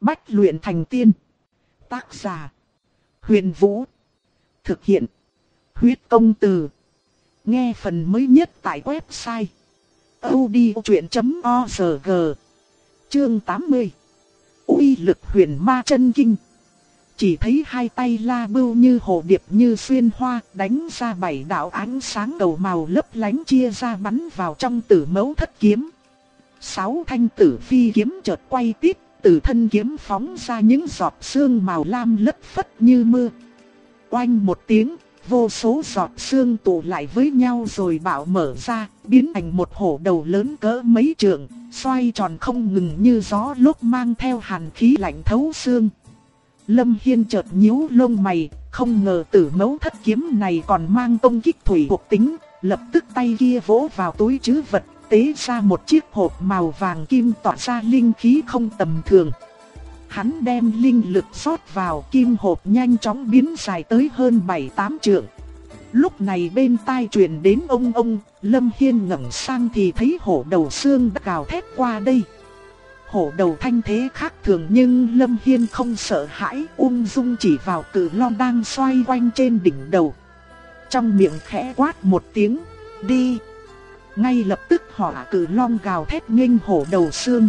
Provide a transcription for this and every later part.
Bách luyện thành tiên. Tác giả: Huyền Vũ. Thực hiện: Huyết Công Từ. Nghe phần mới nhất tại website audiochuyện.org. Chương 80. Uy lực huyền ma chân kinh. Chỉ thấy hai tay La Bưu như hồ điệp như xuyên hoa, đánh ra 7 đạo ánh sáng cầu màu lấp lánh chia ra bắn vào trong Tử Mẫu Thất kiếm. 6 thanh tử phi kiếm chợt quay tít, từ thân kiếm phóng ra những giọt sương màu lam lất phất như mưa. Oanh một tiếng, vô số giọt sương tụ lại với nhau rồi bạo mở ra, biến thành một hổ đầu lớn cỡ mấy trượng, xoay tròn không ngừng như gió lúc mang theo hàn khí lạnh thấu xương. Lâm Hiên chợt nhíu lông mày, không ngờ Tử Mẫu Thất kiếm này còn mang công kích thủy thuộc tính, lập tức tay kia vỗ vào túi trữ vật, tế ra một chiếc hộp màu vàng kim tỏa ra linh khí không tầm thường. Hắn đem linh lực rót vào, kim hộp nhanh chóng biến dài tới hơn 7-8 trượng. Lúc này bên tai truyền đến ông, Lâm Hiên ngẩng sang thì thấy hổ đầu xương đã gào thét qua đây. Hổ đầu thanh thế khác thường nhưng Lâm Hiên không sợ hãi, ung dung chỉ vào cự long đang xoay quanh trên đỉnh đầu. Trong miệng khẽ quát một tiếng, đi. Ngay lập tức hỏa cự long gào thét nghênh hổ đầu xương.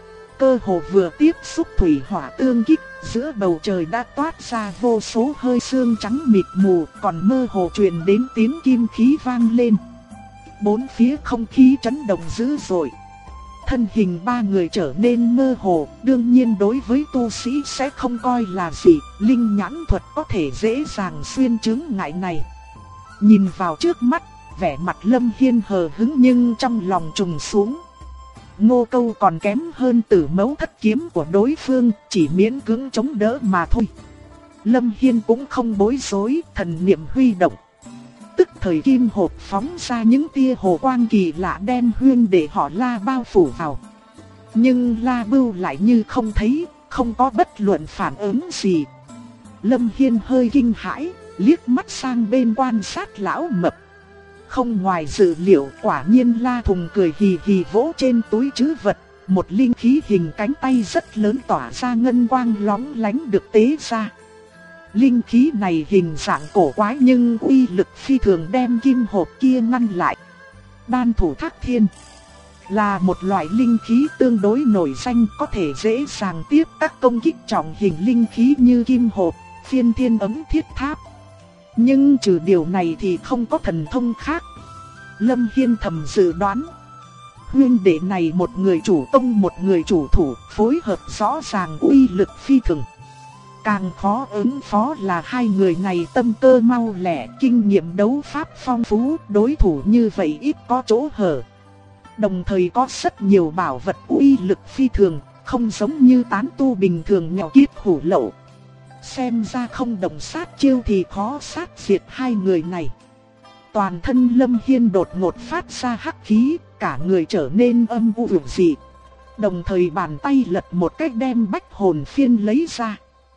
Cơ hồ vừa tiếp xúc thủy hỏa tương kích, giữa bầu trời đã toát ra vô số hơi sương trắng mịt mù, còn mơ hồ truyền đến tiếng kim khí vang lên. Bốn phía không khí chấn động dữ dội. Thân hình ba người trở nên mơ hồ, đương nhiên đối với tu sĩ sẽ không coi là gì, linh nhãn thuật có thể dễ dàng xuyên chứng ngại này. Nhìn vào trước mắt, vẻ mặt Lâm Hiên hờ hững nhưng trong lòng trùng xuống. Ngô Câu còn kém hơn Tử Mẫu Thất kiếm của đối phương, chỉ miễn cưỡng chống đỡ mà thôi. Lâm Hiên cũng không bối rối, thần niệm huy động. Tức thời kim hộp phóng ra những tia hồ quang kỳ lạ đem huyên để họ La bao phủ vào. Nhưng La Bưu lại như không thấy, không có bất luận phản ứng gì. Lâm Hiên hơi kinh hãi, liếc mắt sang bên quan sát lão mập. Không ngoài dự liệu, quả nhiên La Thùng cười hì hì vỗ trên túi trữ vật, một linh khí hình cánh tay rất lớn tỏa ra ngân quang lóng lánh được tế ra. Linh khí này hình dạng cổ quái nhưng uy lực phi thường đem kim hộp kia ngăn lại. Đan thủ Thác Thiên là một loại linh khí tương đối nổi danh, có thể dễ dàng tiếp các công kích trọng hình linh khí như kim hộp, phiên thiên ấm thiết tháp. Nhưng trừ điều này thì không có thần thông khác. Lâm Hiên thầm dự đoán, huynh đệ này một người chủ tông một người chủ thủ, phối hợp rõ ràng uy lực phi thường. Càng khó ứng phó là hai người này tâm cơ mau lẹ, kinh nghiệm đấu pháp phong phú, đối thủ như vậy ít có chỗ hở. Đồng thời có rất nhiều bảo vật uy lực phi thường, không giống như tán tu bình thường nghèo kiết hủ lậu. Xem ra không đồng sát chiêu thì khó sát diệt hai người này. Toàn thân Lâm Hiên đột ngột phát ra hắc khí, cả người trở nên âm u ưu dị. Đồng thời bàn tay lật một cách đem bách hồn phiên lấy ra.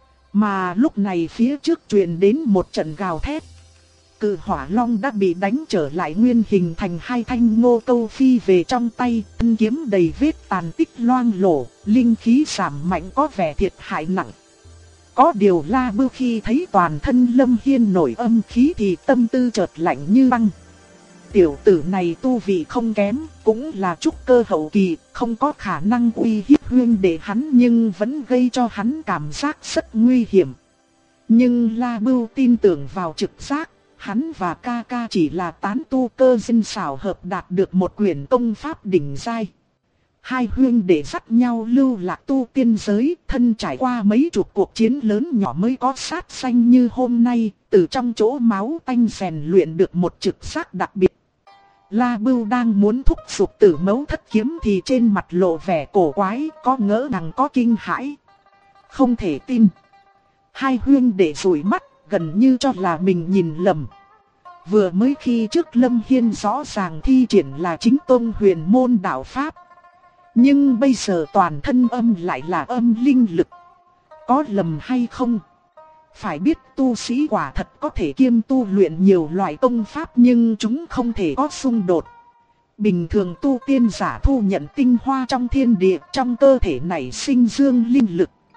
Mà lúc này phía trước truyền đến một trận gào thét. Cự hỏa long đã bị đánh trở lại nguyên hình thành hai thanh Ngô Câu phi về trong tay, thân kiếm đầy vết tàn tích loang lổ, linh khí giảm mạnh có vẻ thiệt hại nặng. Có điều La Bưu khi thấy toàn thân Lâm Hiên nổi âm khí thì tâm tư chợt lạnh như băng. Tiểu tử này tu vị không kém, cũng là trúc cơ hậu kỳ, không có khả năng uy hiếp huynh đệ hắn nhưng vẫn gây cho hắn cảm giác rất nguy hiểm. Nhưng La Bưu tin tưởng vào trực giác, hắn và ca ca chỉ là tán tu cơ duyên xảo hợp đạt được một quyển công pháp đỉnh giai. Hai huynh đệ dắt nhau lưu lạc tu tiên giới, thân trải qua mấy chục cuộc chiến lớn nhỏ mới có sát sanh như hôm nay, từ trong chỗ máu tanh rèn luyện được một trực giác đặc biệt. La Bưu đang muốn thúc giục Tử Mẫu Thất kiếm thì trên mặt lộ vẻ cổ quái, có ngỡ ngàng có kinh hãi. Không thể tin. Hai huynh đệ dụi mắt, gần như cho là mình nhìn lầm. Vừa mới khi trước Lâm Hiên rõ ràng thi triển là chính tông huyền môn đạo pháp. Nhưng bây giờ toàn thân âm lại là âm linh lực. Có lầm hay không? Phải biết tu sĩ quả thật có thể kiêm tu luyện nhiều loại công pháp nhưng chúng không thể có xung đột. Bình thường tu tiên giả thu nhận tinh hoa trong thiên địa, trong cơ thể này sinh dương linh lực.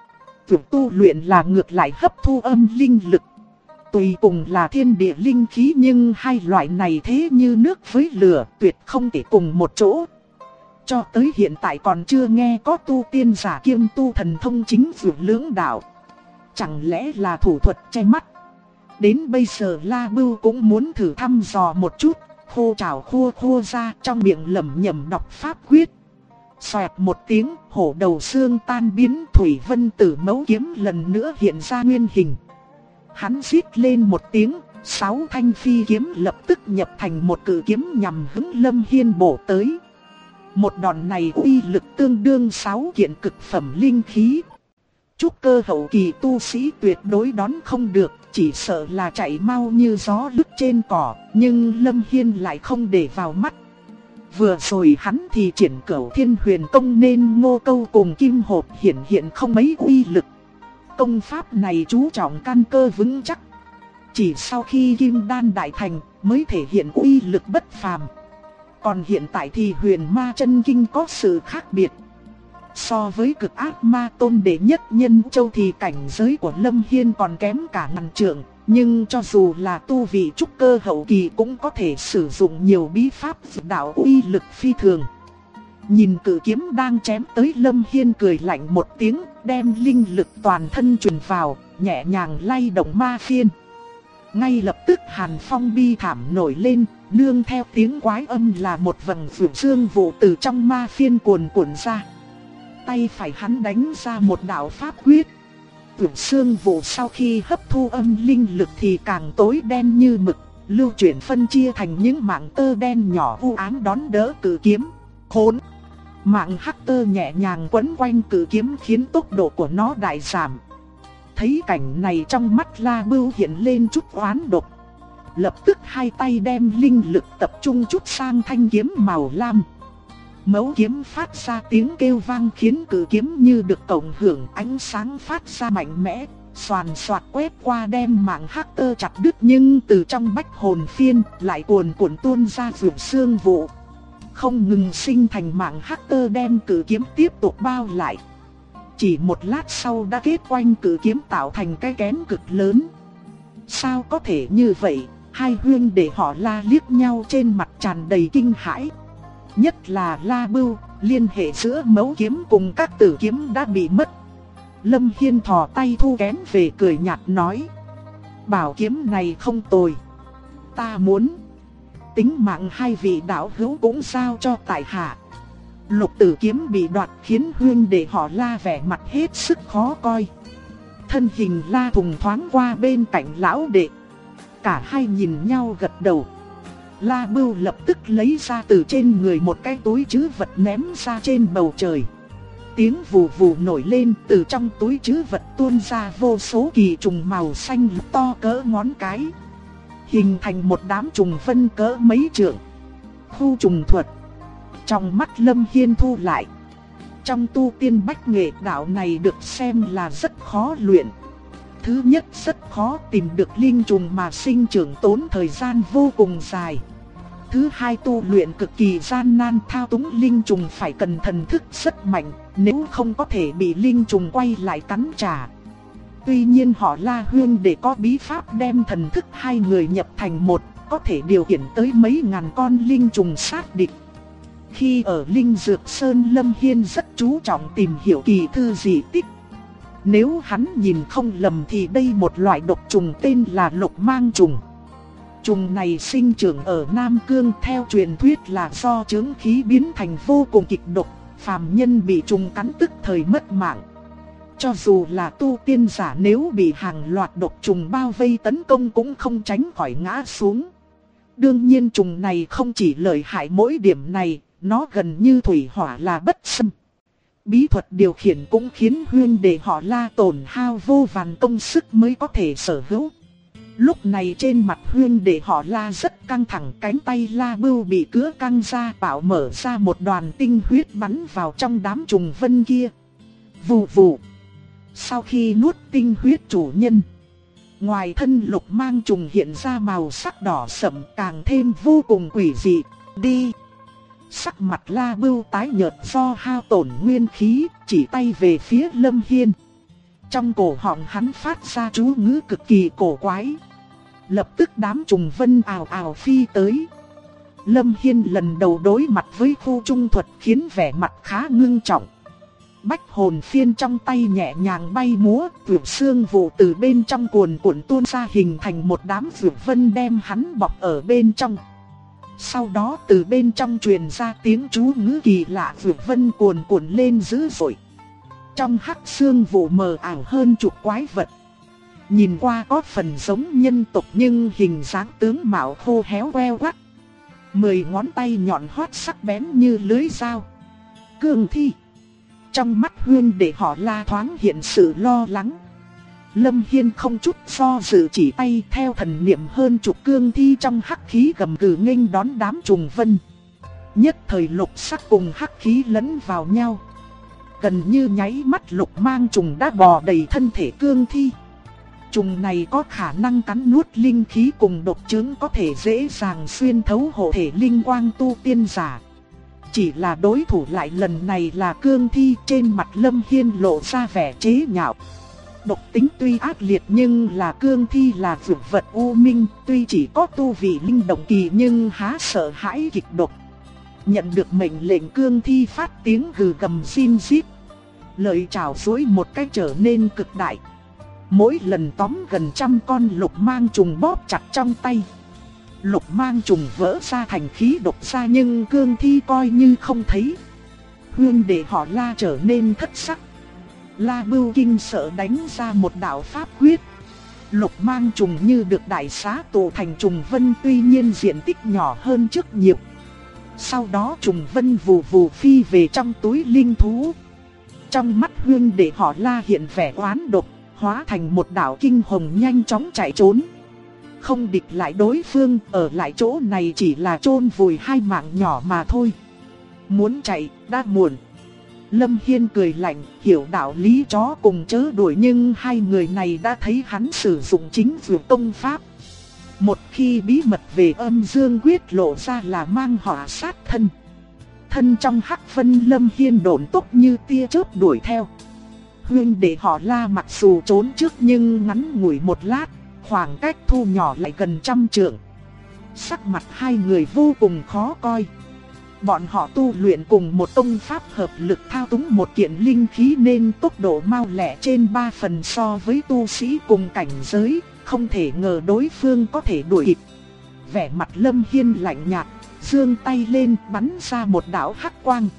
Việc tu luyện là ngược lại hấp thu âm linh lực. Tùy cùng là thiên địa linh khí nhưng hai loại này thế như nước với lửa, tuyệt không thể cùng một chỗ. Cho tới hiện tại còn chưa nghe có tu tiên giả kiêm tu thần thông chính vượt lưỡng đạo. Chẳng lẽ là thủ thuật che mắt? Đến bây giờ La Bưu cũng muốn thử thăm dò một chút, khô trảo khô ra trong miệng lẩm nhẩm đọc pháp quyết. Xoẹt một tiếng, hổ đầu xương tan biến, Thủy Vân Tử mấu kiếm lần nữa hiện ra nguyên hình. Hắn rít lên một tiếng, 6 thanh phi kiếm lập tức nhập thành một cự kiếm nhằm hướng Lâm Hiên bổ tới. Một đòn này uy lực tương đương 6 kiện cực phẩm linh khí. Trúc cơ hậu kỳ tu sĩ tuyệt đối đón không được, chỉ sợ là chạy mau như gió lướt trên cỏ, nhưng Lâm Hiên lại không để vào mắt. Vừa rồi hắn thì triển Cửu Thiên Huyền Công nên Ngô Câu cùng Kim Hộp hiện không mấy uy lực. Công pháp này chú trọng căn cơ vững chắc. Chỉ sau khi Kim Đan đại thành mới thể hiện uy lực bất phàm. Còn hiện tại thì Huyền Ma Chân Kinh có sự khác biệt. So với Cực Ác Ma Tôn đệ nhất Nhân Châu thì cảnh giới của Lâm Hiên còn kém cả ngàn trượng. Nhưng cho dù là tu vị trúc cơ hậu kỳ cũng có thể sử dụng nhiều bí pháp đạo uy lực phi thường. Nhìn cự kiếm đang chém tới, Lâm Hiên cười lạnh một tiếng, đem linh lực toàn thân truyền vào, nhẹ nhàng lay động ma phiên. Ngay lập tức hàn phong bi thảm nổi lên, nương theo tiếng quái âm là một vầng phượng sương vụ từ trong ma phiên cuồn cuộn ra. Tay phải hắn đánh ra một đạo pháp quyết. Phượng sương vụ sau khi hấp thu âm linh lực thì càng tối đen như mực, lưu chuyển phân chia thành những mảng tơ đen nhỏ u ám đón đỡ cự kiếm. Khốn! Mạng hắc tơ nhẹ nhàng quấn quanh cự kiếm khiến tốc độ của nó đại giảm. Thấy cảnh này trong mắt La Bưu hiện lên chút oán độc. Lập tức hai tay đem linh lực tập trung chút sang thanh kiếm màu lam. Mấu kiếm phát ra tiếng kêu vang khiến cự kiếm như được cộng hưởng, ánh sáng phát ra mạnh mẽ, xoàn xoạt quét qua đem mạng hắc tơ chặt đứt, nhưng từ trong bách hồn phiên lại cuồn cuộn tuôn ra vượt xương vụ. Không ngừng sinh thành mạng hắc tơ đem cự kiếm tiếp tục bao lại. Chỉ một lát sau đã kết quanh cự kiếm tạo thành cái kén cực lớn. Sao có thể như vậy? Hai huynh đệ họ La liếc nhau trên mặt tràn đầy kinh hãi. Nhất là La Bưu, liên hệ giữa mấu kiếm cùng các tử kiếm đã bị mất. Lâm Hiên thò tay thu kén về cười nhạt nói: bảo kiếm này không tồi, ta muốn. Tính mạng hai vị đạo hữu cũng giao cho tại hạ. Lục tử kiếm bị đoạt khiến huynh đệ họ La vẻ mặt hết sức khó coi. Thân hình La Thùng thoáng qua bên cạnh lão đệ. Cả hai nhìn nhau gật đầu. La Bưu lập tức lấy ra từ trên người một cái túi trữ vật ném ra trên bầu trời. Tiếng vù vù nổi lên, từ trong túi trữ vật tuôn ra vô số kỳ trùng màu xanh to cỡ ngón cái, hình thành một đám trùng vân cỡ mấy trượng. Khu trùng thuật. Trong mắt Lâm Hiên thu lại. Trong tu tiên bách nghệ, đạo này được xem là rất khó luyện. Thứ nhất, rất khó tìm được linh trùng mà sinh trưởng, tốn thời gian vô cùng dài. Thứ hai, tu luyện cực kỳ gian nan, thao túng linh trùng phải cần thần thức rất mạnh, nếu không có thể bị linh trùng quay lại cắn trả. Tuy nhiên họ La huynh để có bí pháp đem thần thức hai người nhập thành một, có thể điều khiển tới mấy ngàn con linh trùng sát địch. Khi ở Linh Dược Sơn, Lâm Hiên rất chú trọng tìm hiểu kỳ thư dị tích. Nếu hắn nhìn không lầm thì đây một loại độc trùng tên là lục mang trùng. Trùng này sinh trưởng ở Nam Cương, theo truyền thuyết là do chướng khí biến thành vô cùng kịch độc, phàm nhân bị trùng cắn tức thời mất mạng. Cho dù là tu tiên giả nếu bị hàng loạt độc trùng bao vây tấn công cũng không tránh khỏi ngã xuống. Đương nhiên trùng này không chỉ lợi hại mỗi điểm này, nó gần như thủy hỏa là bất xâm. Bí thuật điều khiển cũng khiến huynh đệ họ La tổn hao vô vàn công sức mới có thể sở hữu. Lúc này trên mặt huynh đệ họ La rất căng thẳng, cánh tay La Bưu bị cứa căng ra, bạo mở ra một đoàn tinh huyết bắn vào trong đám trùng vân kia. Vù vù. Sau khi nuốt tinh huyết chủ nhân, ngoài thân lục mang trùng hiện ra màu sắc đỏ sẫm, càng thêm vô cùng quỷ dị. Đi. Sắc mặt La Bưu tái nhợt do hao tổn nguyên khí, chỉ tay về phía Lâm Hiên. Trong cổ họng hắn phát ra chú ngữ cực kỳ cổ quái. Lập tức đám trùng vân ào ào phi tới. Lâm Hiên lần đầu đối mặt với khu trung thuật khiến vẻ mặt khá ngưng trọng. Bách hồn phiên trong tay nhẹ nhàng bay múa, vượt xương vụ từ bên trong cuồn cuộn tuôn ra hình thành một đám vượt vân đem hắn bọc ở bên trong. Sau đó từ bên trong truyền ra tiếng chú ngữ kỳ lạ, vượt vân cuồn cuộn lên dữ dội. Trong hắc xương vụ mờ ảo hơn chục quái vật. Nhìn qua có phần giống nhân tộc nhưng hình dáng tướng mạo khô héo queo quắt. 10 ngón tay nhọn hoắt sắc bén như lưới dao. Cương thi. Trong mắt Huyên để họ La thoáng hiện sự lo lắng. Lâm Hiên không chút do dự chỉ tay theo thần niệm hơn chục cương thi trong hắc khí gầm gừ nghênh đón đám trùng vân. Nhất thời lục sắc cùng hắc khí lẫn vào nhau. Gần như nháy mắt lục mang trùng đã bò đầy thân thể cương thi. Trùng này có khả năng cắn nuốt linh khí cùng độc chứng, có thể dễ dàng xuyên thấu hộ thể linh quang tu tiên giả. Chỉ là đối thủ lại lần này là cương thi, trên mặt Lâm Hiên lộ ra vẻ chế nhạo. Độc tính tuy ác liệt nhưng là cương thi là dược vật u minh, tuy chỉ có tu vị linh động kỳ nhưng há sợ hãi kịch độc. Nhận được mệnh lệnh, cương thi phát tiếng gừ gầm xin rít. Lợi trảo duỗi một cách trở nên cực đại. Mỗi lần tóm gần trăm con lục mang trùng bóp chặt trong tay. Lục mang trùng vỡ ra thành khí độc ra nhưng cương thi coi như không thấy. Huyên để họ La trở nên thất sắc. La Bưu kinh sợ đánh ra một đạo pháp quyết. Lục mang trùng như được đại xá tụ thành trùng vân, tuy nhiên diện tích nhỏ hơn trước nhiều. Sau đó trùng vân vù vù phi về trong túi linh thú. Trong mắt Huyên để họ La hiện vẻ oán độc, hóa thành một đạo kinh hồng nhanh chóng chạy trốn. Không địch lại đối phương, ở lại chỗ này chỉ là chôn vùi hai mạng nhỏ mà thôi. Muốn chạy đã muộn. Lâm Hiên cười lạnh, hiểu đạo lý chó cùng chớ đuổi, nhưng hai người này đã thấy hắn sử dụng chính vượt công pháp. Một khi bí mật về âm dương quyết lộ ra là mang họa sát thân. Thân trong hắc vân, Lâm Hiên độn tốc như tia chớp đuổi theo. Huyên để họ La mặc dù trốn trước nhưng ngắn ngủi một lát, khoảng cách thu nhỏ lại gần 100 trượng. Sắc mặt hai người vô cùng khó coi. Bọn họ tu luyện cùng một công pháp hợp lực thao túng một kiện linh khí nên tốc độ mau lẹ trên 3 phần so với tu sĩ cùng cảnh giới, không thể ngờ đối phương có thể đuổi kịp. Vẻ mặt Lâm Hiên lạnh nhạt, giương tay lên bắn ra một đạo hắc quang.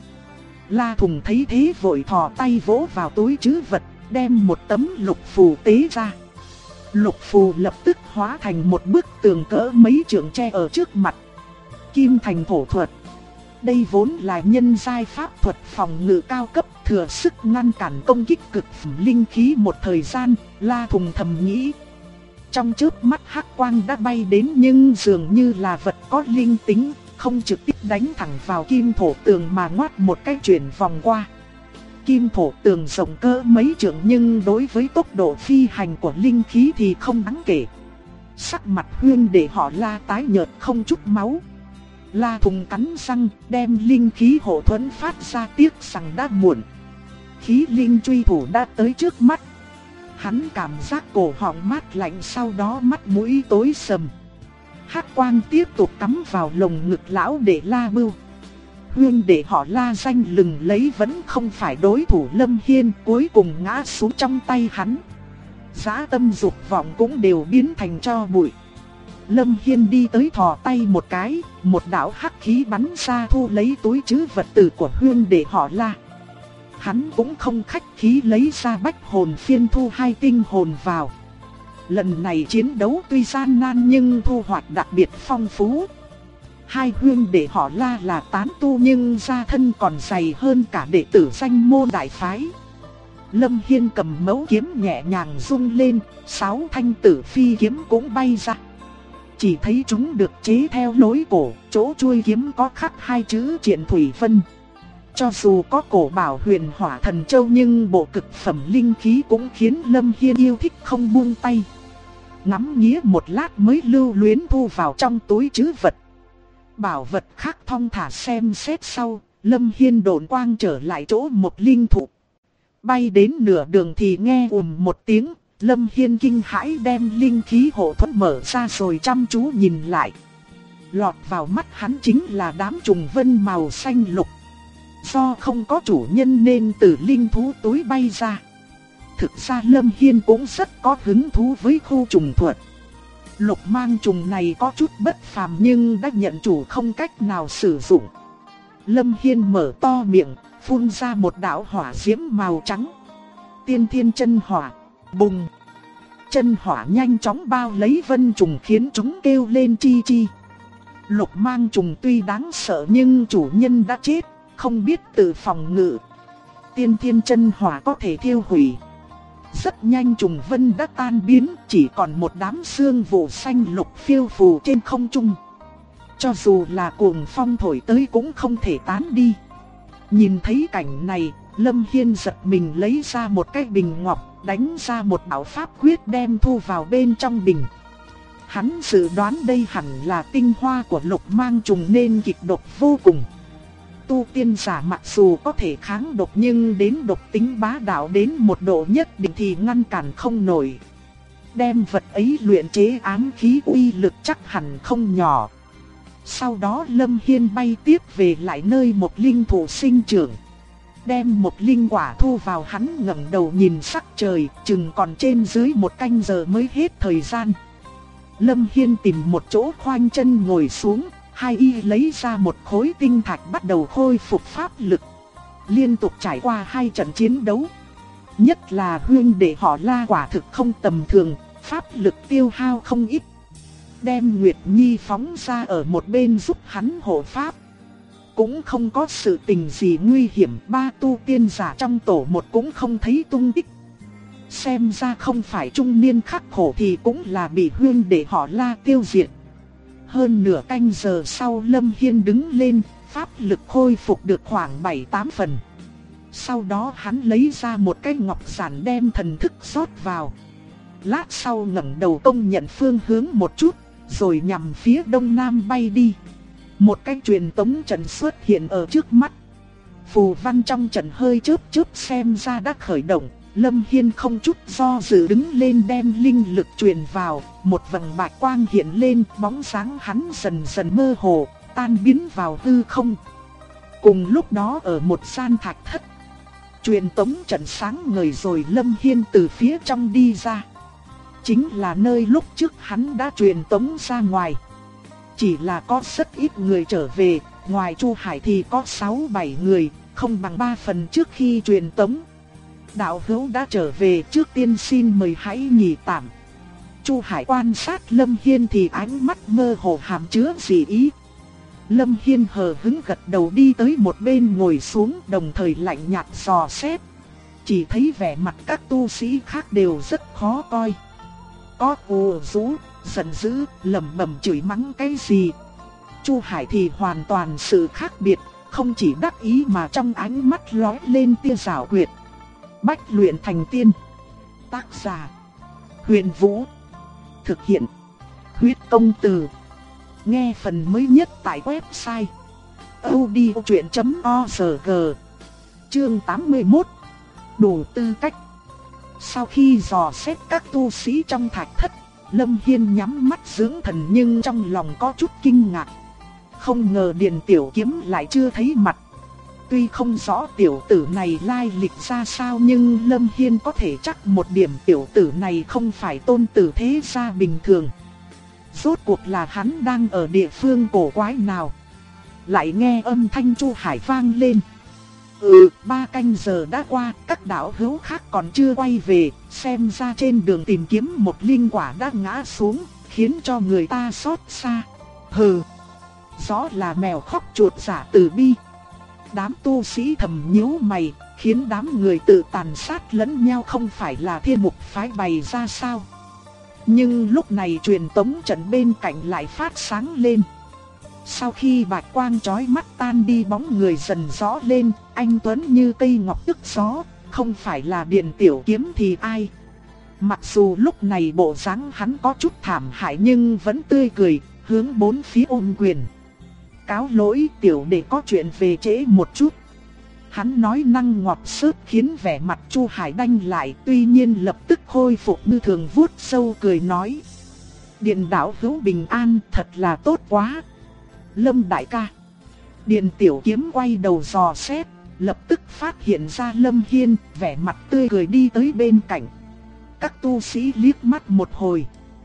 La Thùng thấy thế vội thò tay vỗ vào túi trữ vật, đem một tấm lục phù tế ra. Lục phù lập tức hóa thành một bức tường cỡ mấy trượng tre ở trước mặt. Kim thành thổ thuật. Đây vốn là nhân giai pháp thuật phòng ngự cao cấp, thừa sức ngăn cản công kích cực phẩm linh khí một thời gian. La Thùng thầm nghĩ. Trong chớp mắt hắc quang đã bay đến nhưng dường như là vật có linh tính, không trực tiếp đánh thẳng vào kim thổ tường mà ngoắt một cái chuyển vòng qua. Kim thổ tường rộng cỡ mấy trượng nhưng đối với tốc độ phi hành của linh khí thì không đáng kể. Sắc mặt Huyên để họ La tái nhợt không chút máu. La Thùng cắn răng đem linh khí hộ thuẫn phát ra, tiếc rằng đã muộn. Khí linh truy thủ đã tới trước mắt. Hắn cảm giác cổ họng mát lạnh, sau đó mắt mũi tối sầm. Hắc quang tiếp tục cắm vào lồng ngực lão đệ La Bưu. Huyên để họ La danh lừng lấy vẫn không phải đối thủ Lâm Hiên, cuối cùng ngã xuống trong tay hắn. Dã tâm dục vọng cũng đều biến thành tro bụi. Lâm Hiên đi tới thò tay một cái, một đạo hắc khí bắn ra thu lấy túi trữ vật tử của Huyên để họ La. Hắn cũng không khách khí lấy ra bách hồn phiên thu 2 tinh hồn vào. Lần này chiến đấu tuy gian nan nhưng thu hoạch đặc biệt phong phú. Hai Huyên để họ La là tán tu nhưng gia thân còn dày hơn cả đệ tử danh môn đại phái. Lâm Hiên cầm mấu kiếm nhẹ nhàng rung lên, 6 thanh tử phi kiếm cũng bay ra. Chỉ thấy chúng được chế theo lối cổ, chỗ chuôi kiếm có khắc 2 chữ Triện Thủy Vân. Cho dù có cổ bảo huyền hỏa thần châu nhưng bộ cực phẩm linh khí cũng khiến Lâm Hiên yêu thích không buông tay. Ngắm nghía một lát mới lưu luyến thu vào trong túi trữ vật. Bảo vật khác thong thả xem xét sau, Lâm Hiên độn quang trở lại chỗ một linh thụ. Bay đến nửa đường thì nghe một tiếng, Lâm Hiên kinh hãi đem linh khí hộ thuẫn mở ra rồi chăm chú nhìn lại. Lọt vào mắt hắn chính là đám trùng vân màu xanh lục. Do không có chủ nhân nên từ linh thú túi bay ra. Thực ra Lâm Hiên cũng rất có hứng thú với khu trùng thuật. Lục mang trùng này có chút bất phàm nhưng đã nhận chủ không cách nào sử dụng. Lâm Hiên mở to miệng, phun ra một đạo hỏa diễm màu trắng. Tiên thiên chân hỏa, bùng. Chân hỏa nhanh chóng bao lấy vân trùng khiến chúng kêu lên chi chi. Lục mang trùng tuy đáng sợ nhưng chủ nhân đã chết, không biết tự phòng ngự. Tiên thiên chân hỏa có thể thiêu hủy. Rất nhanh trùng vân đã tan biến, chỉ còn một đám sương vụ xanh lục phiêu phù trên không trung. Cho dù là cuồng phong thổi tới cũng không thể tán đi. Nhìn thấy cảnh này, Lâm Hiên giật mình lấy ra một cái bình ngọc, đánh ra một bảo pháp quyết đem thu vào bên trong bình. Hắn dự đoán đây hẳn là tinh hoa của lục mang trùng nên kịch độc vô cùng. Tu tiên giả mặc dù có thể kháng độc nhưng đến độc tính bá đạo đến một độ nhất định thì ngăn cản không nổi. Đem vật ấy luyện chế ám khí uy lực chắc hẳn không nhỏ. Sau đó Lâm Hiên bay tiếp về lại nơi một linh thụ sinh trưởng. Đem một linh quả thu vào, hắn ngẩng đầu nhìn sắc trời, chừng còn trên dưới một canh giờ mới hết thời gian. Lâm Hiên tìm một chỗ khoanh chân ngồi xuống, hai y lấy ra một khối tinh thạch bắt đầu khôi phục pháp lực. Liên tục trải qua 2 trận chiến đấu. Nhất là huynh đệ họ La quả thực không tầm thường, pháp lực tiêu hao không ít. Đem Nguyệt Nhi phóng ra ở một bên giúp hắn hộ pháp. Cũng không có sự tình gì nguy hiểm, 3 tu tiên giả trong tổ một cũng không thấy tung tích. Xem ra không phải trung niên khắc khổ thì cũng là bị huynh đệ họ La tiêu diệt. Hơn nửa canh giờ sau Lâm Hiên đứng lên, pháp lực khôi phục được khoảng 7-8 phần. Sau đó hắn lấy ra một cái ngọc giản đem thần thức rót vào. Lát sau ngẩng đầu công nhận phương hướng một chút, rồi nhằm phía đông nam bay đi. Một cái truyền tống trận xuất hiện ở trước mắt. Phù văn trong trận hơi chớp chớp xem ra đã khởi động. Lâm Hiên không chút do dự đứng lên đem linh lực truyền vào, một vầng bạch quang hiện lên, bóng dáng hắn dần dần mơ hồ, tan biến vào hư không. Cùng lúc đó ở một gian thạch thất, truyền tống trận sáng ngời rồi Lâm Hiên từ phía trong đi ra. Chính là nơi lúc trước hắn đã truyền tống ra ngoài. Chỉ là có rất ít người trở về, ngoài Chu Hải thì có 6-7 người, không bằng 3 phần trước khi truyền tống. Đạo hữu đã trở về, trước tiên xin mời hãy nghỉ tạm. Chu Hải quan sát Lâm Hiên thì ánh mắt mơ hồ hàm chứa gì ý. Lâm Hiên hờ hững gật đầu đi tới một bên ngồi xuống, đồng thời lạnh nhạt dò xét. Chỉ thấy vẻ mặt các tu sĩ khác đều rất khó coi. Có ù rũ, giận dữ, lẩm bẩm chửi mắng cái gì. Chu Hải thì hoàn toàn sự khác biệt, không chỉ đắc ý mà trong ánh mắt lóe lên tia giảo quyệt. Bách luyện thành tiên. Tác giả: Huyền Vũ. Thực hiện: Huyết Công Từ. Nghe phần mới nhất tại website audiochuyện.org. Chương 81. Đủ tư cách. Sau khi dò xét các tu sĩ trong thạch thất, Lâm Hiên nhắm mắt dưỡng thần nhưng trong lòng có chút kinh ngạc. Không ngờ Điền Tiểu Kiếm lại chưa thấy mặt. Tuy không rõ tiểu tử này lai lịch ra sao nhưng Lâm Hiên có thể chắc một điểm tiểu tử này không phải tôn tử thế gia bình thường. Rốt cuộc là hắn đang ở địa phương cổ quái nào? Lại nghe âm thanh Chu Hải vang lên. 3 canh giờ đã qua, các đạo hữu khác còn chưa quay về, xem ra trên đường tìm kiếm một linh quả đã ngã xuống, khiến cho người ta xót xa. Hừ, rõ là mèo khóc chuột giả từ bi. Đám tu sĩ thầm nhíu mày, khiến đám người tự tàn sát lẫn nhau không phải là thiên mục phái bày ra sao. Nhưng lúc này truyền tống trận bên cạnh lại phát sáng lên. Sau khi bạch quang chói mắt tan đi, bóng người dần rõ lên, anh tuấn như cây ngọc tức gió, không phải là Điền Tiểu Kiếm thì ai. Mặc dù lúc này bộ dáng hắn có chút thảm hại nhưng vẫn tươi cười, hướng bốn phía ôm quyền. Cáo lỗi tiểu đệ có chuyện về trễ một chút. Hắn nói năng ngọt xớt khiến vẻ mặt Chu Hải đanh lại, tuy nhiên lập tức khôi phục như thường, vuốt sâu cười nói: Điền đạo hữu bình an, thật là tốt quá. Lâm đại ca. Điền Tiểu Kiếm quay đầu dò xét, lập tức phát hiện ra Lâm Hiên, vẻ mặt tươi cười đi tới bên cạnh. Các tu sĩ liếc mắt một hồi,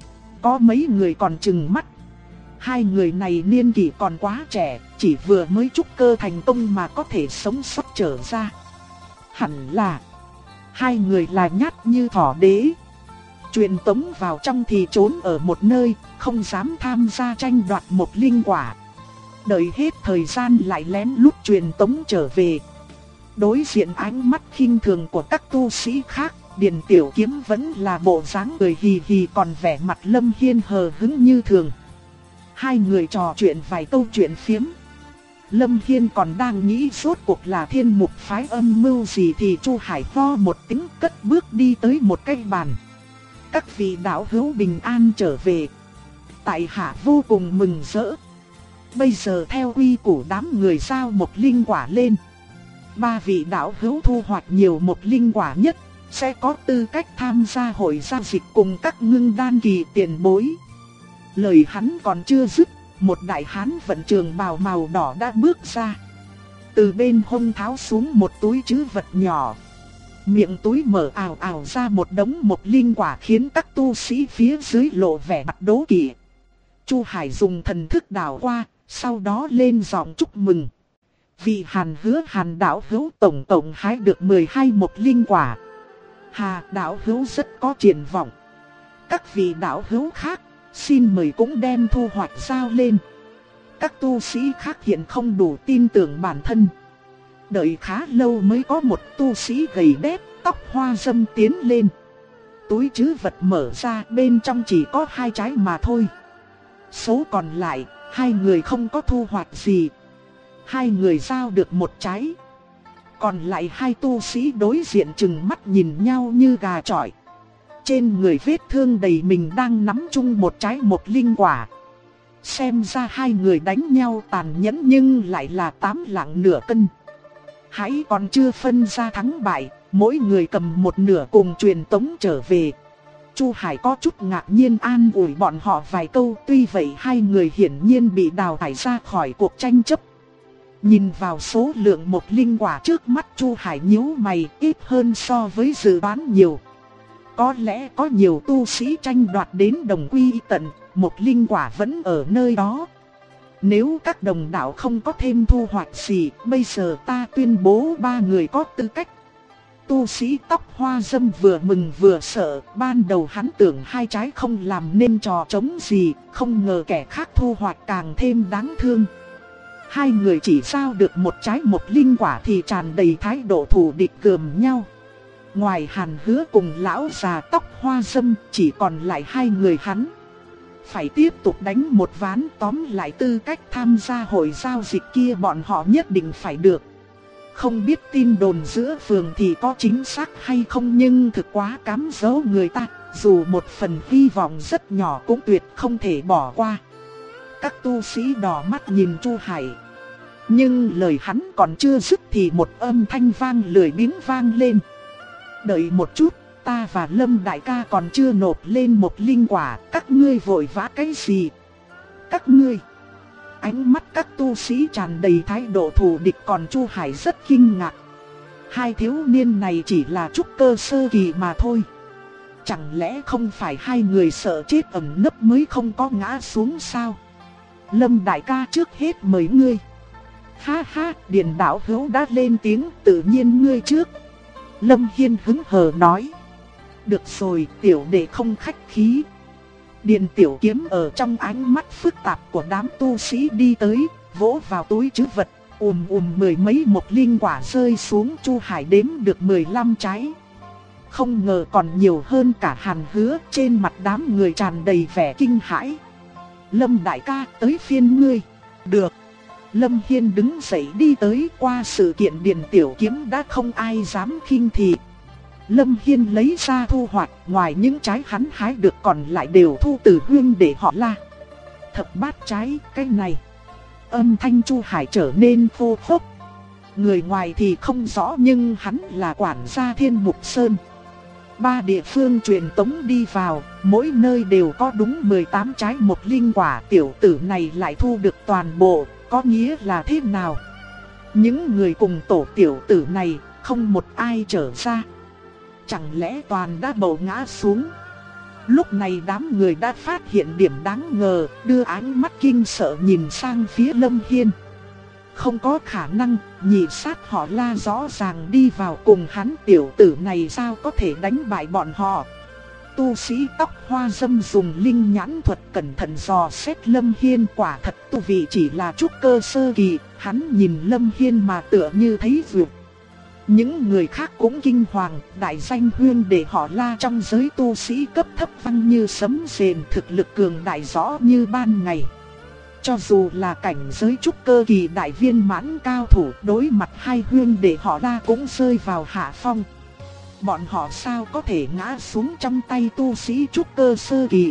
có mấy người còn trừng mắt. Hai người này niên kỷ còn quá trẻ, chỉ vừa mới trúc cơ thành công mà có thể sống sót trở ra. Hẳn là hai người là nhát như thỏ đế. Truyền tống vào trong thì trốn ở một nơi, không dám tham gia tranh đoạt một linh quả. Đợi hết thời gian lại lén lút truyền tống trở về. Đối diện ánh mắt khinh thường của các tu sĩ khác, Điền Tiểu Kiếm vẫn là bộ dáng cười hì hì, còn vẻ mặt Lâm Hiên hờ hững như thường. Hai người trò chuyện vài câu chuyện phiếm. Lâm Hiên còn đang nghĩ rốt cuộc là thiên mục phái âm mưu gì thì Chu Hải ho một tiếng cất bước đi tới một cái bàn. Các vị đạo hữu bình an trở về, tại hạ vô cùng mừng rỡ. Bây giờ theo quy củ đám người giao một linh quả lên. Ba vị đạo hữu thu hoạch nhiều một linh quả nhất sẽ có tư cách tham gia hội giao dịch cùng các ngưng đan kỳ tiền bối. Lời hắn còn chưa dứt, một đại hán vận trường bào màu đỏ đã bước ra. Từ bên hông tháo xuống một túi trữ vật nhỏ. Miệng túi mở ào ào ra một đống một linh quả, khiến các tu sĩ phía dưới lộ vẻ mặt đố kỵ. Chu Hải dùng thần thức đảo qua, sau đó lên giọng chúc mừng. Vị Hàn hứa Hàn đạo hữu tổng hái được 12 một linh quả. Hà đạo hữu rất có triển vọng. Các vị đạo hữu khác, xin mời cũng đem thu hoạch giao lên. Các tu sĩ khác hiện không đủ tin tưởng bản thân. Đợi khá lâu mới có một tu sĩ gầy đét, tóc hoa râm tiến lên. Túi trữ vật mở ra, bên trong chỉ có 2 trái mà thôi. Số còn lại, hai người không có thu hoạch gì. Hai người giao được 1 trái. Còn lại hai tu sĩ đối diện trừng mắt nhìn nhau như gà chọi. Trên người vết thương đầy mình đang nắm chung 1 trái một linh quả. Xem ra hai người đánh nhau tàn nhẫn nhưng lại là 8 lạng nửa cân. Hãy còn chưa phân ra thắng bại, mỗi người cầm một nửa cùng truyền tống trở về. Chu Hải có chút ngạc nhiên an ủi bọn họ vài câu, tuy vậy hai người hiển nhiên bị đào thải ra khỏi cuộc tranh chấp. Nhìn vào số lượng một linh quả trước mắt, Chu Hải nhíu mày, ít hơn so với dự đoán nhiều. Có lẽ có nhiều tu sĩ tranh đoạt đến đồng quy tận, một linh quả vẫn ở nơi đó. Nếu các đồng đạo không có thêm thu hoạch gì, bây giờ ta tuyên bố 3 người có tư cách. Tu sĩ tóc hoa râm vừa mừng vừa sợ, ban đầu hắn tưởng 2 trái không làm nên trò trống gì, không ngờ kẻ khác thu hoạch càng thêm đáng thương. Hai người chỉ giao được 1 trái một linh quả thì tràn đầy thái độ thù địch gườm nhau. Ngoài Hàn Hứa cùng lão già tóc hoa râm, chỉ còn lại 2 người hắn. Phải tiếp tục đánh một ván, tóm lại tư cách tham gia hội giao dịch kia bọn họ nhất định phải được. Không biết tin đồn giữa phường thì có chính xác hay không, nhưng thực quá cám dỗ người ta, dù một phần hy vọng rất nhỏ cũng tuyệt không thể bỏ qua. Các tu sĩ đỏ mắt nhìn Chu Hải. Nhưng lời hắn còn chưa dứt thì một âm thanh vang lười biếng vang lên. Đợi một chút, ta và Lâm đại ca còn chưa nộp lên một linh quả, các ngươi vội vã cái gì? Các ngươi... Ánh mắt các tu sĩ tràn đầy thái độ thù địch, còn Chu Hải rất kinh ngạc. Hai thiếu niên này chỉ là trúc cơ sơ kỳ mà thôi. Chẳng lẽ không phải hai người sợ chết ẩn nấp mới không có ngã xuống sao? Lâm đại ca trước hết mời ngươi. Ha ha, Điền đạo hữu đã lên tiếng, tự nhiên ngươi trước. Lâm Hiên hứng hờ nói. Được rồi, tiểu đệ không khách khí. Điền Tiểu Kiếm ở trong ánh mắt phức tạp của đám tu sĩ đi tới, vỗ vào túi trữ vật, mười mấy một linh quả rơi xuống. Chu Hải đếm được 15 trái. Không ngờ còn nhiều hơn cả Hàn Hứa, trên mặt đám người tràn đầy vẻ kinh hãi. Lâm đại ca, tới phiên ngươi. Được. Lâm Hiên đứng dậy đi tới, qua sự kiện Điền Tiểu Kiếm đã không ai dám khinh thị. Lâm Hiên lấy ra thu hoạch, ngoài những trái hắn hái được còn lại đều thu từ huynh để họ La. Thập bát trái, cái này. Âm thanh Chu Hải trở nên khô khốc. người ngoài thì không rõ nhưng hắn là quản gia Thiên Mục Sơn. 3 địa phương truyền tống đi vào, mỗi nơi đều có đúng 18 trái một linh quả, tiểu tử này lại thu được toàn bộ, có nghĩa là thế nào? Những người cùng tổ tiểu tử này, không một ai trở ra. Chẳng lẽ toàn đã bầu ngã xuống? Lúc này đám người đã phát hiện điểm đáng ngờ, đưa ánh mắt kinh sợ nhìn sang phía Lâm Hiên. Không có khả năng, nhị sát họ La rõ ràng đi vào cùng hắn, tiểu tử này sao có thể đánh bại bọn họ. Tu sĩ tóc hoa dâm dùng linh nhãn thuật cẩn thận dò xét Lâm Hiên, quả thật tu vị chỉ là trúc cơ sơ kỳ, hắn nhìn Lâm Hiên mà tựa như thấy vượt. Những người khác cũng kinh hoàng, đại danh huyên để họ La trong giới tu sĩ cấp thấp vang như sấm rền, thực lực cường đại rõ như ban ngày. Cho dù là cảnh giới trúc cơ kỳ đại viên mãn cao thủ, đối mặt hai huyên để họ La cũng rơi vào hạ phong. Bọn họ sao có thể ngã xuống trong tay tu sĩ trúc cơ sơ kỳ?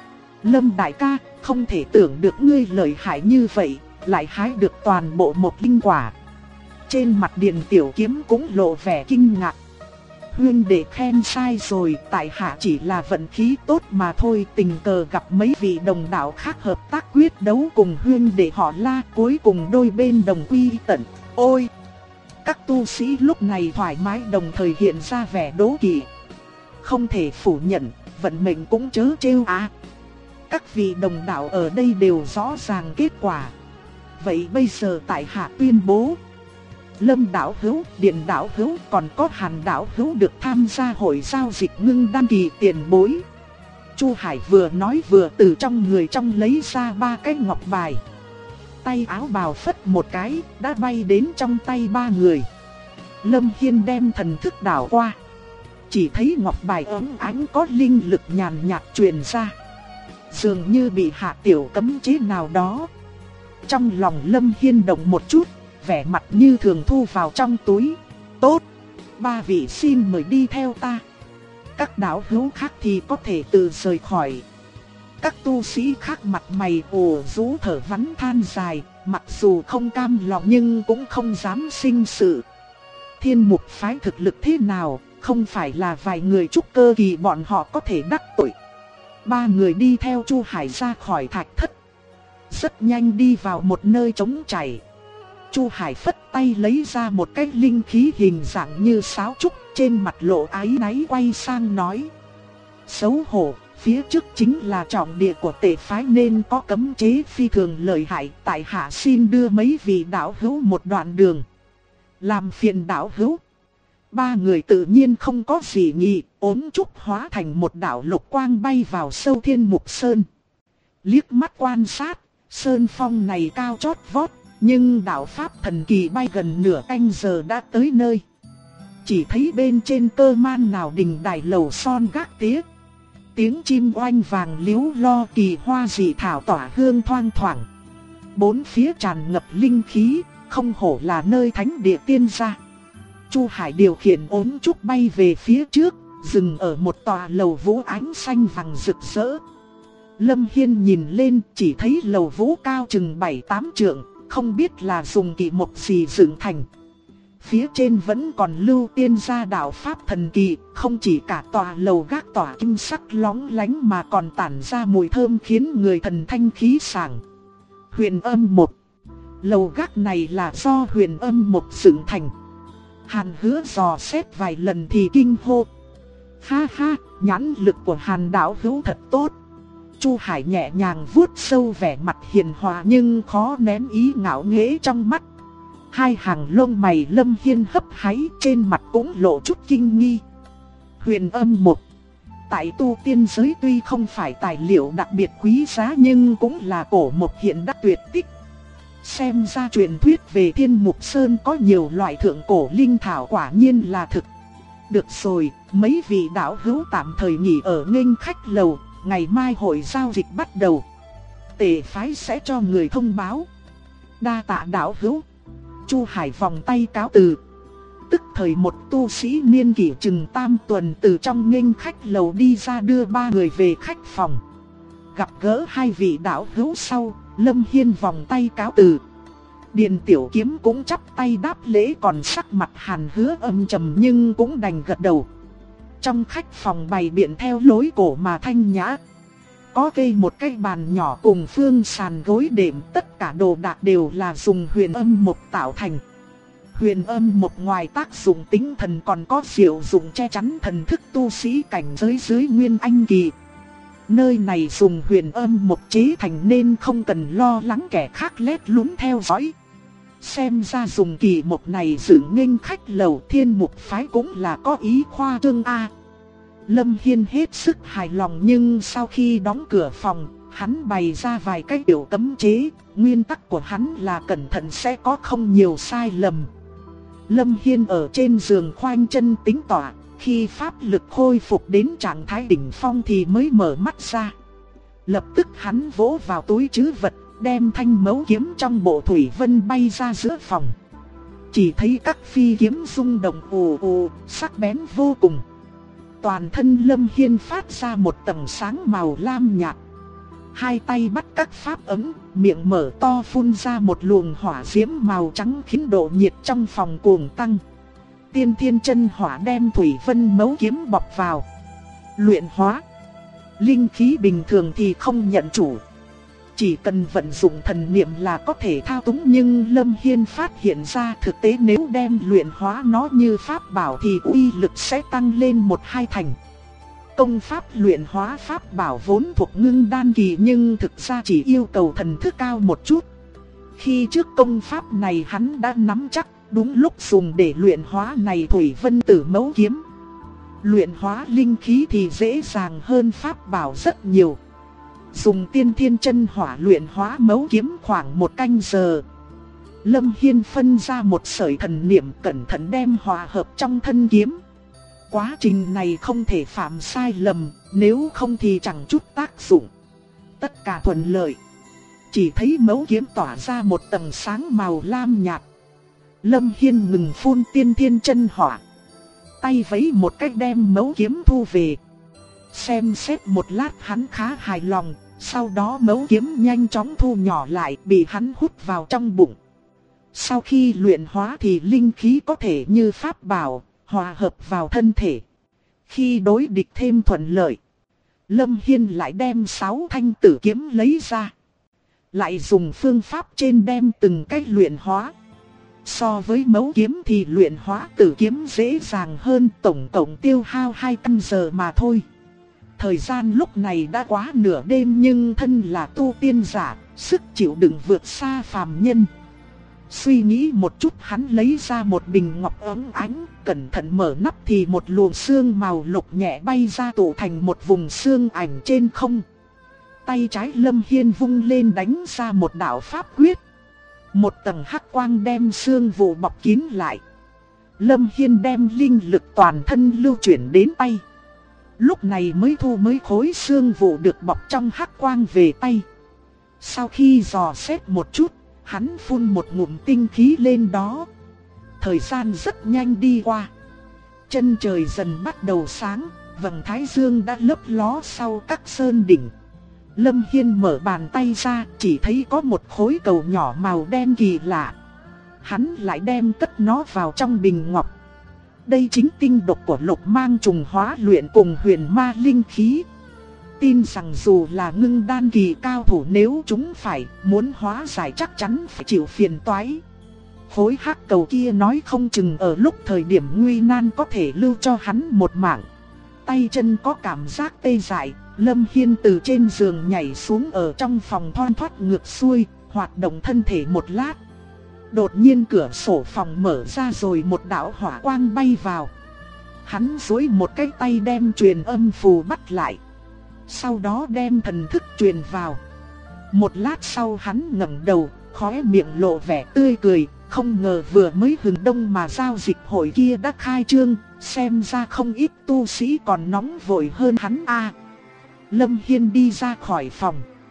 Lâm đại ca, không thể tưởng được ngươi lợi hại như vậy, lại hái được toàn bộ một linh quả. Trên mặt Điền Tiểu Kiếm cũng lộ vẻ kinh ngạc. Huyên đệ khen sai rồi, tại hạ chỉ là vận khí tốt mà thôi, tình cờ gặp mấy vị đồng đạo khác hợp tác quyết đấu cùng huyên đệ họ La, cuối cùng đôi bên đồng quy tận. Ôi! Các tu sĩ lúc này thoải mái đồng thời hiện ra vẻ đố kỵ. Không thể phủ nhận, vận mệnh cũng chớ trêu á. Các vị đồng đạo ở đây đều rõ ràng kết quả. Vậy bây giờ tại hạ tuyên bố, Lâm đạo hữu, Điện đạo hữu, còn có Hàn đạo hữu được tham gia hội giao dịch ngưng đan kỳ tiền bối. Chu Hải vừa nói vừa từ trong người trong lấy ra 3 cái ngọc bài. Tay áo bào phất một cái, đã bay đến trong tay 3 người. Lâm Hiên đem thần thức đảo qua. Chỉ thấy ngọc bài óng ánh có linh lực nhàn nhạt truyền ra. Dường như bị hạ tiểu cấm chế nào đó. Trong lòng Lâm Hiên động một chút, vẻ mặt như thường thu vào trong túi. Tốt, 3 vị xin mời đi theo ta. Các đạo hữu khác thì có thể tự rời khỏi. Các tu sĩ khác mặt mày ủ rũ thở vắn than dài, mặc dù không cam lòng nhưng cũng không dám sinh sự. Thiên Mục phái thực lực thế nào, không phải là vài người trúc cơ kỳ bọn họ có thể đắc tội. 3 người đi theo Chu Hải ra khỏi thạch thất, rất nhanh đi vào một nơi trống trải. Chu Hải phất tay lấy ra một cái linh khí hình dạng như sáo trúc, trên mặt lộ áy náy quay sang nói: xấu hổ, phía trước chính là trọng địa của Tề phái nên có cấm chế phi thường lợi hại, tại hạ xin đưa mấy vị đạo hữu một đoạn đường. Làm phiền đạo hữu. 3 người tự nhiên không có gì nghị, ốm trúc hóa thành một đạo lục quang bay vào sâu Thiên Mục Sơn. Liếc mắt quan sát, sơn phong này cao chót vót, nhưng đạo pháp thần kỳ bay gần nửa canh giờ đã tới nơi. Chỉ thấy bên trên cơ man nào đình đài lầu son gác tía. Tiếng chim oanh vàng líu lo, kỳ hoa dị thảo tỏa hương thoang thoảng. 4 phía tràn ngập linh khí, không hổ là nơi thánh địa tiên gia. Chu Hải điều khiển ốm trúc bay về phía trước, dừng ở một tòa lầu vũ ánh xanh vàng rực rỡ. Lâm Hiên nhìn lên, chỉ thấy lầu vũ cao chừng 7-8 trượng, không biết là dùng kỳ mộc gì dựng thành. Phía trên vẫn còn lưu tiên gia đạo pháp thần kỳ, không chỉ cả tòa lầu gác tỏa kim sắc lóng lánh mà còn tản ra mùi thơm khiến người thần thanh khí sảng. Huyền Âm Mộc. Lầu gác này là do Huyền Âm Mộc dựng thành. Hàn Hứa dò xét vài lần thì kinh hô: ha ha, nhãn lực của Hàn đạo hữu thật tốt. Chu Hải nhẹ nhàng vuốt sâu vẻ mặt hiền hòa nhưng khó nén ý ngạo nghễ trong mắt. 2 hàng lông mày Lâm Hiên hấp háy, trên mặt cũng lộ chút kinh nghi. Huyền Âm Mộc tại tu tiên giới tuy không phải tài liệu đặc biệt quý giá nhưng cũng là cổ mộc hiện đắc tuyệt tích. Xem ra truyền thuyết về Thiên Mục Sơn có nhiều loại thượng cổ linh thảo quả nhiên là thực. Được rồi, mấy vị đạo hữu tạm thời nghỉ ở nghênh khách lầu, ngày mai hội giao dịch bắt đầu. Tề phái sẽ cho người thông báo. Đa tạ đạo hữu. Chu Hải vòng tay cáo từ. Tức thời một tu sĩ niên kỷ chừng tam tuần từ trong nghênh khách lầu đi ra đưa 3 người về khách phòng. Gặp gỡ 2 vị đạo hữu sau, Lâm Hiên vòng tay cáo từ. Điền Tiểu Kiếm cũng chắp tay đáp lễ, còn sắc mặt Hàn Hứa âm trầm nhưng cũng đành gật đầu. Trong khách phòng bày biện theo lối cổ mà thanh nhã. Có kê một cái bàn nhỏ cùng phương sàn gối đệm, tất cả đồ đạc đều là dùng huyền âm mộc tạo thành. Huyền âm mộc ngoài tác dụng tính thần còn có diệu dụng che chắn thần thức tu sĩ cảnh giới dưới Nguyên Anh kỳ. Nơi này dùng huyền âm mộc chế thành nên không cần lo lắng kẻ khác lét lún theo dõi. Xem ra dùng kỳ mộc này giữ nghênh khách lầu Thiên Mục phái cũng là có ý khoa trương a. Lâm Hiên hết sức hài lòng, nhưng sau khi đóng cửa phòng, hắn bày ra vài cái biểu cấm chế, nguyên tắc của hắn là cẩn thận sẽ có không nhiều sai lầm. Lâm Hiên ở trên giường khoanh chân tính tọa, khi pháp lực khôi phục đến trạng thái đỉnh phong thì mới mở mắt ra. Lập tức hắn vỗ vào túi trữ vật, đem thanh mấu kiếm trong bộ thủy vân bay ra giữa phòng. Chỉ thấy các phi kiếm rung động ù ù, sắc bén vô cùng. Toàn thân Lâm Hiên phát ra một tầng sáng màu lam nhạt. Hai tay bắt các pháp ấm, miệng mở to phun ra một luồng hỏa diễm màu trắng khiến độ nhiệt trong phòng cuồng tăng. Tiên Thiên Chân Hỏa đem thủy vân mấu kiếm bọc vào. Luyện hóa. Linh khí bình thường thì không nhận chủ, chỉ cần vận dụng thần niệm là có thể thao túng, nhưng Lâm Hiên phát hiện ra thực tế nếu đem luyện hóa nó như pháp bảo thì uy lực sẽ tăng lên 1-2 thành. Công pháp luyện hóa pháp bảo vốn thuộc ngưng đan kỳ nhưng thực ra chỉ yêu cầu thần thức cao một chút. Khi trước công pháp này hắn đã nắm chắc, đúng lúc dùng để luyện hóa này thủy vân tử mấu kiếm. Luyện hóa linh khí thì dễ dàng hơn pháp bảo rất nhiều. Dùng Tiên Thiên Chân Hỏa luyện hóa mấu kiếm khoảng 1 canh giờ. Lâm Hiên phân ra một sợi thần niệm cẩn thận đem hòa hợp trong thân kiếm. Quá trình này không thể phạm sai lầm, nếu không thì chẳng chút tác dụng. Tất cả thuận lợi. Chỉ thấy mấu kiếm tỏa ra một tầng sáng màu lam nhạt. Lâm Hiên ngừng phun Tiên Thiên Chân Hỏa, tay vẫy một cách đem mấu kiếm thu về. Xem xét một lát hắn khá hài lòng, sau đó mấu kiếm nhanh chóng thu nhỏ lại, bị hắn hút vào trong bụng. Sau khi luyện hóa thì linh khí có thể như pháp bảo, hòa hợp vào thân thể. Khi đối địch thêm thuận lợi, Lâm Hiên lại đem 6 thanh tử kiếm lấy ra. Lại dùng phương pháp trên đem từng cách luyện hóa. So với mấu kiếm thì luyện hóa tử kiếm dễ dàng hơn, tổng cộng tiêu hao 2 canh giờ mà thôi. Thời gian lúc này đã quá nửa đêm nhưng thân là tu tiên giả, sức chịu đựng vượt xa phàm nhân. Suy nghĩ một chút hắn lấy ra một bình ngọc óng ánh, cẩn thận mở nắp thì một luồng sương màu lục nhẹ bay ra tụ thành một vùng sương ảnh trên không. Tay trái Lâm Hiên vung lên đánh ra một đạo pháp quyết. Một tầng hắc quang đem sương vụ bọc kín lại. Lâm Hiên đem linh lực toàn thân lưu chuyển đến tay. Lúc này mới thu mấy khối sương vụ được bọc trong hắc quang về tay. Sau khi dò xét một chút, hắn phun một ngụm tinh khí lên đó. Thời gian rất nhanh đi qua. Chân trời dần bắt đầu sáng, vầng thái dương đã lấp ló sau các sơn đỉnh. Lâm Hiên mở bàn tay ra, chỉ thấy có một khối cầu nhỏ màu đen kỳ lạ. Hắn lại đem cất nó vào trong bình ngọc. Đây chính tinh độc của Lục Mang trùng hóa luyện cùng huyền ma linh khí. Tin rằng dù là ngưng đan kỳ cao thủ nếu chúng phải muốn hóa giải chắc chắn phải chịu phiền toái. Khối hắc cầu kia nói không chừng ở lúc thời điểm nguy nan có thể lưu cho hắn một mạng. Tay chân có cảm giác tê dại, Lâm Hiên từ trên giường nhảy xuống ở trong phòng thon thoát ngược xuôi, hoạt động thân thể một lát. Đột nhiên cửa sổ phòng mở ra rồi một đạo hỏa quang bay vào. Hắn duỗi một cái tay đem truyền âm phù bắt lại. Sau đó đem thần thức truyền vào. Một lát sau hắn ngẩng đầu, khóe miệng lộ vẻ tươi cười. Không ngờ vừa mới hừng đông mà giao dịch hội kia đã khai trương. Xem ra không ít tu sĩ còn nóng vội hơn hắn a. Lâm Hiên đi ra khỏi phòng.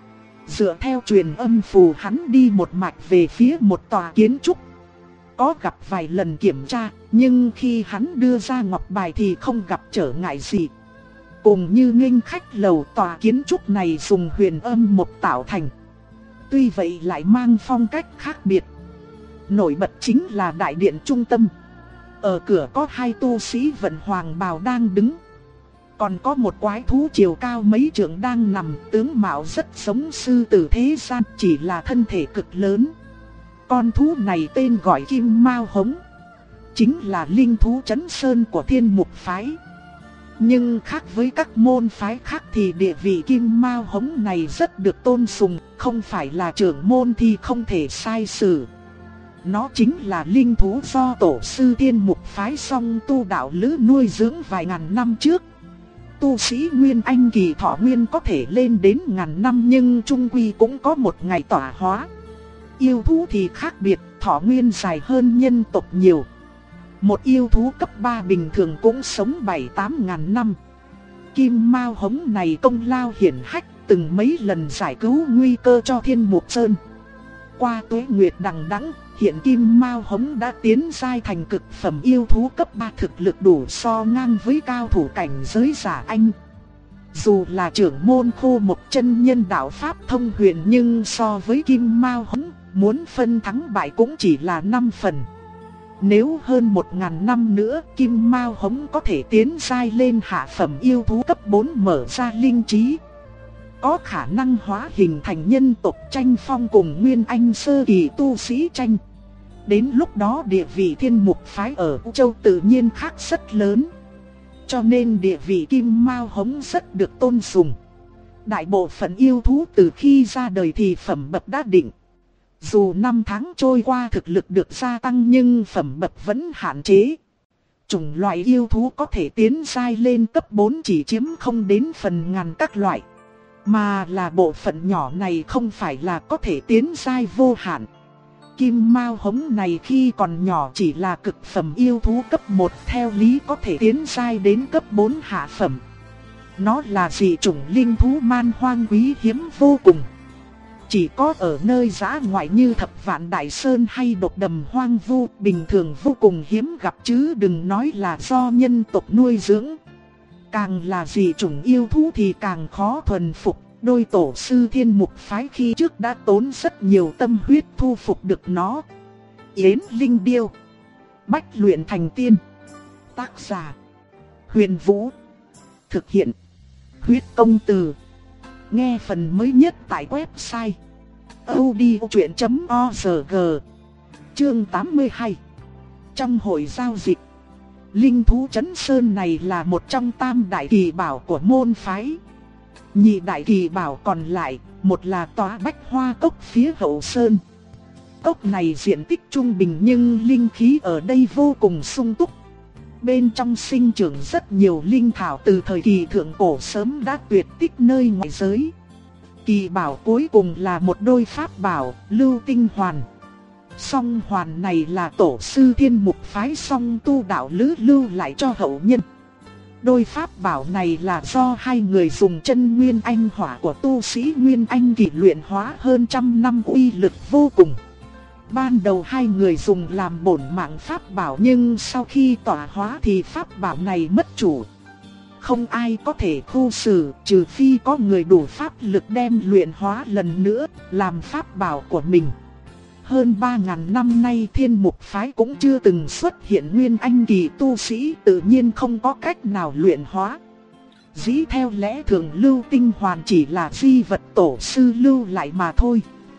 Dựa theo truyền âm phù hắn đi một mạch về phía một tòa kiến trúc. Có gặp vài lần kiểm tra, nhưng khi hắn đưa ra ngọc bài thì không gặp trở ngại gì. Cùng như nghênh khách lầu, tòa kiến trúc này dùng huyền âm mộc tạo thành. Tuy vậy lại mang phong cách khác biệt. Nổi bật chính là đại điện trung tâm. Ở cửa có 2 tu sĩ vận hoàng bào đang đứng. Còn có một quái thú chiều cao mấy trượng đang nằm, tướng mạo rất giống sư tử thế gian, chỉ là thân thể cực lớn. Con thú này tên gọi Kim Mao Hống, chính là linh thú trấn sơn của Thiên Mục phái. Nhưng khác với các môn phái khác thì địa vị Kim Mao Hống này rất được tôn sùng, không phải là trưởng môn thì không thể sai xử. Nó chính là linh thú do tổ sư Thiên Mục phái Song Tu đạo lữ nuôi dưỡng vài ngàn năm trước. Tu sĩ Nguyên Anh kỳ thọ nguyên có thể lên đến ngàn năm nhưng chung quy cũng có một ngày tỏa hóa. Yêu thú thì khác biệt, thọ nguyên dài hơn nhân tộc nhiều. Một yêu thú cấp 3 bình thường cũng sống 7-8 ngàn năm. Kim Mao Hống này công lao hiển hách, từng mấy lần giải cứu nguy cơ cho Thiên Mục Sơn. Qua tuế nguyệt đằng đẵng, hiện Kim Mao Hống đã tiến giai thành cực phẩm yêu thú cấp 3, thực lực đủ so ngang với cao thủ cảnh giới giả anh. Dù là trưởng môn Khô Mộc chân nhân đạo pháp thông huyền nhưng so với Kim Mao Hống, muốn phân thắng bại cũng chỉ là 5 phần. Nếu hơn 1000 năm nữa Kim Mao Hống có thể tiến giai lên hạ phẩm yêu thú cấp 4 mở ra linh trí, có khả năng hóa hình thành nhân tộc tranh phong cùng Nguyên Anh sơ kỳ tu sĩ tranh. Đến lúc đó địa vị Thiên Mục phái ở U Châu tự nhiên khác rất lớn. Cho nên địa vị Kim Mao Hống rất được tôn sùng. Đại bộ phận yêu thú từ khi ra đời thì phẩm bậc đã định. Dù năm tháng trôi qua thực lực được gia tăng nhưng phẩm bậc vẫn hạn chế. Chủng loại yêu thú có thể tiến giai lên cấp 4 chỉ chiếm không đến phần ngàn các loại. Mà là bộ phận nhỏ này không phải là có thể tiến giai vô hạn. Kim Mao Hống này khi còn nhỏ chỉ là cực phẩm yêu thú cấp 1, theo lý có thể tiến giai đến cấp 4 hạ phẩm. Nó là dị chủng linh thú man hoang quý hiếm vô cùng. Chỉ có ở nơi dã ngoại như Thập Vạn Đại Sơn hay Độc Đầm hoang vu bình thường vô cùng hiếm gặp chứ đừng nói là do nhân tộc nuôi dưỡng. Càng là dị chủng yêu thú thì càng khó thuần phục. Đôi tổ sư Thiên Mục phái khi trước đã tốn rất nhiều tâm huyết thu phục được nó. Yến Linh Điêu, bách luyện thành tiên. Tác giả Huyền Vũ, thực hiện Huyết Công Từ. Nghe phần mới nhất tại website audiochuyện.org. Chương 82. Trong hội giao dịch, linh thú trấn sơn này là một trong tam đại kỳ bảo của môn phái. Nhị đại kỳ bảo còn lại, một là tòa Bách Hoa Cốc phía hậu sơn. Cốc này diện tích trung bình nhưng linh khí ở đây vô cùng sung túc. Bên trong sinh trưởng rất nhiều linh thảo từ thời kỳ thượng cổ sớm đã tuyệt tích nơi ngoại giới. Kỳ bảo cuối cùng là một đôi pháp bảo, Lưu Tinh Hoàn. Song hoàn này là tổ sư Thiên Mục phái Song Tu đạo lữ lưu lại cho hậu nhân. Đôi pháp bảo này là do hai người dùng chân nguyên anh hỏa của tu sĩ Nguyên Anh kỳ luyện hóa hơn trăm năm, uy lực vô cùng. Ban đầu hai người dùng làm bổn mạng pháp bảo nhưng sau khi tỏa hóa thì pháp bảo này mất chủ. Không ai có thể khu xử trừ phi có người đủ pháp lực đem luyện hóa lần nữa làm pháp bảo của mình. Hơn 3000 năm nay Thiên Mục phái cũng chưa từng xuất hiện Nguyên Anh kỳ tu sĩ, tự nhiên không có cách nào luyện hóa. Dĩ theo lẽ thường Lưu Tinh Hoàn chỉ là di vật tổ sư lưu lại mà thôi.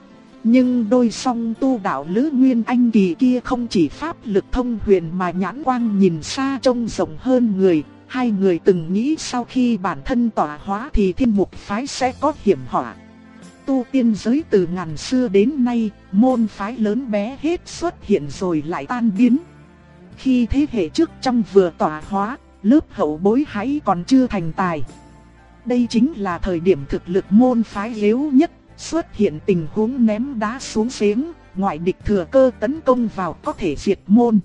Nhưng đôi Song Tu đạo lữ Nguyên Anh kỳ kia không chỉ pháp lực thông huyền mà nhãn quang nhìn xa trông rộng hơn người. Hai người từng nghĩ sau khi bản thân tỏa hóa thì Thiên Mục phái sẽ có hiểm họa. Tu tiên giới từ ngàn xưa đến nay, môn phái lớn bé hết xuất hiện rồi lại tan biến. Khi thế hệ trước trong vừa tỏa hóa, lớp hậu bối hãy còn chưa thành tài. Đây chính là thời điểm thực lực môn phái yếu nhất, xuất hiện tình huống ném đá xuống giếng, ngoại địch thừa cơ tấn công vào có thể diệt môn.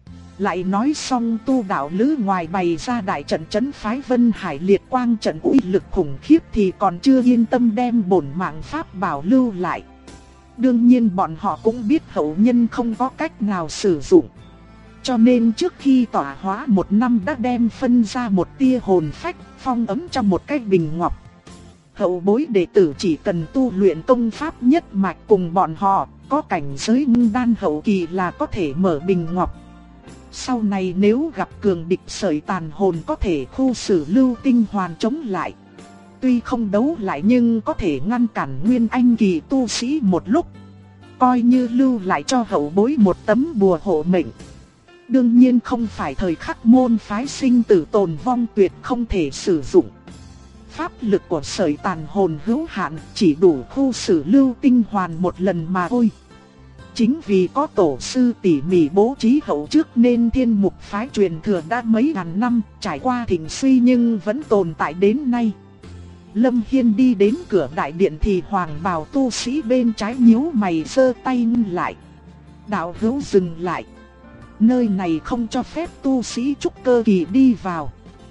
Lại nói Song Tu đạo lữ ngoài bày ra đại trận trấn phái Vân Hải Liệt Quang trận uy lực khủng khiếp thì còn chưa yên tâm đem bổn mạng pháp bảo lưu lại. Đương nhiên bọn họ cũng biết hậu nhân không có cách nào sử dụng. Cho nên trước khi tỏa hóa 1 năm đã đem phân ra một tia hồn phách phong ấm trong một cái bình ngọc. Hậu bối đệ tử chỉ cần tu luyện công pháp nhất mạch cùng bọn họ, có cảnh giới ngưng đan hậu kỳ là có thể mở bình ngọc. Sau này nếu gặp cường địch sợi tàn hồn có thể khu xử lưu tinh hoàn chống lại. Tuy không đấu lại nhưng có thể ngăn cản nguyên anh kỳ tu sĩ một lúc. Coi như lưu lại cho hậu bối một tấm bùa hộ mệnh. Đương nhiên không phải thời khắc môn phái sinh tử tồn vong tuyệt không thể sử dụng. Pháp lực của sợi tàn hồn hữu hạn chỉ đủ khu xử lưu tinh hoàn một lần mà thôi. Chính vì có tổ sư tỉ mỉ bố trí hậu trước nên thiên mục phái truyền thừa đã mấy ngàn năm trải qua thịnh suy nhưng vẫn tồn tại đến nay. Lâm Hiên đi đến cửa đại điện thì hoàng bào tu sĩ bên trái nhíu mày giơ tay ngăn lại. Đạo hữu dừng lại. Nơi này không cho phép tu sĩ trúc cơ kỳ đi vào.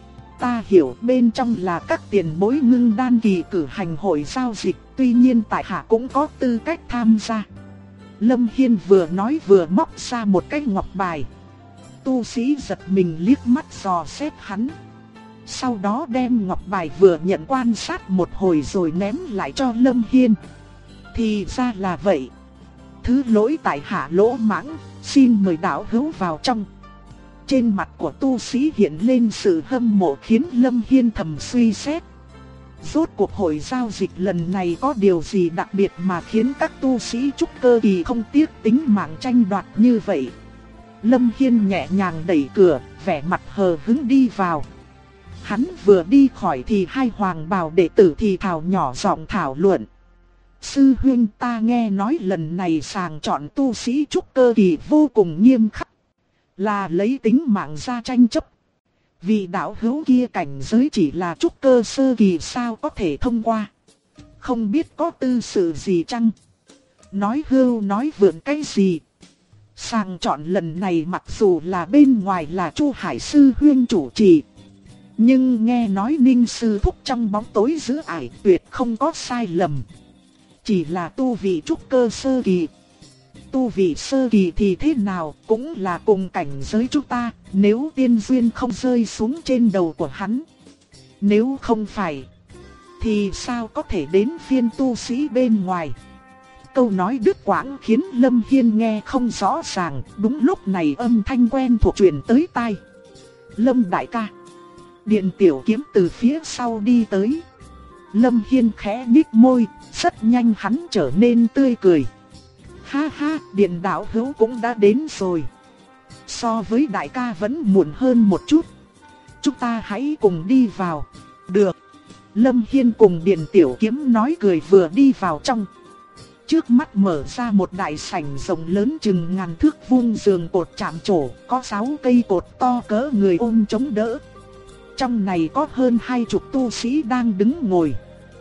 Ta hiểu bên trong là các tiền bối ngưng đan kỳ cử hành hội giao dịch, tuy nhiên tại hạ cũng có tư cách tham gia. Lâm Hiên vừa nói vừa móc ra một cái ngọc bài. Tu sĩ giật mình liếc mắt dò xét hắn. Sau đó đem ngọc bài vừa nhận quan sát một hồi rồi ném lại cho Lâm Hiên. Thì ra là vậy. Thứ lỗi tại hạ lỗ mãng, xin mời đạo hữu vào trong. Trên mặt của tu sĩ hiện lên sự hâm mộ khiến Lâm Hiên thầm suy xét. Rốt cuộc hội giao dịch lần này có điều gì đặc biệt mà khiến các tu sĩ trúc cơ kỳ không tiếc tính mạng tranh đoạt như vậy. Lâm Hiên nhẹ nhàng đẩy cửa, vẻ mặt hờ hững đi vào. Hắn vừa đi khỏi thì hai hoàng bào đệ tử thì thào nhỏ giọng thảo luận. Sư huynh, ta nghe nói lần này sàng chọn tu sĩ trúc cơ kỳ vô cùng nghiêm khắc. Là lấy tính mạng ra tranh chấp. Vì đạo hữu kia cảnh giới chỉ là trúc cơ sơ kỳ sao có thể thông qua. Không biết có tư sự gì chăng? Nói hưu nói vượn cái gì? Sàng chọn lần này mặc dù là bên ngoài là Chu Hải sư huynh chủ trì, nhưng nghe nói Ninh sư thúc trong bóng tối giữ ải tuyệt không có sai lầm. Chỉ là tu vị trúc cơ sơ kỳ. Tu vị sơ kỳ thì thế nào cũng là cùng cảnh giới chúng ta, nếu tiên duyên không rơi xuống trên đầu của hắn. Nếu không phải, thì sao có thể đến phiên tu sĩ bên ngoài. Câu nói đứt quãng khiến Lâm Hiên nghe không rõ ràng. Đúng lúc này âm thanh quen thuộc truyền tới tai. Lâm đại ca. Điện tiểu kiếm từ phía sau đi tới. Lâm Hiên khẽ nhích môi, rất nhanh hắn trở nên tươi cười. Ha ha, điện đạo hữu cũng đã đến rồi. So với đại ca vẫn muộn hơn một chút. Chúng ta hãy cùng đi vào. Được. Lâm Hiên cùng điện tiểu kiếm nói cười vừa đi vào trong. Trước mắt mở ra một đại sảnh rộng lớn chừng ngàn thước vuông, giường cột chạm trổ, có 6 cây cột to cỡ người ôm chống đỡ. Trong này có hơn 20 tu sĩ đang đứng ngồi.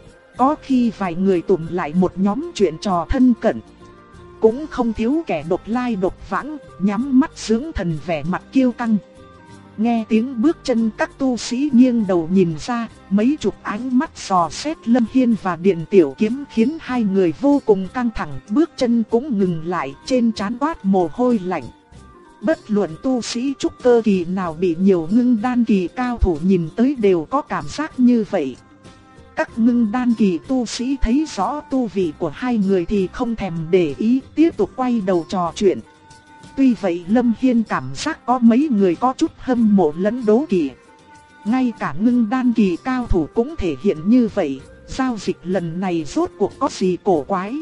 Có khi vài người tụm lại một nhóm chuyện trò thân cận. Cũng không thiếu kẻ độc lai độc vãng, nhắm mắt dưỡng thần vẻ mặt kiêu căng. Nghe tiếng bước chân các tu sĩ nghiêng đầu nhìn ra, mấy chục ánh mắt dò xét Lâm Hiên và Điện Tiểu Kiếm khiến hai người vô cùng căng thẳng, bước chân cũng ngừng lại, trên trán toát mồ hôi lạnh. Bất luận tu sĩ trúc cơ kỳ nào bị nhiều ngưng đan kỳ cao thủ nhìn tới đều có cảm giác như vậy. Các ngưng đan kỳ tu sĩ thấy rõ tu vị của hai người thì không thèm để ý, tiếp tục quay đầu trò chuyện. Tuy vậy Lâm Hiên cảm giác có mấy người có chút hâm mộ lẫn đố kỵ. Ngay cả ngưng đan kỳ cao thủ cũng thể hiện như vậy, giao dịch lần này rốt cuộc có gì cổ quái.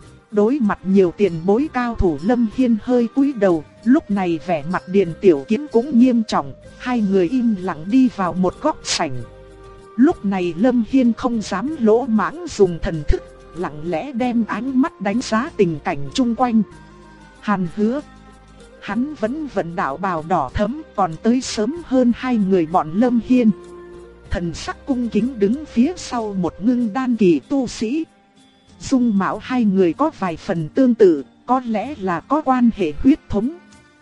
Đối mặt nhiều tiền bối cao thủ, Lâm Hiên hơi cúi đầu, lúc này vẻ mặt Điền Tiểu Kiếm cũng nghiêm trọng, hai người im lặng đi vào một góc sảnh. Lúc này Lâm Hiên không dám lỗ mãng dùng thần thức, lặng lẽ đem ánh mắt đánh giá tình cảnh chung quanh. Hàn Hứa, hắn vẫn vận đạo bào đỏ thẫm, còn tới sớm hơn hai người bọn Lâm Hiên. Thần sắc cung kính đứng phía sau một ngưng đan kỳ tu sĩ. Dung mạo hai người có vài phần tương tự, có lẽ là có quan hệ huyết thống.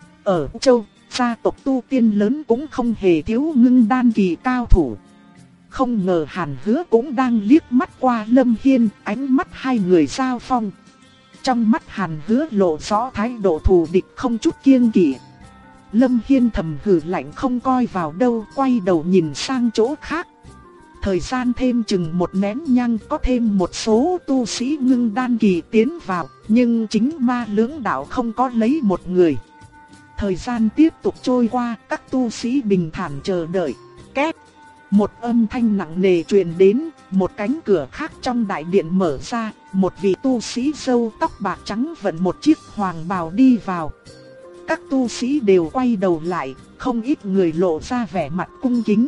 Ở Châu, gia tộc tu tiên lớn cũng không hề thiếu ngưng đan kỳ cao thủ. Không ngờ Hàn Hứa cũng đang liếc mắt qua Lâm Hiên, ánh mắt hai người giao phong. Trong mắt Hàn Hứa lộ rõ thái độ thù địch không chút kiêng kỵ. Lâm Hiên thầm hừ lạnh không coi vào đâu, quay đầu nhìn sang chỗ khác. Thời gian thêm chừng một nén nhang có thêm một số tu sĩ ngưng đan kỳ tiến vào, nhưng chính ma lưỡng đạo không có lấy một người. Thời gian tiếp tục trôi qua, các tu sĩ bình thản chờ đợi. Két! Một âm thanh nặng nề truyền đến, một cánh cửa khác trong đại điện mở ra, một vị tu sĩ râu tóc bạc trắng vận một chiếc hoàng bào đi vào. Các tu sĩ đều quay đầu lại, không ít người lộ ra vẻ mặt cung kính.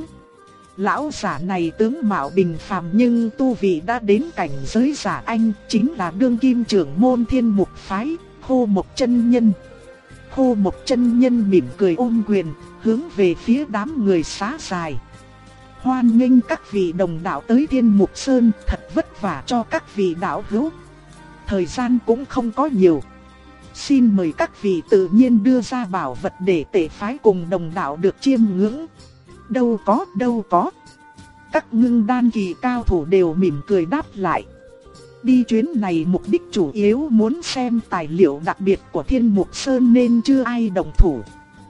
Lão giả này tướng mạo bình phàm nhưng tu vị đã đến cảnh giới giả anh, chính là đương kim trưởng môn Thiên Mục phái, Khô Mộc chân nhân. Khô Mộc chân nhân mỉm cười ôm quyền, hướng về phía đám người xá dài. Hoan nghênh các vị đồng đạo tới Thiên Mục Sơn, thật vất vả cho các vị đạo hữu. Thời gian cũng không có nhiều. Xin mời các vị tự nhiên đưa ra bảo vật để tệ phái cùng đồng đạo được chiêm ngưỡng. Đâu có. Các ngưng đan kỳ cao thủ đều mỉm cười đáp lại. Đi chuyến này mục đích chủ yếu muốn xem tài liệu đặc biệt của Thiên Mục Sơn nên chưa ai động thủ.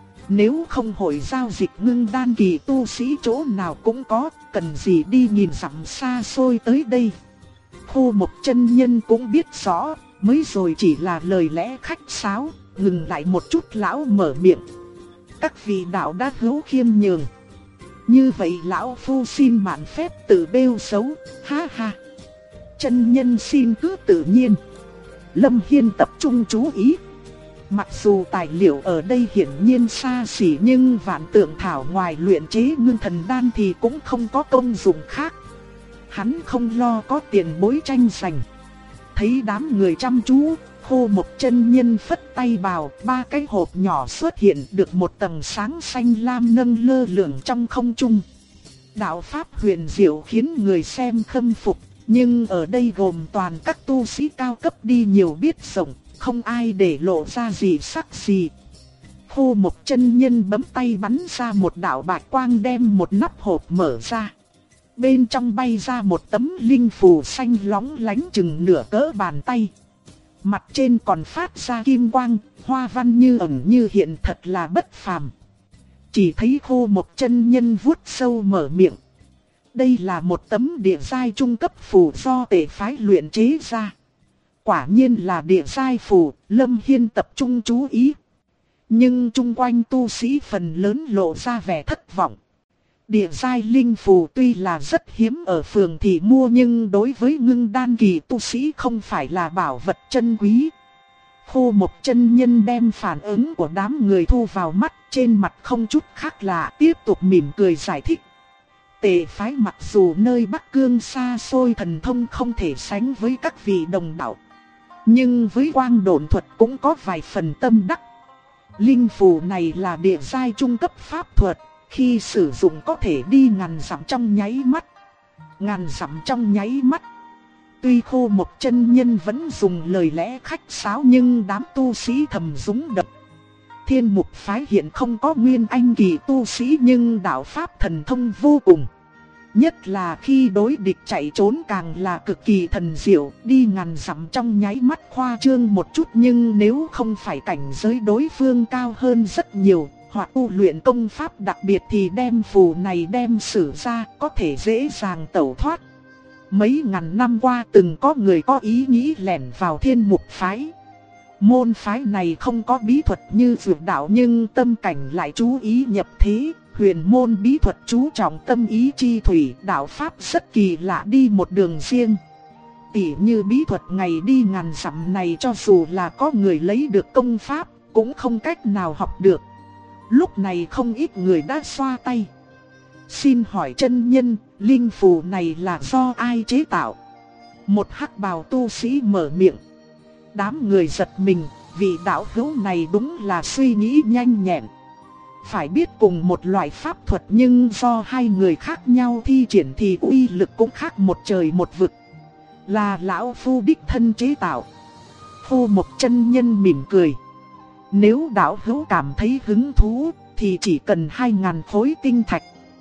Nếu không hội giao dịch ngưng đan kỳ tu sĩ chỗ nào cũng có, cần gì đi nhìn dặm xa xôi tới đây. Khô Mộc chân nhân cũng biết rõ, mới rồi chỉ là lời lẽ khách sáo, ngừng lại một chút lão mở miệng. Các vị đạo đã hữu khiêm nhường. Như vậy lão phu xin mạn phép tự bêu xấu, ha ha. Chân nhân xin cứ tự nhiên. Lâm Hiên tập trung chú ý. Mặc dù tài liệu ở đây hiển nhiên xa xỉ nhưng vạn tượng thảo ngoài luyện chế ngưng thần đan thì cũng không có công dụng khác. Hắn không lo có tiền bối tranh giành. Thấy đám người chăm chú, Khô Mộc chân nhân phất tay bảo, ba cái hộp nhỏ xuất hiện được một tầng sáng xanh lam nâng lơ lửng trong không trung. Đạo pháp huyền diệu khiến người xem khâm phục, nhưng ở đây gồm toàn các tu sĩ cao cấp đi nhiều biết rộng, không ai để lộ ra gì sắc gì. Khô Mộc chân nhân bấm tay bắn ra một đạo bạch quang đem một nắp hộp mở ra. Bên trong bay ra một tấm linh phù xanh lóng lánh chừng nửa cỡ bàn tay. Mặt trên còn phát ra kim quang, hoa văn như ẩn như hiện thật là bất phàm. Chỉ thấy Khô Mộc chân nhân vuốt sâu mở miệng. Đây là một tấm địa giai trung cấp phù do tệ phái luyện chế ra. Quả nhiên là địa giai phù, Lâm Hiên tập trung chú ý. Nhưng chung quanh tu sĩ phần lớn lộ ra vẻ thất vọng. Địa giai linh phù tuy là rất hiếm ở phường thị mua nhưng đối với ngưng đan kỳ tu sĩ không phải là bảo vật chân quý. Khô Mộc chân nhân đem phản ứng của đám người thu vào mắt, trên mặt không chút khác lạ, tiếp tục mỉm cười giải thích. Tệ phái mặc dù nơi Bắc Cương xa xôi thần thông không thể sánh với các vị đồng đạo, nhưng với quang độn thuật cũng có vài phần tâm đắc. Linh phù này là địa giai trung cấp pháp thuật, khi sử dụng có thể đi ngàn dặm trong nháy mắt. Ngàn dặm trong nháy mắt. Tuy Khô Mộc chân nhân vẫn dùng lời lẽ khách sáo nhưng đám tu sĩ thầm rúng động. Thiên Mục phái hiện không có nguyên anh kỳ tu sĩ nhưng đạo pháp thần thông vô cùng. Nhất là khi đối địch chạy trốn càng là cực kỳ thần diệu, đi ngàn dặm trong nháy mắt khoa trương một chút nhưng nếu không phải cảnh giới đối phương cao hơn rất nhiều, hoặc tu luyện công pháp đặc biệt thì đem phù này đem sử ra có thể dễ dàng tẩu thoát. Mấy ngàn năm qua từng có người có ý nghĩ lẻn vào Thiên Mục phái. Môn phái này không có bí thuật như dược đạo nhưng tâm cảnh lại chú ý nhập thế. Huyền môn bí thuật chú trọng tâm ý chi thủy, đạo pháp rất kỳ lạ đi một đường riêng. Tỉ như bí thuật ngày đi ngàn dặm này cho dù là có người lấy được công pháp cũng không cách nào học được. Lúc này không ít người đã xoa tay. Xin hỏi chân nhân, linh phù này là do ai chế tạo? Một hắc bào tu sĩ mở miệng. Đám người giật mình, vì đạo hữu này đúng là suy nghĩ nhanh nhẹn. Phải biết cùng một loại pháp thuật nhưng do hai người khác nhau thi triển thì uy lực cũng khác một trời một vực. Là lão phu đích thân chế tạo. Khô Mộc chân nhân mỉm cười. Nếu đạo hữu cảm thấy hứng thú thì chỉ cần 2000 khối tinh thạch.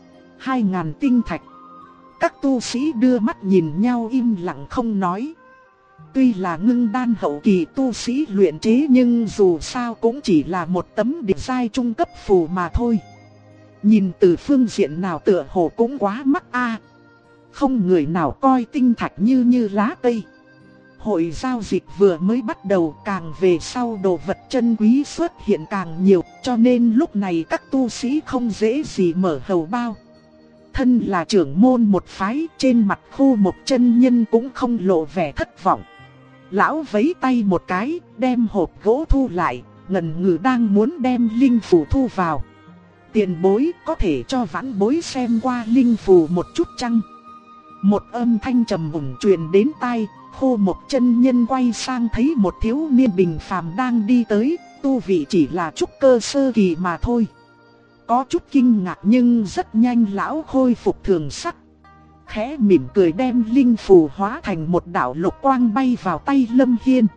2000 tinh thạch. Các tu sĩ đưa mắt nhìn nhau im lặng không nói. Tuy là ngưng đan hậu kỳ tu sĩ luyện chế nhưng dù sao cũng chỉ là một tấm địa giai trung cấp phù mà thôi. Nhìn từ phương diện nào tựa hồ cũng quá mắc a. không người nào coi tinh thạch như lá cây. Hội giao dịch vừa mới bắt đầu, càng về sau đồ vật chân quý xuất hiện càng nhiều, cho nên lúc này các tu sĩ không dễ gì mở hầu bao. Thân là trưởng môn một phái, trên mặt Khô Mộc chân nhân cũng không lộ vẻ thất vọng. Lão vẫy tay một cái, đem hộp gỗ thu lại, ngần ngừ đang muốn đem linh phù thu vào. Tiền bối có thể cho vãn bối xem qua linh phù một chút chăng? Một âm thanh trầm ổn truyền đến tai. Khô Mộc chân nhân quay sang thấy một thiếu niên bình phàm đang đi tới, tu vị chỉ là trúc cơ sơ kỳ mà thôi. Có chút kinh ngạc nhưng rất nhanh lão khôi phục thường sắc. Khẽ mỉm cười đem linh phù hóa thành một đạo lục quang bay vào tay Lâm Hiên.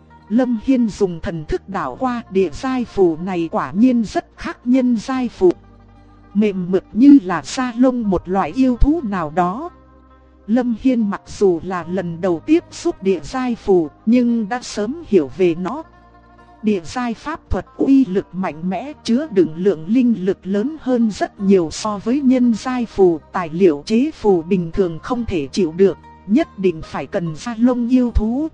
Lâm Hiên dùng thần thức đảo qua, địa giai phù này quả nhiên rất khác nhân giai phù. Mềm mượt như là da lông một loại yêu thú nào đó. Lâm Hiên mặc dù là lần đầu tiếp xúc địa giai phù, nhưng đã sớm hiểu về nó. Địa giai pháp thuật uy lực mạnh mẽ, chứa đựng lượng linh lực lớn hơn rất nhiều so với nhân giai phù. Tài liệu chế phù bình thường không thể chịu được, nhất định phải cần da lông yêu thú.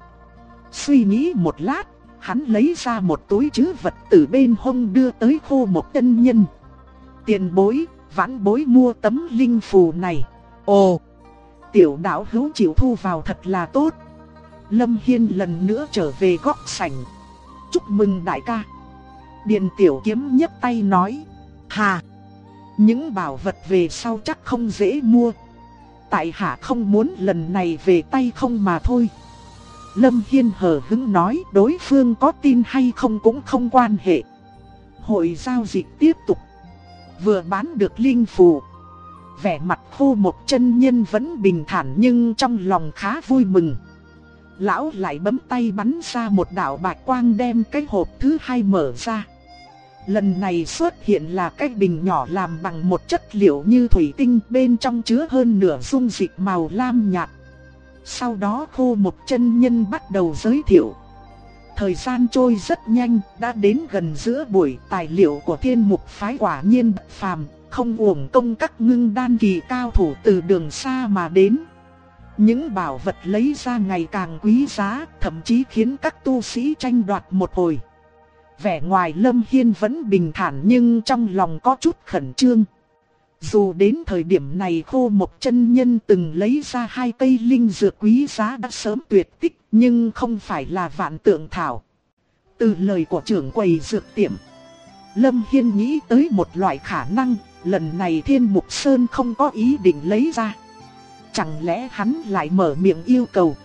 Suy nghĩ một lát, hắn lấy ra một túi trữ vật từ bên hông đưa tới Khô Mộc chân nhân. Tiền bối, vãn bối mua tấm linh phù này. Ồ! Tiểu đạo hữu chịu thu vào thật là tốt. Lâm Hiên lần nữa trở về góc sảnh. Chúc mừng đại ca. Điền Tiểu Kiếm nhấc tay nói. Hà! Những bảo vật về sau chắc không dễ mua. Tại hạ không muốn lần này về tay không mà thôi. Lâm Hiên hờ hững nói, đối phương có tin hay không cũng không quan hệ. Hội giao dịch tiếp tục. Vừa bán được linh phù, vẻ mặt Khô Mộc chân nhân vẫn bình thản nhưng trong lòng khá vui mừng. Lão lại bấm tay bắn ra một đạo bạch quang đem cái hộp thứ hai mở ra. Lần này xuất hiện là cái bình nhỏ làm bằng một chất liệu như thủy tinh, bên trong chứa hơn nửa dung dịch màu lam nhạt. Sau đó Khô Mộc chân nhân bắt đầu giới thiệu. Thời gian trôi rất nhanh, đã đến gần giữa buổi. Tài liệu của Thiên Mục phái quả nhiên bất phàm, không uổng công các ngưng đan kỳ cao thủ từ đường xa mà đến. Những bảo vật lấy ra ngày càng quý giá, thậm chí khiến các tu sĩ tranh đoạt một hồi. Vẻ ngoài Lâm Hiên vẫn bình thản nhưng trong lòng có chút khẩn trương. Dù đến thời điểm này Khô Mộc chân nhân từng lấy ra 2 cây linh dược quý giá đã sớm tuyệt tích, nhưng không phải là vạn tượng thảo. Từ lời của trưởng quầy dược tiệm, Lâm Hiên nghĩ tới một loại khả năng, lần này Thiên Mục Sơn không có ý định lấy ra. Chẳng lẽ hắn lại mở miệng yêu cầu?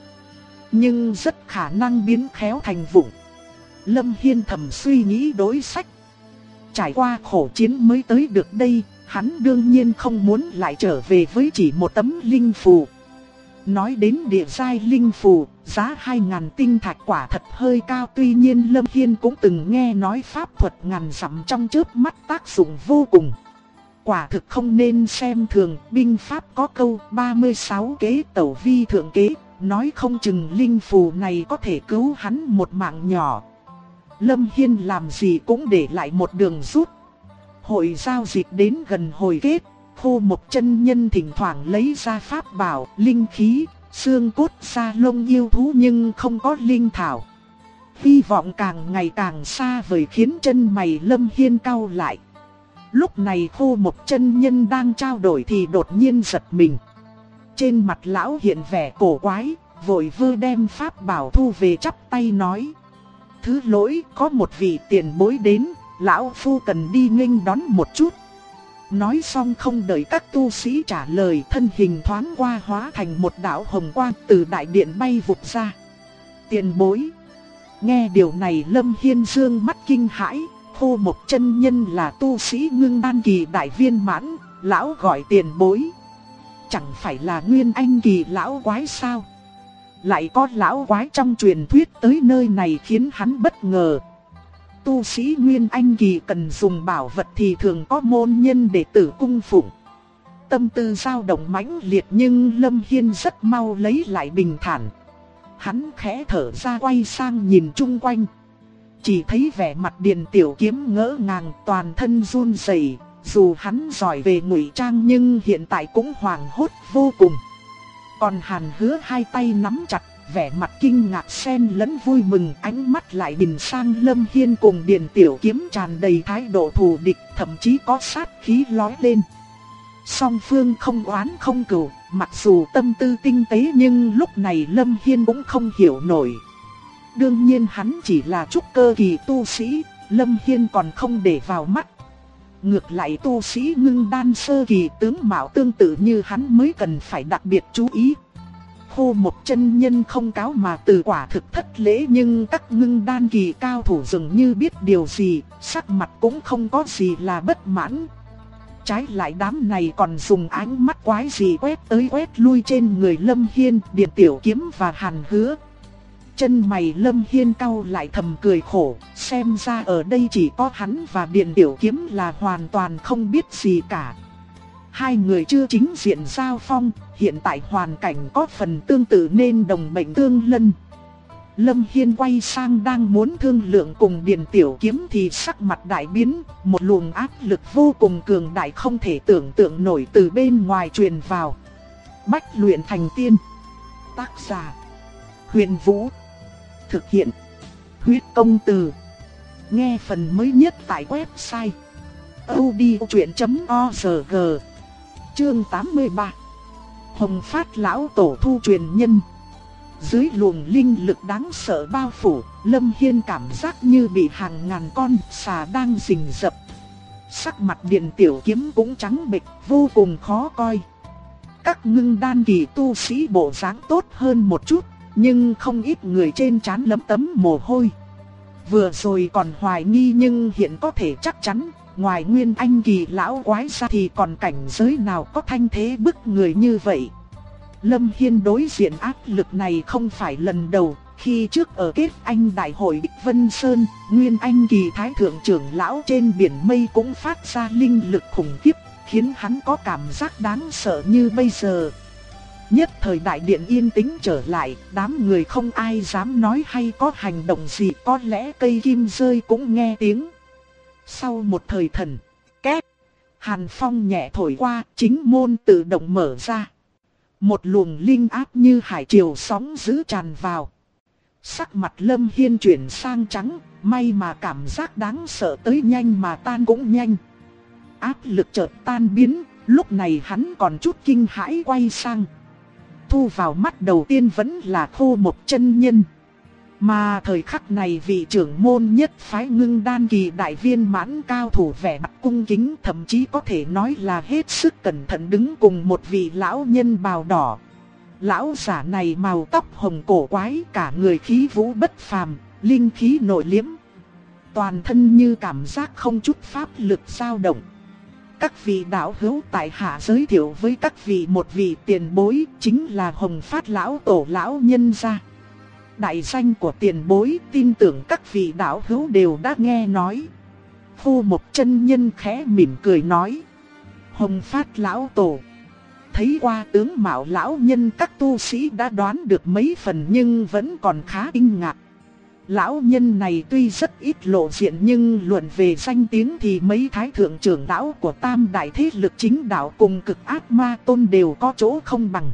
Nhưng rất khả năng biến khéo thành vụng. Lâm Hiên thầm suy nghĩ đối sách. Trải qua khổ chiến mới tới được đây, hắn đương nhiên không muốn lại trở về với chỉ một tấm linh phù. Nói đến địa giai linh phù, giá 2.000 tinh thạch quả thật hơi cao. Tuy nhiên Lâm Hiên cũng từng nghe nói pháp thuật ngàn dặm trong chớp mắt tác dụng vô cùng. Quả thực không nên xem thường, binh pháp có câu 36 kế tẩu vi thượng kế, nói không chừng linh phù này có thể cứu hắn một mạng nhỏ. Lâm Hiên làm gì cũng để lại một đường rút. Hội giao dịch đến gần hồi kết, Khô Mộc chân nhân thỉnh thoảng lấy ra pháp bảo, linh khí, xương cốt da lông yêu thú nhưng không có linh thảo. Hy vọng càng ngày càng xa vời khiến chân mày Lâm Hiên cau lại. Lúc này Khô Mộc chân nhân đang trao đổi thì đột nhiên giật mình. Trên mặt lão hiện vẻ cổ quái, vội vơ đem pháp bảo thu về chắp tay nói. Thứ lỗi, có một vị tiền bối đến, lão phu cần đi nghênh đón một chút. Nói xong không đợi các tu sĩ trả lời, thân hình thoáng qua hóa thành một đạo hồng quang từ đại điện bay vụt ra. Tiền bối. Nghe điều này Lâm Hiên dương mắt kinh hãi. Khô Mộc chân nhân là tu sĩ ngưng đan kỳ đại viên mãn, lão gọi tiền bối. Chẳng phải là nguyên anh kỳ lão quái sao? Lại có lão quái trong truyền thuyết tới nơi này khiến hắn bất ngờ. Tu sĩ nguyên anh kỳ cần dùng bảo vật thì thường có môn nhân đệ tử cung phụng. Tâm tư dao động mãnh liệt nhưng Lâm Hiên rất mau lấy lại bình thản. Hắn khẽ thở ra quay sang nhìn chung quanh. Chỉ thấy vẻ mặt Điền Tiểu Kiếm ngỡ ngàng, toàn thân run rẩy. Dù hắn giỏi về ngụy trang nhưng hiện tại cũng hoảng hốt vô cùng. Còn Hàn Hứa hai tay nắm chặt, vẻ mặt kinh ngạc xen lẫn vui mừng, ánh mắt lại nhìn sang Lâm Hiên cùng Điền Tiểu Kiếm tràn đầy thái độ thù địch, thậm chí có sát khí lóe lên. Song phương không oán không cừu, mặc dù tâm tư tinh tế nhưng lúc này Lâm Hiên cũng không hiểu nổi. Đương nhiên hắn chỉ là trúc cơ kỳ tu sĩ, Lâm Hiên còn không để vào mắt. Ngược lại tu sĩ ngưng đan sơ kỳ tướng mạo tương tự như hắn mới cần phải đặc biệt chú ý. Khô một chân nhân không cáo mà từ quả thực thất lễ, nhưng các ngưng đan kỳ cao thủ dường như biết điều gì, sắc mặt cũng không có gì là bất mãn. Trái lại đám này còn dùng ánh mắt quái gì quét tới quét lui trên người Lâm Hiên, Điền Tiểu Kiếm và Hàn Hứa. Chân mày Lâm Hiên cau lại thầm cười khổ, xem ra ở đây chỉ có hắn và Điền Tiểu Kiếm là hoàn toàn không biết gì cả. Hai người chưa chính diện giao phong, hiện tại hoàn cảnh có phần tương tự nên đồng mệnh tương lân. Lâm Hiên quay sang đang muốn thương lượng cùng Điền Tiểu Kiếm thì sắc mặt đại biến, một luồng áp lực vô cùng cường đại không thể tưởng tượng nổi từ bên ngoài truyền vào. Bách luyện thành tiên. Tác giả: Huyền Vũ. Thực hiện: Huyết Công Từ. Nghe phần mới nhất tại website audiochuyện.org. Chương 83. Hồng Phát lão tổ thu truyền nhân. Dưới luồng linh lực đáng sợ bao phủ, Lâm Hiên cảm giác như bị hàng ngàn con xà đang rình rập. Sắc mặt Điền Tiểu Kiếm cũng trắng bệch, vô cùng khó coi. Các ngưng đan kỳ tu sĩ bộ dáng tốt hơn một chút, nhưng không ít người trên trán lấm tấm mồ hôi. Vừa rồi còn hoài nghi nhưng hiện có thể chắc chắn, ngoài Nguyên Anh kỳ lão quái ra thì còn cảnh giới nào có thanh thế bức người như vậy. Lâm Hiên đối diện áp lực này không phải lần đầu, khi trước ở kết anh đại hội Bích Vân Sơn, Nguyên Anh kỳ thái thượng trưởng lão trên biển mây cũng phát ra linh lực khủng khiếp, khiến hắn có cảm giác đáng sợ như bây giờ. Nhất thời đại điện yên tĩnh trở lại, đám người không ai dám nói hay có hành động gì, có lẽ cây kim rơi cũng nghe tiếng. Sau một thời thần, két, hàn phong nhẹ thổi qua, chính môn tự động mở ra. Một luồng linh áp như hải triều sóng dữ tràn vào. Sắc mặt Lâm Hiên chuyển sang trắng, may mà cảm giác đáng sợ tới nhanh mà tan cũng nhanh. Áp lực chợt tan biến, lúc này hắn còn chút kinh hãi quay sang. Thu vào mắt đầu tiên vẫn là Khô Một chân nhân. Mà thời khắc này vị trưởng môn nhất phái ngưng đan kỳ đại viên mãn cao thủ vẻ mặt cung kính, thậm chí có thể nói là hết sức cẩn thận đứng cùng một vị lão nhân bào đỏ. Lão giả này màu tóc hồng cổ quái, cả người khí vũ bất phàm, linh khí nội liễm. Toàn thân như cảm giác không chút pháp lực dao động. Các vị đạo hữu tại hạ giới thiệu với các vị một vị tiền bối, chính là Hồng Phát lão tổ lão nhân gia. Đại danh của tiền bối tin tưởng các vị đạo hữu đều đã nghe nói. Khô Một chân nhân khẽ mỉm cười nói: Hồng Phát lão tổ. Thấy qua tướng mạo lão nhân, các tu sĩ đã đoán được mấy phần nhưng vẫn còn khá kinh ngạc. Lão nhân này tuy rất ít lộ diện nhưng luận về danh tiếng thì mấy thái thượng trưởng lão của tam đại thế lực chính đạo cùng Cực Ác Ma Tôn đều có chỗ không bằng.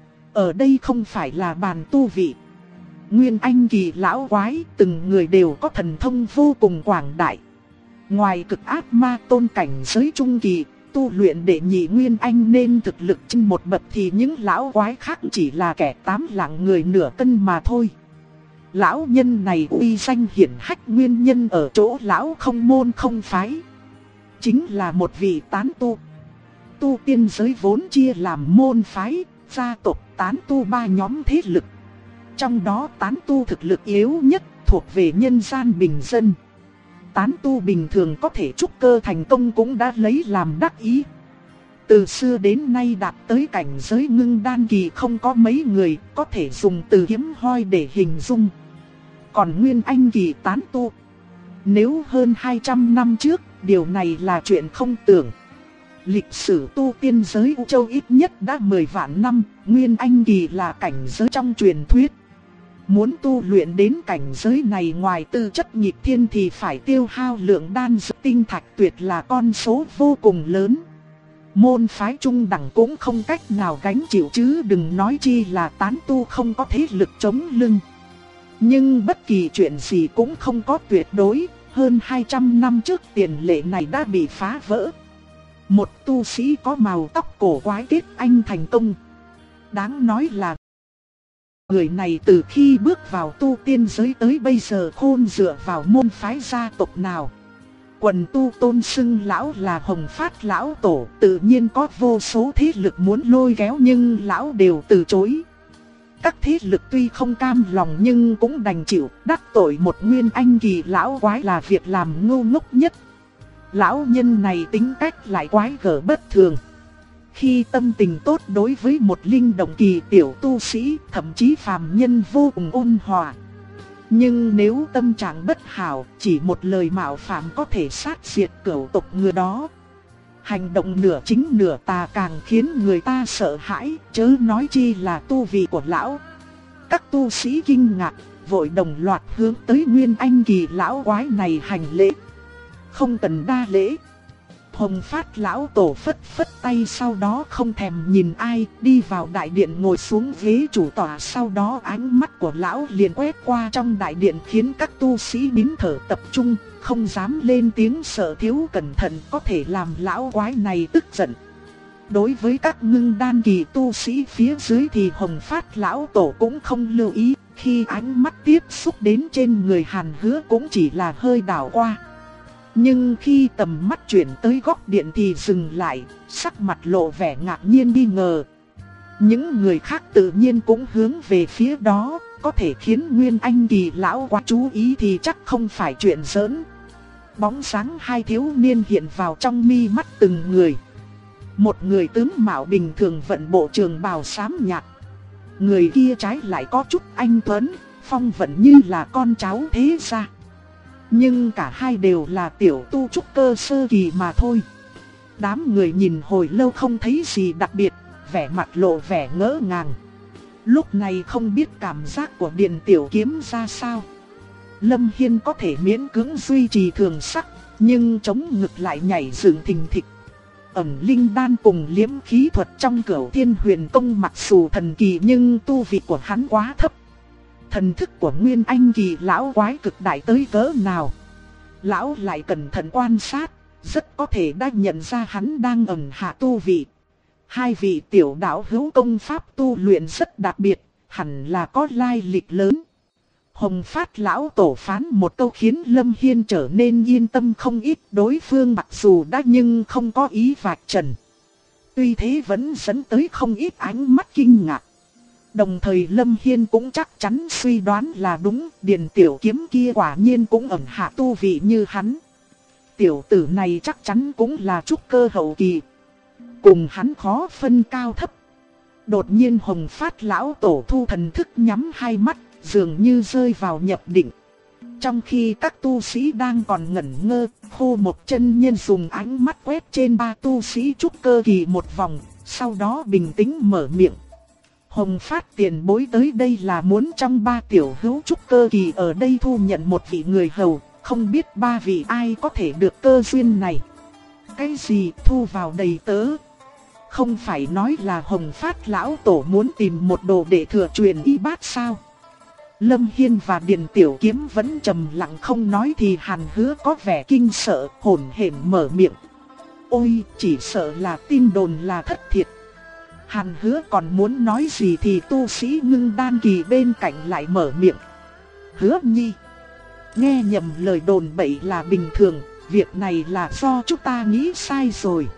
Ở đây không phải là bàn tu vị. Nguyên Anh kỳ lão quái từng người đều có thần thông vô cùng quảng đại. Ngoài Cực Ác Ma Tôn cảnh giới trung kỳ, tu luyện để nhị Nguyên Anh nên thực lực trên một bậc thì những lão quái khác chỉ là kẻ tám lạng người nửa cân mà thôi. Lão nhân này uy danh hiển hách nguyên nhân ở chỗ lão không môn không phái. Chính là một vị tán tu. Tu tiên giới vốn chia làm môn phái, gia tộc, tán tu ba nhóm thế lực. Trong đó tán tu thực lực yếu nhất thuộc về nhân gian bình dân. Tán tu bình thường có thể trúc cơ thành công cũng đã lấy làm đắc ý. Từ xưa đến nay đạt tới cảnh giới ngưng đan kỳ không có mấy người, có thể dùng từ hiếm hoi để hình dung. Còn Nguyên Anh kỳ tán tu, nếu hơn 200 năm trước, điều này là chuyện không tưởng. Lịch sử tu tiên giới U Châu ít nhất đã 10 vạn năm, Nguyên Anh kỳ là cảnh giới trong truyền thuyết. Muốn tu luyện đến cảnh giới này ngoài tư chất nghịch thiên thì phải tiêu hao lượng đan dược tinh thạch tuyệt là con số vô cùng lớn. Môn phái trung đẳng cũng không cách nào gánh chịu chứ đừng nói chi là tán tu không có thế lực chống lưng. Nhưng bất kỳ chuyện gì cũng không có tuyệt đối, hơn 200 năm trước tiền lệ này đã bị phá vỡ. Một tu sĩ có màu tóc cổ quái kết anh thành công. Đáng nói là người này từ khi bước vào tu tiên giới tới bây giờ khôn dựa vào môn phái gia tộc nào. Quần tu tôn xưng lão là Hồng Phát lão tổ, tự nhiên có vô số thế lực muốn lôi kéo nhưng lão đều từ chối. Các thế lực tuy không cam lòng nhưng cũng đành chịu, đắc tội một nguyên anh kỳ lão quái là việc làm ngu ngốc nhất. Lão nhân này tính cách lại quái gở bất thường. Khi tâm tình tốt đối với một linh động kỳ tiểu tu sĩ, thậm chí phàm nhân vô cùng ôn hòa. Nhưng nếu tâm trạng bất hảo, chỉ một lời mạo phạm có thể sát diệt cửu tộc người đó. Hành động nửa chính nửa tà càng khiến người ta sợ hãi, chớ nói chi là tu vị của lão. Các tu sĩ kinh ngạc, vội đồng loạt hướng tới nguyên anh kỳ lão quái này hành lễ. Không cần đa lễ. Hồng Phát lão tổ phất phất tay, sau đó không thèm nhìn ai, đi vào đại điện ngồi xuống ghế chủ tọa. Sau đó ánh mắt của lão liền quét qua trong đại điện khiến các tu sĩ nín thở tập trung, không dám lên tiếng sợ thiếu cẩn thận có thể làm lão quái này tức giận. Đối với các ngưng đan kỳ tu sĩ phía dưới thì Hồng Phát lão tổ cũng không lưu ý, khi ánh mắt tiếp xúc đến trên người Hàn Hứa cũng chỉ là hơi đảo qua. Nhưng khi tầm mắt chuyển tới góc điện thì dừng lại, sắc mặt lộ vẻ ngạc nhiên nghi ngờ. Những người khác tự nhiên cũng hướng về phía đó, có thể khiến Nguyên Anh kỳ lão quá chú ý thì chắc không phải chuyện giỡn. Bóng sáng hai thiếu niên hiện vào trong mi mắt từng người. Một người tướng mạo bình thường vận bộ trường bào xám nhạt. Người kia trái lại có chút anh tuấn, phong vận như là con cháu thế gia. Nhưng cả hai đều là tiểu tu trúc cơ sơ kỳ mà thôi. Đám người nhìn hồi lâu không thấy gì đặc biệt, vẻ mặt lộ vẻ ngỡ ngàng. Lúc này không biết cảm giác của Điền Tiểu Kiếm ra sao. Lâm Hiên có thể miễn cưỡng duy trì thường sắc, nhưng chống ngực lại nhảy dựng thình thịch. Ẩn linh đan cùng liễm khí thuật trong Cửu Thiên Huyền Công mặc dù thần kỳ nhưng tu vị của hắn quá thấp. Thần thức của Nguyên Anh kỳ lão quái cực đại tới cỡ nào, lão lại cẩn thận quan sát, rất có thể đã nhận ra hắn đang ẩn hạ tu vị. Hai vị tiểu đạo hữu công pháp tu luyện rất đặc biệt, hẳn là có lai lịch lớn. Hồng Phát lão tổ phán một câu khiến Lâm Hiên trở nên yên tâm không ít. Đối phương mặc dù đã nhưng không có ý vạch trần, tuy thế vẫn dẫn tới không ít ánh mắt kinh ngạc. Đồng thời Lâm Hiên cũng chắc chắn suy đoán là đúng, Điền Tiểu Kiếm kia quả nhiên cũng ẩn hạ tu vị như hắn. Tiểu tử này chắc chắn cũng là trúc cơ hậu kỳ, cùng hắn khó phân cao thấp. Đột nhiên Hồng Phát lão tổ thu thần thức nhắm hai mắt, dường như rơi vào nhập định. Trong khi các tu sĩ đang còn ngẩn ngơ, Khô Một Chân Nhân dùng ánh mắt quét trên ba tu sĩ trúc cơ kỳ một vòng, sau đó bình tĩnh mở miệng. Hồng Phát tiền bối tới đây là muốn trong ba tiểu hữu trúc cơ kỳ ở đây thu nhận một vị người hầu, không biết ba vị ai có thể được cơ duyên này. Cái gì thu vào đầy tớ? Không phải nói là Hồng Phát lão tổ muốn tìm một đồ để thừa truyền y bát sao? Lâm Hiên và Điền Tiểu Kiếm vẫn trầm lặng không nói thì Hàn Hứa có vẻ kinh sợ, hổn hển mở miệng. Ôi, chỉ sợ là tin đồn là thất thiệt. Hàn Hứa còn muốn nói gì thì tu sĩ ngưng đan kỳ bên cạnh lại mở miệng. Hứa Nhi, nghe nhầm lời đồn bậy là bình thường, việc này là do chúng ta nghĩ sai rồi.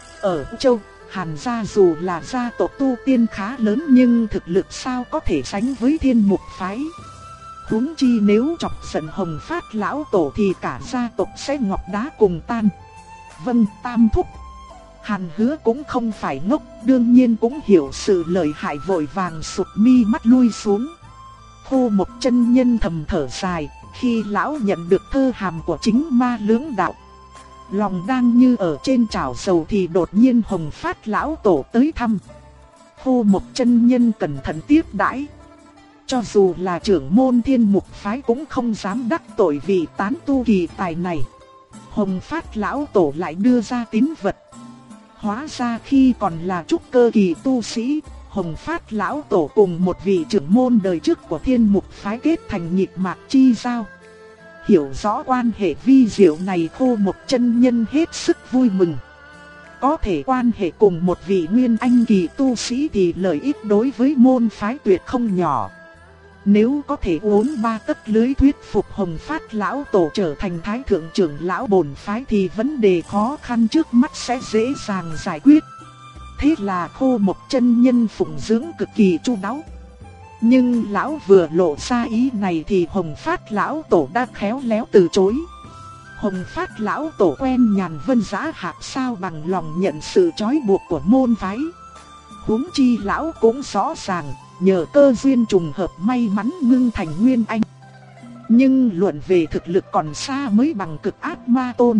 Ở Châu, Hàn gia dù là gia tộc tu tiên khá lớn nhưng thực lực sao có thể sánh với Thiên Mục phái. Huống chi nếu chọc giận Hồng Phát lão tổ thì cả gia tộc sẽ ngọc đá cùng tan. Vâng, tam thúc. Hàn Hứa cũng không phải ngốc, đương nhiên cũng hiểu sự lợi hại, vội vàng sụp mi mắt lui xuống. Khô Một Chân Nhân thầm thở dài, khi lão nhận được thơ hàm của chính Ma Lưỡng Đạo. Lòng đang như ở trên chảo dầu thì đột nhiên Hồng Phát lão tổ tới thăm. Khô Một Chân Nhân cẩn thận tiếp đãi. Cho dù là trưởng môn Thiên Mục phái cũng không dám đắc tội vị tán tu kỳ tài này. Hồng Phát lão tổ lại đưa ra tín vật. Hóa ra khi còn là trúc cơ kỳ tu sĩ, Hồng Phát lão tổ cùng một vị trưởng môn đời trước của Thiên Mục phái kết thành nhịp mạc chi giao. Hiểu rõ quan hệ vi diệu này, Khô Mộc chân nhân hết sức vui mừng. Có thể quan hệ cùng một vị nguyên anh kỳ tu sĩ thì lợi ích đối với môn phái tuyệt không nhỏ. Nếu có thể uốn ba tấc lưới thuyết phục Hồng Phát lão tổ trở thành thái thượng trưởng lão bổn phái thì vấn đề khó khăn trước mắt sẽ dễ dàng giải quyết. Thế là Khô Mộc chân nhân phụng dưỡng cực kỳ chu đáo. Nhưng lão vừa lộ ra ý này thì Hồng Phát lão tổ đã khéo léo từ chối. Hồng Phát lão tổ quen nhàn vân giá hạc, sao bằng lòng nhận sự trói buộc của môn phái. Huống chi lão cũng rõ ràng, nhờ cơ duyên trùng hợp may mắn ngưng thành nguyên anh. Nhưng luận về thực lực còn xa mới bằng cực ác ma tôn.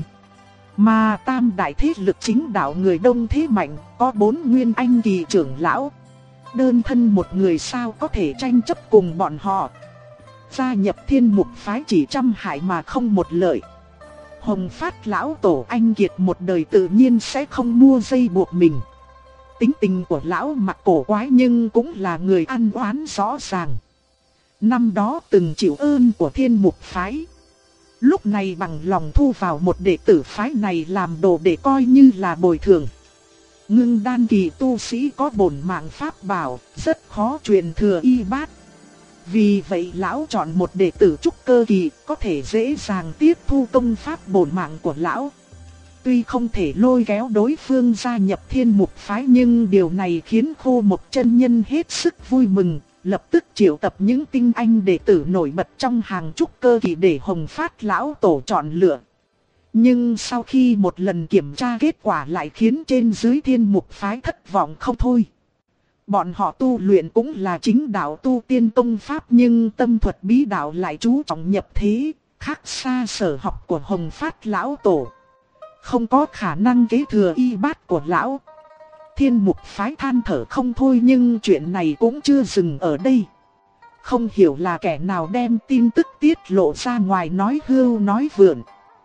Mà tam đại thế lực chính đạo người đông thế mạnh, có 4 nguyên anh kỳ trưởng lão. Đơn thân một người sao có thể tranh chấp cùng bọn họ. Gia nhập Thiên Mục phái chỉ trăm hại mà không một lợi. Hồng Phát lão tổ anh kiệt một đời tự nhiên sẽ không mua dây buộc mình. Tính tình của lão mặc cổ quái nhưng cũng là người ăn oán rõ ràng. Năm đó từng chịu ơn của Thiên Mục phái. Lúc này bằng lòng thu vào một đệ tử phái này làm đồ để coi như là bồi thường. Ngưng đan kỳ tu sĩ có bổn mạng pháp bảo, rất khó truyền thừa y bát. Vì vậy lão chọn một đệ tử trúc cơ kỳ có thể dễ dàng tiếp thu công pháp bổn mạng của lão. Tuy không thể lôi kéo đối phương gia nhập Thiên Mục phái nhưng điều này khiến Khô Mộc chân nhân hết sức vui mừng, lập tức triệu tập những tinh anh đệ tử nổi bật trong hàng trúc cơ kỳ để Hồng Phát lão tổ chọn lựa. Nhưng sau khi một lần kiểm tra kết quả lại khiến trên dưới Thiên Mục phái thất vọng không thôi. Bọn họ tu luyện cũng là chính đạo tu tiên công pháp nhưng tâm thuật bí đạo lại chú trọng nhập thế, khác xa sở học của Hồng Phát lão tổ. Không có khả năng kế thừa y bát của lão. Thiên Mục phái than thở không thôi nhưng chuyện này cũng chưa dừng ở đây. Không hiểu là kẻ nào đem tin tức tiết lộ ra ngoài nói hưu nói vượn.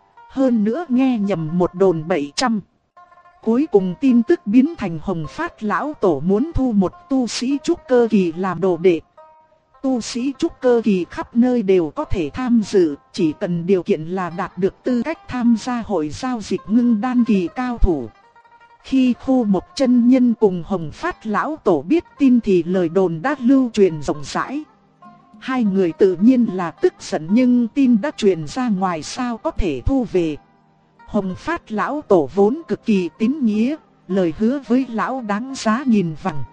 Hơn nữa nghe nhầm một đồn 700. Cuối cùng tin tức biến thành Hồng Phát lão tổ muốn thu một tu sĩ trúc cơ kỳ làm đồ đệ. Tu sĩ trúc cơ kỳ khắp nơi đều có thể tham dự, chỉ cần điều kiện là đạt được tư cách tham gia hội giao dịch ngưng đan kỳ cao thủ. Khi Khô Mộc chân nhân cùng Hồng Phát lão tổ biết tin thì lời đồn đã lưu truyền rộng rãi. Hai người tự nhiên là tức giận nhưng tin đã truyền ra ngoài sao có thể thu về. Hồng Phát lão tổ vốn cực kỳ tín nghĩa, lời hứa với lão đáng giá nghìn vàng.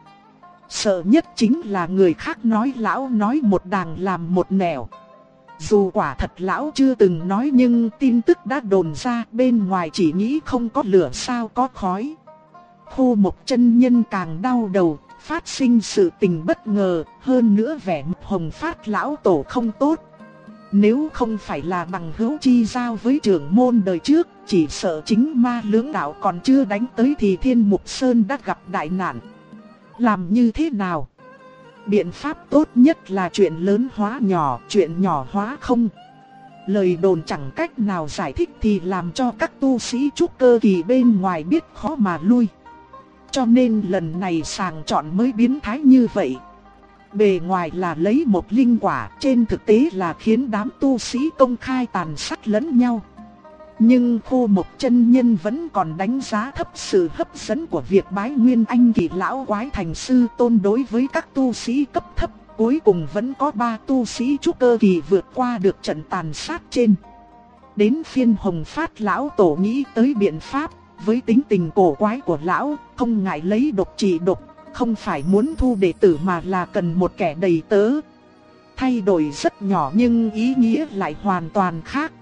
Sợ nhất chính là người khác nói lão nói một đàng làm một nẻo. Dù quả thật lão chưa từng nói nhưng tin tức đã đồn ra, bên ngoài chỉ nghĩ không có lửa sao có khói. Khô Mộc chân nhân càng đau đầu, phát sinh sự tình bất ngờ, hơn nữa vẻ mặt Hồng Phát lão tổ không tốt. Nếu không phải là bằng hữu chi giao với trưởng môn đời trước, chỉ sợ chính ma lưỡng đạo còn chưa đánh tới thì Thiên Mục Sơn đã gặp đại nạn. Làm như thế nào? Biện pháp tốt nhất là chuyện lớn hóa nhỏ, chuyện nhỏ hóa không. Lời đồn chẳng cách nào giải thích thì làm cho các tu sĩ trúc cơ kỳ bên ngoài biết khó mà lui. Cho nên lần này sàng chọn mới biến thái như vậy. Bề ngoài là lấy một linh quả, trên thực tế là khiến đám tu sĩ công khai tàn sát lẫn nhau. Nhưng Khô Mộc chân nhân vẫn còn đánh giá thấp sự hấp dẫn của việc bái nguyên anh kỳ lão quái thành sư tôn đối với các tu sĩ cấp thấp. Cuối cùng vẫn có 3 tu sĩ trúc cơ kỳ vượt qua được trận tàn sát trên. Đến phiên Hồng Phát lão tổ nghĩ tới biện pháp, với tính tình cổ quái của lão, không ngại lấy độc trị độc. Không phải muốn thu đệ tử mà là cần một kẻ đầy tớ. Thay đổi rất nhỏ nhưng ý nghĩa lại hoàn toàn khác.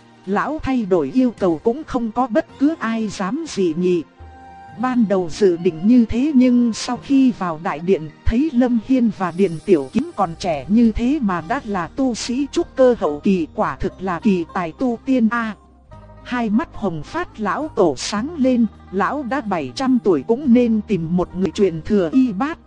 Lão thay đổi yêu cầu cũng không có bất cứ ai dám dị nghị. Ban đầu dự định như thế nhưng sau khi vào đại điện thấy Lâm Hiên và Điền Tiểu Kiếm còn trẻ như thế mà đã là tu sĩ trúc cơ hậu kỳ, quả thực là kỳ tài tu tiên a. Hai mắt Hồng Phát lão tổ sáng lên, lão đã 700 tuổi cũng nên tìm một người truyền thừa y bát.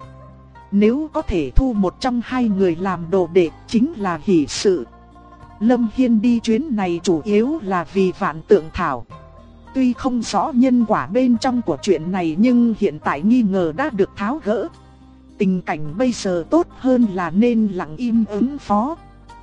Nếu có thể thu một trong hai người làm đồ đệ chính là hỷ sự. Lâm Hiên đi chuyến này chủ yếu là vì Vạn Tượng Thảo. Tuy không rõ nhân quả bên trong của chuyện này nhưng hiện tại nghi ngờ đã được tháo gỡ. Tình cảnh bây giờ tốt hơn là nên lặng im ứng phó.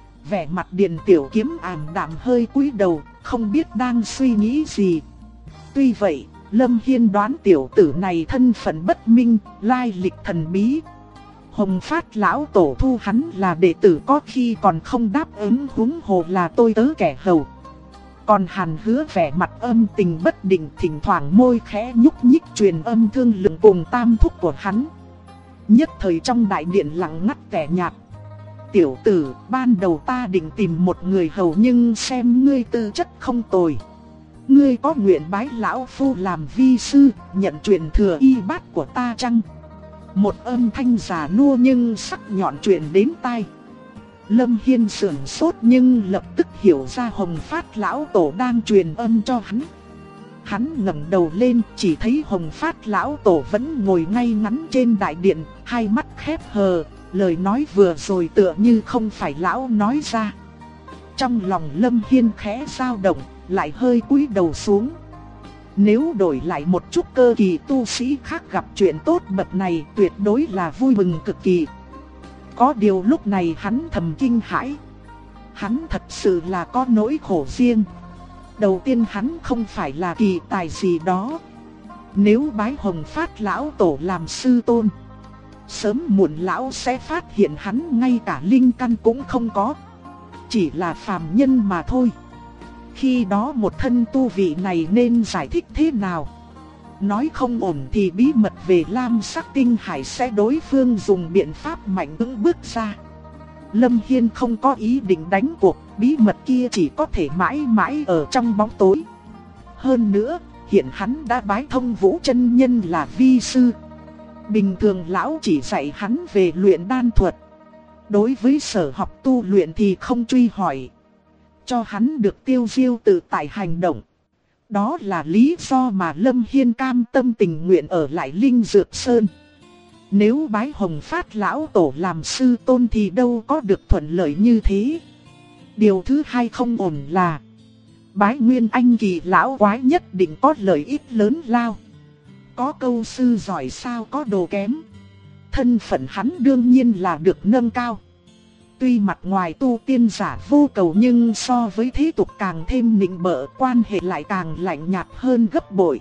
Vẻ mặt Điền Tiểu Kiếm ảm đạm hơi cúi đầu, không biết đang suy nghĩ gì. Tuy vậy, Lâm Hiên đoán tiểu tử này thân phận bất minh, lai lịch thần bí. Hồng Phát lão tổ thu hắn là đệ tử có khi còn không đáp ứng, huống hồ là tôi tớ kẻ hầu. Còn Hàn Hứa vẻ mặt âm tình bất định, thỉnh thoảng môi khẽ nhúc nhích truyền âm thương lượng cùng tam thúc của hắn. Nhất thời trong đại điện lặng ngắt tẻ nhạt. Tiểu tử, ban đầu ta định tìm một người hầu nhưng xem ngươi tư chất không tồi. Ngươi có nguyện bái lão phu làm vi sư, nhận truyền thừa y bát của ta chăng? Một âm thanh già nua nhưng sắc nhọn truyền đến tai. Lâm Hiên sửng sốt nhưng lập tức hiểu ra Hồng Phát lão tổ đang truyền âm cho hắn. Hắn ngẩng đầu lên, chỉ thấy Hồng Phát lão tổ vẫn ngồi ngay ngắn trên đại điện, hai mắt khép hờ, lời nói vừa rồi tựa như không phải lão nói ra. Trong lòng Lâm Hiên khẽ dao động, lại hơi cúi đầu xuống. Nếu đổi lại một chút cơ kỳ tu sĩ khác gặp chuyện tốt bậc này tuyệt đối là vui mừng cực kỳ. Có điều lúc này hắn thầm kinh hãi. Hắn thật sự là có nỗi khổ riêng. Đầu tiên hắn không phải là kỳ tài gì đó. Nếu bái Hồng Phát lão tổ làm sư tôn, sớm muộn lão sẽ phát hiện hắn ngay cả linh căn cũng không có, chỉ là phàm nhân mà thôi. Khi đó một thân tu vị này nên giải thích thế nào? Nói không ổn thì bí mật về Lam Sắc Tinh Hải sẽ đối phương dùng biện pháp mạnh ứng bước ra. Lâm Hiên không có ý định đánh cuộc, bí mật kia chỉ có thể mãi mãi ở trong bóng tối. Hơn nữa, hiện hắn đã bái Thông Vũ chân nhân là vi sư. Bình thường lão chỉ dạy hắn về luyện đan thuật. Đối với sở học tu luyện thì không truy hỏi, cho hắn được tiêu diêu tự tại hành động. Đó là lý do mà Lâm Hiên cam tâm tình nguyện ở lại Linh Dược Sơn. Nếu bái Hồng Phát lão tổ làm sư tôn thì đâu có được thuận lợi như thế. Điều thứ hai không ổn là bái Nguyên Anh kỳ lão quái nhất định có lợi ích lớn lao. Có câu sư giỏi sao có đồ kém. Thân phận hắn đương nhiên là được nâng cao. Tuy mặt ngoài tu tiên giả vô cầu nhưng so với thế tục càng thêm nịnh bợ, quan hệ lại càng lạnh nhạt hơn gấp bội.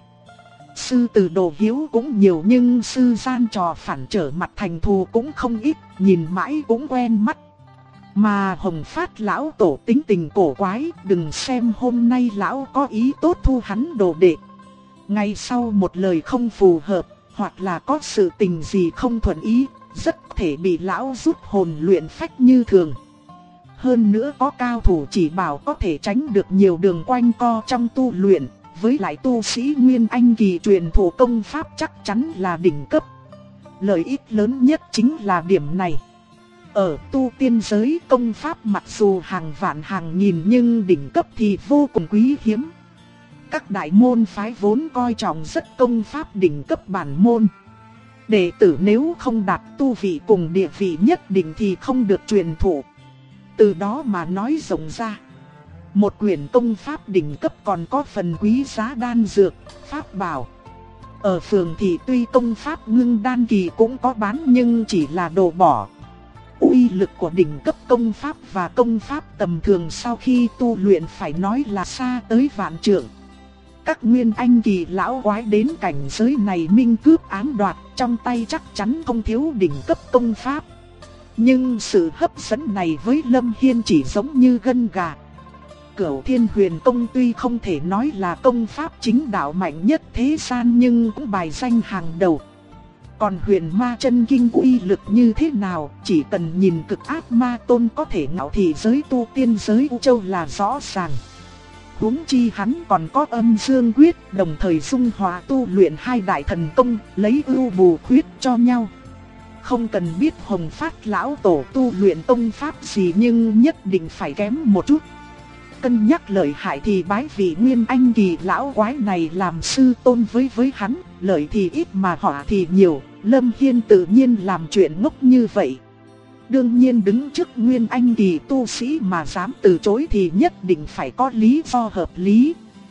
Sư từ đồ hiếu cũng nhiều nhưng sư gian trò phản trở mặt thành thù cũng không ít, nhìn mãi cũng quen mắt. Mà Hồng Phát lão tổ tính tình cổ quái, đừng xem hôm nay lão có ý tốt thu hắn đồ đệ, ngày sau một lời không phù hợp, hoặc là có sự tình gì không thuận ý, rất thể bị lão rút hồn luyện phách như thường. Hơn nữa có cao thủ chỉ bảo có thể tránh được nhiều đường quanh co trong tu luyện, với lại tu sĩ Nguyên Anh kỳ truyền thụ công pháp chắc chắn là đỉnh cấp. Lợi ích lớn nhất chính là điểm này. Ở tu tiên giới công pháp mặc dù hàng vạn hàng nghìn nhưng đỉnh cấp thì vô cùng quý hiếm. Các đại môn phái vốn coi trọng rất công pháp đỉnh cấp bản môn. Đệ tử nếu không đạt tu vị cùng địa vị nhất định thì không được truyền thụ. Từ đó mà nói rộng ra, một quyển công pháp đỉnh cấp còn có phần quý giá đan dược, pháp bảo. Ở phường thì tuy công pháp ngưng đan kỳ cũng có bán nhưng chỉ là đồ bỏ. Uy lực của đỉnh cấp công pháp và công pháp tầm thường sau khi tu luyện phải nói là xa tới vạn trượng. Các Nguyên Anh kỳ lão quái đến cảnh giới này minh cướp ám đoạt, trong tay chắc chắn không thiếu đỉnh cấp công pháp. Nhưng sự hấp dẫn này với Lâm Hiên chỉ giống như gân gà. Cửu Thiên Huyền Công tuy không thể nói là công pháp chính đạo mạnh nhất thế gian nhưng cũng bài danh hàng đầu. Còn Huyền Ma Chân Kinh uy lực như thế nào, chỉ cần nhìn Cực Ác Ma Tôn có thể ngạo thị giới tu tiên giới U Châu là rõ ràng. Huống chi hắn còn có Âm Dương Quyết, đồng thời dung hòa tu luyện hai đại thần công, lấy ưu bù khuyết cho nhau. Không cần biết Hồng Phát lão tổ tu luyện công pháp gì nhưng nhất định phải kém một chút. Cân nhắc lợi hại thì bái vị Nguyên Anh kỳ lão quái này làm sư tôn với hắn, lợi thì ít mà họa thì nhiều. Lâm Hiên tự nhiên làm chuyện ngốc như vậy. Đương nhiên đứng trước Nguyên Anh kỳ tu sĩ mà dám từ chối thì nhất định phải có lý do hợp lý.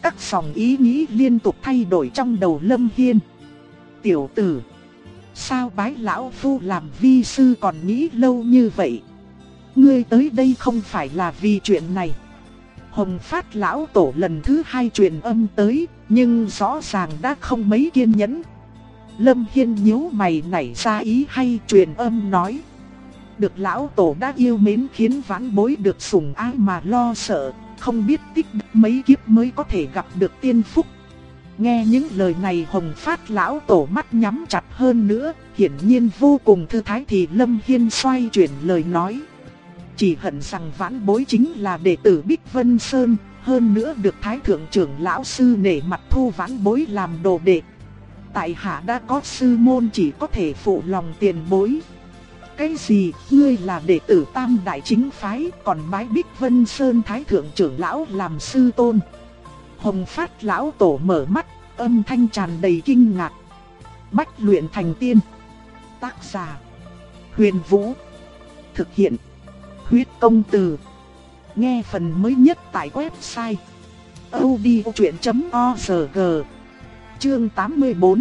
các dòng ý nghĩ liên tục thay đổi trong đầu Lâm Hiên. Tiểu tử, sao bái lão phu làm vi sư còn nghĩ lâu như vậy? Ngươi tới đây không phải là vì chuyện này. Hồng Phát lão tổ lần thứ 2 truyền âm tới, nhưng rõ ràng đã không mấy kiên nhẫn. Lâm Hiên nhíu mày nảy ra ý hay, truyền âm nói: được lão tổ đã yêu mến khiến vãn bối được sủng ái mà lo sợ, không biết tích mấy kiếp mới có thể gặp được tiên phúc. Nghe những lời này, Hồng Phát lão tổ mắt nhắm chặt hơn nữa, hiển nhiên vô cùng thư thái. Thì Lâm Hiên xoay chuyển lời nói: chỉ hận rằng vãn bối chính là đệ tử Bích Vân Sơn, hơn nữa được Thái Thượng trưởng lão sư nể mặt thu vãn bối làm đồ đệ. Tại hạ đã có sư môn, chỉ có thể phụ lòng tiền bối. Cái gì, ngươi là đệ tử Tam Đại chính phái, còn bái Bích Vân Sơn Thái Thượng trưởng lão làm sư tôn? Hồng Phát lão tổ mở mắt, âm thanh tràn đầy kinh ngạc. Bách luyện thành tiên. Tác giả: Huyền Vũ. Thực hiện: Huyết Công Từ. Nghe phần mới nhất tại website audiochuyện.org. Chương 84.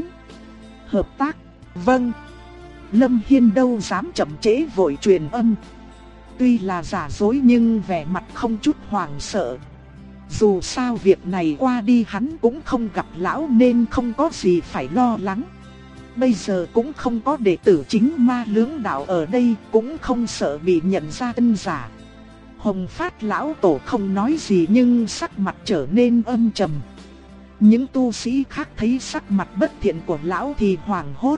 Hợp tác. Vâng. Lâm Hiên đâu dám chậm trễ, vội truyền âm. Tuy là giả dối nhưng vẻ mặt không chút hoảng sợ. Dù sao việc này qua đi hắn cũng không gặp lão nên không có gì phải lo lắng. Bây giờ cũng không có đệ tử chính ma lưỡng đạo ở đây, cũng không sợ bị nhận ra tân giả. Hồng Phát lão tổ không nói gì nhưng sắc mặt trở nên âm trầm. Những tu sĩ khác thấy sắc mặt bất thiện của lão thì hoảng hốt.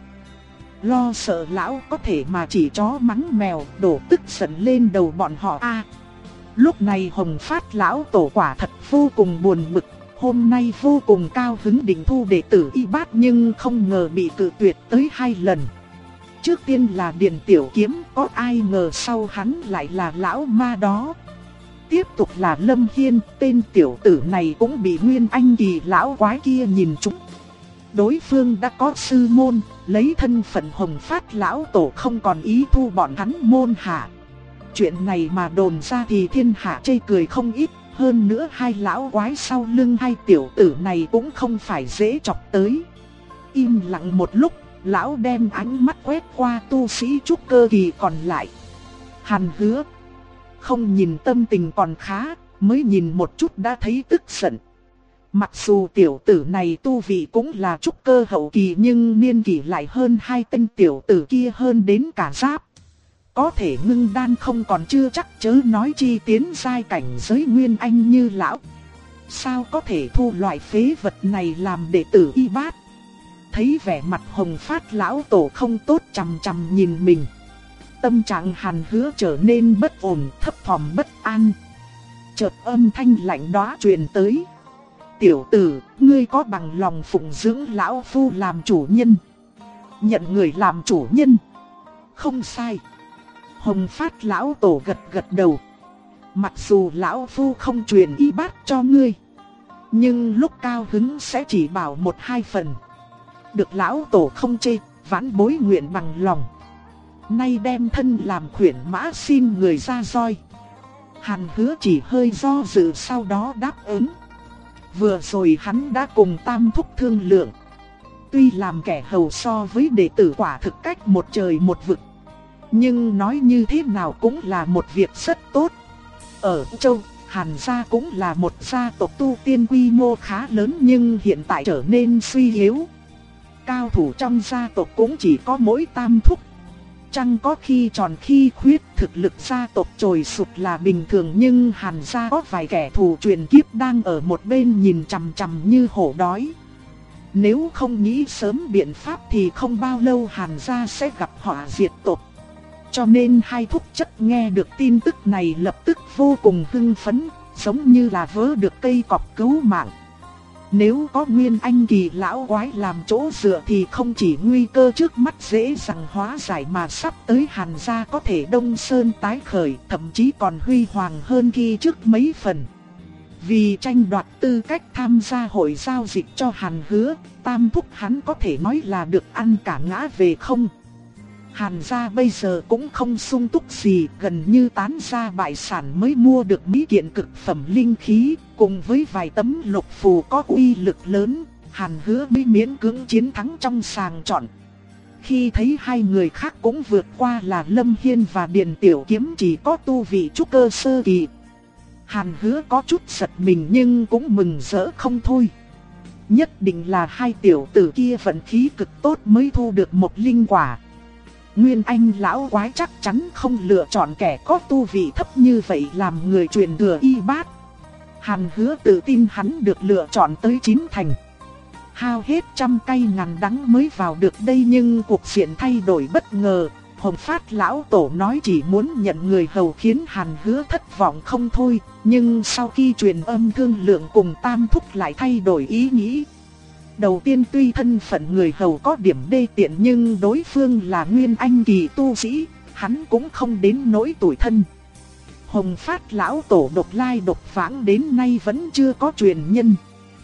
Lo sợ lão có thể mà chỉ chó mắng mèo, đổ tức giận lên đầu bọn họ a. Lúc này Hồng Phát lão tổ quả thật vô cùng buồn bực. Hôm nay vô cùng cao hứng định thu đệ tử Y Bát nhưng không ngờ bị cự tuyệt tới 2 lần. Trước tiên là Điền Tiểu Kiếm, có ai ngờ sau hắn lại là lão ma đó. Tiếp tục là Lâm Hiên, tên tiểu tử này cũng bị Nguyên Anh kỳ lão quái kia nhìn trúng. Đối phương đã có sư môn, lấy thân phận Hồng Phát lão tổ không còn ý thu bọn hắn môn hạ. Chuyện này mà đồn ra thì thiên hạ chê cười không ít. Hơn nữa hai lão quái sau lưng hai tiểu tử này cũng không phải dễ chọc tới. Im lặng một lúc, lão đem ánh mắt quét qua tu sĩ trúc cơ kỳ còn lại. Hàn Hứa không nhìn tâm tình còn khá, mới nhìn một chút đã thấy tức giận. Mặc dù tiểu tử này tu vị cũng là trúc cơ hậu kỳ nhưng niên kỷ lại hơn hai tên tiểu tử kia hơn đến cả giáp. Có thể ngưng đan không còn chưa chắc, chớ nói chi tiến giai cảnh giới Nguyên Anh như lão. Sao có thể thu loại phế vật này làm đệ tử Y Bát? Thấy vẻ mặt Hồng Phát lão tổ không tốt, chằm chằm nhìn mình. Tâm trạng Hàn Hứa trở nên bất ổn, thấp thỏm bất an. Chợt âm thanh lạnh đó truyền tới. Tiểu tử, ngươi có bằng lòng phụng dưỡng lão phu làm chủ nhân? Nhận người làm chủ nhân? Không sai. Hồng Phát lão tổ gật gật đầu. Mặc dù lão phu không truyền Y Bát cho ngươi, nhưng lúc cao hứng sẽ chỉ bảo 1-2 phần. Được lão tổ không chê, vãn bối nguyện bằng lòng. Nay đem thân làm khuyển mã xin người ra roi. Hàn Hứa chỉ hơi do dự sau đó đáp ứng. Vừa rồi hắn đã cùng Tam Thúc thương lượng. Tuy làm kẻ hầu so với đệ tử quả thực cách một trời một vực, nhưng nói như thế nào cũng là một việc rất tốt. Ở Châu, Hàn gia cũng là một gia tộc tu tiên quy mô khá lớn nhưng hiện tại trở nên suy yếu. Cao thủ trong gia tộc cũng chỉ có mỗi Tam Thúc. Chẳng có khi tròn khi khuyết, thực lực gia tộc trồi sụp là bình thường, nhưng Hàn gia có vài kẻ thù truyền kiếp đang ở một bên nhìn chằm chằm như hổ đói. Nếu không nghĩ sớm biện pháp thì không bao lâu Hàn gia sẽ gặp họa diệt tộc. Cho nên hai thúc chất nghe được tin tức này lập tức vô cùng hưng phấn, giống như là vớ được cây cọp cứu mạng. Nếu có Nguyên Anh kỳ lão quái làm chỗ dựa thì không chỉ nguy cơ trước mắt dễ dàng hóa giải mà sắp tới Hàn gia có thể đông sơn tái khởi, thậm chí còn huy hoàng hơn khi trước mấy phần. Vì tranh đoạt tư cách tham gia hội giao dịch cho Hàn Hứa, Tam Thúc hắn có thể nói là được ăn cả ngã về không. Hàn gia bây giờ cũng không sung túc gì, gần như tán gia bại sản mới mua được mấy kiện cực phẩm linh khí, cùng với vài tấm lục phù có uy lực lớn, Hàn Hứa mới miễn cưỡng chiến thắng trong sàng chọn. Khi thấy hai người khác cũng vượt qua là Lâm Hiên và Điền Tiểu Kiếm chỉ có tu vị trúc cơ sơ kỳ, Hàn Hứa có chút giật mình nhưng cũng mừng rỡ không thôi. Nhất định là hai tiểu tử kia vận khí cực tốt mới thu được một linh quả. Nguyên Anh lão quái chắc chắn không lựa chọn kẻ có tu vị thấp như vậy làm người truyền thừa y bát. Hàn Hứa tự tin hắn được lựa chọn tới 9 thành. Hao hết trăm cay ngàn đắng mới vào được đây nhưng cuộc diện thay đổi bất ngờ. Hồng Phát lão tổ nói chỉ muốn nhận người hầu khiến Hàn Hứa thất vọng không thôi. Nhưng sau khi truyền âm thương lượng cùng Tam Thúc lại thay đổi ý nghĩ. Đầu tiên tuy thân phận người hầu có điểm đê tiện nhưng đối phương là Nguyên Anh kỳ tu sĩ, hắn cũng không đến nỗi tủi thân. Hồng Phát lão tổ độc lai độc vãng đến nay vẫn chưa có truyền nhân.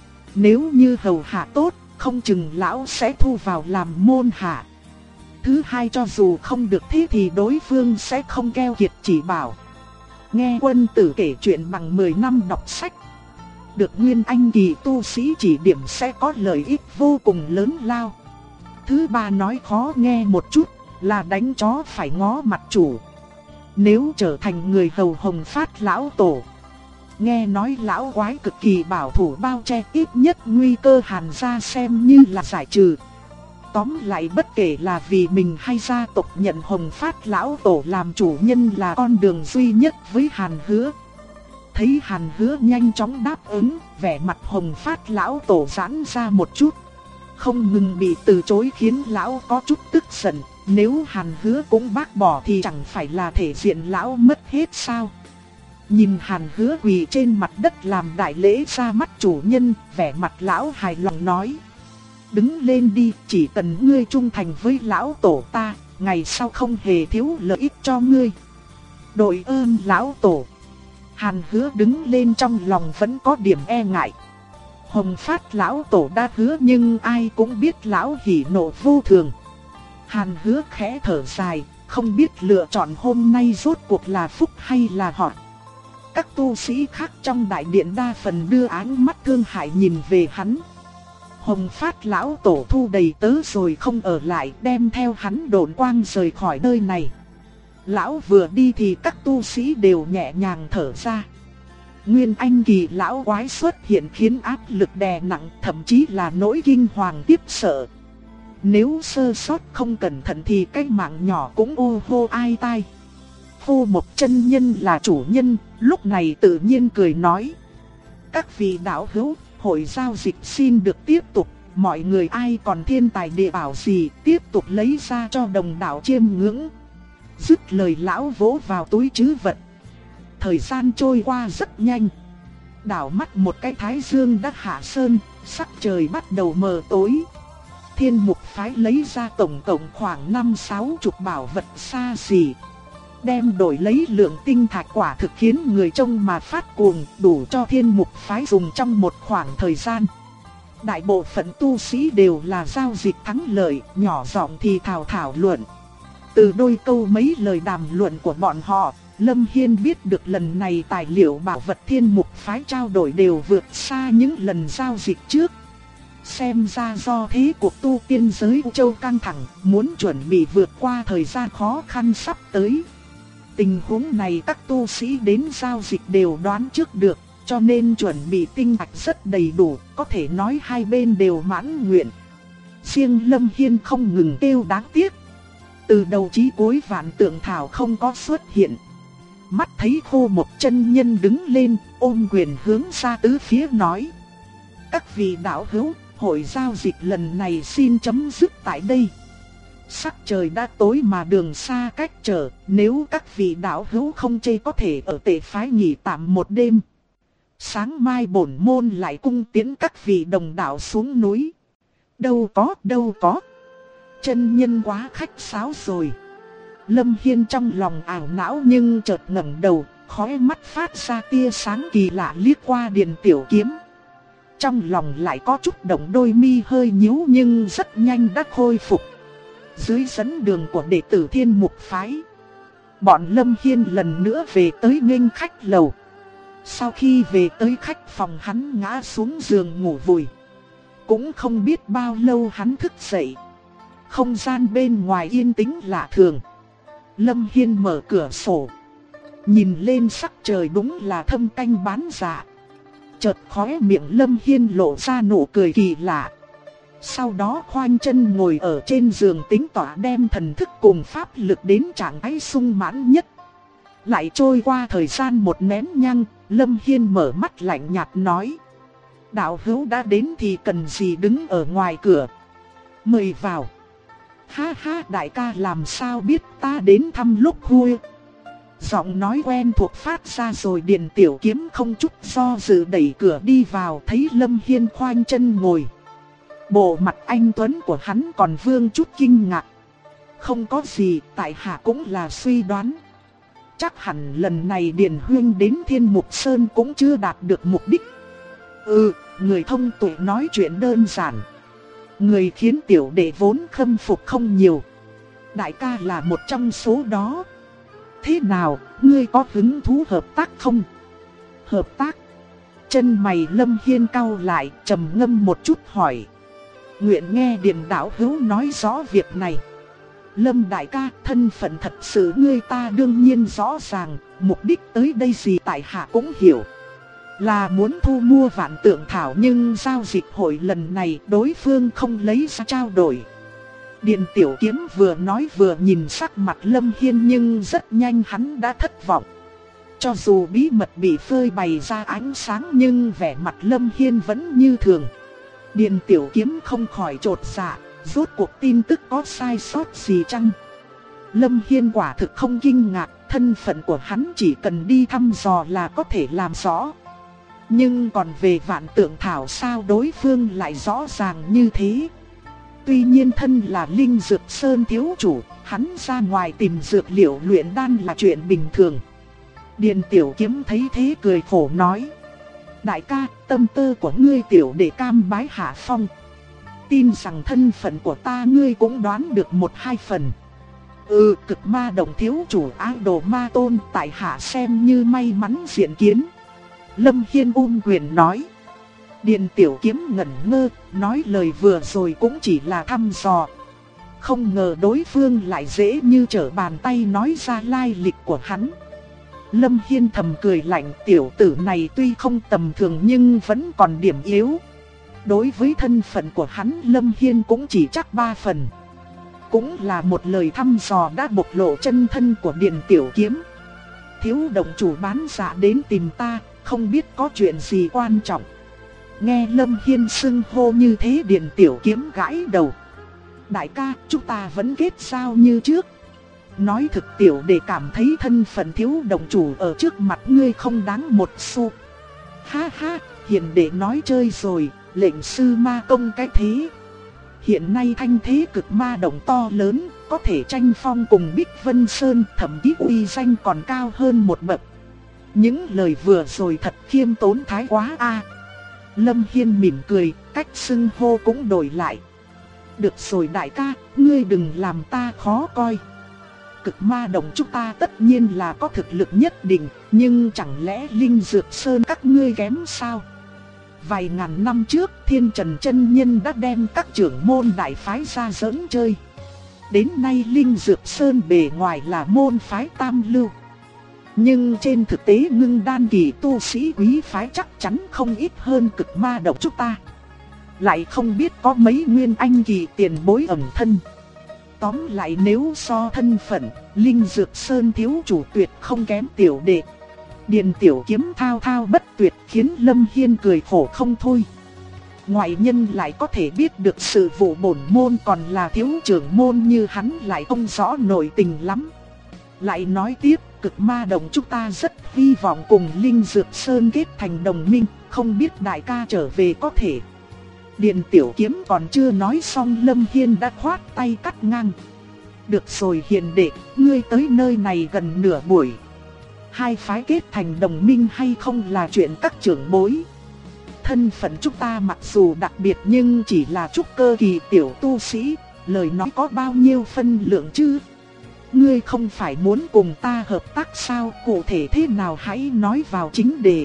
Nếu như hầu hạ tốt, không chừng lão sẽ thu vào làm môn hạ. Thứ hai, cho dù không được thế thì đối phương sẽ không keo kiệt chỉ bảo. Nghe quân tử kể chuyện bằng 10 năm đọc sách, được Nguyên Anh kỳ tu sĩ chỉ điểm sẽ có lợi ích vô cùng lớn lao. Thứ ba, nói khó nghe một chút, là đánh chó phải ngó mặt chủ. Nếu trở thành người hầu Hồng Phát lão tổ, nghe nói lão quái cực kỳ bảo thủ bao che, ít nhất nguy cơ Hàn gia xem như là giải trừ. Tóm lại bất kể là vì mình hay gia tộc, nhận Hồng Phát lão tổ làm chủ nhân là con đường duy nhất với Hàn Hứa. Thấy Hàn Hứa nhanh chóng đáp ứng, vẻ mặt Hồng Phát lão tổ giãn ra một chút. Không ngừng bị từ chối khiến lão có chút tức giận, nếu Hàn Hứa cũng bác bỏ thì chẳng phải là thể diện lão mất hết sao. Nhìn Hàn Hứa quỳ trên mặt đất làm đại lễ ra mắt chủ nhân, vẻ mặt lão hài lòng nói: đứng lên đi, chỉ cần ngươi trung thành với lão tổ ta, ngày sau không hề thiếu lợi ích cho ngươi. Đội ơn lão tổ. Hàn Hứa đứng lên trong lòng vẫn có điểm e ngại. Hồng Phát lão tổ đã hứa nhưng ai cũng biết lão hỉ nộ vô thường. Hàn Hứa khẽ thở dài, không biết lựa chọn hôm nay rốt cuộc là phúc hay là họa. Các tu sĩ khác trong đại điện đa phần đưa ánh mắt thương hại nhìn về hắn. Hồng Phát lão tổ thu đầy tớ rồi không ở lại, đem theo hắn độn quang rời khỏi nơi này. Lão vừa đi thì các tu sĩ đều nhẹ nhàng thở ra. Nguyên Anh kỳ lão quái xuất hiện khiến áp lực đè nặng, thậm chí là nỗi kinh hoàng tiếp sợ. Nếu sơ sót không cẩn thận thì cái mạng nhỏ cũng ô hô ai tai. Hô Một chân nhân là chủ nhân, lúc này tự nhiên cười nói: các vị đạo hữu, hội giao dịch xin được tiếp tục, mọi người ai còn thiên tài địa bảo gì tiếp tục lấy ra cho đồng đạo chiêm ngưỡng. Dứt lời lão vỗ vào túi trữ vật. Thời gian trôi qua rất nhanh. Đảo mắt một cái thái dương đã hạ sơn, sắc trời bắt đầu mờ tối. Thiên Mục phái lấy ra tổng cộng khoảng 5-60 bảo vật xa xỉ, đem đổi lấy lượng tinh thạch quả thực khiến người trông mà phát cuồng, đủ cho Thiên Mục phái dùng trong một khoảng thời gian. Đại bộ phận tu sĩ đều là giao dịch thắng lợi, nhỏ giọng thì thảo luận. Từ đôi câu mấy lời đàm luận của bọn họ, Lâm Hiên biết được lần này tài liệu bảo vật Thiên Mục phái trao đổi đều vượt xa những lần giao dịch trước. Xem ra do thế cuộc tu tiên giới U Châu căng thẳng, muốn chuẩn bị vượt qua thời gian khó khăn sắp tới. Tình huống này các tu sĩ đến giao dịch đều đoán trước được, cho nên chuẩn bị tinh thạch rất đầy đủ, có thể nói hai bên đều mãn nguyện. Riêng Lâm Hiên không ngừng kêu đáng tiếc. Từ đầu chí cuối Vạn Tượng Thảo không có xuất hiện. Mắt thấy Hô Một chân nhân đứng lên, ôm quyền hướng ra tứ phía nói: các vị đạo hữu, hội giao dịch lần này xin chấm dứt tại đây. Sắc trời đã tối mà đường xa cách trở, nếu các vị đạo hữu không chê có thể ở Tệ phái nghỉ tạm một đêm. Sáng mai bổn môn lại cung tiễn các vị đồng đạo xuống núi. Đâu có. Chân nhân quá khách sáo rồi. Lâm Hiên trong lòng ảo não nhưng chợt ngẩng đầu, khóe mắt phát ra tia sáng kỳ lạ liếc qua Điền Tiểu Kiếm. Trong lòng lại có chút động, đôi mi hơi nhíu nhưng rất nhanh đã khôi phục. dưới dẫn đường của đệ tử Thiên Mục Phái, bọn Lâm Hiên lần nữa về tới nghênh khách lầu. Sau khi về tới khách phòng, hắn ngã xuống giường ngủ vùi. Cũng không biết bao lâu hắn thức dậy. Không gian bên ngoài yên tĩnh lạ thường. Lâm Hiên mở cửa sổ, nhìn lên sắc trời đúng là thâm canh bán dạ. Chợt khóe miệng Lâm Hiên lộ ra nụ cười kỳ lạ. Sau đó khoanh chân ngồi ở trên giường tính tỏa đem thần thức cùng pháp lực đến trạng thái sung mãn nhất. Lại trôi qua thời gian một nén nhang, Lâm Hiên mở mắt lạnh nhạt nói: đạo hữu đã đến thì cần gì đứng ở ngoài cửa, mời vào. Ha ha, đại ca làm sao biết ta đến thăm lúc khuya. Giọng nói quen thuộc phát ra rồi Điền Tiểu Kiếm không chút do dự đẩy cửa đi vào, thấy Lâm Hiên khoanh chân ngồi. Bộ mặt anh tuấn của hắn còn vương chút kinh ngạc. Không có gì, tại hạ cũng là suy đoán. Chắc hẳn lần này Điền Huyên đến Thiên Mục Sơn cũng chưa đạt được mục đích. Người thông tuệ nói chuyện đơn giản. Người khiến tiểu đệ vốn khâm phục không nhiều. Đại ca là một trong số đó. Thế nào, ngươi có hứng thú hợp tác không? Hợp tác? Chân mày Lâm Hiên cau lại, trầm ngâm một chút hỏi. Nguyện nghe Điền đạo hữu nói rõ việc này. Lâm đại ca, thân phận thật sự ngươi ta đương nhiên rõ ràng, mục đích tới đây gì tại hạ cũng hiểu. Là muốn thu mua Vạn Tượng Thảo, nhưng giao dịch hội lần này đối phương không lấy ra trao đổi. Điền Tiểu Kiếm vừa nói vừa nhìn sắc mặt Lâm Hiên, nhưng rất nhanh hắn đã thất vọng. Cho dù bí mật bị phơi bày ra ánh sáng nhưng vẻ mặt Lâm Hiên vẫn như thường. Điền Tiểu Kiếm không khỏi chột dạ, rốt cuộc tin tức có sai sót gì chăng? Lâm Hiên quả thực không kinh ngạc, thân phận của hắn chỉ cần đi thăm dò là có thể làm rõ. Nhưng còn về Vạn Tượng Thảo sao đối phương lại rõ ràng như thế? Tuy nhiên thân là Linh Dược Sơn thiếu chủ, hắn ra ngoài tìm dược liệu luyện đan là chuyện bình thường. Điền Tiểu Kiếm thấy thế cười khổ nói: đại ca, tâm tư của ngươi tiểu đệ cam bái hạ phong. Tin rằng thân phận của ta ngươi cũng đoán được một hai phần. Cực ma đồng thiếu chủ Ái Đồ Ma Tôn, tại hạ xem như may mắn diện kiến. Lâm Hiên quyền nói. Điền Tiểu Kiếm ngẩn ngơ, nói lời vừa rồi cũng chỉ là thăm dò. Không ngờ đối phương lại dễ như trở bàn tay nói ra lai lịch của hắn. Lâm Hiên thầm cười lạnh, tiểu tử này tuy không tầm thường nhưng vẫn còn điểm yếu. Đối với thân phận của hắn, Lâm Hiên cũng chỉ chắc 3 phần. Cũng là một lời thăm dò đã bộc lộ chân thân của Điền Tiểu Kiếm. Thiếu động chủ bán dạ đến tìm ta, không biết có chuyện gì quan trọng. Nghe Lâm Hiên xưng hô như thế, Điền Tiểu Kiếm gãi đầu. Đại ca, chúng ta vẫn kết giao như trước. Nói thực tiểu để cảm thấy thân phận thiếu động chủ ở trước mặt ngươi không đáng một xu. Ha ha, hiền đệ nói chơi rồi, lệnh sư ma công cái thế. Hiện nay thanh thế cực ma động to lớn, có thể tranh phong cùng Bích Vân Sơn, thậm chí uy danh còn cao hơn một bậc. Những lời vừa rồi thật khiêm tốn thái quá a. Lâm Hiên mỉm cười, cách xưng hô cũng đổi lại. Được rồi đại ca, ngươi đừng làm ta khó coi. Cực ma động chúng ta tất nhiên là có thực lực nhất định, nhưng chẳng lẽ Linh Dược Sơn các ngươi kém sao? Vài ngàn năm trước, Thiên Trần chân nhân đã đem các trưởng môn đại phái ra giỡn chơi. Đến nay Linh Dược Sơn bề ngoài là môn phái tam lưu, nhưng trên thực tế ngưng đan kỳ tu sĩ quý phái chắc chắn không ít hơn cực ma động chúng ta. Lại không biết có mấy nguyên anh kỳ tiền bối ẩn thân. Tóm lại nếu so thân phận, Linh Dược Sơn thiếu chủ tuyệt không kém tiểu đệ. Điền Tiểu Kiếm thao thao bất tuyệt khiến Lâm Hiên cười khổ không thôi. Ngoại nhân lại có thể biết được sự vụ bổn môn, còn là thiếu trưởng môn như hắn lại không rõ nội tình lắm. Lại nói tiếp, cực ma đồng chúng ta rất hy vọng cùng Linh Dược Sơn kết thành đồng minh, không biết đại ca trở về có thể. Điền Tiểu Kiếm còn chưa nói xong, Lâm Hiên đã khoát tay cắt ngang. Được rồi hiền đệ, ngươi tới nơi này gần nửa buổi. Hai phái kết thành đồng minh hay không là chuyện các trưởng bối. Thân phận chúng ta mặc dù đặc biệt nhưng chỉ là trúc cơ kỳ tiểu tu sĩ, lời nói có bao nhiêu phân lượng chứ? Ngươi không phải muốn cùng ta hợp tác sao? Cụ thể thế nào hãy nói vào chính đề.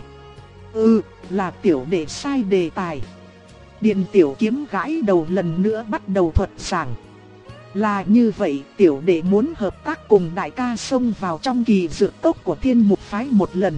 Là tiểu đệ sai đề tài. Điền Tiểu Kiếm gãi đầu lần nữa bắt đầu thuật giảng. Là như vậy, tiểu đệ muốn hợp tác cùng đại ca xông vào trong kỳ dược cốc của Thiên Mục phái một lần.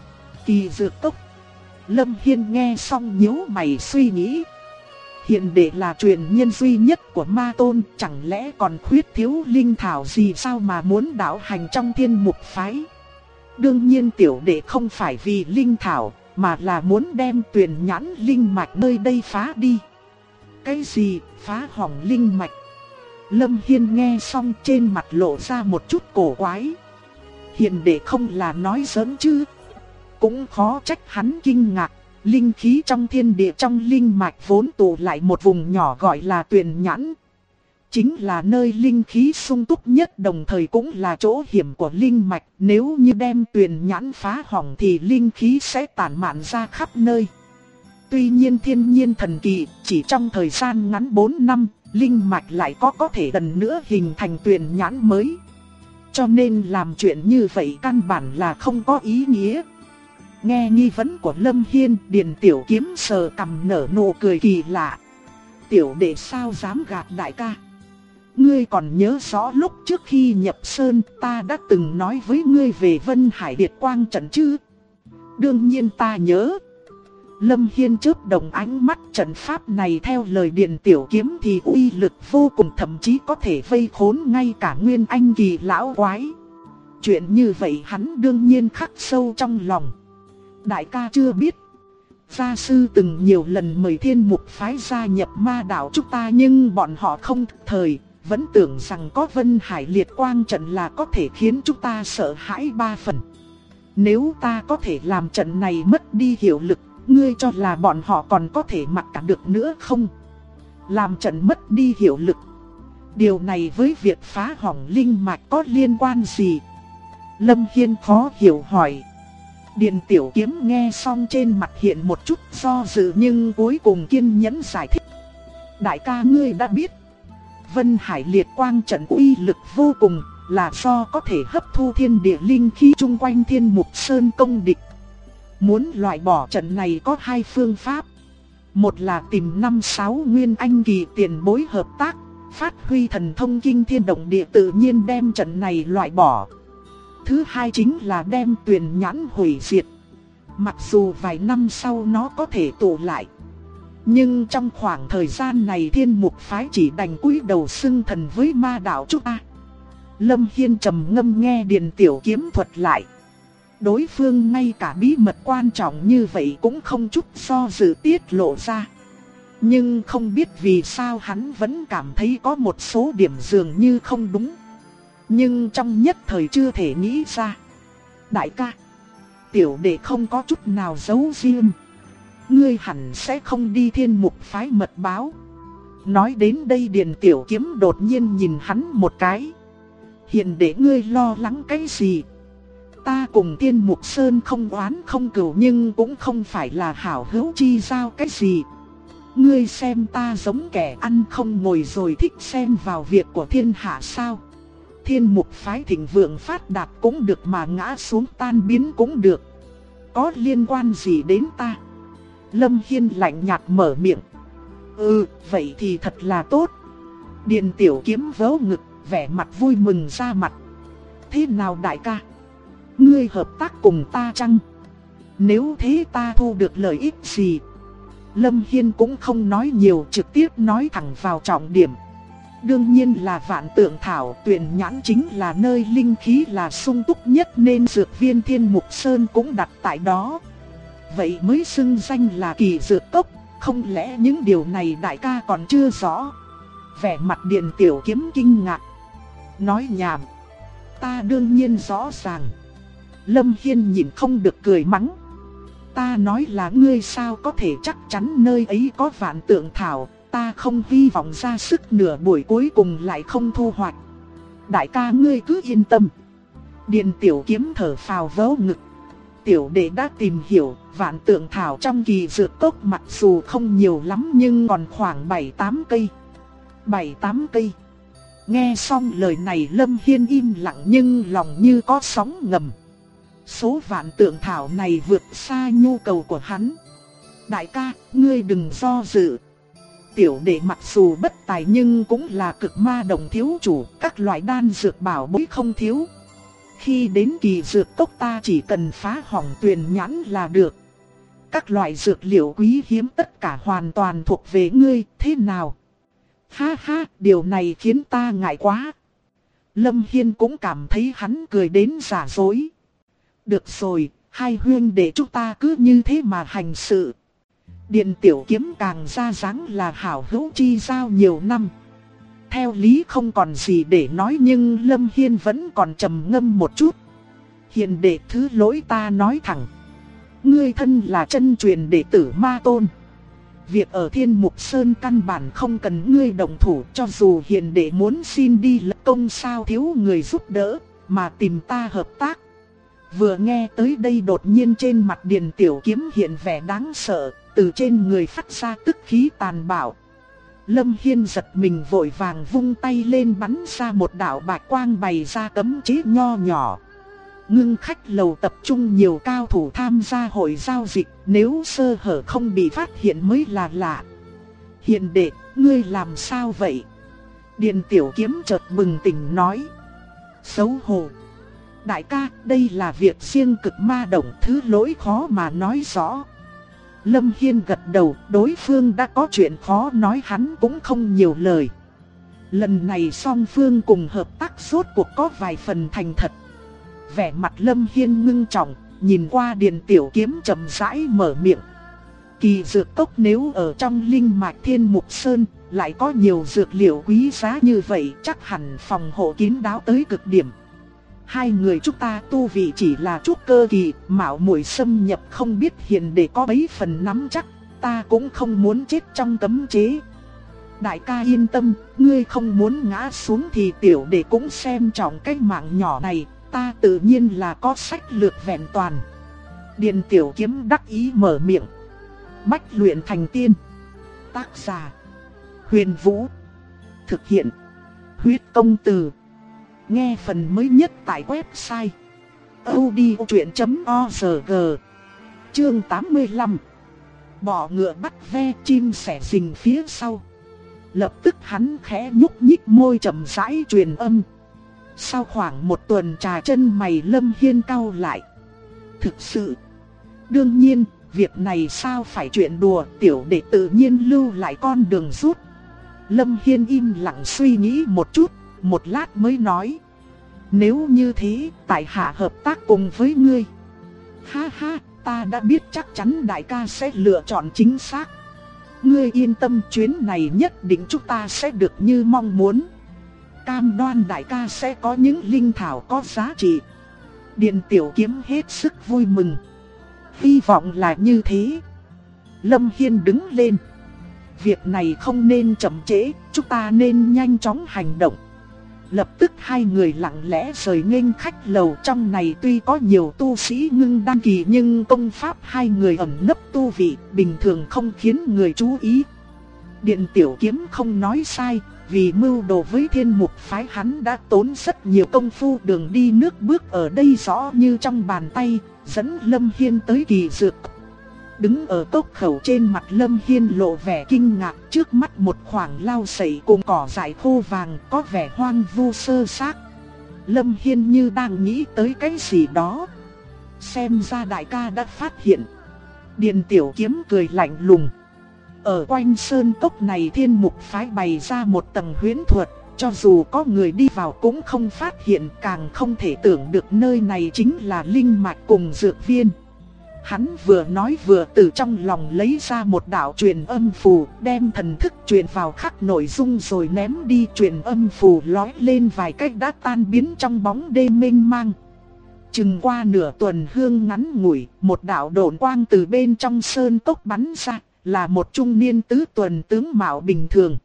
Kỳ dược cốc? Lâm Hiên nghe xong nhíu mày suy nghĩ. Hiện đệ là truyền nhân duy nhất của Ma Tôn, chẳng lẽ còn khuyết thiếu linh thảo gì sao mà muốn đạo hành trong Thiên Mục phái? Đương nhiên tiểu đệ không phải vì linh thảo, mà là muốn đem Tuyền Nhãn linh mạch nơi đây phá đi. Cái gì, phá hỏng linh mạch? Lâm Hiên nghe xong trên mặt lộ ra một chút cổ quái. Hiện đệ không là nói giỡn chứ? Cũng khó trách hắn kinh ngạc. Linh khí trong thiên địa trong linh mạch vốn tụ lại một vùng nhỏ gọi là Tuyền Nhãn. Chính là nơi linh khí sung túc nhất, đồng thời cũng là chỗ hiểm của linh mạch. Nếu như đem Tuyền Nhãn phá hỏng thì linh khí sẽ tản mạn ra khắp nơi. Tuy nhiên thiên nhiên thần kỳ, chỉ trong thời gian ngắn 4 năm, linh mạch lại có thể lần nữa hình thành Tuyền Nhãn mới. Cho nên làm chuyện như vậy căn bản là không có ý nghĩa. Nghe nghi vấn của Lâm Hiên, Điền Tiểu Kiếm sờ cằm nở nụ cười kỳ lạ. Tiểu đệ sao dám gạt đại ca? Ngươi còn nhớ rõ lúc trước khi nhập sơn ta đã từng nói với ngươi về Vân Hải Điệt Quang trận chứ? Đương nhiên ta nhớ. Lâm Hiên chớp đồng ánh mắt, trận pháp này theo lời Điền Tiểu Kiếm thì uy lực vô cùng, thậm chí có thể vây khốn ngay cả Nguyên Anh kỳ lão quái. Chuyện như vậy hắn đương nhiên khắc sâu trong lòng. Đại ca chưa biết, gia sư từng nhiều lần mời Thiên Mục phái gia nhập Ma đạo chúng ta, nhưng bọn họ không thực thời, vẫn tưởng rằng có Vân Hải Liệt Quang trận là có thể khiến chúng ta sợ hãi 3 phần. Nếu ta có thể làm trận này mất đi hiệu lực, ngươi cho là bọn họ còn có thể mặc cả được nữa không? Làm trận mất đi hiệu lực, điều này với việc phá hỏng linh mạch có liên quan gì? Lâm Hiên khó hiểu hỏi. Điền Tiểu Kiếm nghe xong trên mặt hiện một chút do dự, nhưng cuối cùng kiên nhẫn giải thích. Đại ca ngươi đã biết, Vân Hải Liệt Quang trận uy lực vô cùng, là do có thể hấp thu thiên địa linh khí chung quanh Thiên Mục Sơn công địch. Muốn loại bỏ trận này có 2 phương pháp. Một là tìm 5-6 Nguyên Anh kỳ tiền bối hợp tác, phát huy thần thông kinh thiên động địa tự nhiên đem trận này loại bỏ. Thứ hai chính là đem Tuyền Nhãn hủy diệt. Mặc dù vài năm sau nó có thể tụ lại, nhưng trong khoảng thời gian này Thiên Mục phái chỉ đành cúi đầu xưng thần với Ma đạo chúng ta. Lâm Hiên trầm ngâm nghe Điền Tiểu Kiếm thuật lại. Đối phương ngay cả bí mật quan trọng như vậy cũng không chút do dự tiết lộ ra. Nhưng không biết vì sao hắn vẫn cảm thấy có một số điểm dường như không đúng. Nhưng trong nhất thời chưa thể nghĩ ra. Đại ca, tiểu đệ không có chút nào giấu riêng. Ngươi hẳn sẽ không đi Thiên Mục phái mật báo. Nói đến đây Điền Tiểu Kiếm đột nhiên nhìn hắn một cái. Hiện để ngươi lo lắng cái gì? Ta cùng Thiên Mục Sơn không oán không cừu, nhưng cũng không phải là hảo hữu chi giao cái gì. Ngươi xem ta giống kẻ ăn không ngồi rồi thích xen vào việc của thiên hạ sao? Thiên Mục phái thịnh vượng phát đạt cũng được, mà ngã xuống tan biến cũng được. Có liên quan gì đến ta? Lâm Hiên lạnh nhạt mở miệng. Vậy thì thật là tốt. Điền Tiểu Kiếm vớ ngực, vẻ mặt vui mừng ra mặt. Thế nào đại ca? Ngươi hợp tác cùng ta chăng? Nếu thế ta thu được lợi ích gì? Lâm Hiên cũng không nói nhiều, trực tiếp nói thẳng vào trọng điểm. Đương nhiên là Vạn Tượng Thảo. Tuyền Nhãn chính là nơi linh khí là sung túc nhất, nên dược viên Thiên Mục Sơn cũng đặt tại đó. Vậy mới xưng danh là kỳ dược cốc. Không lẽ những điều này đại ca còn chưa rõ? Vẻ mặt Điền Tiểu Kiếm kinh ngạc. Nói nhảm, ta đương nhiên rõ ràng. Lâm Hiên nhìn không được cười mắng. Ta nói là ngươi sao có thể chắc chắn nơi ấy có Vạn Tượng Thảo? Ta không hy vọng ra sức nửa buổi cuối cùng lại không thu hoạch. Đại ca ngươi cứ yên tâm. Điền Tiểu Kiếm thở phào vớ ngực. Tiểu đệ đã tìm hiểu, Vạn Tượng Thảo trong kỳ dược cốc mặc dù không nhiều lắm nhưng còn khoảng 7-8 cây. 7-8 cây. Nghe xong lời này Lâm Hiên im lặng nhưng lòng như có sóng ngầm. Số vạn tượng thảo này vượt xa nhu cầu của hắn. Đại ca, ngươi đừng do dự. Tiểu đệ mặc dù bất tài nhưng cũng là cực ma đồng thiếu chủ, các loại đan dược bảo bối không thiếu. Khi đến kỳ dược cốc ta chỉ cần phá hỏng tuyền nhãn là được. Các loại dược liệu quý hiếm tất cả hoàn toàn thuộc về ngươi, thế nào? Ha ha, điều này khiến ta ngại quá. Lâm Hiên cũng cảm thấy hắn cười đến giả dối. Được rồi, hai huynh đệ chúng ta cứ như thế mà hành sự. Điện tiểu kiếm càng ra dáng là hảo hữu chi giao nhiều năm. Theo lý không còn gì để nói nhưng Lâm Hiên vẫn còn trầm ngâm một chút. Hiền đệ thứ lỗi ta nói thẳng. Ngươi thân là chân truyền đệ tử Ma Tôn. Việc ở Thiên Mục Sơn căn bản không cần ngươi động thủ, cho dù hiền đệ muốn xin đi lập công sao thiếu người giúp đỡ, mà tìm ta hợp tác. Vừa nghe tới đây đột nhiên trên mặt Điền Tiểu Kiếm hiện vẻ đáng sợ, từ trên người phát ra tức khí tàn bạo. Lâm Hiên giật mình vội vàng vung tay lên bắn ra một đạo bạch quang bày ra cấm chế nho nhỏ. Ngưng khách lầu tập trung nhiều cao thủ tham gia hội giao dịch, nếu sơ hở không bị phát hiện mới là lạ. Hiền đệ, ngươi làm sao vậy? Điền Tiểu Kiếm chợt bừng tỉnh nói. Xấu hổ. Đại ca, đây là việc riêng cực ma động, thứ lỗi khó mà nói rõ. Lâm Hiên gật đầu, đối phương đã có chuyện khó nói hắn cũng không nhiều lời. Lần này song phương cùng hợp tác rốt cuộc có vài phần thành thật. Vẻ mặt Lâm Hiên ngưng trọng, nhìn qua Điền Tiểu Kiếm chậm rãi mở miệng. Kỳ dược cốc nếu ở trong linh mạch Thiên Mục Sơn, lại có nhiều dược liệu quý giá như vậy, chắc hẳn phòng hộ kín đáo tới cực điểm. Hai người chúng ta tu vị chỉ là trúc cơ kỳ, mạo muội xâm nhập không biết hiền đệ có bấy phần nắm chắc, ta cũng không muốn chết trong cấm chế. Đại ca yên tâm, ngươi không muốn ngã xuống thì tiểu đệ cũng xem trọng cái mạng nhỏ này, ta tự nhiên là có sách lược vẹn toàn. Điền Tiểu Kiếm đắc ý mở miệng. Bách luyện thành tiên. Tác giả: Huyền Vũ. Thực hiện: Huyết Công Từ. Nghe phần mới nhất tại website audiochuyện.org. Chương 85. Bỏ ngựa bắt ve, chim sẻ rình phía sau. Lập tức hắn khẽ nhúc nhích môi chậm rãi truyền âm. Sau khoảng một tuần trà chân mày Lâm Hiên cau lại. Thực sự, đương nhiên, việc này sao phải chuyện đùa, tiểu đệ tự nhiên lưu lại con đường rút. Lâm Hiên im lặng suy nghĩ một chút, một lát mới nói. Nếu như thế, tại hạ hợp tác cùng với ngươi. Ha ha, ta đã biết chắc chắn đại ca sẽ lựa chọn chính xác. Ngươi yên tâm, chuyến này nhất định chúng ta sẽ được như mong muốn. Cam đoan đại ca sẽ có những linh thảo có giá trị. Điền Tiểu Kiếm hết sức vui mừng. Hy vọng là như thế. Lâm Hiên đứng lên. Việc này không nên chậm trễ, chúng ta nên nhanh chóng hành động. Lập tức hai người lặng lẽ rời nghênh khách lầu. Trong này tuy có nhiều tu sĩ ngưng đan kỳ nhưng công pháp hai người ẩn nấp tu vị, bình thường không khiến người chú ý. Điền Tiểu Kiếm không nói sai, vì mưu đồ với Thiên Mục phái hắn đã tốn rất nhiều công phu, đường đi nước bước ở đây rõ như trong bàn tay, dẫn Lâm Hiên tới kỳ dược. Đứng ở cốc khẩu, trên mặt Lâm Hiên lộ vẻ kinh ngạc, trước mắt một khoảng lau sậy cùng cỏ dại khô vàng có vẻ hoang vu sơ xác. Lâm Hiên như đang nghĩ tới cái gì đó. Xem ra đại ca đã phát hiện. Điền Tiểu Kiếm cười lạnh lùng. Ở quanh sơn cốc này Thiên Mục phái bày ra một tầng huyễn thuật, cho dù có người đi vào cũng không phát hiện, càng không thể tưởng được nơi này chính là linh mạch cùng dược viên. Hắn vừa nói vừa từ trong lòng lấy ra một đạo truyền âm phù, đem thần thức truyền vào khắc nội dung rồi ném đi. Truyền âm phù lói lên vài cách đã tan biến trong bóng đêm mênh mang. Chừng qua nửa tuần hương ngắn ngủi, một đạo độn quang từ bên trong sơn cốc bắn ra, là một trung niên tứ tuần tướng mạo bình thường.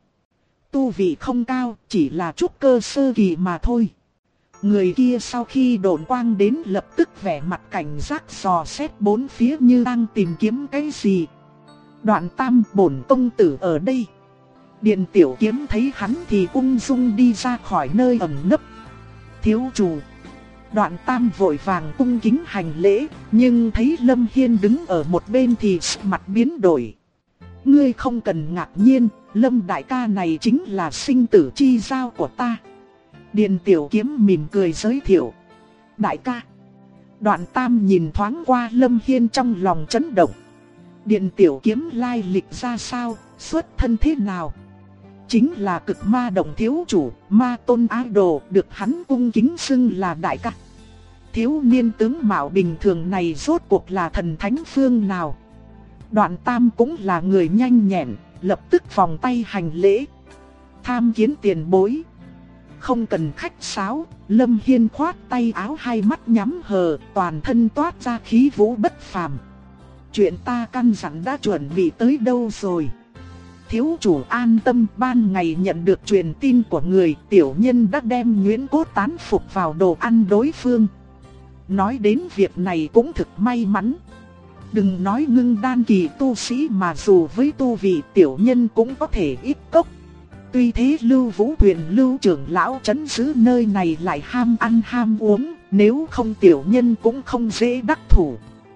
Tu vị không cao, chỉ là trúc cơ sơ kỳ mà thôi. Người kia sau khi độn quang đến lập tức vẻ mặt cảnh giác dò xét bốn phía như đang tìm kiếm cái gì. Đoạn Tam, bổn công tử ở đây. Điền Tiểu Kiếm thấy hắn thì ung dung đi ra khỏi nơi ẩn nấp. Thiếu chủ. Đoạn Tam vội vàng cung kính hành lễ, nhưng thấy Lâm Hiên đứng ở một bên thì mặt biến đổi. Ngươi không cần ngạc nhiên, Lâm đại ca này chính là sinh tử chi giao của ta. Điền Tiểu Kiếm mỉm cười giới thiệu. Đại ca. Đoạn Tam nhìn thoáng qua Lâm Hiên trong lòng chấn động. Điền Tiểu Kiếm lai lịch ra sao, xuất thân thế nào? Chính là Cực Ma Động thiếu chủ, Ma Tôn Idol, được hắn cung kính xưng là đại ca. Thiếu niên tướng mạo bình thường này rốt cuộc là thần thánh phương nào? Đoạn Tam cũng là người nhanh nhẹn, lập tức vòng tay hành lễ. Tham kiến tiền bối. Không cần khách sáo, Lâm Hiên khoát tay áo, hai mắt nhắm hờ, toàn thân toát ra khí vũ bất phàm. Chuyện ta căn dặn đã chuẩn bị tới đâu rồi? Thiếu chủ an tâm, ban ngày nhận được truyền tin của người, tiểu nhân đã đem nhuyễn cốt tán phục vào đồ ăn đối phương. Nói đến việc này cũng thực may mắn. Đừng nói ngưng đan kỳ tu sĩ mà dù với tu vị tiểu nhân cũng có thể ít cốc. Tuy thế Lưu Vũ Huyền Lưu trưởng lão trấn giữ nơi này lại ham ăn ham uống, nếu không tiểu nhân cũng không dễ đắc thủ.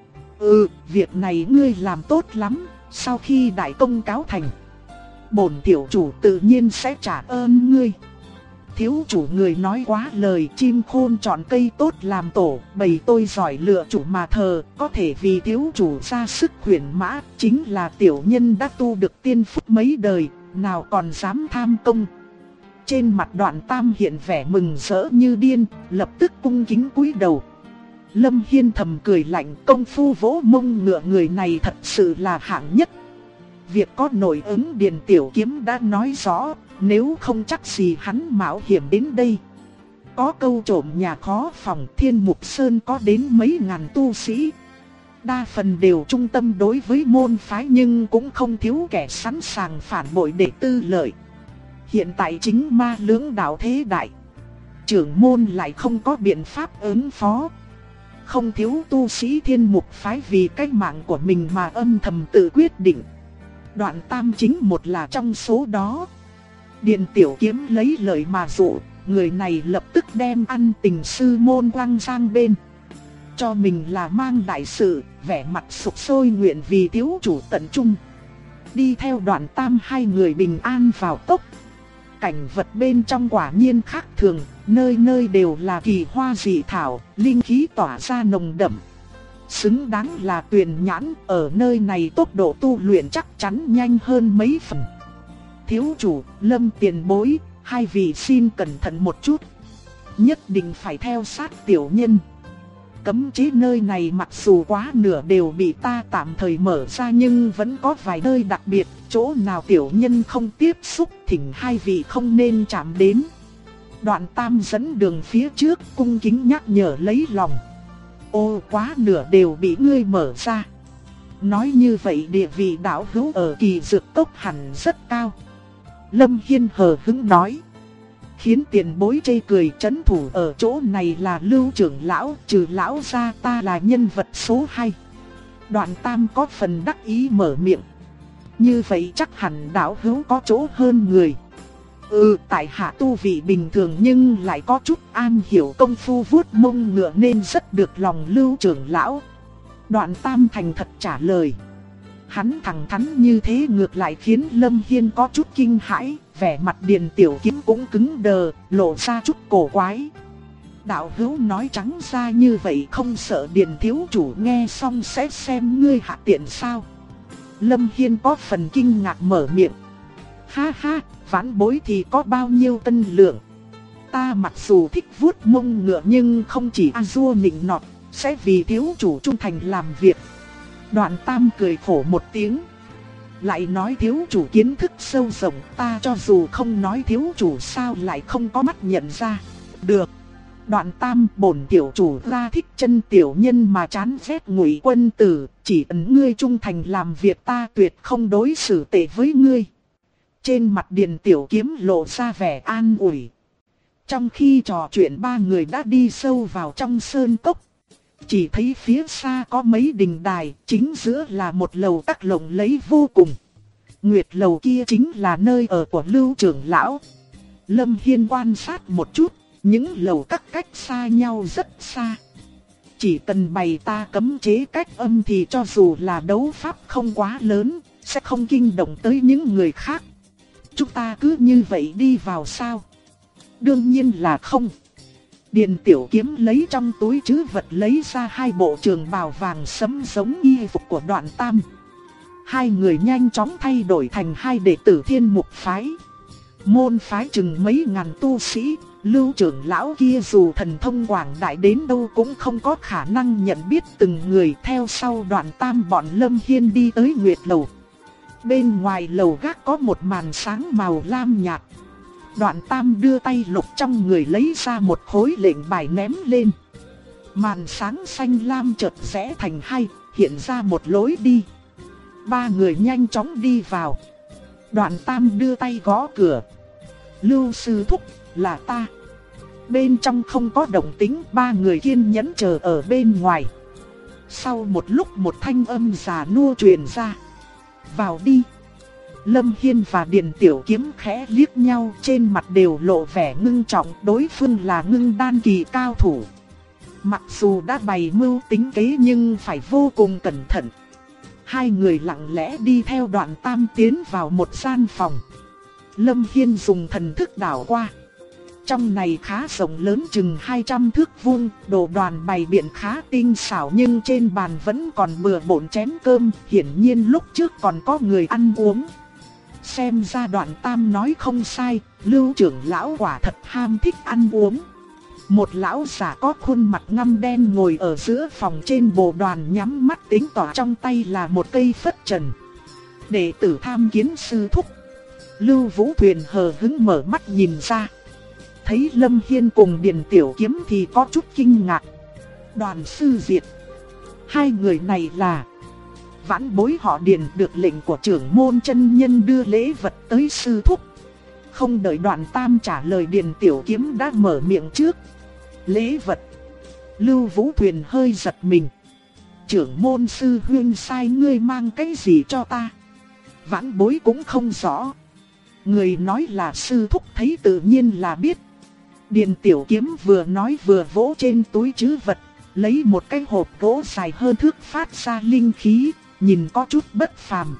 Việc này ngươi làm tốt lắm, sau khi đại công cáo thành, bổn tiểu chủ tự nhiên sẽ trả ơn ngươi. Thiếu chủ người nói quá lời, chim khôn chọn cây tốt làm tổ, bầy tôi giỏi lựa chủ mà thờ, có thể vì thiếu chủ ra sức khuyển mã, chính là tiểu nhân đã tu được tiên phúc mấy đời, nào còn dám tham công. Trên mặt Đoạn Tam hiện vẻ mừng rỡ như điên, lập tức cung kính cúi đầu. Lâm Hiên thầm cười lạnh, công phu vỗ mông ngựa người này thật sự là hạng nhất. Việc có nội ứng Điền Tiểu Kiếm đã nói rõ, nếu không chắc gì hắn mạo hiểm đến đây. Có câu trộm nhà khó phòng, Thiên Mục Sơn có đến mấy ngàn tu sĩ. Đa phần đều trung tâm đối với môn phái nhưng cũng không thiếu kẻ sẵn sàng phản bội để tư lợi. Hiện tại chính ma lưỡng đạo thế đại, trưởng môn lại không có biện pháp ứng phó. Không thiếu tu sĩ Thiên Mục phái vì cách mạng của mình mà âm thầm tự quyết định. Đoạn Tam chính một là trong số đó. Điền Tiểu Kiếm lấy lời mà dụ, người này lập tức đem ăn tình sư môn quăng sang bên. Cho mình là mang đại sự, vẻ mặt sục sôi nguyện vì thiếu chủ tận trung. Đi theo Đoạn Tam hai người bình an vào cốc. Cảnh vật bên trong quả nhiên khác thường, nơi nơi đều là kỳ hoa dị thảo, linh khí tỏa ra nồng đậm. Xứng đáng là Tuyền Nhãn, ở nơi này tốc độ tu luyện chắc chắn nhanh hơn mấy phần. Thiếu chủ, Lâm tiền bối, hai vị xin cẩn thận một chút. Nhất định phải theo sát tiểu nhân. Cấm chế nơi này mặc dù quá nửa đều bị ta tạm thời mở ra nhưng vẫn có vài nơi đặc biệt, chỗ nào tiểu nhân không tiếp xúc thỉnh hai vị không nên chạm đến. Đoạn Tam dẫn đường phía trước cung kính nhắc nhở lấy lòng. Ô, quá nửa đều bị ngươi mở ra. Nói như vậy địa vị đạo hữu ở Kỳ Dược Cốc hẳn rất cao. Lâm Hiên hờ hững nói. Khiến tiền bối chê cười, trấn thủ ở chỗ này là Lưu trưởng lão, trừ lão ra ta là nhân vật số 2. Đoạn Tam có phần đắc ý mở miệng. Như vậy chắc hẳn đạo hữu có chỗ hơn người. Tại hạ tu vị bình thường nhưng lại có chút an hiểu công phu vuốt mông ngựa nên rất được lòng Lưu trưởng lão. Đoạn Tam thành thật trả lời. Hắn thẳng thắn như thế ngược lại khiến Lâm Hiên có chút kinh hãi, vẻ mặt Điền Tiểu Kiếm cũng cứng đờ, lộ ra chút cổ quái. Đạo hữu nói trắng ra như vậy không sợ Điền thiếu chủ nghe xong sẽ xem ngươi hạ tiện sao? Lâm Hiên có phần kinh ngạc mở miệng. Ha ha, vãn bối thì có bao nhiêu cân lượng. Ta mặc dù thích vuốt mông ngựa nhưng không chỉ a-dua nịnh nọt, sẽ vì thiếu chủ trung thành làm việc. Đoạn Tam cười khổ một tiếng. Lại nói thiếu chủ kiến thức sâu rộng, ta cho dù không nói thiếu chủ sao lại không có mắt nhận ra. Được. Đoạn Tam, bổn tiểu chủ ra thích chân tiểu nhân mà chán ghét Ngụy quân tử, chỉ ấn ngươi trung thành làm việc ta tuyệt không đối xử tệ với ngươi. Trên mặt Điền Tiểu Kiếm lộ ra vẻ an ủi. Trong khi trò chuyện ba người đã đi sâu vào trong sơn cốc. Chỉ thấy phía xa có mấy đình đài, chính giữa là một lầu các lộng lẫy vô cùng. Nguyệt lầu kia chính là nơi ở của Lưu trưởng lão. Lâm Hiên quan sát một chút, những lầu các cách xa nhau rất xa. Chỉ cần bày ta cấm chế cách âm thì cho dù là đấu pháp không quá lớn, sẽ không kinh động tới những người khác. Chúng ta cứ như vậy đi vào sao? Đương nhiên là không. Điền Tiểu Kiếm lấy trong túi trữ vật lấy ra 2 bộ trường bào vàng sẫm giống y phục của Đoạn Tam. 2 người nhanh chóng thay đổi thành 2 đệ tử Thiên Mục phái. Môn phái chừng mấy ngàn tu sĩ, Lưu trưởng lão kia dù thần thông quảng đại đến đâu cũng không có khả năng nhận biết từng người. Theo sau Đoạn Tam bọn Lâm Hiên đi tới Nguyệt lầu. Bên ngoài lầu gác có một màn sáng màu lam nhạt. Đoạn Tam đưa tay lục trong người lấy ra một khối lệnh bài ném lên. Màn sáng xanh lam chợt rẽ thành 2, hiện ra một lối đi. 3 người nhanh chóng đi vào. Đoạn Tam đưa tay gõ cửa. Lưu sư thúc, là ta. Bên trong không có động tĩnh, 3 người kiên nhẫn chờ ở bên ngoài. Sau một lúc một thanh âm già nua truyền ra. Vào đi. Lâm Hiên và Điền Tiểu Kiếm khẽ liếc nhau, trên mặt đều lộ vẻ ngưng trọng, đối phương là ngưng đan kỳ cao thủ. Mặc dù đã bày mưu tính kế nhưng phải vô cùng cẩn thận. 2 người lặng lẽ đi theo Đoạn Tam tiến vào một gian phòng. Lâm Hiên dùng thần thức đảo qua. Trong này khá rộng lớn chừng 200 thước vuông, đồ đoàn bày biện khá tinh xảo nhưng trên bàn vẫn còn bừa bộn chén cơm, hiển nhiên lúc trước còn có người ăn uống. Xem ra Đoạn Tam nói không sai, Lưu trưởng lão quả thật ham thích ăn uống. Một lão giả có khuôn mặt ngăm đen ngồi ở giữa phòng trên bồ đoàn nhắm mắt tính tỏa, trong tay là một cây phất trần. Đệ tử tham kiến sư thúc. Lưu Vũ Thuyền hờ hững mở mắt nhìn ra. Thấy Lâm Hiên cùng Điền Tiểu Kiếm thì có chút kinh ngạc. Đoàn sư Diệt. 2 người này là... Vãn bối họ Điền được lệnh của trưởng môn chân nhân đưa lễ vật tới sư thúc. Không đợi Đoạn Tam trả lời, Điền Tiểu Kiếm đã mở miệng trước. Lễ vật. Lưu Vũ Thuyền hơi giật mình. Trưởng môn sư huynh sai ngươi mang cái gì cho ta? Vãn bối cũng không rõ. Người nói là sư thúc thấy tự nhiên là biết. Điền Tiểu Kiếm vừa nói vừa vỗ trên túi trữ vật, lấy một cái hộp gỗ dài hơn thước phát ra linh khí, nhìn có chút bất phàm.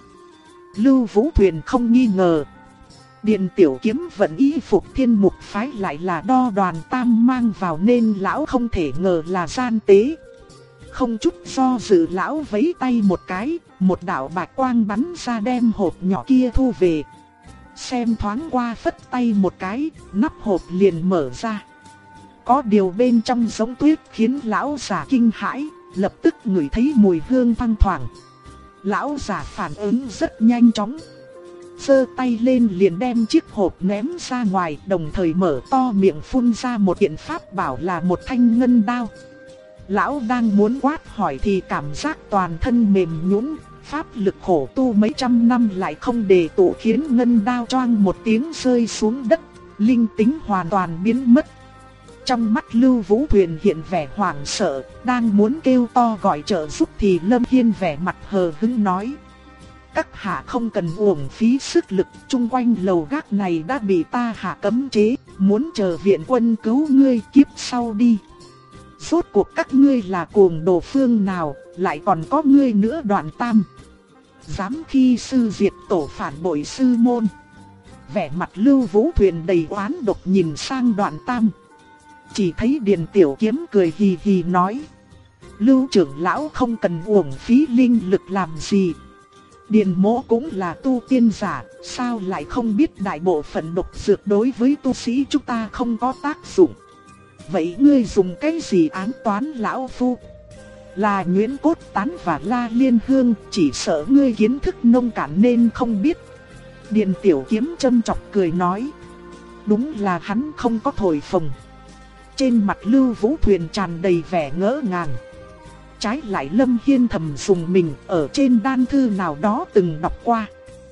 Lưu Vũ Thuyền không nghi ngờ. Điền Tiểu Kiếm vận y phục Thiên Mục phái lại là đo Đoàn Tam mang vào nên lão không thể ngờ là gian tế. Không chút do dự lão vẫy tay một cái, một đạo bạch quang bắn ra đem hộp nhỏ kia thu về. Xem thoáng qua phất tay một cái, nắp hộp liền mở ra. Có điều bên trong giống tuyết khiến lão già kinh hãi, lập tức ngửi thấy mùi hương thoang thoảng. Lão già phản ứng rất nhanh chóng. Giơ tay lên liền đem chiếc hộp ném ra ngoài, đồng thời mở to miệng phun ra một kiện pháp bảo là một thanh ngân đao. Lão đang muốn quát hỏi thì cảm giác toàn thân mềm nhũn, pháp lực khổ tu mấy trăm năm lại không đề tụ khiến ngân đao choang một tiếng rơi xuống đất, linh tính hoàn toàn biến mất. Trong mắt Lưu Vũ Thuyền hiện vẻ hoảng sợ, đang muốn kêu to gọi trợ giúp thì Lâm Hiên vẻ mặt hờ hững nói. Các hạ không cần uổng phí sức lực, chung quanh lầu gác này đã bị ta hạ cấm chế, muốn chờ viện quân cứu ngươi kiếp sau đi. Rốt cuộc các ngươi là cuồng đồ phương nào, lại còn có ngươi nữa Đoạn Tam. Dám khi sư diệt tổ phản bội sư môn. Vẻ mặt Lưu Vũ Thuyền đầy oán độc nhìn sang Đoạn Tam. Chỉ thấy Điền Tiểu Kiếm cười hì hì nói. Lưu trưởng lão không cần uổng phí linh lực làm gì. Điền mỗ cũng là tu tiên giả, sao lại không biết đại bộ phận độc dược đối với tu sĩ chúng ta không có tác dụng. Vậy ngươi dùng cái gì ám toán lão phu? Là nhuyễn cốt tán và la liên hương, chỉ sợ ngươi kiến thức nông cạn nên không biết. Điền Tiểu Kiếm châm chọc cười nói. Đúng là hắn không có thổi phồng. Trên mặt Lưu Vũ Thuyền tràn đầy vẻ ngỡ ngàng. Trái lại Lâm Hiên thầm dùng mình, ở trên đan thư nào đó từng đọc qua.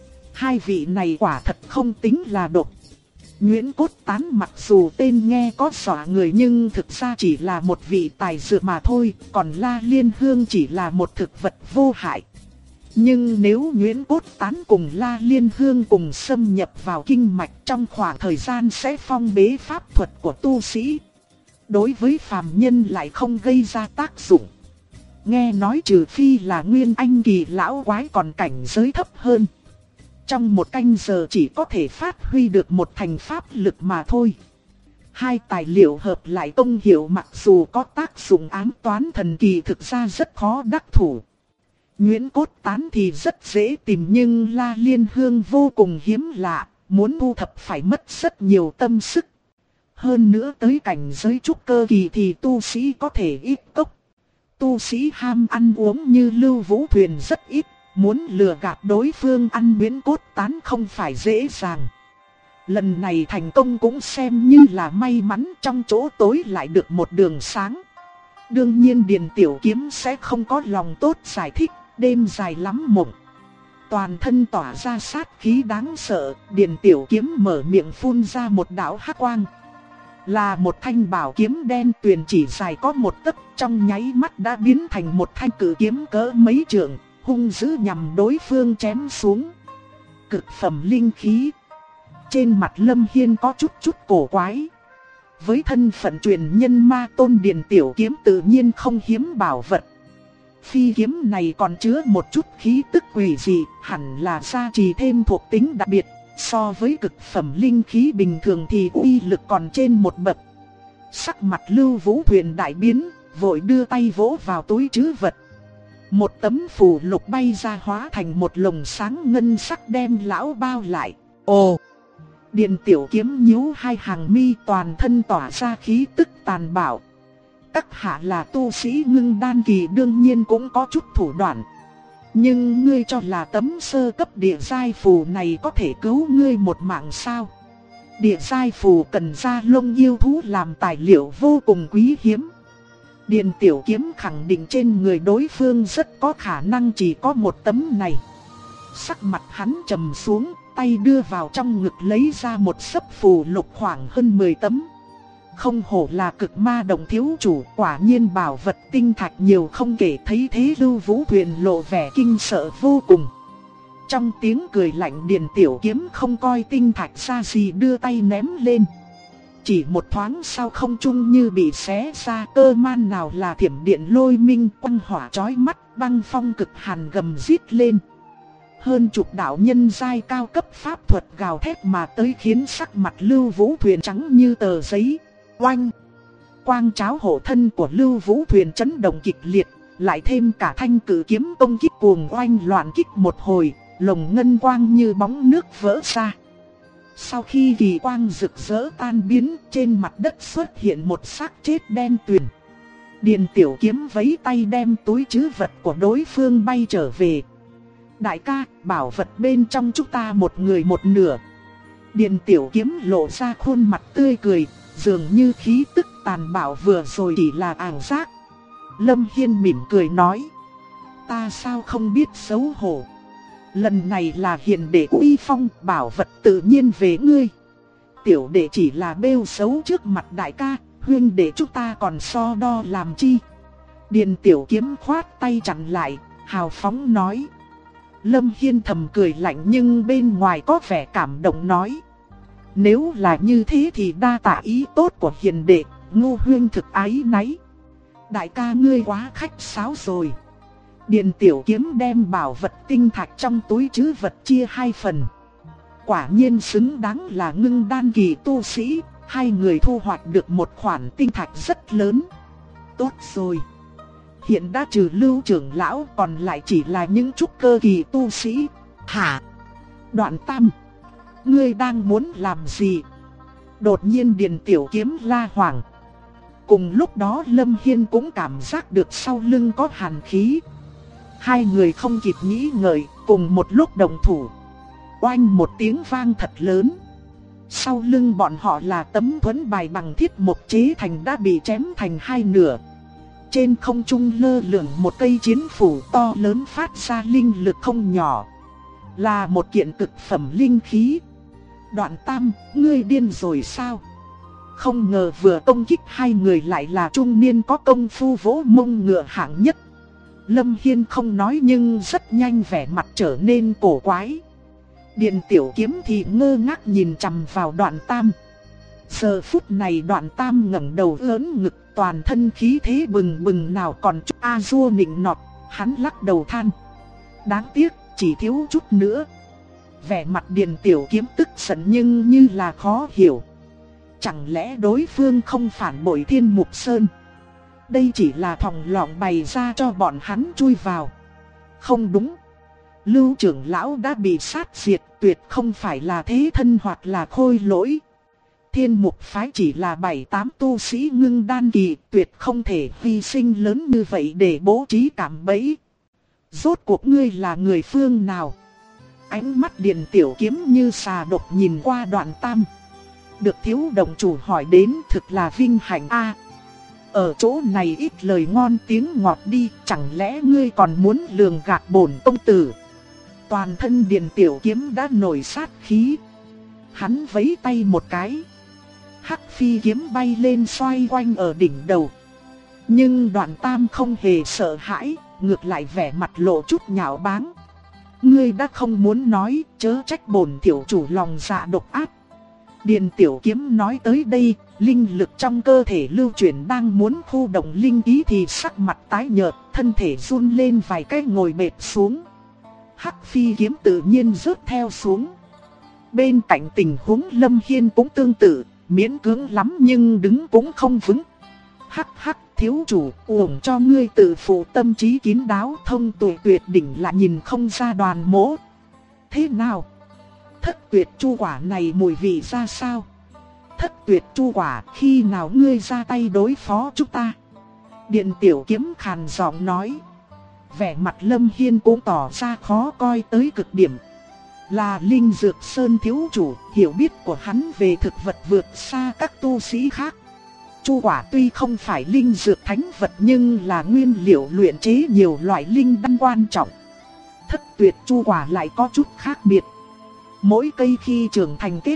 2 vị này quả thật không tính là độc. Nhuyễn cốt tán mặc dù tên nghe có dọa người nhưng thực ra chỉ là một vị tài dược mà thôi, còn la liên hương chỉ là một thực vật vô hại. Nhưng nếu Nguyễn Cốt Tán cùng La Liên Hương cùng xâm nhập vào kinh mạch trong khoảng thời gian sẽ phong bế pháp thuật của tu sĩ, đối với phàm nhân lại không gây ra tác dụng. Nghe nói trừ phi là Nguyên Anh kỳ lão quái còn cảnh giới thấp hơn, trong một canh giờ chỉ có thể phát huy được một thành pháp lực mà thôi. Hai tài liệu hợp lại công hiệu mặc dù có tác dụng ám toán thần kỳ thực ra rất khó đắc thủ. Nguyễn Cốt Tán thì rất dễ tìm nhưng La Liên Hương vô cùng hiếm lạ, muốn thu thập phải mất rất nhiều tâm sức. Hơn nữa tới cảnh giới trúc cơ kỳ thì tu sĩ có thể ít cốc. Tu sĩ ham ăn uống như Lưu Vũ Thuyền rất ít, muốn lừa gạt đối phương ăn Nguyễn Cốt Tán không phải dễ dàng. Lần này thành công cũng xem như là may mắn, trong chỗ tối lại được một đường sáng. Đương nhiên Điền Tiểu Kiếm sẽ không có lòng tốt giải thích, đêm dài lắm mộng. Toàn thân tỏa ra sát khí đáng sợ, Điền Tiểu Kiếm mở miệng phun ra một đạo hắc quang. Là một thanh bảo kiếm đen tuyền chỉ dài có một tấc, trong nháy mắt đã biến thành một thanh cự kiếm cỡ mấy trượng, hung dữ nhằm đối phương chém xuống. Cực phẩm linh khí. Trên mặt Lâm Hiên có chút cổ quái. Với thân phận truyền nhân ma tôn, Điền Tiểu Kiếm tự nhiên không hiếm bảo vật. Phi kiếm này còn chứa một chút khí tức quỷ dị, hẳn là gia trì thêm thuộc tính đặc biệt. So với cực phẩm linh khí bình thường thì uy lực còn trên một bậc. Sắc mặt Lưu Vũ Thuyền đại biến, vội đưa tay vỗ vào túi trữ vật. Một tấm phù lục bay ra hóa thành một lồng sáng ngân sắc đem lão bao lại. Ồ! Điền Tiểu Kiếm nhíu hai hàng mi, toàn thân tỏa ra khí tức tàn bạo. Các hạ là tu sĩ ngưng đan kỳ đương nhiên cũng có chút thủ đoạn. Nhưng ngươi cho là tấm sơ cấp địa giai phù này có thể cứu ngươi một mạng sao? Địa giai phù cần da lông yêu thú làm tài liệu vô cùng quý hiếm. Điền Tiểu Kiếm khẳng định trên người đối phương rất có khả năng chỉ có một tấm này. Sắc mặt hắn trầm xuống, tay đưa vào trong ngực lấy ra một xấp phù lục khoảng hơn 10 tấm. Không hổ là Cực Ma Đồng thiếu chủ, quả nhiên bảo vật tinh thạch nhiều không kể. Thấy thế Lưu Vũ Thuyền lộ vẻ kinh sợ vô cùng. Trong tiếng cười lạnh, Điền Tiểu Kiếm không coi tinh thạch ra gì, đưa tay ném lên. Chỉ một thoáng sau không trung như bị xé ra, cơ man nào là thiểm điện lôi minh, quang hỏa chói mắt, băng phong cực hàn gầm rít lên. Hơn chục đạo nhân giai cao cấp pháp thuật gào thét mà tới, khiến sắc mặt Lưu Vũ Thuyền trắng như tờ giấy. Oanh! Quang cháo hộ thân của Lưu Vũ Thuyền chấn động kịch liệt, lại thêm cả thanh cử kiếm công kích cuồng oanh loạn kích một hồi, lồng ngân quang như bóng nước vỡ ra. Sau khi kỳ quang rực rỡ tan biến, trên mặt đất xuất hiện một xác chết đen tuyền. Điền Tiểu Kiếm vẫy tay đem túi trữ vật của đối phương bay trở về. Đại ca, bảo vật bên trong chúng ta một người một nửa. Điền Tiểu Kiếm lộ ra khuôn mặt tươi cười, dường như khí tức tàn bạo vừa rồi chỉ là ảo giác. Lâm Hiên mỉm cười nói: ta sao không biết xấu hổ. Lần này là hiền đệ uy phong, bảo vật tự nhiên về ngươi. Tiểu đệ chỉ là bêu xấu trước mặt đại ca, huynh đệ chúng ta còn so đo làm chi. Điền Tiểu Kiếm khoát tay chặn lại, hào phóng nói. Lâm Hiên thầm cười lạnh nhưng bên ngoài có vẻ cảm động nói: nếu là như thế thì đa tạ ý tốt của hiền đệ, Ngô huynh thực ái náy. Đại ca ngươi quá khách sáo rồi. Điền Tiểu Kiếm đem bảo vật tinh thạch trong túi trữ vật chia hai phần. Quả nhiên xứng đáng là ngưng đan kỳ tu sĩ, hai người thu hoạch được một khoản tinh thạch rất lớn. Tốt rồi. Hiện đã trừ Lưu trưởng lão, còn lại chỉ là những trúc cơ kỳ tu sĩ. Hả? Đoạn Tam, ngươi đang muốn làm gì? Đột nhiên Điền Tiểu Kiếm la hoảng. Cùng lúc đó Lâm Hiên cũng cảm giác được sau lưng có hàn khí. Hai người không kịp nghĩ ngợi, cùng một lúc đồng thủ. Oanh một tiếng vang thật lớn. Sau lưng bọn họ là tấm thuẫn bài bằng thiết mộc chế thành đã bị chém thành hai nửa. Trên không trung lơ lửng một cây chiến phủ to lớn phát ra linh lực không nhỏ. Là một kiện cực phẩm linh khí. Đoạn Tam, ngươi điên rồi sao? Không ngờ vừa công kích hai người lại là trung niên có công phu vỗ mông ngựa hạng nhất. Lâm Hiên không nói nhưng rất nhanh vẻ mặt trở nên cổ quái. Điền Tiểu Kiếm thì ngơ ngác nhìn chằm vào Đoạn Tam. Giờ phút này Đoạn Tam ngẩng đầu lớn ngực, toàn thân khí thế bừng bừng, nào còn chút a-dua nịnh nọt. Hắn lắc đầu than, đáng tiếc chỉ thiếu chút nữa. Vẻ mặt Điền Tiểu Kiếm tức giận nhưng như là khó hiểu. Chẳng lẽ đối phương không phản bội Thiên Mục Sơn? Đây chỉ là thòng lọng bày ra cho bọn hắn chui vào. Không đúng, Lưu trưởng lão đã bị sát diệt, tuyệt không phải là thế thân hoặc là khôi lỗi. Thiên Mục phái chỉ là 7-8 tu sĩ ngưng đan kỳ, tuyệt không thể hy sinh lớn như vậy để bố trí cạm bẫy. Rốt cuộc ngươi là người phương nào? Ánh mắt Điền Tiểu Kiếm như xà độc nhìn qua Đoạn Tam. Được thiếu đồng chủ hỏi đến thực là vinh hạnh a. Ở chỗ này ít lời ngon tiếng ngọt đi, chẳng lẽ ngươi còn muốn lường gạt bổn tông tử? Toàn thân Điền Tiểu Kiếm đã nổi sát khí. Hắn vẫy tay một cái, hắc phi kiếm bay lên xoay quanh ở đỉnh đầu. Nhưng Đoạn Tam không hề sợ hãi, ngược lại vẻ mặt lộ chút nhạo báng. Ngươi đã không muốn nói, chớ trách bổn tiểu chủ lòng dạ độc ác. Điền Tiểu Kiếm nói tới đây, linh lực trong cơ thể lưu chuyển đang muốn khu động linh khí thì sắc mặt tái nhợt, thân thể run lên vài cái ngồi bệt xuống. Hắc phi kiếm tự nhiên rớt theo xuống. Bên cạnh tình huống Lâm Hiên cũng tương tự, miễn cưỡng lắm nhưng đứng cũng không vững. Hắc hắc, thiếu chủ, uổng cho ngươi tự phụ tâm trí kín đáo, thông tuệ tuyệt đỉnh lại nhìn không ra đoàn mỗ. Thế nào? Thất tuyệt chu quả này mùi vị ra sao? Thất tuyệt chu quả, khi nào ngươi ra tay đối phó chúng ta? Điện Tiểu Kiếm khàn giọng nói. Vẻ mặt Lâm Hiên cũng tỏ ra khó coi tới cực điểm. Là Linh Dược Sơn thiếu chủ, hiểu biết của hắn về thực vật vượt xa các tu sĩ khác. Chu quả tuy không phải linh dược thánh vật nhưng là nguyên liệu luyện chế nhiều loại linh đan quan trọng. Thất tuyệt chu quả lại có chút khác biệt. Mỗi cây khi trưởng thành kết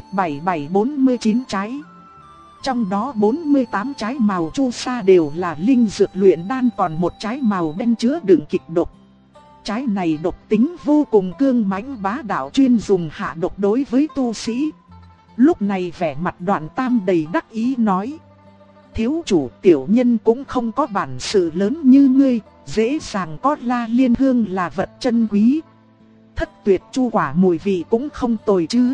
77-49 trái. Trong đó 48 trái màu chu sa đều là linh dược luyện đan, còn một trái màu đen chứa đựng kịch độc. Trái này độc tính vô cùng cương mãnh bá đạo, chuyên dùng hạ độc đối với tu sĩ. Lúc này vẻ mặt Đoạn Tam đầy đắc ý nói. Thiếu chủ, tiểu nhân cũng không có bản sự lớn như ngươi, dễ dàng có La Liên Hương là vật chân quý. Thất tuyệt chu quả mùi vị cũng không tồi chứ.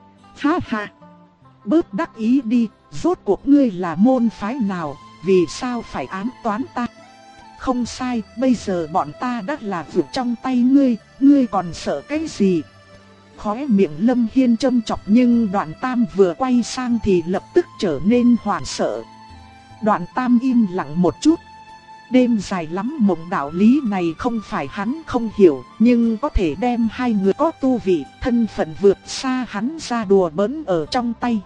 Ha ha, bớt đắc ý đi, rốt cuộc ngươi là môn phái nào, vì sao phải ám toán ta? Không sai, bây giờ bọn ta đã là vượt trong tay ngươi còn sợ cái gì? Khóe miệng Lâm Hiên châm chọc nhưng Đoạn Tam vừa quay sang thì lập tức trở nên hoảng sợ. Đoạn Tam im lặng một chút. Đêm dài lắm mộng đạo lý này không phải hắn không hiểu, nhưng có thể đem hai người có tu vị, thân phận vượt xa hắn ra đùa bỡn ở trong tay.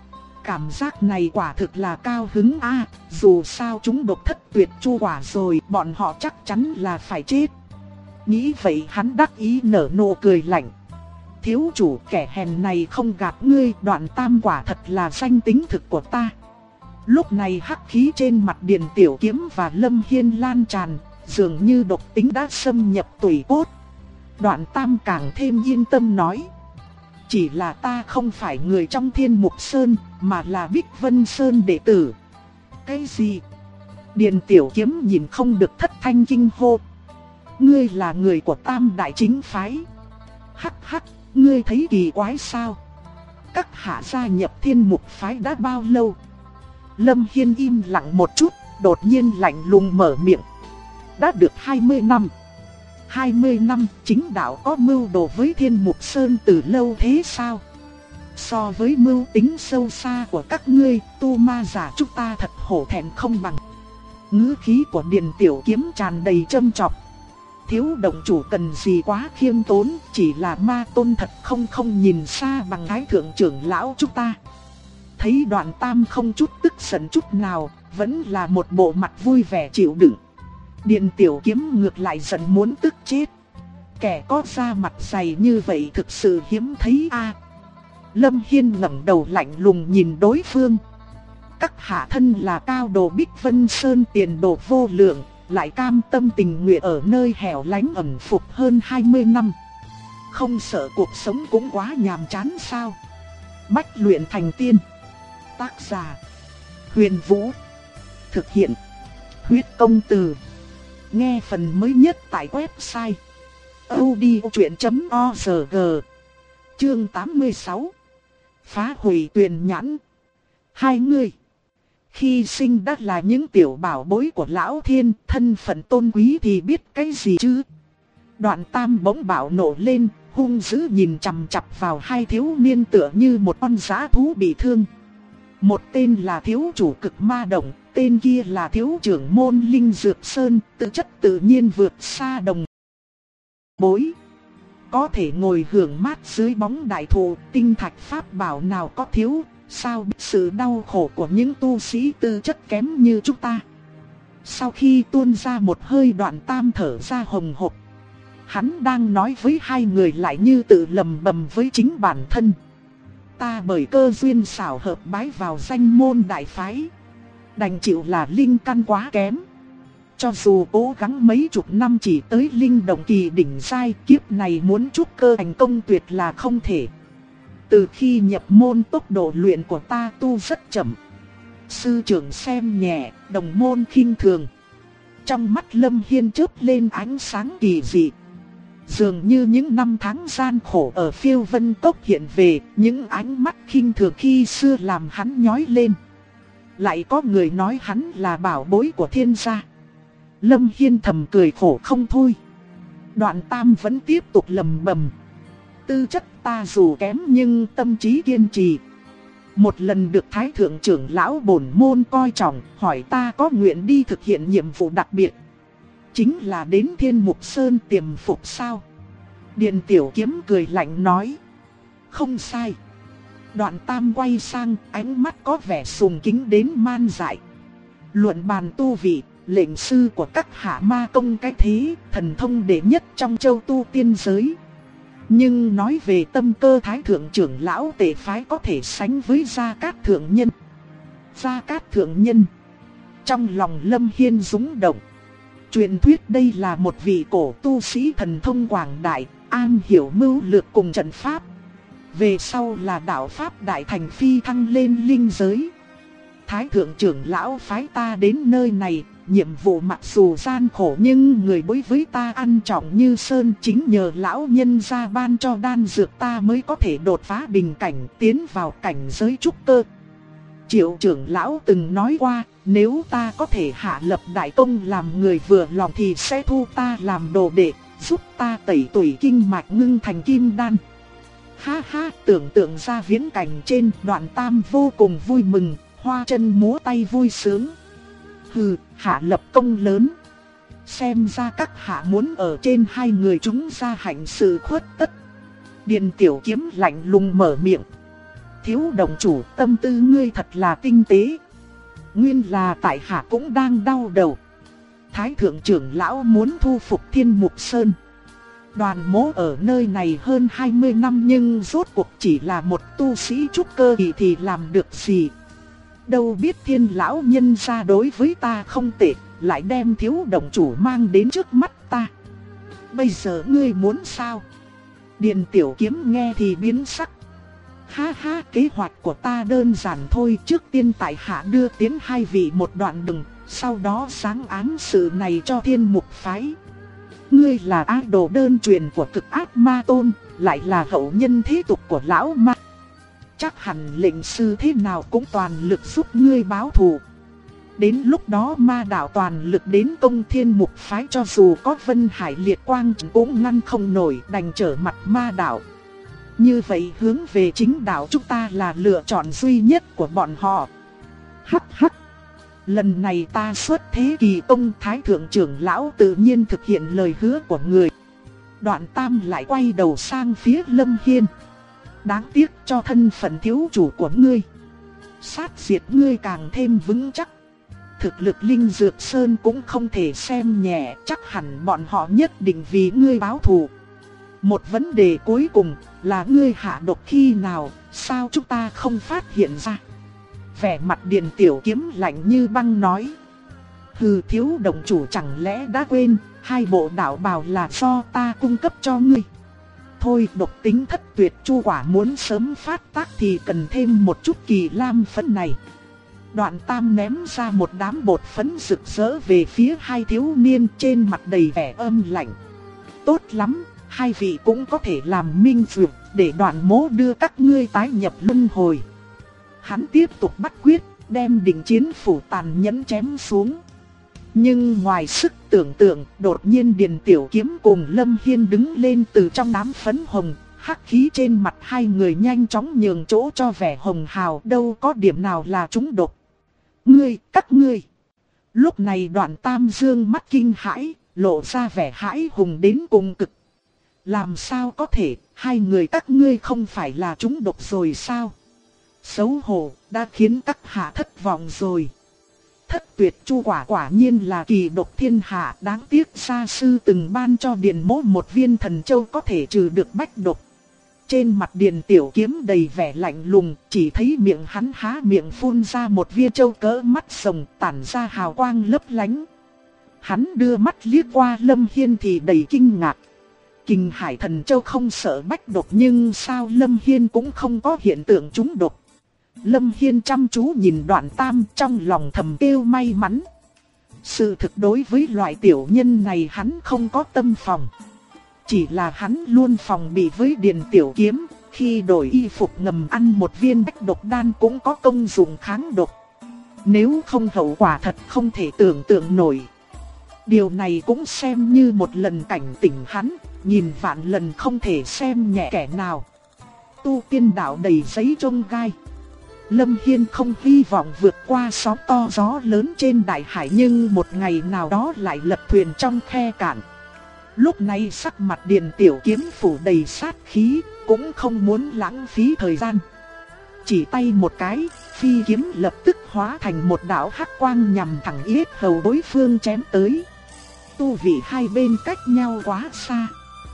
Cảm giác này quả thực là cao hứng a, dù sao chúng độc thất tuyệt chu quả rồi, bọn họ chắc chắn là phải chết. Nghĩ vậy hắn đắc ý nở nụ cười lạnh. Thiếu chủ, kẻ hèn này không gạt ngươi, Đoạn Tam quả thật là danh tính thực của ta. Lúc này hắc khí trên mặt Điền Tiểu Kiếm và Lâm Hiên lan tràn, dường như độc tính đã xâm nhập tủy cốt. Đoạn Tam càng thêm yên tâm nói. Chỉ là ta không phải người trong Thiên Mục Sơn, mà là Bích Vân Sơn đệ tử. Cái gì? Điền Tiểu Kiếm nhìn không được thất thanh kinh hô. Ngươi là người của Tam Đại Chính Phái. Hắc hắc, ngươi thấy kỳ quái sao? Các hạ gia nhập Thiên Mục Phái đã bao lâu? Lâm Hiên im lặng một chút, đột nhiên lạnh lùng mở miệng. Đã được 20 năm. 20 năm, chính đạo có mưu đồ với Thiên Mục Sơn từ lâu thế sao? So với mưu tính sâu xa của các ngươi, tu ma giả chúng ta thật hổ thẹn không bằng. Ngữ khí của Điền Tiểu Kiếm tràn đầy châm chọc. Thiếu động chủ cần gì quá khiêm tốn, chỉ là ma tôn thật không nhìn xa bằng thái thượng trưởng lão chúng ta. Thấy Đoạn Tam không chút tức giận chút nào, vẫn là một bộ mặt vui vẻ chịu đựng. Điền Tiểu Kiếm ngược lại giận muốn tức chết. Kẻ có da mặt dày như vậy thực sự hiếm thấy a. Lâm Hiên ngẩng đầu lạnh lùng nhìn đối phương. Các hạ thân là cao đồ Bích Vân Sơn tiền đồ vô lượng, lại cam tâm tình nguyện ở nơi hẻo lánh ẩn phục hơn 20 năm. Không sợ cuộc sống cũng quá nhàm chán sao? Bách luyện thành tiên. Tác giả: Huyền Vũ. Thực hiện: Huyết Công Từ. Nghe phần mới nhất tại website audiochuyện.org. Chương 86. Phá hủy tuyền nhãn. Hai người khi sinh đã là những tiểu bảo bối của lão thiên, thân phận tôn quý thì biết cái gì chứ? Đoạn Tam bỗng bạo nộ lên, hung dữ nhìn chằm chằm vào hai thiếu niên tựa như một con dã thú bị thương. Một tên là thiếu chủ Cực Ma Động, tên kia là thiếu trưởng môn Linh Dược Sơn, tư chất tự nhiên vượt xa đồng bối. Có thể ngồi hưởng mát dưới bóng đại thụ, tinh thạch pháp bảo nào có thiếu, sao biết sự đau khổ của những tu sĩ tư chất kém như chúng ta. Sau khi tuôn ra một hơi, Đoạn Tam thở ra hồng hộc. Hắn đang nói với hai người lại như tự lầm bầm với chính bản thân. Ta bởi cơ duyên xảo hợp bái vào danh môn đại phái, đành chịu là linh căn quá kém. Cho dù cố gắng mấy chục năm chỉ tới linh động kỳ đỉnh giai, kiếp này muốn trúc cơ thành công tuyệt là không thể. Từ khi nhập môn, tốc độ luyện của ta tu rất chậm. Sư trưởng xem nhẹ, đồng môn khinh thường. Trong mắt Lâm Hiên chớp lên ánh sáng kỳ dị. Dường như những năm tháng gian khổ ở Phiêu Vân Cốc hiện về, những ánh mắt khinh thường khi xưa làm hắn nhói lên. Lại có người nói hắn là bảo bối của thiên gia. Lâm Hiên thầm cười khổ không thôi. Đoạn Tam vẫn tiếp tục lầm bầm. Tư chất ta dù kém nhưng tâm trí kiên trì. Một lần được Thái Thượng trưởng lão bổn môn coi trọng, hỏi ta có nguyện đi thực hiện nhiệm vụ đặc biệt, chính là đến Thiên Mục Sơn tiềm phục sao? Điền Tiểu Kiếm cười lạnh nói. Không sai. Đoạn Tam quay sang, ánh mắt có vẻ sùng kính đến man dại. Luận bàn tu vị, lệnh sư của các hạ ma công cái thế, thần thông đệ nhất trong châu tu tiên giới. Nhưng nói về tâm cơ, Thái Thượng trưởng lão Tề phái có thể sánh với Gia Cát Thượng Nhân. Gia Cát Thượng Nhân. Trong lòng Lâm Hiên rung động. Truyền thuyết đây là một vị cổ tu sĩ thần thông quảng đại, am hiểu mưu lược cùng trận pháp. Về sau là đạo pháp đại thành, phi thăng lên linh giới. Thái Thượng trưởng lão phái ta đến nơi này, nhiệm vụ mặc dù gian khổ nhưng người đối với ta ăn trọng như sơn. Chính nhờ lão nhân gia ban cho đan dược ta mới có thể đột phá bình cảnh, tiến vào cảnh giới trúc cơ. Triệu trưởng lão từng nói qua, nếu ta có thể hạ lập đại công làm người vừa lòng thì sẽ thu ta làm đồ đệ, giúp ta tẩy tủy kinh mạch ngưng thành kim đan. Ha ha, tưởng tượng ra viễn cảnh trên, Đoạn Tam vô cùng vui mừng, hoa chân múa tay vui sướng. Hừ, hạ lập công lớn. Xem ra các hạ muốn ở trên hai người chúng ra hành sự khuất tất. Điền Tiểu Kiếm lạnh lùng mở miệng. Thiếu đồng chủ, tâm tư ngươi thật là tinh tế. Nguyên là tại hạ cũng đang đau đầu. Thái Thượng trưởng lão muốn thu phục Thiên Mục Sơn. Đoàn mỗ ở nơi này hơn 20 năm nhưng rốt cuộc chỉ là một tu sĩ trúc cơ kỳ thì làm được gì. Đâu biết Thiên lão nhân gia đối với ta không tệ, lại đem thiếu đồng chủ mang đến trước mắt ta. Bây giờ ngươi muốn sao? Điền Tiểu Kiếm nghe thì biến sắc. Ha ha, kế hoạch của ta đơn giản thôi, trước tiên tại hạ đưa tiến hai vị một đoạn đường, sau đó sáng án sự này cho Thiên Mục phái. Ngươi là idol đơn truyền của Cực Ác Ma Tôn, lại là hậu nhân thế tục của lão ma. Chắc hẳn lệnh sư thế nào cũng toàn lực giúp ngươi báo thù. Đến lúc đó ma đạo toàn lực đến công Thiên Mục phái, cho dù có Vân Hải Liệt Quang cũng ngăn không nổi, đành trở mặt ma đạo. Như vậy hướng về chính đạo chúng ta là lựa chọn duy nhất của bọn họ. Hắc hắc. Lần này ta xuất thế kỳ công, Thái Thượng trưởng lão tự nhiên thực hiện lời hứa của người. Đoạn Tam lại quay đầu sang phía Lâm Hiên. Đáng tiếc cho thân phận thiếu chủ của ngươi, sát diệt ngươi càng thêm vững chắc. Thực lực Linh Dược Sơn cũng không thể xem nhẹ, chắc hẳn bọn họ nhất định vì ngươi báo thù. Một vấn đề cuối cùng là ngươi hạ độc khi nào, sao chúng ta không phát hiện ra? Vẻ mặt Điền Tiểu Kiếm lạnh như băng nói. Hừ, thiếu động chủ chẳng lẽ đã quên, hai bộ đạo bào là do ta cung cấp cho ngươi. Thôi, độc tính thất tuyệt chu quả muốn sớm phát tác thì cần thêm một chút kỳ lam phấn này. Đoạn Tam ném ra một đám bột phấn rực rỡ về phía hai thiếu niên, trên mặt đầy vẻ âm lạnh. Tốt lắm, hai vị cũng có thể làm minh dược, để Đoạn Mỗ đưa các ngươi tái nhập luân hồi. Hắn tiếp tục bắt quyết, đem đỉnh chiến phủ tàn nhẫn chém xuống. Nhưng ngoài sức tưởng tượng, đột nhiên Điền Tiểu Kiếm cùng Lâm Hiên đứng lên từ trong đám phấn hồng. Hắc khí trên mặt hai người nhanh chóng nhường chỗ cho vẻ hồng hào, đâu có điểm nào là trúng độc. Các ngươi. Lúc này Đoạn Tam dương mắt kinh hãi, lộ ra vẻ hãi hùng đến cùng cực. Làm sao có thể, hai người các ngươi không phải là trúng độc rồi sao? Xấu hổ, đã khiến các hạ thất vọng rồi. Thất tuyệt chu quả quả nhiên là kỳ độc thiên hạ, đáng tiếc gia sư từng ban cho Điền Mỗ một viên thần châu có thể trừ được bách độc. Trên mặt Điền Tiểu Kiếm đầy vẻ lạnh lùng, chỉ thấy miệng hắn há miệng phun ra một viên châu cỡ mắt rồng tản ra hào quang lấp lánh. Hắn đưa mắt liếc qua Lâm Hiên thì đầy kinh ngạc. Kình Hải Thần Châu không sợ bách độc nhưng sao Lâm Hiên cũng không có hiện tượng trúng độc. Lâm Hiên chăm chú nhìn Đoạn Tam trong lòng thầm kêu may mắn. Sự thực đối với loại tiểu nhân này hắn không có tâm phòng. Chỉ là hắn luôn phòng bị với Điền Tiểu Kiếm, khi đổi y phục ngầm ăn một viên bách độc đan cũng có công dụng kháng độc. Nếu không hậu quả thật không thể tưởng tượng nổi. Điều này cũng xem như một lần cảnh tỉnh hắn, nhìn vạn lần không thể xem nhẹ kẻ nào. Tu tiên đạo đầy giấy chông gai. Lâm Hiên không hy vọng vượt qua sóng to gió lớn trên đại hải, nhưng một ngày nào đó lại lật thuyền trong khe cạn. Lúc này sắc mặt Điền Tiểu Kiếm phủ đầy sát khí, cũng không muốn lãng phí thời gian. Chỉ tay một cái, phi kiếm lập tức hóa thành một đạo hắc quang nhằm thẳng yết hầu đối phương chém tới. Tu vị hai bên cách nhau quá xa.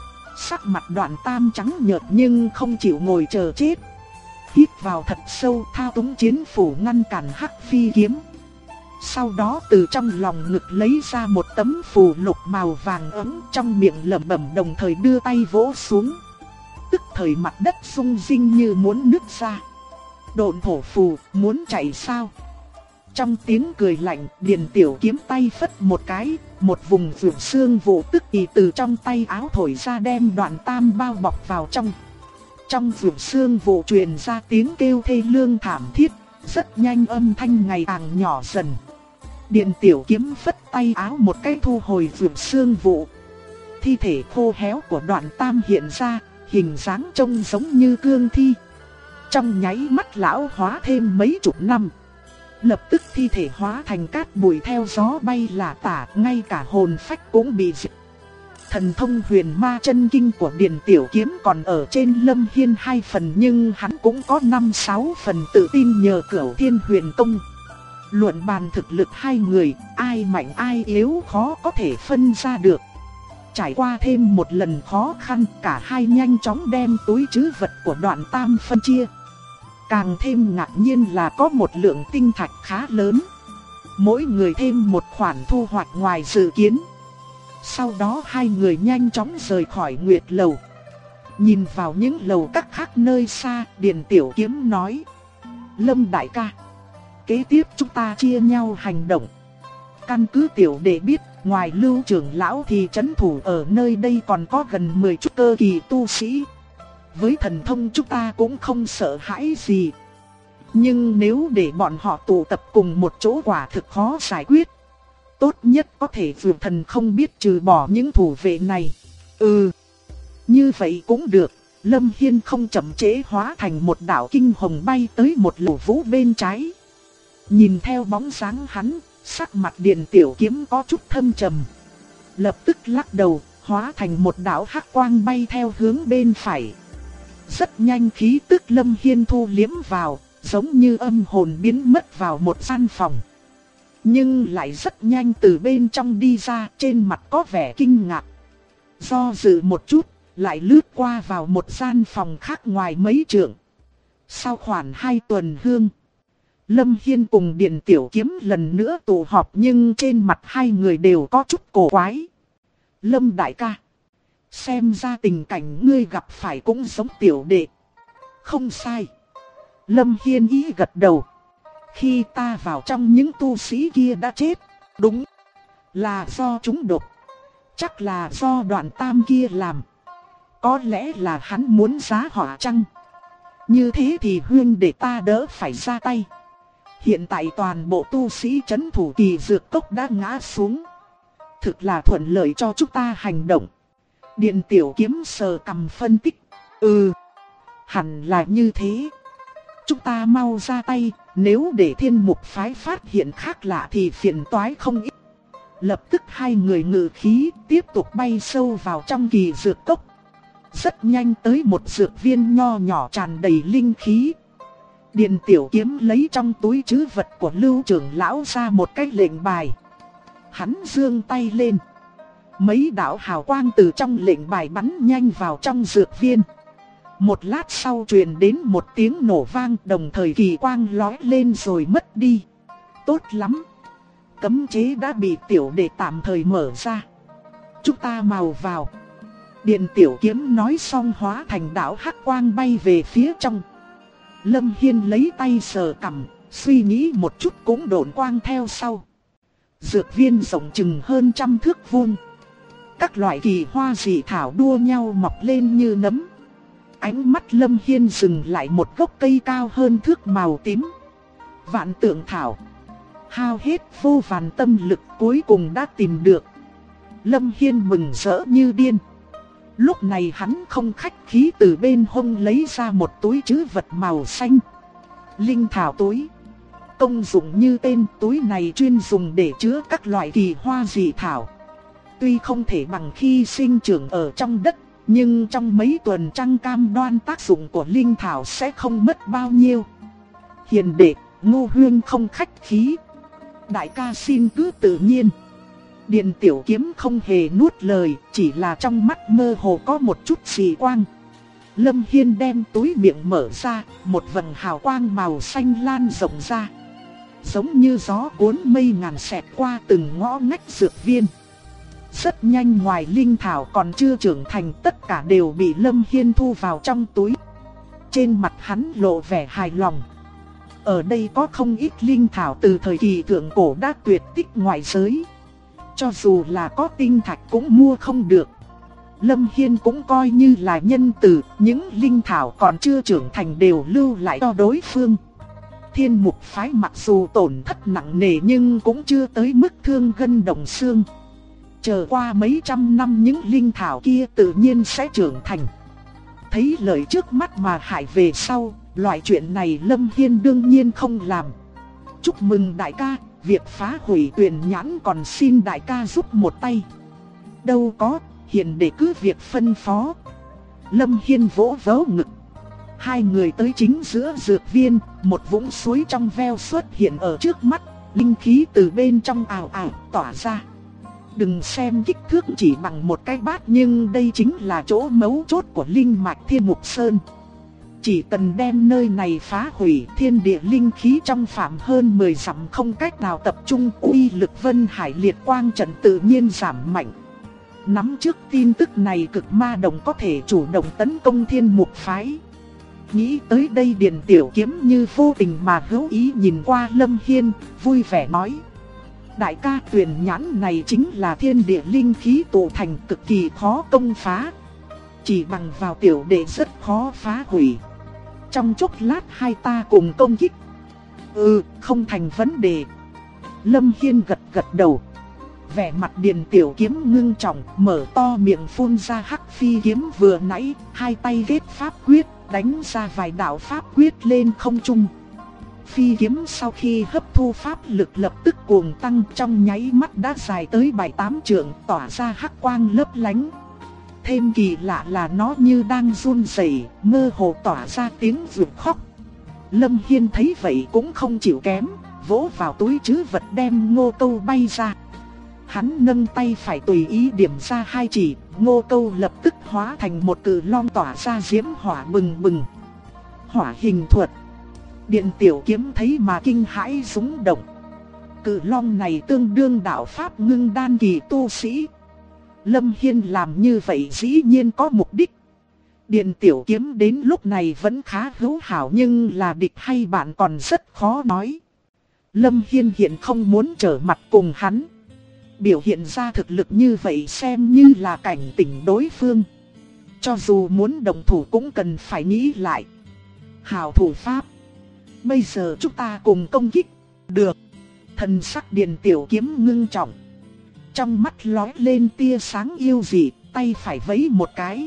Sắc mặt Đoạn Tam trắng nhợt nhưng không chịu ngồi chờ chết. Hít vào thật sâu, thao túng chiến phủ ngăn cản hắc phi kiếm. Sau đó từ trong lòng ngực lấy ra một tấm phù lục màu vàng ấm, trong miệng lẩm bẩm đồng thời đưa tay vỗ xuống. Tức thời mặt đất rung rinh như muốn nứt ra. Độn thổ phù, muốn chạy sao? Trong tiếng cười lạnh, Điền Tiểu Kiếm tay phất một cái, một vùng vượt xương vụ tức thì từ trong tay áo thổi ra đem Đoạn Tam bao bọc vào trong. Trong vượt xương vụ truyền ra tiếng kêu thê lương thảm thiết, rất nhanh âm thanh ngày càng nhỏ dần. Điền Tiểu Kiếm phất tay áo một cái thu hồi vượt xương vụ. Thi thể khô héo của Đoạn Tam hiện ra, hình dáng trông giống như cương thi. Trong nháy mắt lão hóa thêm mấy chục năm. Lập tức thi thể hóa thành cát bụi theo gió bay lả tả, ngay cả hồn phách cũng bị diệt. Thần thông huyền ma chân kinh của Điền Tiểu Kiếm còn ở trên Lâm Hiên 2 phần, nhưng hắn cũng có 5-6 phần tự tin nhờ Cửu Thiên Huyền Công. Luận bàn thực lực hai người, ai mạnh ai yếu khó có thể phân ra được. Trải qua thêm một lần khó khăn, cả hai nhanh chóng đem túi trữ vật của Đoạn Tam phân chia. Càng thêm ngạc nhiên là có một lượng tinh thạch khá lớn. Mỗi người thêm một khoản thu hoạch ngoài dự kiến. Sau đó hai người nhanh chóng rời khỏi Nguyệt Lầu. Nhìn vào những lầu các khác nơi xa, Điền Tiểu Kiếm nói: Lâm đại ca, kế tiếp chúng ta chia nhau hành động. Căn cứ tiểu đệ biết, ngoài Lưu trưởng lão thì trấn thủ ở nơi đây còn có gần 10 chút cơ kỳ tu sĩ. Với thần thông chúng ta cũng không sợ hãi gì. Nhưng nếu để bọn họ tụ tập cùng một chỗ quả thực khó giải quyết. Tốt nhất có thể vượt thần không biết trừ bỏ những thủ vệ này. Như vậy cũng được. Lâm Hiên không chậm trễ hóa thành một đạo kinh hồng bay tới một lỗ vũ bên trái. Nhìn theo bóng dáng hắn, sắc mặt Điền Tiểu Kiếm có chút thâm trầm. Lập tức lắc đầu, hóa thành một đạo hắc quang bay theo hướng bên phải. Rất nhanh khí tức Lâm Hiên thu liếm vào, giống như âm hồn biến mất vào một gian phòng. Nhưng lại rất nhanh từ bên trong đi ra, trên mặt có vẻ kinh ngạc. Do dự một chút, lại lướt qua vào một gian phòng khác ngoài mấy trượng. Sau khoảng 2 tuần hương, Lâm Hiên cùng Điền Tiểu Kiếm lần nữa tụ họp nhưng trên mặt hai người đều có chút cổ quái. Lâm đại ca, xem ra tình cảnh ngươi gặp phải cũng giống tiểu đệ. Không sai. Lâm Hiên ý gật đầu. Khi ta vào trong những tu sĩ kia đã chết, đúng là do chúng độc. Chắc là do Đoạn Tam kia làm. Có lẽ là hắn muốn giá họa chăng? Như thế thì huynh để ta đỡ phải ra tay. Hiện tại toàn bộ tu sĩ trấn thủ Kỳ Dược Cốc đã ngã xuống. Thực là thuận lợi cho chúng ta hành động. Điền Tiểu Kiếm sờ cằm phân tích. Hẳn là như thế. Chúng ta mau ra tay, nếu để Thiên Mục phái phát hiện khác lạ thì phiền toái không ít. Lập tức hai người ngự khí tiếp tục bay sâu vào trong Kỳ Dược Cốc. Rất nhanh tới một dược viên nho nhỏ tràn đầy linh khí. Điền Tiểu Kiếm lấy trong túi trữ vật của Lưu trưởng lão ra một cái lệnh bài. Hắn giương tay lên. Mấy đạo hào quang từ trong lệnh bài bắn nhanh vào trong dược viên. Một lát sau truyền đến một tiếng nổ vang, đồng thời kỳ quang lóe lên rồi mất đi. Tốt lắm. Cấm chế đã bị tiểu đệ tạm thời mở ra. Chúng ta mau vào. Điền Tiểu Kiếm nói xong hóa thành đạo hắc quang bay về phía trong. Lâm Hiên lấy tay sờ cằm, suy nghĩ một chút cũng độn quang theo sau. Dược viên rộng chừng hơn 100 thước vuông. Các loại kỳ hoa dị thảo đua nhau mọc lên như nấm. Ánh mắt Lâm Hiên dừng lại một gốc cây cao hơn thước màu tím. Vạn tượng thảo. Hao hết vô vàn tâm lực cuối cùng đã tìm được. Lâm Hiên mừng rỡ như điên. Lúc này hắn không khách khí từ bên hông lấy ra một túi trữ vật màu xanh. Linh thảo túi. Công dụng như tên, túi này chuyên dùng để chứa các loại kỳ hoa dị thảo. Tuy không thể bằng khi sinh trưởng ở trong đất, nhưng trong mấy tuần trăng cam đoan tác dụng của linh thảo sẽ không mất bao nhiêu. Hiền đệ, Ngô huynh không khách khí. Đại ca xin cứ tự nhiên. Điền Tiểu Kiếm không hề nuốt lời, chỉ là trong mắt mơ hồ có một chút dị quang. Lâm Hiên đem túi miệng mở ra, một vầng hào quang màu xanh lan rộng ra. Giống như gió cuốn mây ngàn xẹt qua từng ngõ ngách dược viên. Rất nhanh, ngoài linh thảo còn chưa trưởng thành, tất cả đều bị Lâm Hiên thu vào trong túi. Trên mặt hắn lộ vẻ hài lòng. Ở đây có không ít linh thảo từ thời kỳ thượng cổ đã tuyệt tích ngoại giới. Cho dù là có tinh thạch cũng mua không được. Lâm Hiên cũng coi như là nhân từ, những linh thảo còn chưa trưởng thành đều lưu lại cho đối phương. Thiên Mục phái mặc dù tổn thất nặng nề nhưng cũng chưa tới mức thương gân động xương. Chờ qua mấy trăm năm những linh thảo kia tự nhiên sẽ trưởng thành. Thấy lợi trước mắt mà hại về sau, loại chuyện này Lâm Hiên đương nhiên không làm. Chúc mừng đại ca, việc phá hủy Tuyền Nhãn còn xin đại ca giúp một tay. Đâu có, hiền để cứ việc phân phó. Lâm Hiên vỗ vỗ ngực. Hai người tới chính giữa dược viên, một vũng suối trong veo xuất hiện ở trước mắt, linh khí từ bên trong ào ào tỏa ra. Đừng xem kích thước chỉ bằng một cái bát, nhưng đây chính là chỗ mấu chốt của linh mạch Thiên Mục Sơn. Chỉ cần đem nơi này phá hủy, thiên địa linh khí trong phạm hơn 10 dặm không cách nào tập trung, uy lực Vân Hải Liệt Quang trận tự nhiên giảm mạnh. Nắm trước tin tức này, Cực Ma Đồng có thể chủ động tấn công Thiên Mục phái. Nghĩ tới đây, Điền Tiểu Kiếm như vô tình mà hữu ý nhìn qua Lâm Hiên, vui vẻ nói: đại ca, Tuyền Nhãn này chính là thiên địa linh khí tụ thành, cực kỳ khó công phá. Chỉ bằng vào tiểu đệ rất khó phá hủy. Trong chốc lát hai ta cùng công kích. Không thành vấn đề. Lâm Hiên gật gật đầu. Vẻ mặt Điền Tiểu Kiếm ngưng trọng, mở to miệng phun ra hắc phi kiếm vừa nãy, hai tay kết pháp quyết, đánh ra vài đạo pháp quyết lên không trung. Phi kiếm sau khi hấp thu pháp lực lập tức cuồng tăng, trong nháy mắt đã dài tới 7-8 trượng, tỏa ra hắc quang lấp lánh. Thêm kỳ lạ là nó như đang run rẩy, mơ hồ tỏa ra tiếng rụt khóc. Lâm Hiên thấy vậy cũng không chịu kém, vỗ vào túi trữ vật đem ngô câu bay ra. Hắn nâng tay phải tùy ý điểm ra hai chỉ, ngô câu lập tức hóa thành một cự long tỏa ra diễm hỏa bừng bừng. Hỏa hình thuật. Điện tiểu kiếm thấy mà kinh hãi rúng động. Cự long này tương đương đạo pháp ngưng đan kỳ tu sĩ. Lâm Hiên làm như vậy dĩ nhiên có mục đích. Điện tiểu kiếm đến lúc này vẫn khá hữu hảo, nhưng là địch hay bạn còn rất khó nói. Lâm Hiên hiện không muốn trở mặt cùng hắn. Biểu hiện ra thực lực như vậy xem như là cảnh tỉnh đối phương. Cho dù muốn đồng thủ cũng cần phải nghĩ lại. Hảo thủ pháp. Bây giờ chúng ta cùng công kích. Được. Thần sắc Điện tiểu kiếm ngưng trọng. Trong mắt lóe lên tia sáng yêu dị, tay phải vẫy một cái.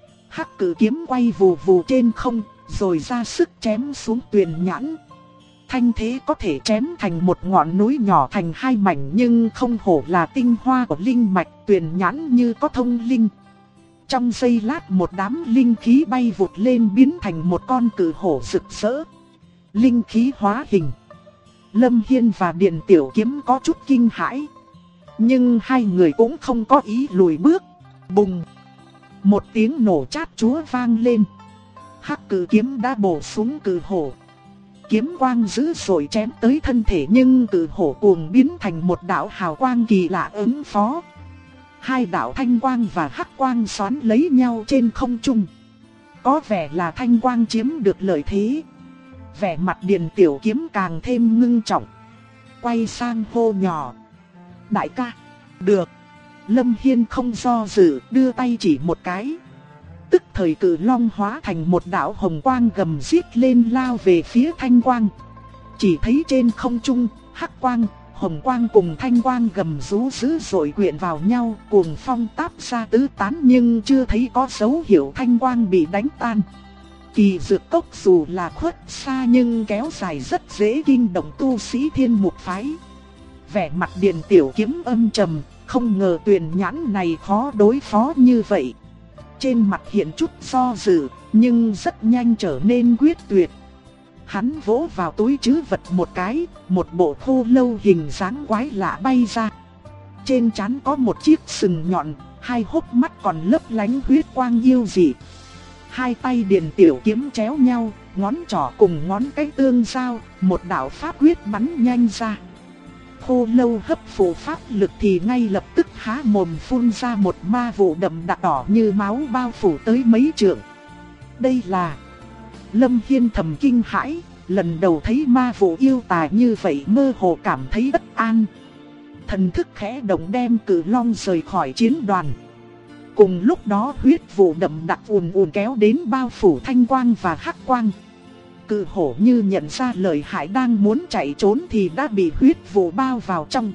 Hắc cử kiếm quay vù vù trên không, rồi ra sức chém xuống Tuyền Nhãn. Thanh thế có thể chém thành một ngọn núi nhỏ thành hai mảnh, nhưng không hổ là tinh hoa của linh mạch. Tuyền Nhãn như có thông linh. Trong giây lát một đám linh khí bay vụt lên biến thành một con cử hổ rực rỡ. Linh khí hóa hình. Lâm Hiên và Điện tiểu kiếm có chút kinh hãi. Nhưng hai người cũng không có ý lùi bước. Bùng! Một tiếng nổ chát chúa vang lên. Hắc cử kiếm đã bổ xuống cử hổ. Kiếm quang dữ dội chém tới thân thể, nhưng cử hổ cuồng biến thành một đạo hào quang kỳ lạ ứng phó. Hai đạo thanh quang và hắc quang xoắn lấy nhau trên không trung. Có vẻ là thanh quang chiếm được lợi thế. Vẻ mặt Điện tiểu kiếm càng thêm ngưng trọng. Quay sang hô nhỏ. Đại ca, được. Lâm Hiên không do dự, đưa tay chỉ một cái. Tức thời cự long hóa thành một đạo hồng quang gầm rít lên lao về phía thanh quang. Chỉ thấy trên không trung, hắc quang, hồng quang cùng thanh quang gầm rú dữ dội quyện vào nhau, cuồng phong táp ra tứ tán, nhưng chưa thấy có dấu hiệu thanh quang bị đánh tan. Kỳ dược cốc dù là khuất xa nhưng kéo dài rất dễ kinh động tu sĩ Thiên Mục phái. Vẻ mặt Điện tiểu kiếm âm trầm, không ngờ Tuyền Nhãn này khó đối phó như vậy. Trên mặt hiện chút do dự, nhưng rất nhanh trở nên quyết tuyệt. Hắn vỗ vào túi trữ vật một cái, một bộ khô lâu hình dáng quái lạ bay ra. Trên trán có một chiếc sừng nhọn, hai hốc mắt còn lấp lánh huyết quang yêu dị. Hai tay Điện tiểu kiếm chéo nhau, ngón trỏ cùng ngón cái tương giao, một đạo pháp quyết bắn nhanh ra. Khô lâu hấp phụ pháp lực thì ngay lập tức há mồm phun ra một ma vụ đậm đặc đỏ như máu bao phủ tới mấy trượng. Đây là... Lâm Hiên thầm kinh hãi, lần đầu thấy ma vụ yêu tà như vậy mơ hồ cảm thấy bất an. Thần thức khẽ động đem cử long rời khỏi chiến đoàn. Cùng lúc đó huyết vụ đậm đặc ùn ùn kéo đến bao phủ thanh quang và hắc quang. Cự hổ như nhận ra lợi hại đang muốn chạy trốn thì đã bị huyết vụ bao vào trong.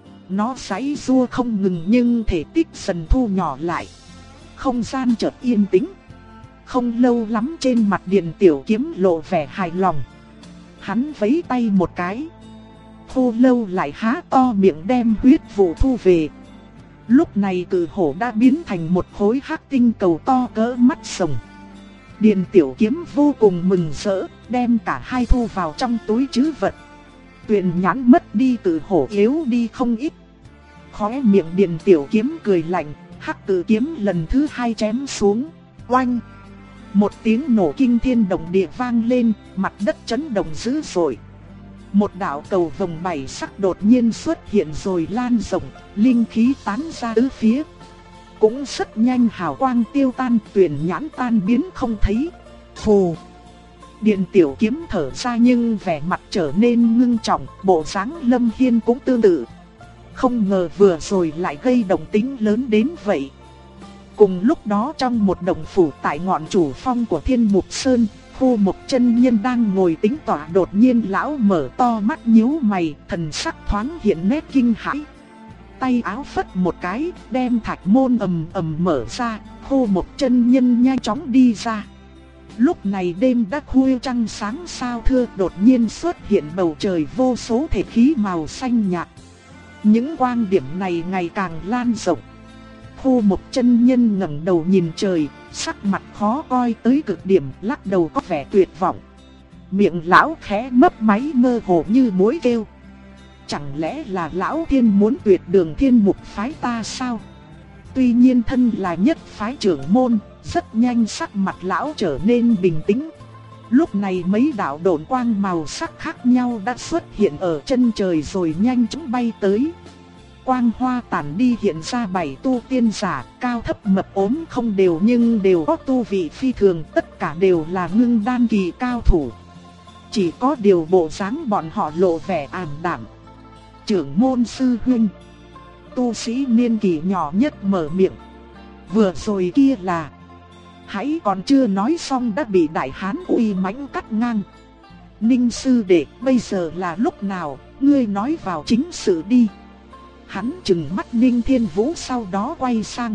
Nó giãy giụa không ngừng nhưng thể tích dần thu nhỏ lại. Không gian chợt yên tĩnh. Không lâu lắm trên mặt Điện tiểu kiếm lộ vẻ hài lòng. Hắn vẫy tay một cái. Khô lâu lại há to miệng đem huyết vụ thu về. Lúc này cự hổ đã biến thành một khối hắc tinh cầu to cỡ mắt sồng. Điện tiểu kiếm vô cùng mừng rỡ, đem cả hai thu vào trong túi trữ vật. Tuyền Nhãn mất đi cự hổ yếu đi không ít. Khóe miệng Điện tiểu kiếm cười lạnh, hắc cử kiếm lần thứ hai chém xuống. Oanh! Một tiếng nổ kinh thiên động địa vang lên, mặt đất chấn động dữ dội. Một đạo cầu vồng bảy sắc đột nhiên xuất hiện rồi lan rộng, linh khí tán ra tứ phía. Cũng rất nhanh hào quang tiêu tan, Tuyền Nhãn tan biến không thấy. Phù! Điện tiểu kiếm thở ra nhưng vẻ mặt trở nên ngưng trọng, bộ dáng Lâm Hiên cũng tương tự. Không ngờ vừa rồi lại gây động tĩnh lớn đến vậy. Cùng lúc đó trong một động phủ tại ngọn chủ phong của Thiên Mục Sơn, Khu Mộc chân nhân đang ngồi tĩnh tọa, đột nhiên lão mở to mắt nhíu mày, thần sắc thoáng hiện nét kinh hãi. Tay áo phất một cái, đem thạch môn ầm ầm mở ra, Khu Mộc chân nhân nhanh chóng đi ra. Lúc này đêm đã khuya trăng sáng sao thưa, đột nhiên xuất hiện bầu trời vô số thể khí màu xanh nhạt. Những quang điểm này ngày càng lan rộng. Khu Mộc chân nhân ngẩng đầu nhìn trời, sắc mặt khó coi tới cực điểm, lắc đầu có vẻ tuyệt vọng. Miệng lão khẽ mấp máy mơ hồ như muỗi kêu. Chẳng lẽ là lão thiên muốn tuyệt đường Thiên Mục phái ta sao? Tuy nhiên thân là nhất phái trưởng môn, rất nhanh sắc mặt lão trở nên bình tĩnh. Lúc này mấy đạo độn quang màu sắc khác nhau đã xuất hiện ở chân trời rồi nhanh chóng bay tới. Quang hoa tản đi hiện ra 7 tu tiên giả, cao thấp mập ốm không đều nhưng đều có tu vị phi thường, tất cả đều là ngưng đan kỳ cao thủ. Chỉ có điều bộ dáng bọn họ lộ vẻ ảm đạm. Trưởng môn sư huynh, tu sĩ niên kỳ nhỏ nhất mở miệng. Vừa rồi kia là... Hãy còn chưa nói xong đã bị đại hán uy mãnh cắt ngang. Ninh sư đệ, bây giờ là lúc nào, ngươi nói vào chính sự đi. Hắn trừng mắt Ninh Thiên Vũ sau đó quay sang.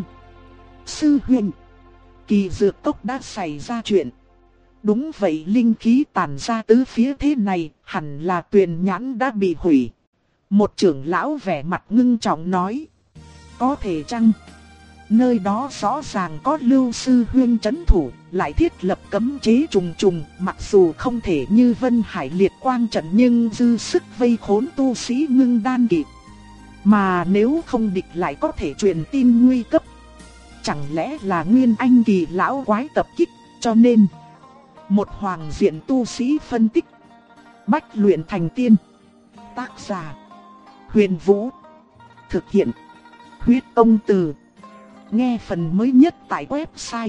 Sư huynh, kỳ dược cốc đã xảy ra chuyện. Đúng vậy, linh khí tản ra tứ phía thế này, hẳn là tuyền nhãn đã bị hủy. Một trưởng lão vẻ mặt ngưng trọng nói. Có thể chăng? Nơi đó rõ ràng có Lưu sư huynh trấn thủ, lại thiết lập cấm chế trùng trùng, mặc dù không thể như Vân Hải liệt quang trận nhưng dư sức vây khốn tu sĩ ngưng đan kỳ. Mà nếu không địch lại có thể truyền tin nguy cấp. Chẳng lẽ là Nguyên Anh kỳ lão quái tập kích, cho nên một hoàng diện tu sĩ phân tích. Bách luyện thành tiên. Tác giả Huyền Vũ. Thực hiện Huyết Tông Từ. Nghe phần mới nhất tại website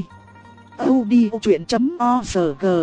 audiochuyện.org.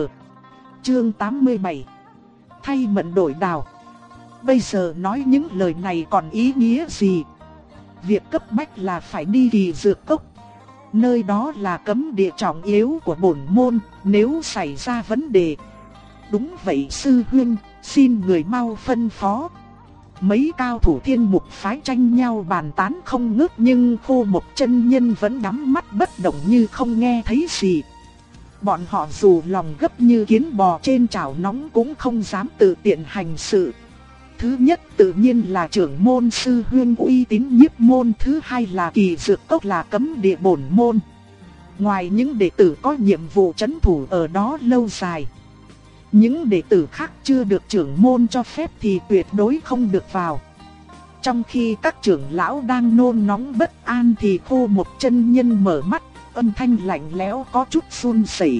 Chương 87. Thay mận đổi đào. Bây giờ nói những lời này còn ý nghĩa gì? Việc cấp bách là phải đi kỳ dược cốc. Nơi đó là cấm địa trọng yếu của bổn môn, nếu xảy ra vấn đề. Đúng vậy sư huynh, xin người mau phân phó. Mấy cao thủ thiên mục phái tranh nhau bàn tán không ngớt nhưng Khô Mộc chân nhân vẫn nhắm mắt bất động như không nghe thấy gì. Bọn họ dù lòng gấp như kiến bò trên chảo nóng cũng không dám tự tiện hành sự. Thứ nhất tự nhiên là trưởng môn sư huynh uy tín nhiếp môn, thứ hai là kỳ dược cốc là cấm địa bổn môn. Ngoài những đệ tử có nhiệm vụ trấn thủ ở đó lâu dài, những đệ tử khác chưa được trưởng môn cho phép thì tuyệt đối không được vào. Trong khi các trưởng lão đang nôn nóng bất an thì Khô Mộc chân nhân mở mắt, âm thanh lạnh lẽo có chút run rẩy.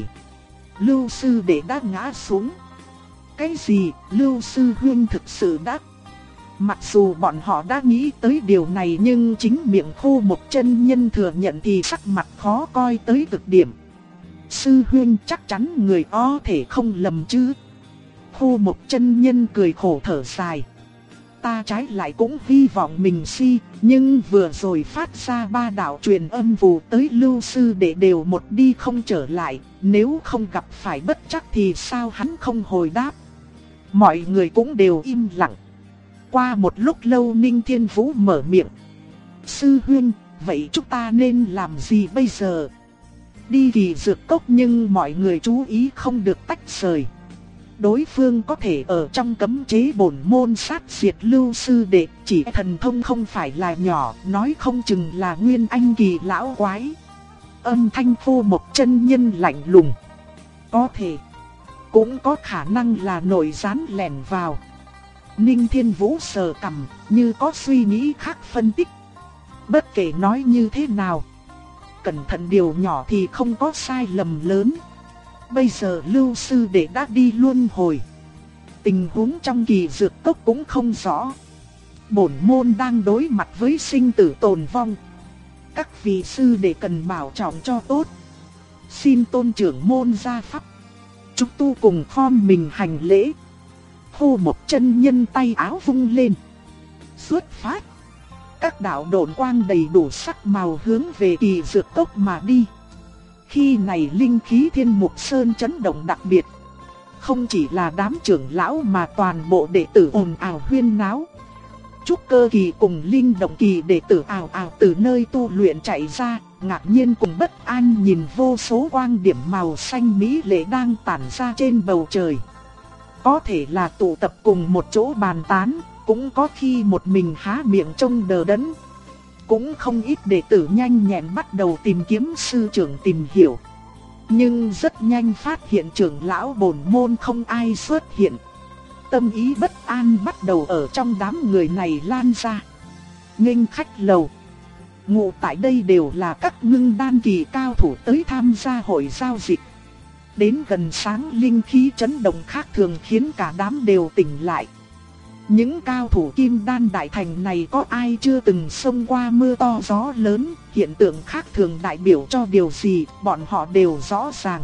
Lưu sư đệ đã ngã xuống. Cái gì? Lưu sư huynh thực sự đã... Mặc dù bọn họ đã nghĩ tới điều này nhưng chính miệng Khô Mộc chân nhân thừa nhận thì sắc mặt khó coi tới cực điểm. Sư huynh chắc chắn người có thể không lầm chứ? Khô Mộc chân nhân cười khổ thở dài. Ta trái lại cũng hy vọng mình si, nhưng vừa rồi phát ra 3 đạo truyền âm vù tới Lưu sư đệ đều một đi không trở lại, nếu không gặp phải bất trắc thì sao hắn không hồi đáp. Mọi người cũng đều im lặng. Qua một lúc lâu Ninh Thiên Vũ mở miệng. Sư huynh, vậy chúng ta nên làm gì bây giờ? Đi kỳ dược cốc nhưng mọi người chú ý không được tách rời. Đối phương có thể ở trong cấm chế bổn môn sát diệt Lưu sư đệ, chỉ thần thông không phải là nhỏ, nói không chừng là Nguyên Anh kỳ lão quái. Âm thanh Khô Mộc chân nhân lạnh lùng. Có thể, cũng có khả năng là nội gián lẻn vào. Ninh Thiên Vũ sờ cằm, như có suy nghĩ khác phân tích. Bất kể nói như thế nào, cẩn thận điều nhỏ thì không có sai lầm lớn. Bây giờ Lưu sư đệ đã đi luân hồi, tình huống trong kỳ dược cốc cũng không rõ. Bổn môn đang đối mặt với sinh tử tồn vong. Các vị sư đệ cần bảo trọng cho tốt. Xin tôn trưởng môn ra pháp. Chúng tu cùng khom mình hành lễ. Khô Mộc chân nhân tay áo vung lên. Xuất phát. Các đạo độn quang đầy đủ sắc màu hướng về kỳ dược cốc mà đi. Khi này linh khí Thiên Mục Sơn chấn động đặc biệt. Không chỉ là đám trưởng lão mà toàn bộ đệ tử ồn ào huyên náo. Trúc cơ kỳ cùng linh động kỳ đệ tử ào ào từ nơi tu luyện chạy ra, ngạc nhiên cùng bất an nhìn vô số quang điểm màu xanh mỹ lệ đang tản ra trên bầu trời. Có thể là tụ tập cùng một chỗ bàn tán, cũng có khi một mình há miệng trông đờ đẫn. Cũng không ít đệ tử nhanh nhẹn bắt đầu tìm kiếm sư trưởng tìm hiểu. Nhưng rất nhanh phát hiện trưởng lão bổn môn không ai xuất hiện. Tâm ý bất an bắt đầu ở trong đám người này lan ra. Nghênh khách lầu. Ngụ tại đây đều là các ngưng đan kỳ cao thủ tới tham gia hội giao dịch. Đến gần sáng linh khí chấn động khác thường khiến cả đám đều tỉnh lại. Những cao thủ kim đan đại thành này có ai chưa từng xông qua mưa to gió lớn, hiện tượng khác thường đại biểu cho điều gì, bọn họ đều rõ ràng.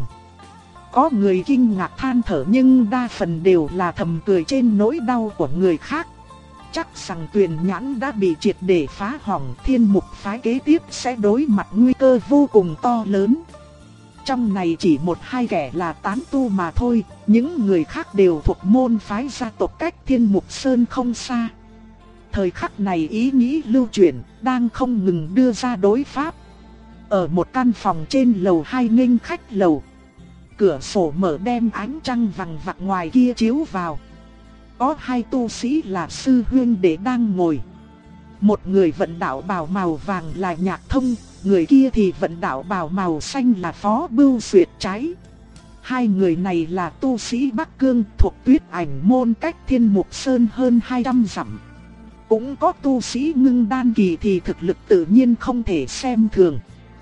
Có người kinh ngạc than thở nhưng đa phần đều là thầm cười trên nỗi đau của người khác. Chắc rằng Tuyền Nhãn đã bị triệt để phá hỏng, Thiên Mục phái kế tiếp sẽ đối mặt nguy cơ vô cùng to lớn. Trong này chỉ một hai kẻ là tán tu mà thôi, những người khác đều thuộc môn phái gia tộc cách Thiên Mục Sơn không xa. Thời khắc này ý nghĩ lưu chuyển, đang không ngừng đưa ra đối pháp. Ở một căn phòng trên lầu 2 nghênh khách lầu, cửa sổ mở đem ánh trăng vằng vặc ngoài kia chiếu vào. Có hai tu sĩ là sư huynh đệ đang ngồi. Một người vận đạo bào màu vàng là Nhạc Thông, người kia thì vận đạo bào màu xanh là Phó Bưu Duyệt Trái. Hai người này là tu sĩ Bắc Cương thuộc Tuyết Ảnh môn cách Thiên Mục Sơn hơn 200 dặm. Cũng có tu sĩ ngưng đan kỳ thì thực lực tự nhiên không thể xem thường.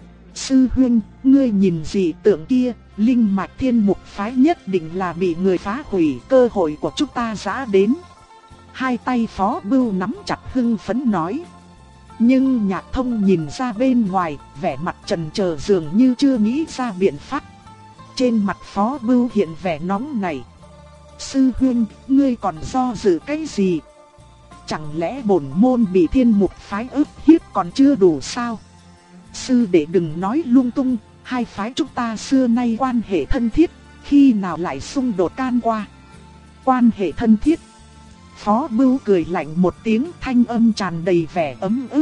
Sư huynh, ngươi nhìn dị tượng kia, linh mạch Thiên Mục phái nhất định là bị người phá hủy, cơ hội của chúng ta đã đến. Hai tay Phó Bưu nắm chặt hưng phấn nói. Nhưng Nhạc Thông nhìn ra bên ngoài, vẻ mặt chần chờ dường như chưa nghĩ ra biện pháp. Trên mặt Phó Bưu hiện vẻ nóng nảy. Sư huynh, ngươi còn do dự cái gì? Chẳng lẽ bổn môn bị Thiên Mục phái ức hiếp còn chưa đủ sao? Sư đệ đừng nói lung tung, hai phái chúng ta xưa nay quan hệ thân thiết, khi nào lại xung đột can qua? Quan hệ thân thiết? Phó Bưu cười lạnh một tiếng, thanh âm tràn đầy vẻ ấm ức.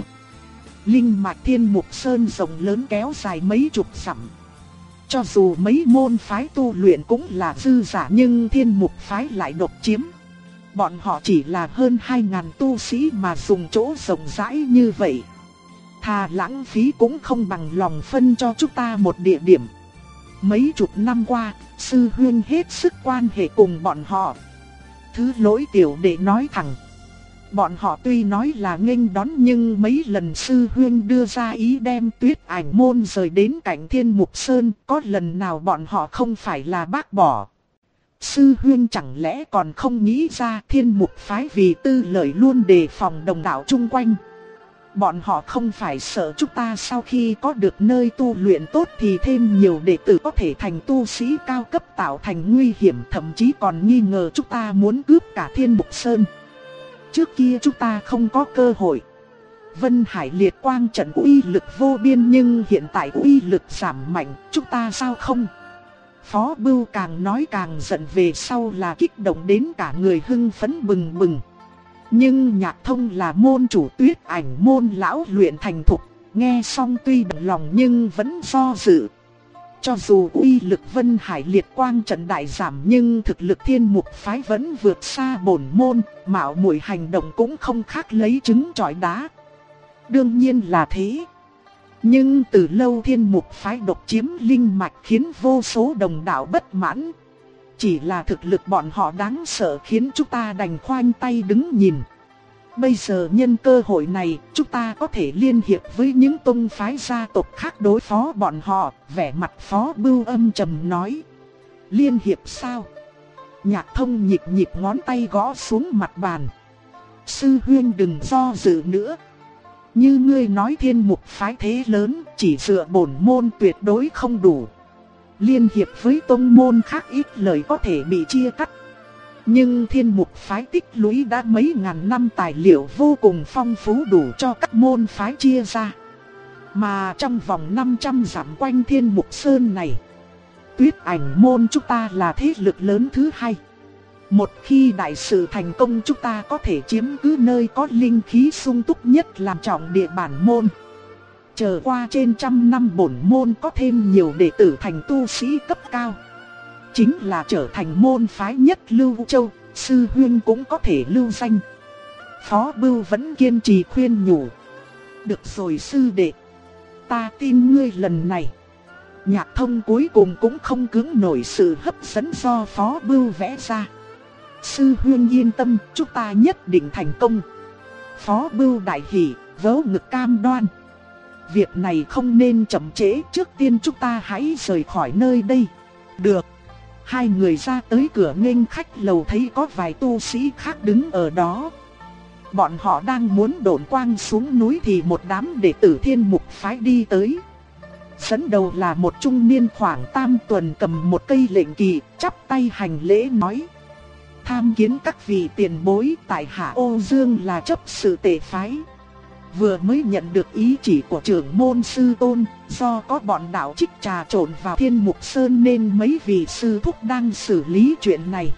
Linh mạch Thiên Mục Sơn rộng lớn kéo dài mấy chục dặm. Cho dù mấy môn phái tu luyện cũng là dư giả nhưng Thiên Mục phái lại độc chiếm. Bọn họ chỉ là hơn 2.000 tu sĩ mà dùng chỗ rộng rãi như vậy. Thà lãng phí cũng không bằng lòng phân cho chúng ta một địa điểm. Mấy chục năm qua, sư huynh hết sức quan hệ cùng bọn họ. Thứ lỗi tiểu đệ nói thẳng. Bọn họ tuy nói là nghênh đón nhưng mấy lần sư huynh đưa ra ý đem Tuyết Ảnh môn rời đến cạnh Thiên Mục Sơn, có lần nào bọn họ không phải là bác bỏ. Sư huynh chẳng lẽ còn không nghĩ ra Thiên Mục phái vì tư lợi luôn đề phòng đồng đạo chung quanh. Bọn họ không phải sợ chúng ta sau khi có được nơi tu luyện tốt thì thêm nhiều đệ tử có thể thành tu sĩ cao cấp tạo thành nguy hiểm, thậm chí còn nghi ngờ chúng ta muốn cướp cả Thiên Mục Sơn. Trước kia chúng ta không có cơ hội. Vân Hải Liệt Quang trận uy lực vô biên nhưng hiện tại uy lực giảm mạnh, chúng ta sao không? Phó Bưu càng nói càng giận, về sau là kích động đến cả người hưng phấn bừng bừng. Nhưng Nhạc Thông là môn chủ Tuyết Ảnh môn lão luyện thành thục, nghe xong tuy động lòng nhưng vẫn do dự. Cho dù uy lực Vân Hải Liệt Quang trận đại giảm nhưng thực lực Thiên Mục phái vẫn vượt xa bổn môn, mạo muội hành động cũng không khác lấy trứng trọi đá. Đương nhiên là thế. Nhưng từ lâu Thiên Mục phái độc chiếm linh mạch khiến vô số đồng đạo bất mãn. Chỉ là thực lực bọn họ đáng sợ khiến chúng ta đành khoanh tay đứng nhìn. Bây giờ nhân cơ hội này, chúng ta có thể liên hiệp với những tông phái gia tộc khác đối phó bọn họ. Vẻ mặt Phó Bưu âm trầm nói. Liên hiệp sao? Nhạc Thông nhịp nhịp ngón tay gõ xuống mặt bàn. Sư huynh đừng do dự nữa. Như ngươi nói Thiên Mục phái thế lớn, chỉ dựa bổn môn tuyệt đối không đủ. Liên hiệp với tông môn khác ít lời có thể bị chia cắt. Nhưng Thiên Mục phái tích lũy đã mấy ngàn năm tài liệu vô cùng phong phú đủ cho các môn phái chia ra. Mà trong vòng 500 dặm quanh Thiên Mục Sơn này, Tuyết Ảnh môn chúng ta là thế lực lớn thứ hai. Một khi đại sự thành công chúng ta có thể chiếm cứ nơi có linh khí sung túc nhất làm trọng địa bản môn. Chờ qua trên 100 năm bổn môn có thêm nhiều đệ tử thành tu sĩ cấp cao, chính là trở thành môn phái nhất Lưu Châu, sư huynh cũng có thể lưu danh. Phó Bưu vẫn kiên trì khuyên nhủ. Được rồi sư đệ, ta tin ngươi lần này. Nhạc Thông cuối cùng cũng không cưỡng nổi sự hấp dẫn do Phó Bưu vẽ ra. Sư huynh yên tâm, chúng ta nhất định thành công. Phó Bưu đại hỉ, vỗ ngực cam đoan. Việc này không nên chậm trễ, trước tiên chúng ta hãy rời khỏi nơi đây. Được. Hai người ra tới cửa nghênh khách lầu thấy có vài tu sĩ khác đứng ở đó. Bọn họ đang muốn độn quang xuống núi thì một đám đệ tử Thiên Mục phái đi tới. Dẫn đầu là một trung niên khoảng tam tuần cầm một cây lệnh kỳ, chắp tay hành lễ nói: tham kiến các vị tiền bối, tại hạ Ô Dương là chấp sự Tề phái. Vừa mới nhận được ý chỉ của trưởng môn sư tôn, do có bọn đạo trích trà trộn vào Thiên Mục Sơn nên mấy vị sư thúc đang xử lý chuyện này.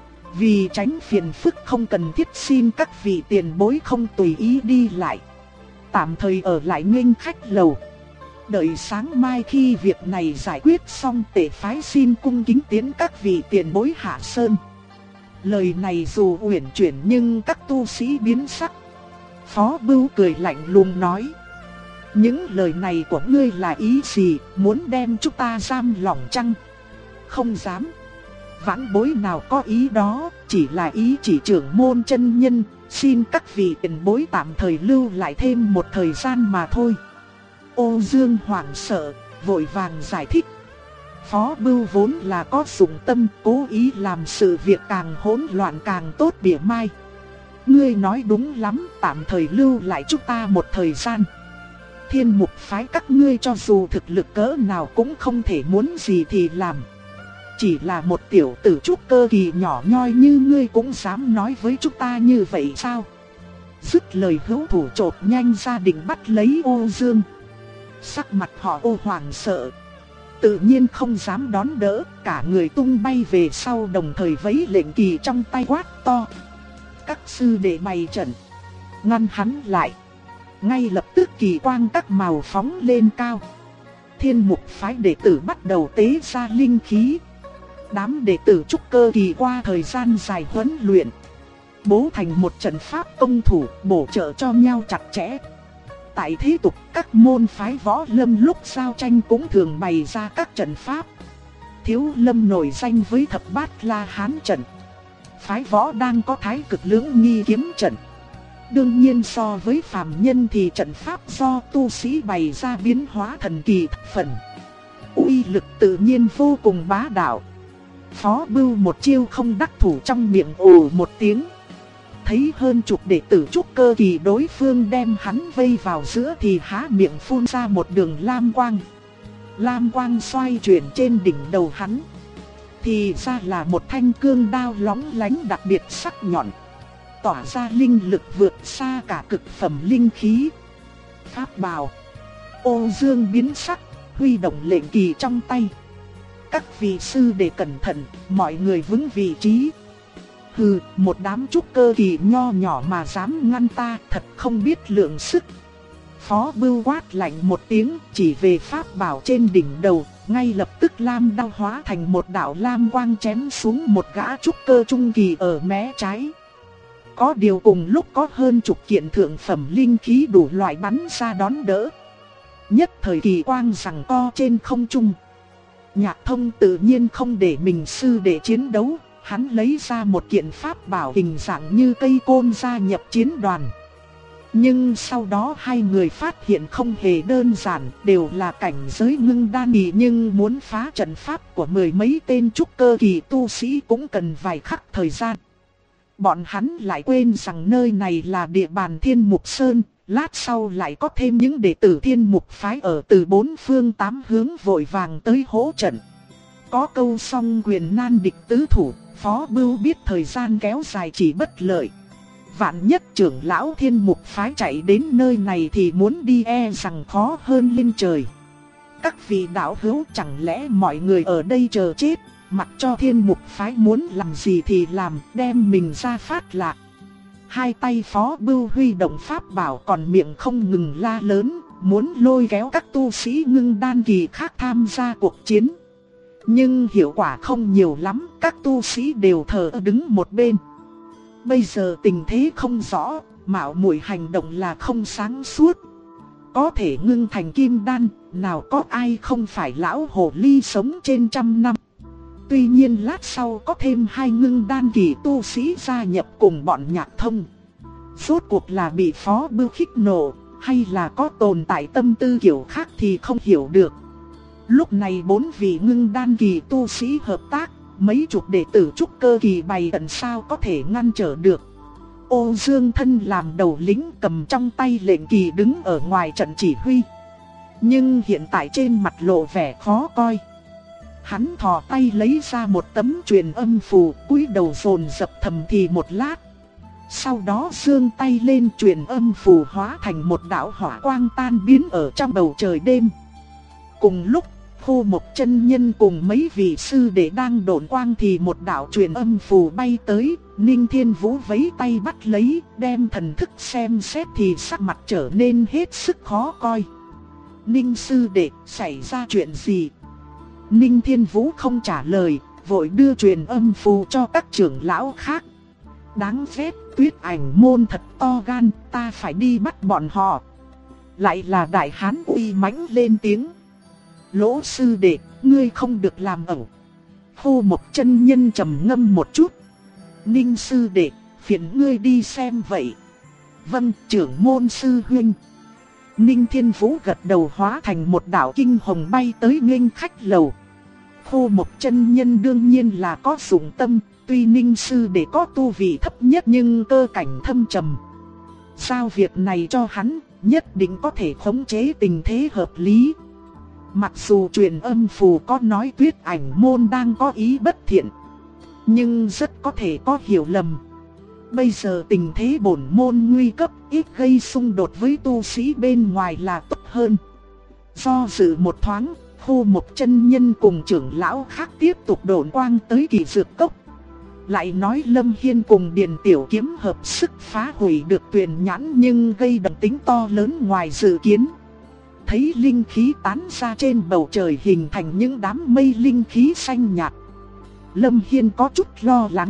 Vì tránh phiền phức không cần thiết xin các vị tiền bối không tùy ý đi lại, tạm thời ở lại nghênh khách lầu. Đợi sáng mai khi việc này giải quyết xong, Tề phái xin cung kính tiến các vị tiền bối hạ sơn. Lời này dù uyển chuyển nhưng các tu sĩ biến sắc. Phó Bưu cười lạnh lùng nói: những lời này của ngươi là ý gì, muốn đem chúng ta giam lỏng chăng? Không dám. Vãn bối nào có ý đó, chỉ là ý chỉ trưởng môn chân nhân, xin các vị tiền bối tạm thời lưu lại thêm một thời gian mà thôi. Ô Dương hoảng sợ, vội vàng giải thích. Phó Bưu vốn là có dụng tâm, cố ý làm sự việc càng hỗn loạn càng tốt bỉa mai. Ngươi nói đúng lắm, tạm thời lưu lại chúng ta một thời gian. Thiên Mục phái các ngươi cho dù thực lực cỡ nào cũng không thể muốn gì thì làm. Chỉ là một tiểu tử trúc cơ kỳ nhỏ nhoi như ngươi cũng dám nói với chúng ta như vậy sao? Dứt lời hữu thủ chộp nhanh ra định bắt lấy Ô Dương. Sắc mặt họ Ô hoảng sợ, tự nhiên không dám đón đỡ, cả người tung bay về sau, đồng thời vẫy lệnh kỳ trong tay quát to: các sư đệ bày trận, ngăn hắn lại. Ngay lập tức kỳ quang các màu phóng lên cao. Thiên Mục phái đệ tử bắt đầu tế ra linh khí. Đám đệ tử trúc cơ kỳ qua thời gian dài huấn luyện, bố thành một trận pháp công thủ, bổ trợ cho nhau chặt chẽ. Tại thế tục, các môn phái võ lâm lúc giao tranh cũng thường bày ra các trận pháp. Thiếu Lâm nổi danh với thập bát La Hán trận. Phái võ đang có Thái Cực Lưỡng Nghi kiếm trận. Đương nhiên so với phàm nhân thì trận pháp do tu sĩ bày ra biến hóa thần kỳ thập phần, uy lực tự nhiên vô cùng bá đạo. Phó Bưu một chiêu không đắc thủ, trong miệng ồ một tiếng. Thấy hơn chục đệ tử trúc cơ kỳ đối phương đem hắn vây vào giữa thì há miệng phun ra một đường lam quang. Lam quang xoay chuyển trên đỉnh đầu hắn, thì ra là một thanh cương đao lóng lánh đặc biệt sắc nhọn, tỏa ra linh lực vượt xa cả cực phẩm linh khí. Pháp bào. Ô Dương biến sắc, huy động lệnh kỳ trong tay. Các vị sư đệ cẩn thận, mọi người vững vị trí. Hừ, một đám trúc cơ kỳ nho nhỏ mà dám ngăn ta, thật không biết lượng sức. Phó Bưu quát lạnh một tiếng, chỉ về pháp bảo trên đỉnh đầu, ngay lập tức lam đao hóa thành một đạo lam quang chém xuống một gã trúc cơ trung kỳ ở mé trái. Có điều cùng lúc có hơn chục kiện thượng phẩm linh khí đủ loại bắn ra đón đỡ. Nhất thời kỳ quang giằng co trên không trung. Nhạc Thông tự nhiên không để mình sư đệ chiến đấu, hắn lấy ra một kiện pháp bảo hình dạng như cây côn gia nhập chiến đoàn. Nhưng sau đó hai người phát hiện không hề đơn giản, đều là cảnh giới ngưng đan kỳ, nhưng muốn phá trận pháp của mười mấy tên trúc cơ kỳ tu sĩ cũng cần vài khắc thời gian. Bọn hắn lại quên rằng nơi này là địa bàn Thiên Mục Sơn, lát sau lại có thêm những đệ tử Thiên Mục phái ở từ bốn phương tám hướng vội vàng tới hỗ trận. Có câu song quyền nan địch tứ thủ, Phó Bưu biết thời gian kéo dài chỉ bất lợi. Vạn nhất trưởng lão Thiên Mục phái chạy đến nơi này thì muốn đi e rằng khó hơn lên trời. Các vị đạo hữu, chẳng lẽ mọi người ở đây chờ chết, mặc cho Thiên Mục phái muốn làm gì thì làm, đem mình ra phát lạc. Hai tay Phó Bưu huy động pháp bảo, còn miệng không ngừng la lớn, muốn lôi kéo các tu sĩ ngưng đan kỳ khác tham gia cuộc chiến. Nhưng hiệu quả không nhiều lắm, các tu sĩ đều thờ đứng một bên. Bây giờ tình thế không rõ, mạo muội hành động là không sáng suốt. Có thể ngưng thành kim đan, nào có ai không phải lão hồ ly sống trên 100 năm. Tuy nhiên lát sau có thêm hai ngưng đan kỳ tu sĩ gia nhập cùng bọn Nhạc Thông. Rốt cuộc là bị Phó Bưu khích nộ, hay là có tồn tại tâm tư kiểu khác thì không hiểu được. Lúc này bốn vị ngưng đan kỳ tu sĩ hợp tác, mấy chục đệ tử trúc cơ kỳ bày trận sao có thể ngăn trở được. Ô Dương Thân làm đầu lính cầm trong tay lệnh kỳ đứng ở ngoài trận chỉ huy. Nhưng hiện tại trên mặt lộ vẻ khó coi. Hắn thò tay lấy ra một tấm truyền âm phù, cúi đầu dồn dập thầm thì một lát. Sau đó giương tay lên, truyền âm phù hóa thành một đạo hỏa quang tan biến ở trong bầu trời đêm. Cùng lúc, Khô Mộc chân nhân cùng mấy vị sư đệ đang độn quang thì một đạo truyền âm phù bay tới, Ninh Thiên Vũ vẫy tay bắt lấy, đem thần thức xem xét thì sắc mặt trở nên hết sức khó coi. Ninh sư đệ, xảy ra chuyện gì? Ninh Thiên Vũ không trả lời, vội đưa truyền âm phù cho các trưởng lão khác. Đáng ghét, Tuyết Ảnh môn thật to gan, ta phải đi bắt bọn họ. Lại là đại hán uy mãnh lên tiếng. Lỗ sư đệ, ngươi không được làm ẩu. Khô Mộc chân nhân trầm ngâm một chút. Ninh sư đệ, phiền ngươi đi xem vậy. Vâng, trưởng môn sư huynh. Ninh Thiên Vũ gật đầu hóa thành một đạo kinh hồng bay tới nghênh khách lầu. Khô Mộc chân nhân đương nhiên là có dụng tâm, tuy Ninh sư đệ có tu vị thấp nhất nhưng cơ cảnh thâm trầm. Giao việc này cho hắn, nhất định có thể khống chế tình thế hợp lý. Mặc dù truyền âm phù có nói Tuyết Ảnh môn đang có ý bất thiện, nhưng rất có thể có hiểu lầm. Bây giờ tình thế bổn môn nguy cấp, ít gây xung đột với tu sĩ bên ngoài là tốt hơn. Do dự một thoáng, Khô Mộc chân nhân cùng trưởng lão khác tiếp tục độn quang tới Kỳ Dược Cốc. Lại nói Lâm Hiên cùng Điền Tiểu Kiếm hợp sức phá hủy được Tuyền Nhãn nhưng gây động tĩnh to lớn ngoài dự kiến. Thấy linh khí tán ra trên bầu trời hình thành những đám mây linh khí xanh nhạt, Lâm Hiên có chút lo lắng.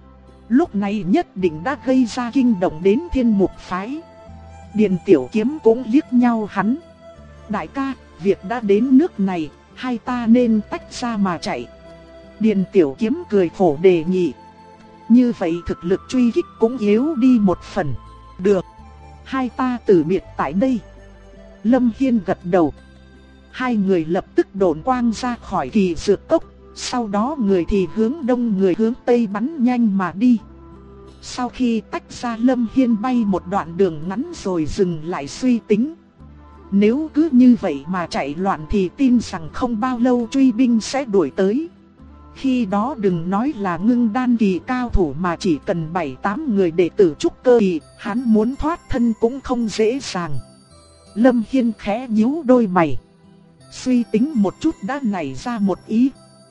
Lúc này nhất định đã gây ra kinh động đến Thiên Mục phái. Điền Tiểu Kiếm cũng liếc nhau hắn. Đại ca, việc đã đến nước này, hai ta nên tách ra mà chạy. Điền Tiểu Kiếm cười khổ đề nghị. Như vậy thực lực truy kích cũng yếu đi một phần. Được, hai ta từ biệt tại đây. Lâm Hiên gật đầu. Hai người lập tức độn quang ra khỏi Kỳ Dược Cốc. Sau đó người thì hướng đông người hướng tây bắn nhanh mà đi. Sau khi tách ra, Lâm Hiên bay một đoạn đường ngắn rồi dừng lại suy tính. Nếu cứ như vậy mà chạy loạn thì tin rằng không bao lâu truy binh sẽ đuổi tới. Khi đó đừng nói là ngưng đan kỳ cao thủ mà chỉ cần 7-8 người đệ tử trúc cơ kỳ, hắn muốn thoát thân cũng không dễ dàng. Lâm Hiên khẽ nhíu đôi mày. Suy tính một chút đã nảy ra một ý.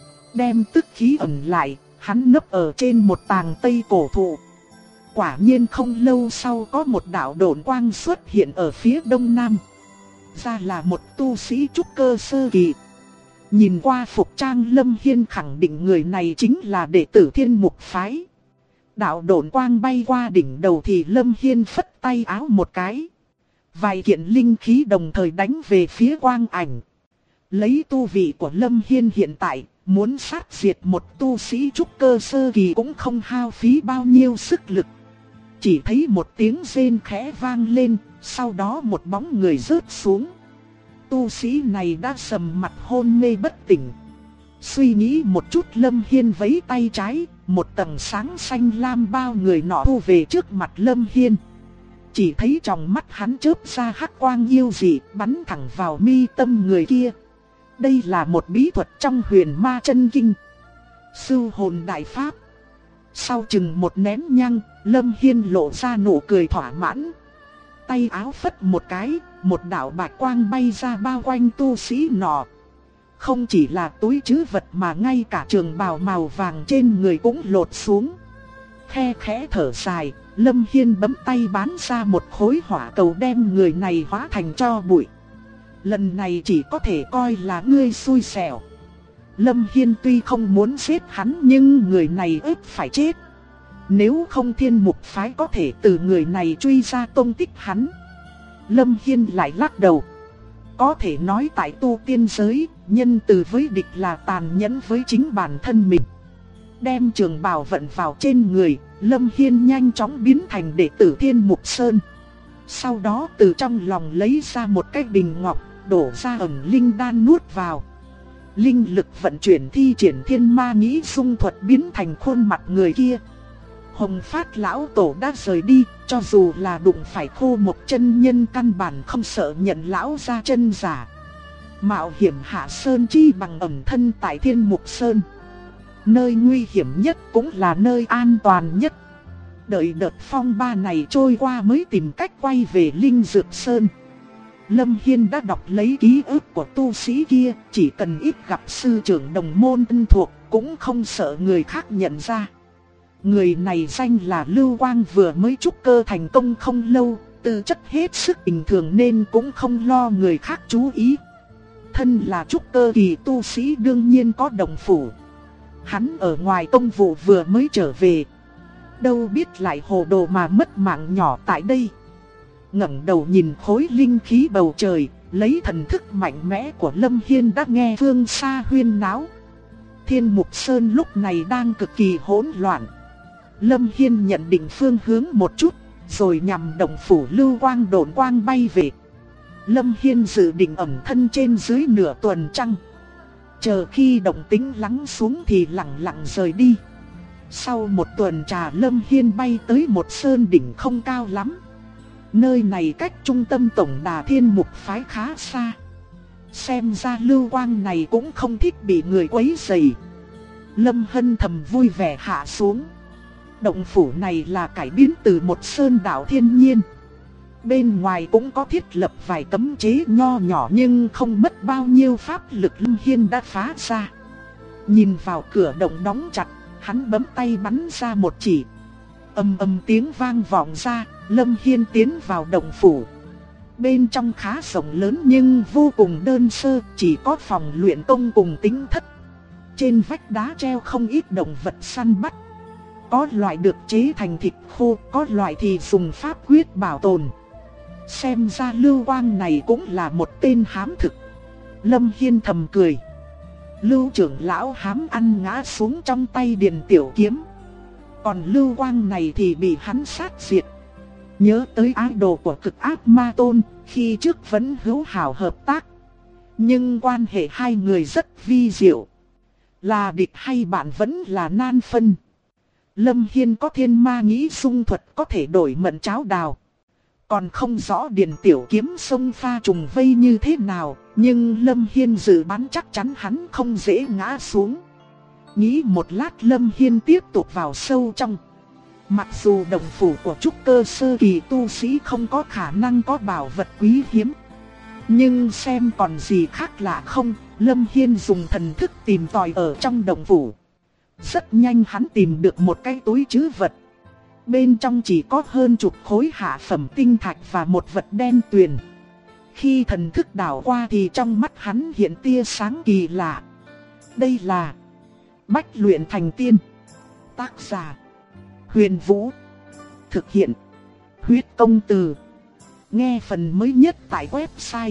Đem tức khí ẩn lại, hắn nấp ở trên một tàng tây cổ thụ. Quả nhiên không lâu sau có một đạo độn quang xuất hiện ở phía đông nam. Ra là một tu sĩ trúc cơ sơ kỳ. Nhìn qua phục trang, Lâm Hiên khẳng định người này chính là đệ tử Thiên Mục phái. Đạo độn quang bay qua đỉnh đầu thì Lâm Hiên phất tay áo một cái. Vài kiện linh khí đồng thời đánh về phía quang ảnh. Lấy tu vị của Lâm Hiên hiện tại, muốn sát diệt một tu sĩ trúc cơ sơ kỳ cũng không hao phí bao nhiêu sức lực. Chỉ thấy một tiếng rên khẽ vang lên, sau đó một bóng người rớt xuống. Tu sĩ này đã sầm mặt hôn mê bất tỉnh. Suy nghĩ một chút, Lâm Hiên vẫy tay trái, một tầng sáng xanh lam bao người nọ thu về trước mặt Lâm Hiên. Chỉ thấy trong mắt hắn chớp ra hắc quang yêu dị, bắn thẳng vào mi tâm người kia. Đây là một bí thuật trong Huyền Ma Chân Kinh, Sưu Hồn Đại Pháp. Sau chừng một nén nhang, Lâm Hiên lộ ra nụ cười thỏa mãn. Tay áo phất một cái, một đạo bạch quang bay ra bao quanh tu sĩ nọ. Không chỉ là túi trữ vật mà ngay cả trường bào màu vàng trên người cũng lột xuống. Khe khẽ thở dài, Lâm Hiên bấm tay bán ra một khối hỏa cầu đem người này hóa thành tro bụi. Lần này chỉ có thể coi là ngươi xui xẻo. Lâm Hiên tuy không muốn giết hắn nhưng người này ép phải chết. Nếu không Thiên Mục phái có thể từ người này truy ra tung tích hắn. Lâm Hiên lại lắc đầu. Có thể nói tại tu tiên giới, nhân từ với địch là tàn nhẫn với chính bản thân mình. Đem trường bào vận vào trên người, Lâm Hiên nhanh chóng biến thành đệ tử Thiên Mục Sơn. Sau đó từ trong lòng lấy ra một cái bình ngọc, đổ ra ẩn linh đan nuốt vào. linh lực vận chuyển thi triển thiên ma nghĩ dung thuật biến thành khuôn mặt người kia. Hồng Phát lão tổ đã rời đi, cho dù là đụng phải Khô Mộc chân nhân căn bản không sợ nhận lão ra chân giả. Mạo hiểm hạ sơn chi bằng ẩn thân tại Thiên Mục Sơn. Nơi nguy hiểm nhất cũng là nơi an toàn nhất. Đợi đợt phong ba này trôi qua mới tìm cách quay về Linh Dược Sơn. Lâm Hiên đã đọc lấy ký ức của tu sĩ kia, chỉ cần ít gặp sư trưởng đồng môn thân thuộc cũng không sợ người khác nhận ra. Người này danh là Lưu Quang, vừa mới trúc cơ thành công không lâu, tư chất hết sức bình thường nên cũng không lo người khác chú ý. Thân là trúc cơ kỳ tu sĩ đương nhiên có đồng phủ. Hắn ở ngoài công vụ vừa mới trở về, đâu biết lại hồ đồ mà mất mạng nhỏ tại đây. Ngẩng đầu nhìn khối linh khí bầu trời, lấy thần thức mạnh mẽ của Lâm Hiên đã nghe phương xa huyên náo. Thiên Mục Sơn lúc này đang cực kỳ hỗn loạn. Lâm Hiên nhận định phương hướng một chút, rồi nhằm động phủ Lưu Quang độn quang bay về. Lâm Hiên dự định ẩn thân trên dưới nửa tuần trăng, chờ khi động tĩnh lắng xuống thì lặng lặng rời đi. Sau một tuần trà, Lâm Hiên bay tới một sơn đỉnh không cao lắm. Nơi này cách trung tâm tổng đà Thiên Mục phái khá xa. Xem ra Lưu Quang này cũng không thích bị người quấy rầy. Lâm Hân thầm vui vẻ hạ xuống. Động phủ này là cải biến từ một sơn đảo thiên nhiên. Bên ngoài cũng có thiết lập vài cấm chế nho nhỏ nhưng không mất bao nhiêu pháp lực Lâm Hiên đã phá ra. Nhìn vào cửa động đóng chặt, hắn bấm tay bắn ra một chỉ. Ầm ầm tiếng vang vọng ra, Lâm Hiên tiến vào động phủ. Bên trong khá rộng lớn nhưng vô cùng đơn sơ, chỉ có phòng luyện công cùng tính thất. Trên vách đá treo không ít động vật săn bắt. Có loại được chế thành thịt khô, có loại thì dùng pháp quyết bảo tồn. Xem ra Lưu Quang này cũng là một tên hám thực. Lâm Hiên thầm cười. Lưu trưởng lão hám ăn ngã xuống trong tay Điền Tiểu Kiếm. Còn Lưu Quang này thì bị hắn sát diệt. Nhớ tới idol của Cực Ác Ma Tôn, khi trước vẫn hữu hảo hợp tác. Nhưng quan hệ hai người rất vi diệu. Là địch hay bạn vẫn là nan phân. Lâm Hiên có thiên ma nghĩ dung thuật có thể đổi mận cháo đào. Còn không rõ Điền Tiểu Kiếm xông pha trùng vây như thế nào, nhưng Lâm Hiên dự đoán chắc chắn hắn không dễ ngã xuống. Nghĩ một lát, Lâm Hiên tiếp tục vào sâu trong. Mặc dù đồng phủ của trúc cơ sơ kỳ tu sĩ không có khả năng có bảo vật quý hiếm, nhưng xem còn gì khác lạ không, Lâm Hiên dùng thần thức tìm tòi ở trong đồng phủ. Rất nhanh hắn tìm được một cái túi trữ vật. Bên trong chỉ có hơn chục khối hạ phẩm tinh thạch và một vật đen tuyền. Khi thần thức đảo qua thì trong mắt hắn hiện tia sáng kỳ lạ. Đây là Bách Luyện Thành Tiên. Tác giả Huyền Vũ. Thực hiện Huyết Công Từ. Nghe phần mới nhất tại website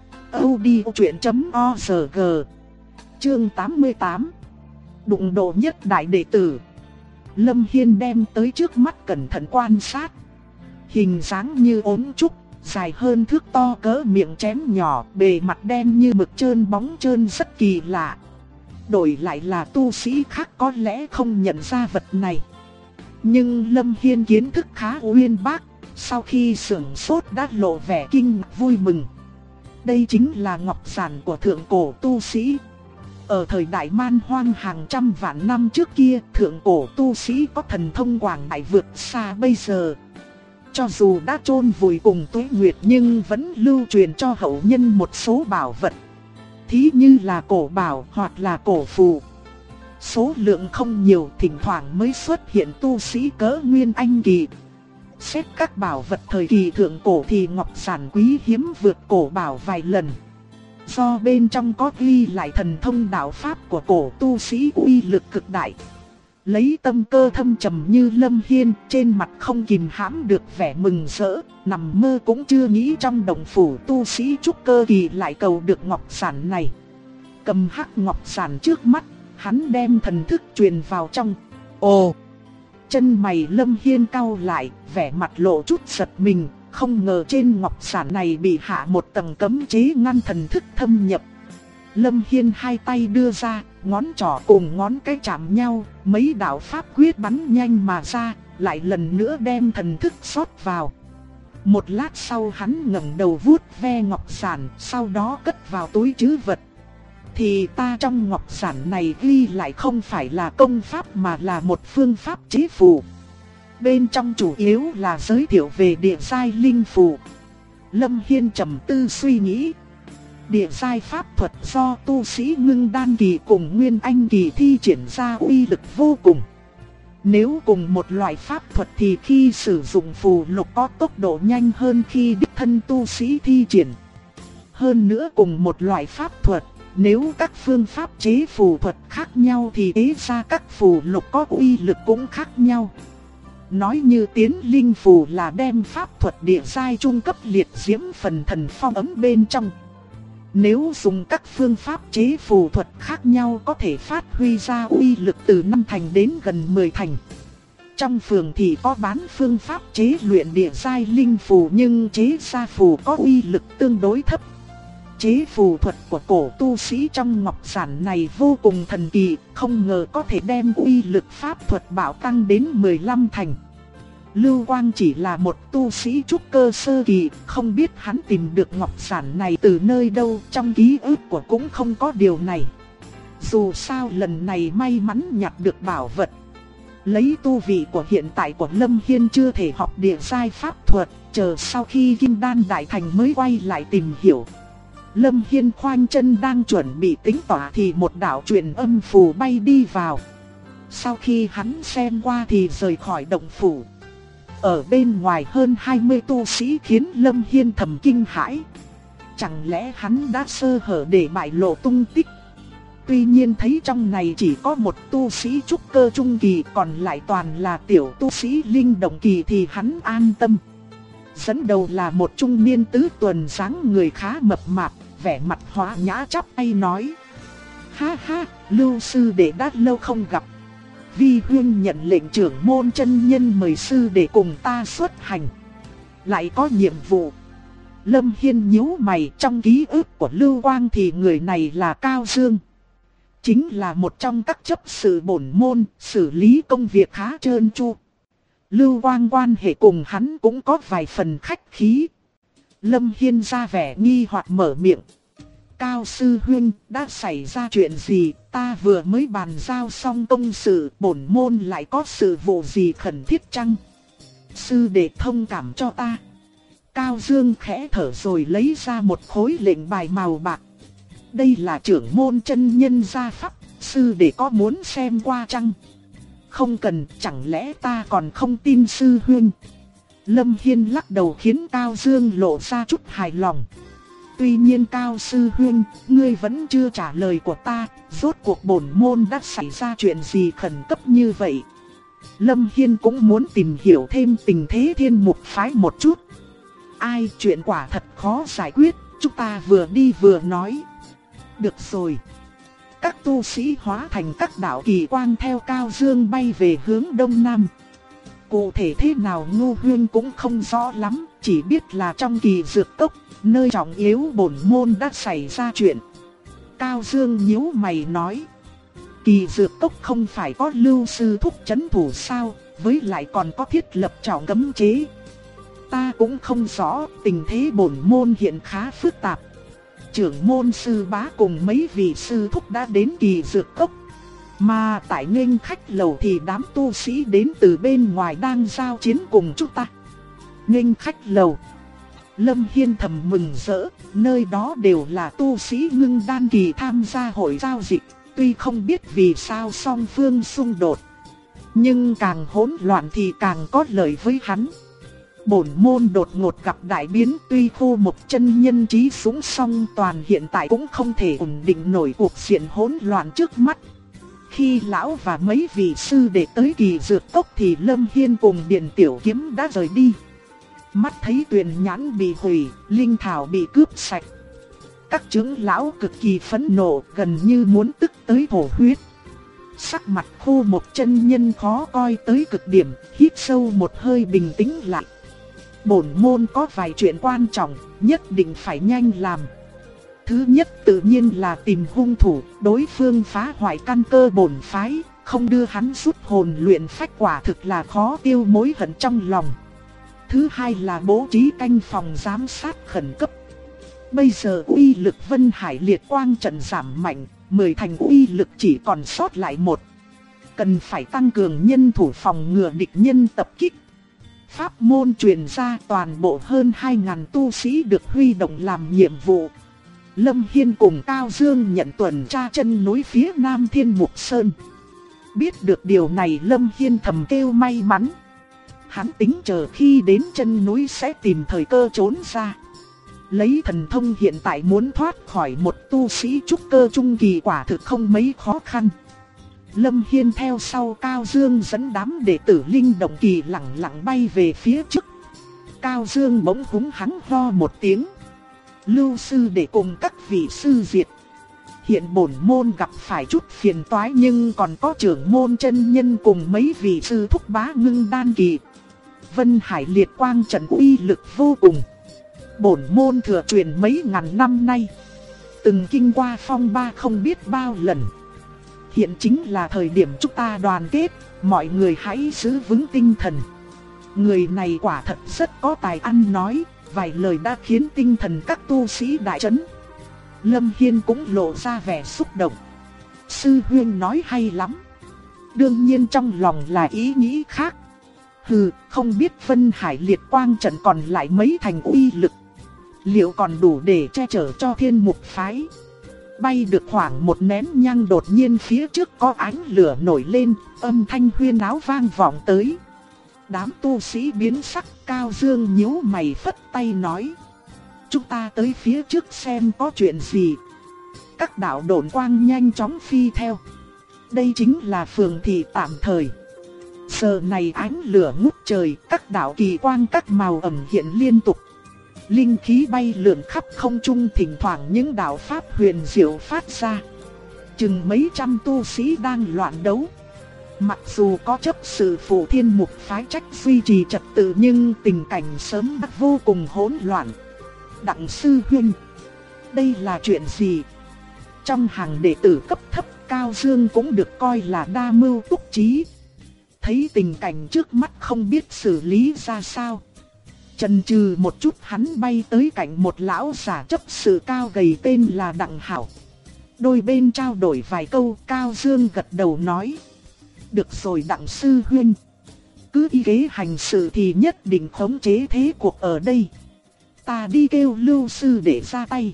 audiochuyện.org. Chương 88. Đụng độ nhất đại đệ tử. Lâm Hiên đem tới trước mắt cẩn thận quan sát. Hình dáng như ốm trúc, dài hơn thước, to cỡ miệng chén nhỏ, bề mặt đen như mực, trơn bóng trơn rất kỳ lạ. Đổi lại là tu sĩ khác có lẽ không nhận ra vật này. Nhưng Lâm Hiên kiến thức khá uyên bác, sau khi sửng sốt đã lộ vẻ kinh vui mừng. Đây chính là ngọc giản của thượng cổ tu sĩ. Ở thời đại man hoang hàng trăm vạn năm trước kia, thượng cổ tu sĩ có thần thông quảng đại vượt xa bây giờ. Cho dù đã chôn vùi cùng tuế nguyệt nhưng vẫn lưu truyền cho hậu nhân một số bảo vật. Thí như là cổ bảo hoặc là cổ phù. Số lượng không nhiều, thỉnh thoảng mới xuất hiện tu sĩ cỡ nguyên anh kỳ. Xét các bảo vật thời kỳ thượng cổ thì ngọc giản quý hiếm vượt cổ bảo vài lần. Do bên trong có ghi lại thần thông đạo pháp của cổ tu sĩ uy lực cực đại. Lấy tâm cơ thâm trầm như Lâm Hiên, trên mặt không kìm hãm được vẻ mừng rỡ, nằm mơ cũng chưa nghĩ trong đồng phủ tu sĩ trúc cơ kỳ lại cầu được ngọc giản này. Cầm hắc ngọc giản trước mắt, hắn đem thần thức truyền vào trong. Ồ! Chân mày Lâm Hiên cau lại, vẻ mặt lộ chút giật mình. Không ngờ trên ngọc giản này bị hạ một tầng cấm chế ngăn thần thức thâm nhập. Lâm Hiên hai tay đưa ra, ngón trỏ cùng ngón cái chạm nhau, mấy đạo pháp quyết bắn nhanh mà ra, lại lần nữa đem thần thức rót vào. Một lát sau hắn ngẩng đầu vuốt ve ngọc giản, sau đó cất vào túi trữ vật. Thì ta trong ngọc giản này ghi lại không phải là công pháp mà là một phương pháp chế phù. Bên trong chủ yếu là giới thiệu về địa giai linh phù. Lâm Hiên trầm tư suy nghĩ. Địa giai pháp thuật do tu sĩ Ngưng Đan kỳ cùng Nguyên Anh kỳ thi triển ra uy lực vô cùng. Nếu cùng một loại pháp thuật thì khi sử dụng phù lục có tốc độ nhanh hơn khi đích thân tu sĩ thi triển. Hơn nữa cùng một loại pháp thuật, nếu các phương pháp chế phù thuật khác nhau thì chế ra các phù lục có uy lực cũng khác nhau. Nói như tiến linh phù là đem pháp thuật địa giai trung cấp liệt diễm phần thần phong ấm bên trong. Nếu dùng các phương pháp chế phù thuật khác nhau có thể phát huy ra uy lực từ 5 thành đến gần 10 thành. Trong phường thì có bán phương pháp chế luyện địa giai linh phù nhưng chế ra phù có uy lực tương đối thấp. Chế phù thuật của cổ tu sĩ trong ngọc giản này vô cùng thần kỳ, không ngờ có thể đem uy lực pháp thuật bạo tăng đến 15 thành. Lưu Quang chỉ là một tu sĩ trúc cơ sơ kỳ, không biết hắn tìm được ngọc giản này từ nơi đâu, trong ký ức của cũng không có điều này. Dù sao lần này may mắn nhặt được bảo vật. Lấy tu vị của hiện tại của Lâm Hiên chưa thể học địa giai pháp thuật, chờ sau khi Kim Đan đại thành mới quay lại tìm hiểu. Lâm Hiên khoanh chân đang chuẩn bị tính tỏa thì một đạo truyền âm phù bay đi vào. Sau khi hắn xem qua thì rời khỏi động phủ. Ở bên ngoài hơn 20 tu sĩ khiến Lâm Hiên thầm kinh hãi. Chẳng lẽ hắn đã sơ hở để bại lộ tung tích? Tuy nhiên thấy trong này chỉ có một tu sĩ trúc cơ trung kỳ, còn lại toàn là tiểu tu sĩ linh động kỳ thì hắn an tâm. Dẫn đầu là một trung niên tứ tuần dáng người khá mập mạp, vẻ mặt hòa nhã chắp tay nói: ha ha, Lưu sư đệ đã lâu không gặp. Vi huynh nhận lệnh trưởng môn chân nhân mời sư đệ cùng ta xuất hành. Lại có nhiệm vụ. Lâm Hiên nhíu mày, trong ký ức của Lưu Quang thì người này là Cao Dương. Chính là một trong các chấp sự bổn môn, xử lý công việc khá trơn tru. Lưu Quang quan hệ cùng hắn cũng có vài phần khách khí. Lâm Hiên ra vẻ nghi hoặc mở miệng: Cao sư huynh, đã xảy ra chuyện gì? Ta vừa mới bàn giao xong công sự, bổn môn lại có sự vụ gì khẩn thiết chăng? Sư đệ thông cảm cho ta. Cao Dương khẽ thở rồi lấy ra một khối lệnh bài màu bạc. Đây là trưởng môn chân nhân gia pháp, sư đệ có muốn xem qua chăng? Không cần, chẳng lẽ ta còn không tin sư huynh? Lâm Hiên lắc đầu khiến Cao Dương lộ ra chút hài lòng. Tuy nhiên Cao sư huynh, ngươi vẫn chưa trả lời của ta, rốt cuộc bổn môn đã xảy ra chuyện gì khẩn cấp như vậy? Lâm Hiên cũng muốn tìm hiểu thêm tình thế thiên mục phái một chút. Ai, chuyện quả thật khó giải quyết, chúng ta vừa đi vừa nói. Được rồi. Các tu sĩ hóa thành các đạo kỳ quang theo Cao Dương bay về hướng đông nam. Cụ thể thế nào Ngô Huyên cũng không rõ lắm, chỉ biết là trong kỳ dược cốc, nơi trọng yếu bổn môn đã xảy ra chuyện. Cao Dương nhíu mày nói: Kỳ dược cốc không phải có Lưu sư thúc trấn thủ sao, với lại còn có thiết lập trọng cấm chế. Ta cũng không rõ, tình thế bổn môn hiện khá phức tạp. Trưởng môn sư bá cùng mấy vị sư thúc đã đến kỳ dược cốc. Mà tại nghênh khách lầu thì đám tu sĩ đến từ bên ngoài đang giao chiến cùng chúng ta. Nghênh khách lầu. Lâm Hiên thầm mừng rỡ, nơi đó đều là tu sĩ Ngưng Đan kỳ tham gia hội giao dịch. Tuy không biết vì sao song phương xung đột, nhưng càng hỗn loạn thì càng có lợi với hắn. Bổn môn đột ngột gặp đại biến, tuy Khô Mộc chân nhân trí súng song toàn hiện tại cũng không thể ổn định nổi cuộc diện hỗn loạn trước mắt. Khi lão và mấy vị sư đệ tới kỳ dược cốc thì Lâm Hiên cùng Điện Tiểu Kiếm đã rời đi. Mắt thấy tuyền nhãn bị hủy, linh thảo bị cướp sạch. Các trưởng lão cực kỳ phẫn nộ, gần như muốn tức tới thổ huyết. Sắc mặt Khô Mộc chân nhân khó coi tới cực điểm, hít sâu một hơi bình tĩnh lại. Bổn môn có vài chuyện quan trọng, nhất định phải nhanh làm. Thứ nhất tự nhiên là tìm hung thủ, đối phương phá hoại căn cơ bổn phái, không đưa hắn rút hồn luyện phách quả thực là khó tiêu mối hận trong lòng. Thứ hai là bố trí canh phòng giám sát khẩn cấp. Bây giờ uy lực Vân Hải Liệt Quang trận giảm mạnh, 10 thành uy lực chỉ còn sót lại 1. Cần phải tăng cường nhân thủ phòng ngừa địch nhân tập kích. Pháp môn truyền ra, toàn bộ hơn 2.000 tu sĩ được huy động làm nhiệm vụ. Lâm Hiên cùng Cao Dương nhận tuần tra chân núi phía Nam Thiên Mục Sơn. Biết được điều này Lâm Hiên thầm kêu may mắn. Hắn tính chờ khi đến chân núi sẽ tìm thời cơ trốn ra. Lấy thần thông hiện tại muốn thoát khỏi một tu sĩ trúc cơ trung kỳ quả thực không mấy khó khăn. Lâm Hiên theo sau Cao Dương dẫn đám đệ tử linh động kỳ lặng lặng bay về phía trước. Cao Dương bỗng húng hắn ho một tiếng. Lưu sư để cùng các vị sư diệt. Hiện bổn môn gặp phải chút phiền toái nhưng còn có trưởng môn chân nhân cùng mấy vị sư thúc bá ngưng đan kỳ. Vân Hải Liệt Quang trận uy lực vô cùng. Bổn môn thừa truyền mấy ngàn năm nay, từng kinh qua phong ba không biết bao lần. Hiện chính là thời điểm chúng ta đoàn kết, mọi người hãy giữ vững tinh thần. Người này quả thật rất có tài ăn nói, vài lời đã khiến tinh thần các tu sĩ đại chấn. Lâm Hiên cũng lộ ra vẻ xúc động. Sư huynh nói hay lắm. Đương nhiên trong lòng là ý nghĩ khác. Hừ, không biết Vân Hải Liệt Quang trận còn lại mấy thành uy lực, liệu còn đủ để che chở cho Thiên Mục phái. Bay được khoảng một nén nhang đột nhiên phía trước có ánh lửa nổi lên, âm thanh huyên náo vang vọng tới. Đám tu sĩ biến sắc, Cao Dương nhíu mày phất tay nói: chúng ta tới phía trước xem có chuyện gì. Các đạo độn quang nhanh chóng phi theo. Đây chính là phường thị tạm thời. Giờ này ánh lửa ngút trời, các đạo kỳ quang các màu ẩn hiện liên tục. Linh khí bay lượn khắp không trung, thỉnh thoảng những đạo pháp huyền diệu phát ra. Chừng mấy trăm tu sĩ đang loạn đấu. Mặc dù có chấp sự phụ Thiên Mục phái trách duy trì trật tự nhưng tình cảnh sớm đã vô cùng hỗn loạn. Đặng sư huynh, đây là chuyện gì? Trong hàng đệ tử cấp thấp, Cao Dương cũng được coi là đa mưu túc trí. Thấy tình cảnh trước mắt không biết xử lý ra sao, chần chừ một chút hắn bay tới cạnh một lão giả chấp sự cao gầy tên là Đặng Hảo. Đôi bên trao đổi vài câu, Cao Dương gật đầu nói: được rồi Đặng sư huynh, cứ y kế hành sự thì nhất định khống chế thế cuộc ở đây. Ta đi kêu Lưu sư để ra tay.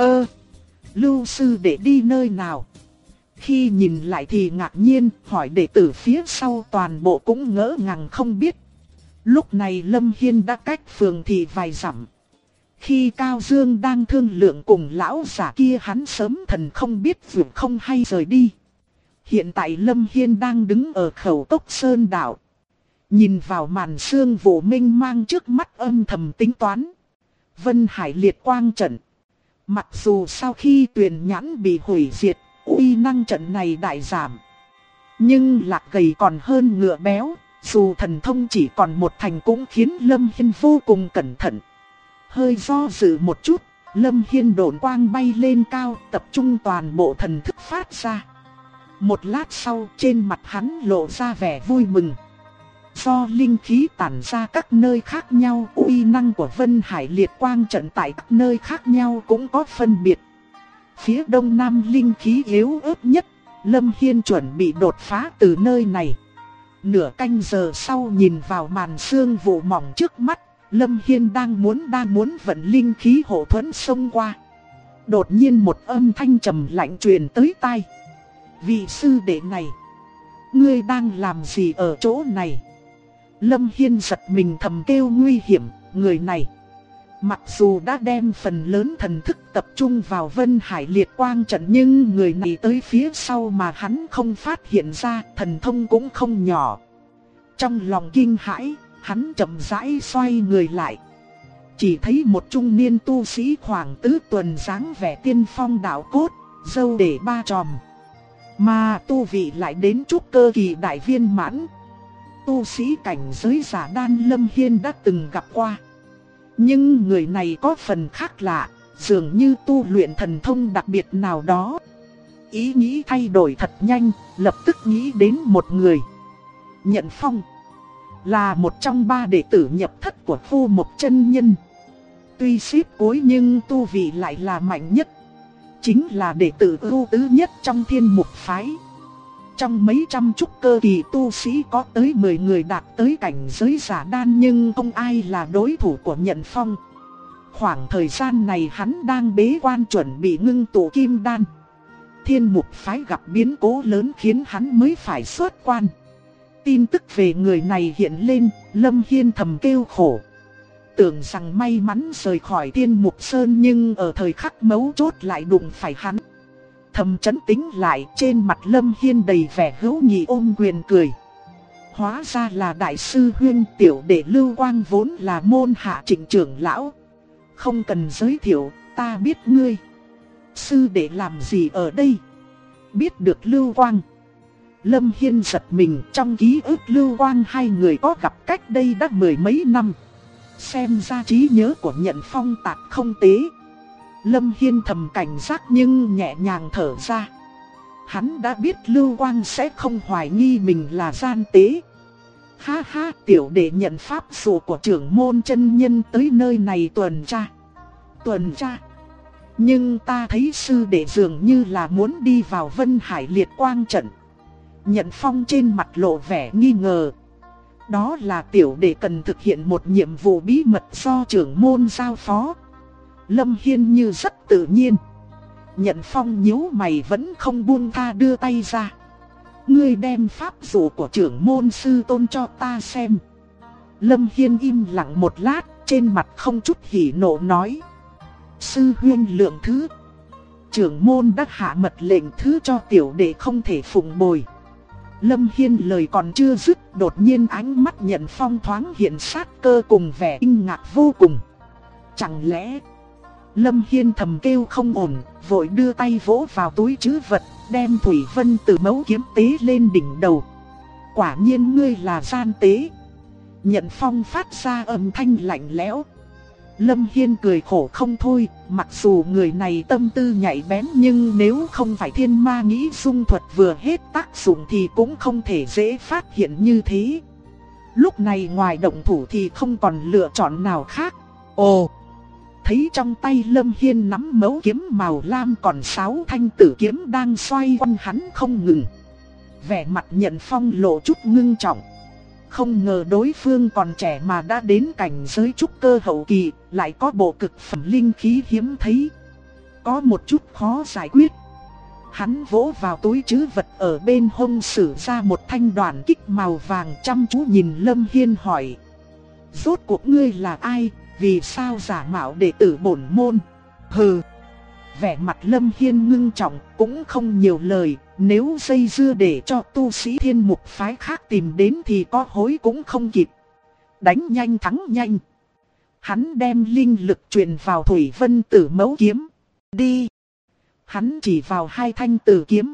Lưu sư để đi nơi nào? Khi nhìn lại thì ngạc nhiên, hỏi đệ tử phía sau toàn bộ cũng ngỡ ngàng không biết. Lúc này Lâm Hiên đã cách phường thị vài dặm. Khi Cao Dương đang thương lượng cùng lão giả kia, hắn sớm thần không biết vượt không hay rời đi. Hiện tại Lâm Hiên đang đứng ở khẩu cốc sơn đảo, nhìn vào màn sương vụ mênh mang trước mắt âm thầm tính toán. Vân Hải Liệt Quang trận, mặc dù sau khi Tuyền Nhãn bị hủy diệt, uy năng trận này đại giảm, nhưng lạc gầy còn hơn ngựa béo. Dù thần thông chỉ còn một thành cũng khiến Lâm Hiên vô cùng cẩn thận. Hơi do dự một chút, Lâm Hiên độn quang bay lên cao, tập trung toàn bộ thần thức phát ra. Một lát sau, trên mặt hắn lộ ra vẻ vui mừng. Do linh khí tản ra các nơi khác nhau, uy năng của Vân Hải Liệt Quang trận tại các nơi khác nhau cũng có phân biệt. Phía đông nam linh khí yếu ớt nhất, Lâm Hiên chuẩn bị đột phá từ nơi này. Nửa canh giờ sau nhìn vào màn sương vụ mỏng trước mắt, Lâm Hiên đang muốn vận linh khí hộ thuẫn xông qua. Đột nhiên một âm thanh trầm lạnh truyền tới tai. Vị sư đệ này, ngươi đang làm gì ở chỗ này? Lâm Hiên giật mình thầm kêu nguy hiểm, người này mặc dù đã đem phần lớn thần thức tập trung vào Vân Hải Liệt Quang trận, nhưng người này tới phía sau mà hắn không phát hiện ra, thần thông cũng không nhỏ. Trong lòng kinh hãi, hắn chậm rãi xoay người lại. Chỉ thấy một trung niên tu sĩ khoảng tứ tuần dáng vẻ tiên phong đạo cốt, râu để ba chòm, mà tu vị lại đến trúc cơ kỳ đại viên mãn. Tu sĩ cảnh giới giả đan Lâm Hiên đã từng gặp qua. Nhưng người này có phần khác lạ, dường như tu luyện thần thông đặc biệt nào đó. Ý nghĩ thay đổi thật nhanh, lập tức nghĩ đến một người. Nhận Phong là một trong 3 đệ tử nhập thất của Vô Mộc chân nhân. Tuy xếp cuối nhưng tu vị lại là mạnh nhất, chính là đệ tử ưu tú nhất trong Thiên Mục phái. Trong mấy trăm trúc cơ kỳ tu sĩ có tới 10 người đạt tới cảnh giới giả đan, nhưng không ai là đối thủ của Nhận Phong. Khoảng thời gian này hắn đang bế quan chuẩn bị ngưng tụ kim đan. Thiên Mục phái gặp biến cố lớn khiến hắn mới phải xuất quan. Tin tức về người này hiện lên, Lâm Hiên thầm kêu khổ. Tưởng rằng may mắn rời khỏi Thiên Mục Sơn, nhưng ở thời khắc mấu chốt lại đụng phải hắn. Thầm chấn tĩnh lại, trên mặt Lâm Hiên đầy vẻ hữu nghị ôm quyền cười. Hóa ra là đại sư huynh, tiểu đệ Lưu Quang vốn là môn hạ Trịnh trưởng lão. Không cần giới thiệu, ta biết ngươi. Sư đệ làm gì ở đây? Biết được Lưu Quang, Lâm Hiên giật mình, trong ký ức Lưu Quang hai người có gặp cách đây đã 10 mấy năm. Xem ra trí nhớ của Nhận Phong tạt không tế. Lâm Hiên thầm cảnh giác nhưng nhẹ nhàng thở ra. Hắn đã biết Lưu Quang sẽ không hoài nghi mình là gian tế. Ha ha, tiểu đệ nhận pháp dụ của trưởng môn chân nhân tới nơi này tuần tra. Tuần tra? Nhưng ta thấy sư đệ dường như là muốn đi vào Vân Hải Liệt Quang trận. Nhận Phong trên mặt lộ vẻ nghi ngờ. Đó là tiểu đệ cần thực hiện một nhiệm vụ bí mật do trưởng môn giao phó. Lâm Hiên như rất tự nhiên. Nhận Phong nhíu mày vẫn không buông tha, đưa tay ra. Ngươi đem pháp dụ của trưởng môn sư tôn cho ta xem. Lâm Hiên im lặng một lát, trên mặt không chút hỉ nộ nói. Sư huynh lượng thứ. Trưởng môn đã hạ mật lệnh thứ cho tiểu đệ không thể phụng bồi. Lâm Hiên lời còn chưa dứt, đột nhiên ánh mắt Nhận Phong thoáng hiện sát cơ cùng vẻ kinh ngạc vô cùng. Chẳng lẽ... Lâm Hiên thầm kêu không ổn, vội đưa tay vỗ vào túi trữ vật, đem Thủy Vân Tử Mẫu kiếm tế lên đỉnh đầu. Quả nhiên ngươi là gian tế. Nhận Phong phát ra âm thanh lạnh lẽo. Lâm Hiên cười khổ không thôi, mặc dù người này tâm tư nhạy bén, nhưng nếu không phải Thiên Ma Nghĩ Dung thuật vừa hết tác dụng thì cũng không thể dễ phát hiện như thế. Lúc này ngoài động thủ thì không còn lựa chọn nào khác. Ồ! Thấy trong tay Lâm Hiên nắm mẫu kiếm màu lam còn 6 thanh tử kiếm đang xoay quanh hắn không ngừng. Vẻ mặt Nhận Phong lộ chút ngưng trọng. Không ngờ đối phương còn trẻ mà đã đến cảnh giới trúc cơ hậu kỳ, lại có bộ cực phẩm linh khí hiếm thấy. Có một chút khó giải quyết. Hắn vỗ vào túi trữ vật ở bên hông, sử ra một thanh đoàn kích màu vàng, chăm chú nhìn Lâm Hiên hỏi. Rốt cuộc ngươi là ai? Vì sao giả mạo đệ tử bổn môn? Hừ. Vẻ mặt Lâm Hiên ngưng trọng, cũng không nhiều lời. Nếu dây dưa để cho tu sĩ Thiên Mục phái khác tìm đến thì có hối cũng không kịp. Đánh nhanh thắng nhanh. Hắn đem linh lực truyền vào Thủy Vân Tử Mẫu kiếm. Đi. Hắn chỉ vào 2 thanh tử kiếm.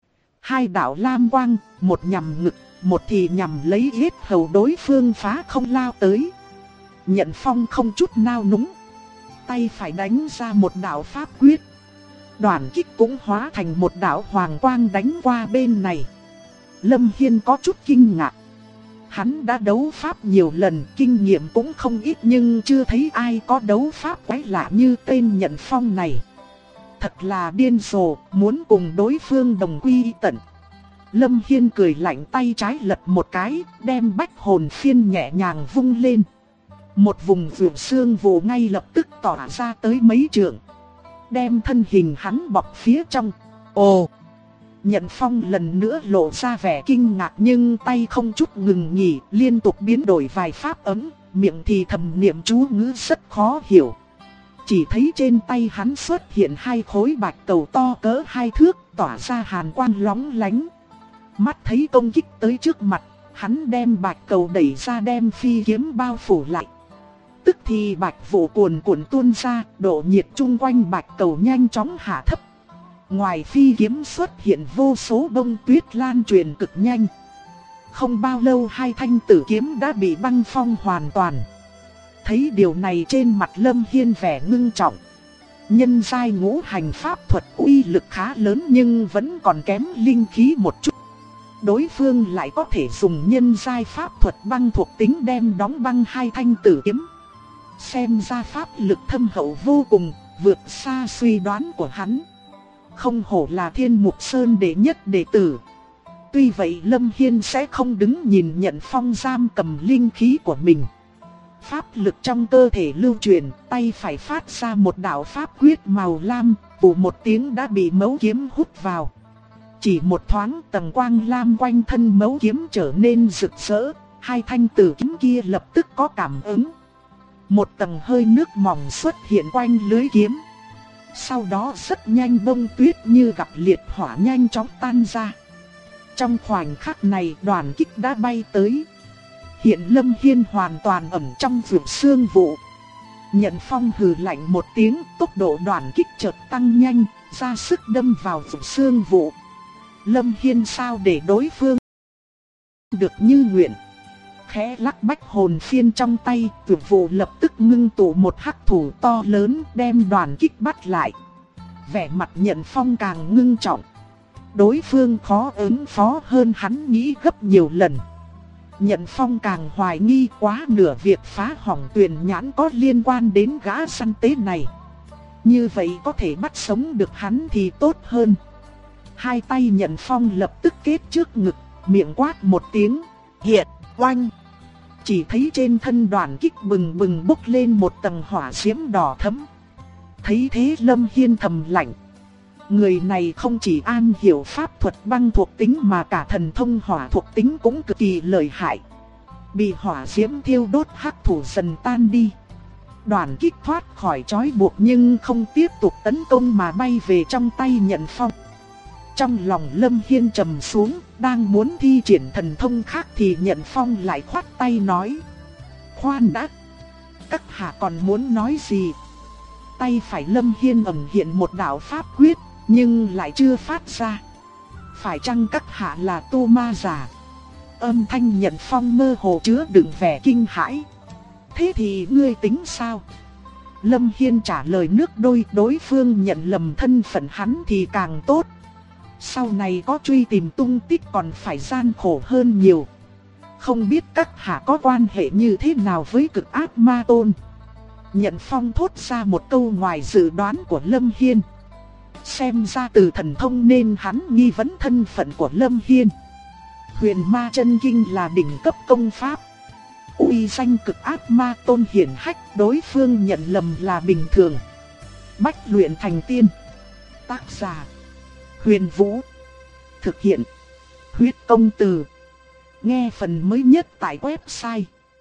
2 đạo lam quang, một nhằm ngực, một thì nhằm lấy yết hầu đối phương phá không lao tới. Nhận Phong không chút nao núng, tay phải đánh ra một đạo pháp quyết. Đoàn kích cũng hóa thành một đạo hoàng quang đánh qua bên này. Lâm Hiên có chút kinh ngạc. Hắn đã đấu pháp nhiều lần, kinh nghiệm cũng không ít, nhưng chưa thấy ai có đấu pháp quái lạ như tên Nhận Phong này. Thật là điên rồ, muốn cùng đối phương đồng quy tận. Lâm Hiên cười lạnh, tay trái lật một cái, đem bách hồn phiên nhẹ nhàng vung lên. Một vùng vượt xương vụ ngay lập tức tỏa ra tới mấy trượng, đem thân hình hắn bọc phía trong. Ồ! Nhận Phong lần nữa lộ ra vẻ kinh ngạc, nhưng tay không chút ngừng nghỉ, liên tục biến đổi vài pháp ấm, miệng thì thầm niệm chú ngữ rất khó hiểu. Chỉ thấy trên tay hắn xuất hiện 2 khối bạch cầu to cỡ 2 thước, tỏa ra hàn quang lóng lánh. Mắt thấy công kích tới trước mặt, hắn đem bạch cầu đẩy ra, đem phi kiếm bao phủ lại. Tức thì bạch vụ cuồn cuộn tuôn ra, độ nhiệt chung quanh bạch cầu nhanh chóng hạ thấp. Ngoài phi kiếm xuất hiện vô số bông tuyết lan truyền cực nhanh. Không bao lâu 2 thanh tử kiếm đã bị băng phong hoàn toàn. Thấy điều này trên mặt Lâm Hiên vẻ ngưng trọng. Nhân giai ngũ hành pháp thuật uy lực khá lớn nhưng vẫn còn kém linh khí một chút. Đối phương lại có thể dùng nhân giai pháp thuật băng thuộc tính đem đóng băng hai thanh tử kiếm. Xem ra pháp lực thâm hậu vô cùng, vượt xa suy đoán của hắn. Không hổ là Thiên Mục Sơn đệ nhất đệ tử. Tuy vậy Lâm Hiên sẽ không đứng nhìn Nhận Phong giam cầm linh khí của mình. Pháp lực trong cơ thể lưu truyền, tay phải phát ra một đạo pháp quyết màu lam, vù một tiếng đã bị mấu kiếm hút vào. Chỉ một thoáng tầng quang lam quanh thân mấu kiếm trở nên rực rỡ, hai thanh tử kiếm kia lập tức có cảm ứng. Một tầng hơi nước mỏng xuất hiện quanh lưới kiếm. Sau đó rất nhanh bông tuyết như gặp liệt hỏa nhanh chóng tan ra. Trong khoảnh khắc này đoàn kích đã bay tới. Hiện Lâm Hiên hoàn toàn ẩn trong vượt sương vụ. Nhận Phong hừ lạnh một tiếng, tốc độ đoàn kích chợt tăng nhanh, ra sức đâm vào vượt sương vụ. Lâm Hiên sao để đối phương được như nguyện. Khẽ lắc bách hồn phiên trong tay, vượt vụ lập tức ngưng tụ một hắc thủ to lớn đem đoàn kích bắt lại. Vẻ mặt Nhận Phong càng ngưng trọng. Đối phương khó ứng phó hơn hắn nghĩ gấp nhiều lần. Nhận Phong càng hoài nghi quá nửa việc phá hỏng Tuyền Nhãn có liên quan đến gã săn tế này. Như vậy có thể bắt sống được hắn thì tốt hơn. Hai tay Nhận Phong lập tức kết trước ngực, miệng quát một tiếng, hiện, oanh. Chỉ thấy trên thân đoàn kích bừng bừng bốc lên một tầng hỏa diễm đỏ thẫm. Thấy thế Lâm Hiên thầm lạnh. Người này không chỉ am hiểu pháp thuật băng thuộc tính mà cả thần thông hỏa thuộc tính cũng cực kỳ lợi hại. Bị hỏa diễm thiêu đốt hắc thủ dần tan đi. Đoàn kích thoát khỏi trói buộc nhưng không tiếp tục tấn công mà bay về trong tay Nhận Phong. Trong lòng Lâm Hiên trầm xuống, đang muốn thi triển thần thông khác thì Nhận Phong lại khoát tay nói. Khoan đã, các hạ còn muốn nói gì? Tay phải Lâm Hiên ẩn hiện một đạo pháp quyết, nhưng lại chưa phát ra. Phải chăng các hạ là tu ma giả? Âm thanh Nhận Phong mơ hồ chứa đựng vẻ kinh hãi. Thế thì ngươi tính sao? Lâm Hiên trả lời nước đôi, đối phương nhận lầm thân phận hắn thì càng tốt. Sau này có truy tìm tung tích còn phải gian khổ hơn nhiều. Không biết các hạ có quan hệ như thế nào với cực ác ma tôn? Nhận Phong thốt ra một câu ngoài dự đoán của Lâm Hiên. Xem ra từ thần thông nên hắn nghi vấn thân phận của Lâm Hiên. Huyền Ma Chân Kinh là đỉnh cấp công pháp. Uy danh cực ác ma tôn hiển hách, đối phương nhận lầm là bình thường. Bách luyện thành tiên. Tác giả Huyền Vũ. Thực hiện Huyết Công Từ. Nghe phần mới nhất tại website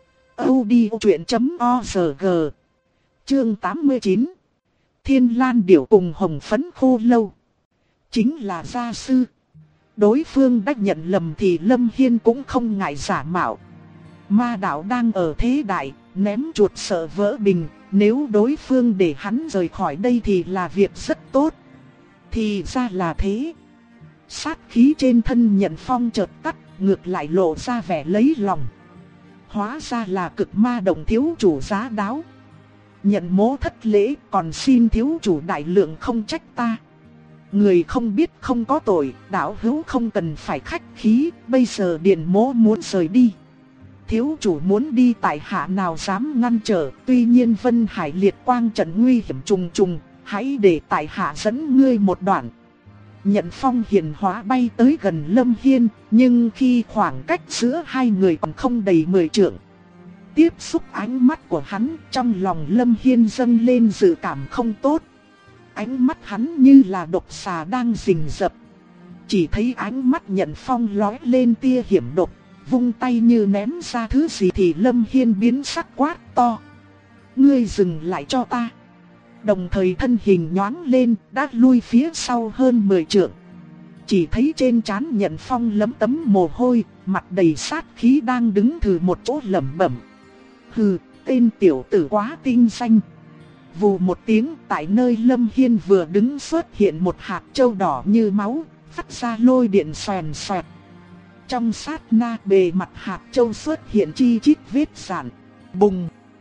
audiochuyện.org. Chương 89. Thiên Lan Điểu cùng Hồng Phấn Khô Lâu. Chính là gia sư. Đối phương đã nhận lầm thì Lâm Hiên cũng không ngại giả mạo. Ma đạo đang ở thế đại, ném chuột sợ vỡ bình. Nếu đối phương để hắn rời khỏi đây thì là việc rất tốt. Thì ra là thế. Sát khí trên thân Nhận Phong chợt tắt, ngược lại lộ ra vẻ lấy lòng. Hóa ra là cực ma đồng thiếu chủ giá đáo. Nhận mố thất lễ, còn xin thiếu chủ đại lượng không trách ta. Người không biết không có tội, đạo hữu không cần phải khách khí. Bây giờ Điền mố muốn rời đi. Thiếu chủ muốn đi tại hạ nào dám ngăn trở. Tuy nhiên Vân Hải liệt quang trận nguy hiểm trùng trùng, hãy để tại hạ dẫn ngươi một đoạn. Nhận Phong hiền hóa bay tới gần Lâm Hiên, nhưng khi khoảng cách giữa hai người còn không đầy 10 trượng. Tiếp xúc ánh mắt của hắn, trong lòng Lâm Hiên dâng lên dự cảm không tốt. Ánh mắt hắn như là độc xà đang rình rập. Chỉ thấy ánh mắt Nhận Phong lóe lên tia hiểm độc, vung tay như ném ra thứ gì thì Lâm Hiên biến sắc quát to. Ngươi dừng lại cho ta. Đồng thời thân hình nhoáng lên, đã lui phía sau hơn 10 trượng. Chỉ thấy trên trán Nhận Phong lấm tấm mồ hôi, mặt đầy sát khí đang đứng thừ một chỗ lẩm bẩm. Hừ, tên tiểu tử quá tinh danh. Vù một tiếng, tại nơi Lâm Hiên vừa đứng xuất hiện một hạt châu đỏ như máu, phát ra lôi điện xoèn xoẹt. Trong sát na bề mặt hạt châu xuất hiện chi chít vết rạn. Bùng!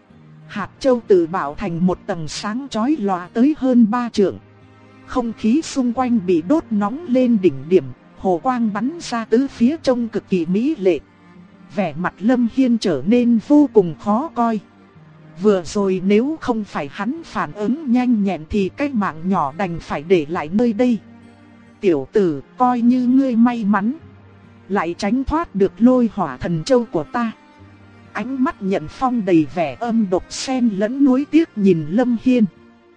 Hạt châu tự bạo thành một tầng sáng chói lòa tới hơn 3 trượng. Không khí xung quanh bị đốt nóng lên đỉnh điểm, hồ quang bắn ra tứ phía trông cực kỳ mỹ lệ. Vẻ mặt Lâm Hiên trở nên vô cùng khó coi. Vừa rồi nếu không phải hắn phản ứng nhanh nhẹn thì cái mạng nhỏ đành phải để lại nơi đây. Tiểu tử, coi như ngươi may mắn, lại tránh thoát được lôi hỏa thần châu của ta. Ánh mắt Nhận Phong đầy vẻ âm độc xen lẫn nuối tiếc nhìn Lâm Hiên.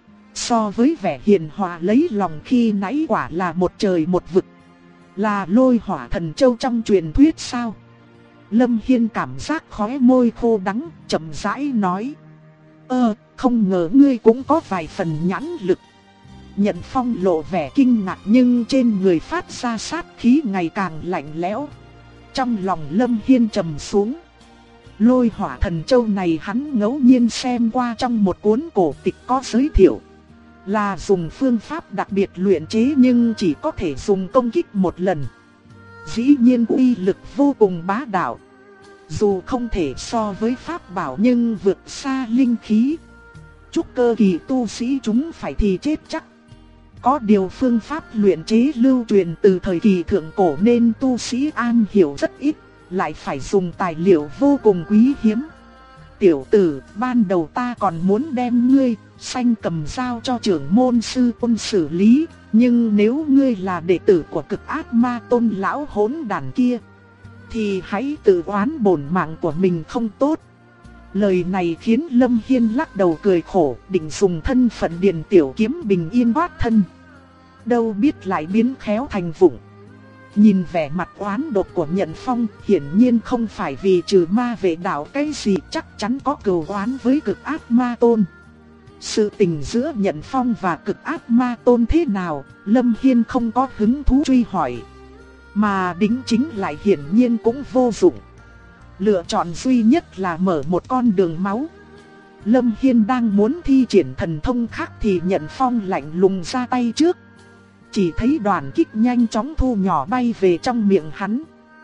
So với vẻ hiền hòa lấy lòng khi nãy quả là một trời một vực. Là lôi hỏa thần châu trong truyền thuyết sao? Lâm Hiên cảm giác khóe môi khô đắng, chậm rãi nói. Không ngờ ngươi cũng có vài phần nhãn lực. Nhận Phong lộ vẻ kinh ngạc nhưng trên người phát ra sát khí ngày càng lạnh lẽo. Trong lòng Lâm Hiên trầm xuống. Lôi hỏa thần châu này hắn ngẫu nhiên xem qua trong một cuốn cổ tịch có giới thiệu. Là dùng phương pháp đặc biệt luyện chế nhưng chỉ có thể dùng công kích một lần. Dĩ nhiên uy lực vô cùng bá đạo. Dù không thể so với pháp bảo nhưng vượt xa linh khí. Trúc cơ kỳ tu sĩ chúng phải thì chết chắc. Có điều phương pháp luyện chế lưu truyền từ thời kỳ thượng cổ nên tu sĩ an hiểu rất ít, lại phải dùng tài liệu vô cùng quý hiếm. Tiểu tử, ban đầu ta còn muốn đem ngươi, Sanh Cầm giao cho trưởng môn sư tôn xử lý, nhưng nếu ngươi là đệ tử của Cực Ác Ma Tôn lão hỗn đản kia, thì hãy tự oán bổn mạng của mình không tốt. Lời này khiến Lâm Hiên lắc đầu cười khổ, định dùng thân phận Điền Tiểu Kiếm bình yên thoát thân. Đâu biết lại biến khéo thành vụng. Nhìn vẻ mặt oán độc của Nhận Phong, hiển nhiên không phải vì trừ ma vệ đạo cái gì, chắc chắn có cừu oán với Cực Ác Ma Tôn. Sự tình giữa Nhận Phong và Cực Ác Ma Tôn thế nào, Lâm Hiên không có hứng thú truy hỏi. Mà đính chính lại hiển nhiên cũng vô dụng. Lựa chọn duy nhất là mở một con đường máu. Lâm Hiên đang muốn thi triển thần thông khác thì Nhận Phong lạnh lùng ra tay trước. Chỉ thấy đoàn kích nhanh chóng thu nhỏ bay về trong miệng hắn.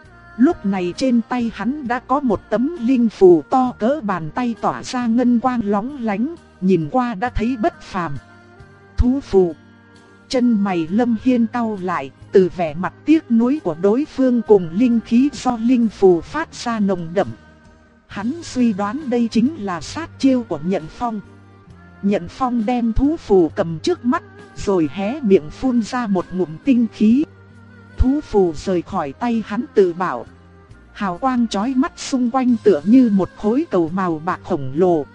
Lúc này trên tay hắn đã có một tấm linh phù to cỡ bàn tay tỏa ra ngân quang lóng lánh, nhìn qua đã thấy bất phàm. Thú phù. Chân mày Lâm Hiên cau lại, từ vẻ mặt tiếc nuối của đối phương cùng linh khí do linh phù phát ra nồng đậm. Hắn suy đoán đây chính là sát chiêu của Nhận Phong. Nhận Phong đem thú phù cầm trước mắt, rồi hé miệng phun ra một ngụm tinh khí. Thú phù rời khỏi tay hắn tự bảo. Hào quang chói mắt xung quanh tựa như một khối cầu màu bạc khổng lồ.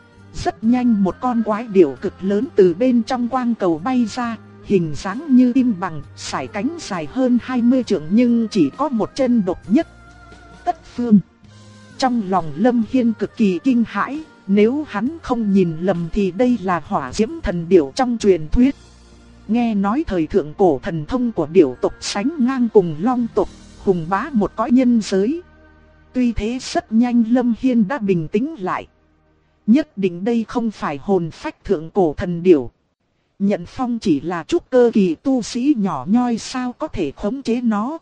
Rất nhanh một con quái điểu cực lớn từ bên trong quang cầu bay ra, hình dáng như tim bằng, sải cánh dài hơn 20 trượng nhưng chỉ có một chân độc nhất. Tất Phương. Trong lòng Lâm Hiên cực kỳ kinh hãi, nếu hắn không nhìn lầm thì đây là hỏa diễm thần điểu trong truyền thuyết. Nghe nói thời thượng cổ thần thông của điểu tộc sánh ngang cùng long tộc, hùng bá một cõi nhân giới. Tuy thế rất nhanh Lâm Hiên đã bình tĩnh lại. Nhất định đây không phải hồn phách thượng cổ thần điểu. Nhận Phong chỉ là trúc cơ kỳ tu sĩ nhỏ nhoi, sao có thể khống chế nó.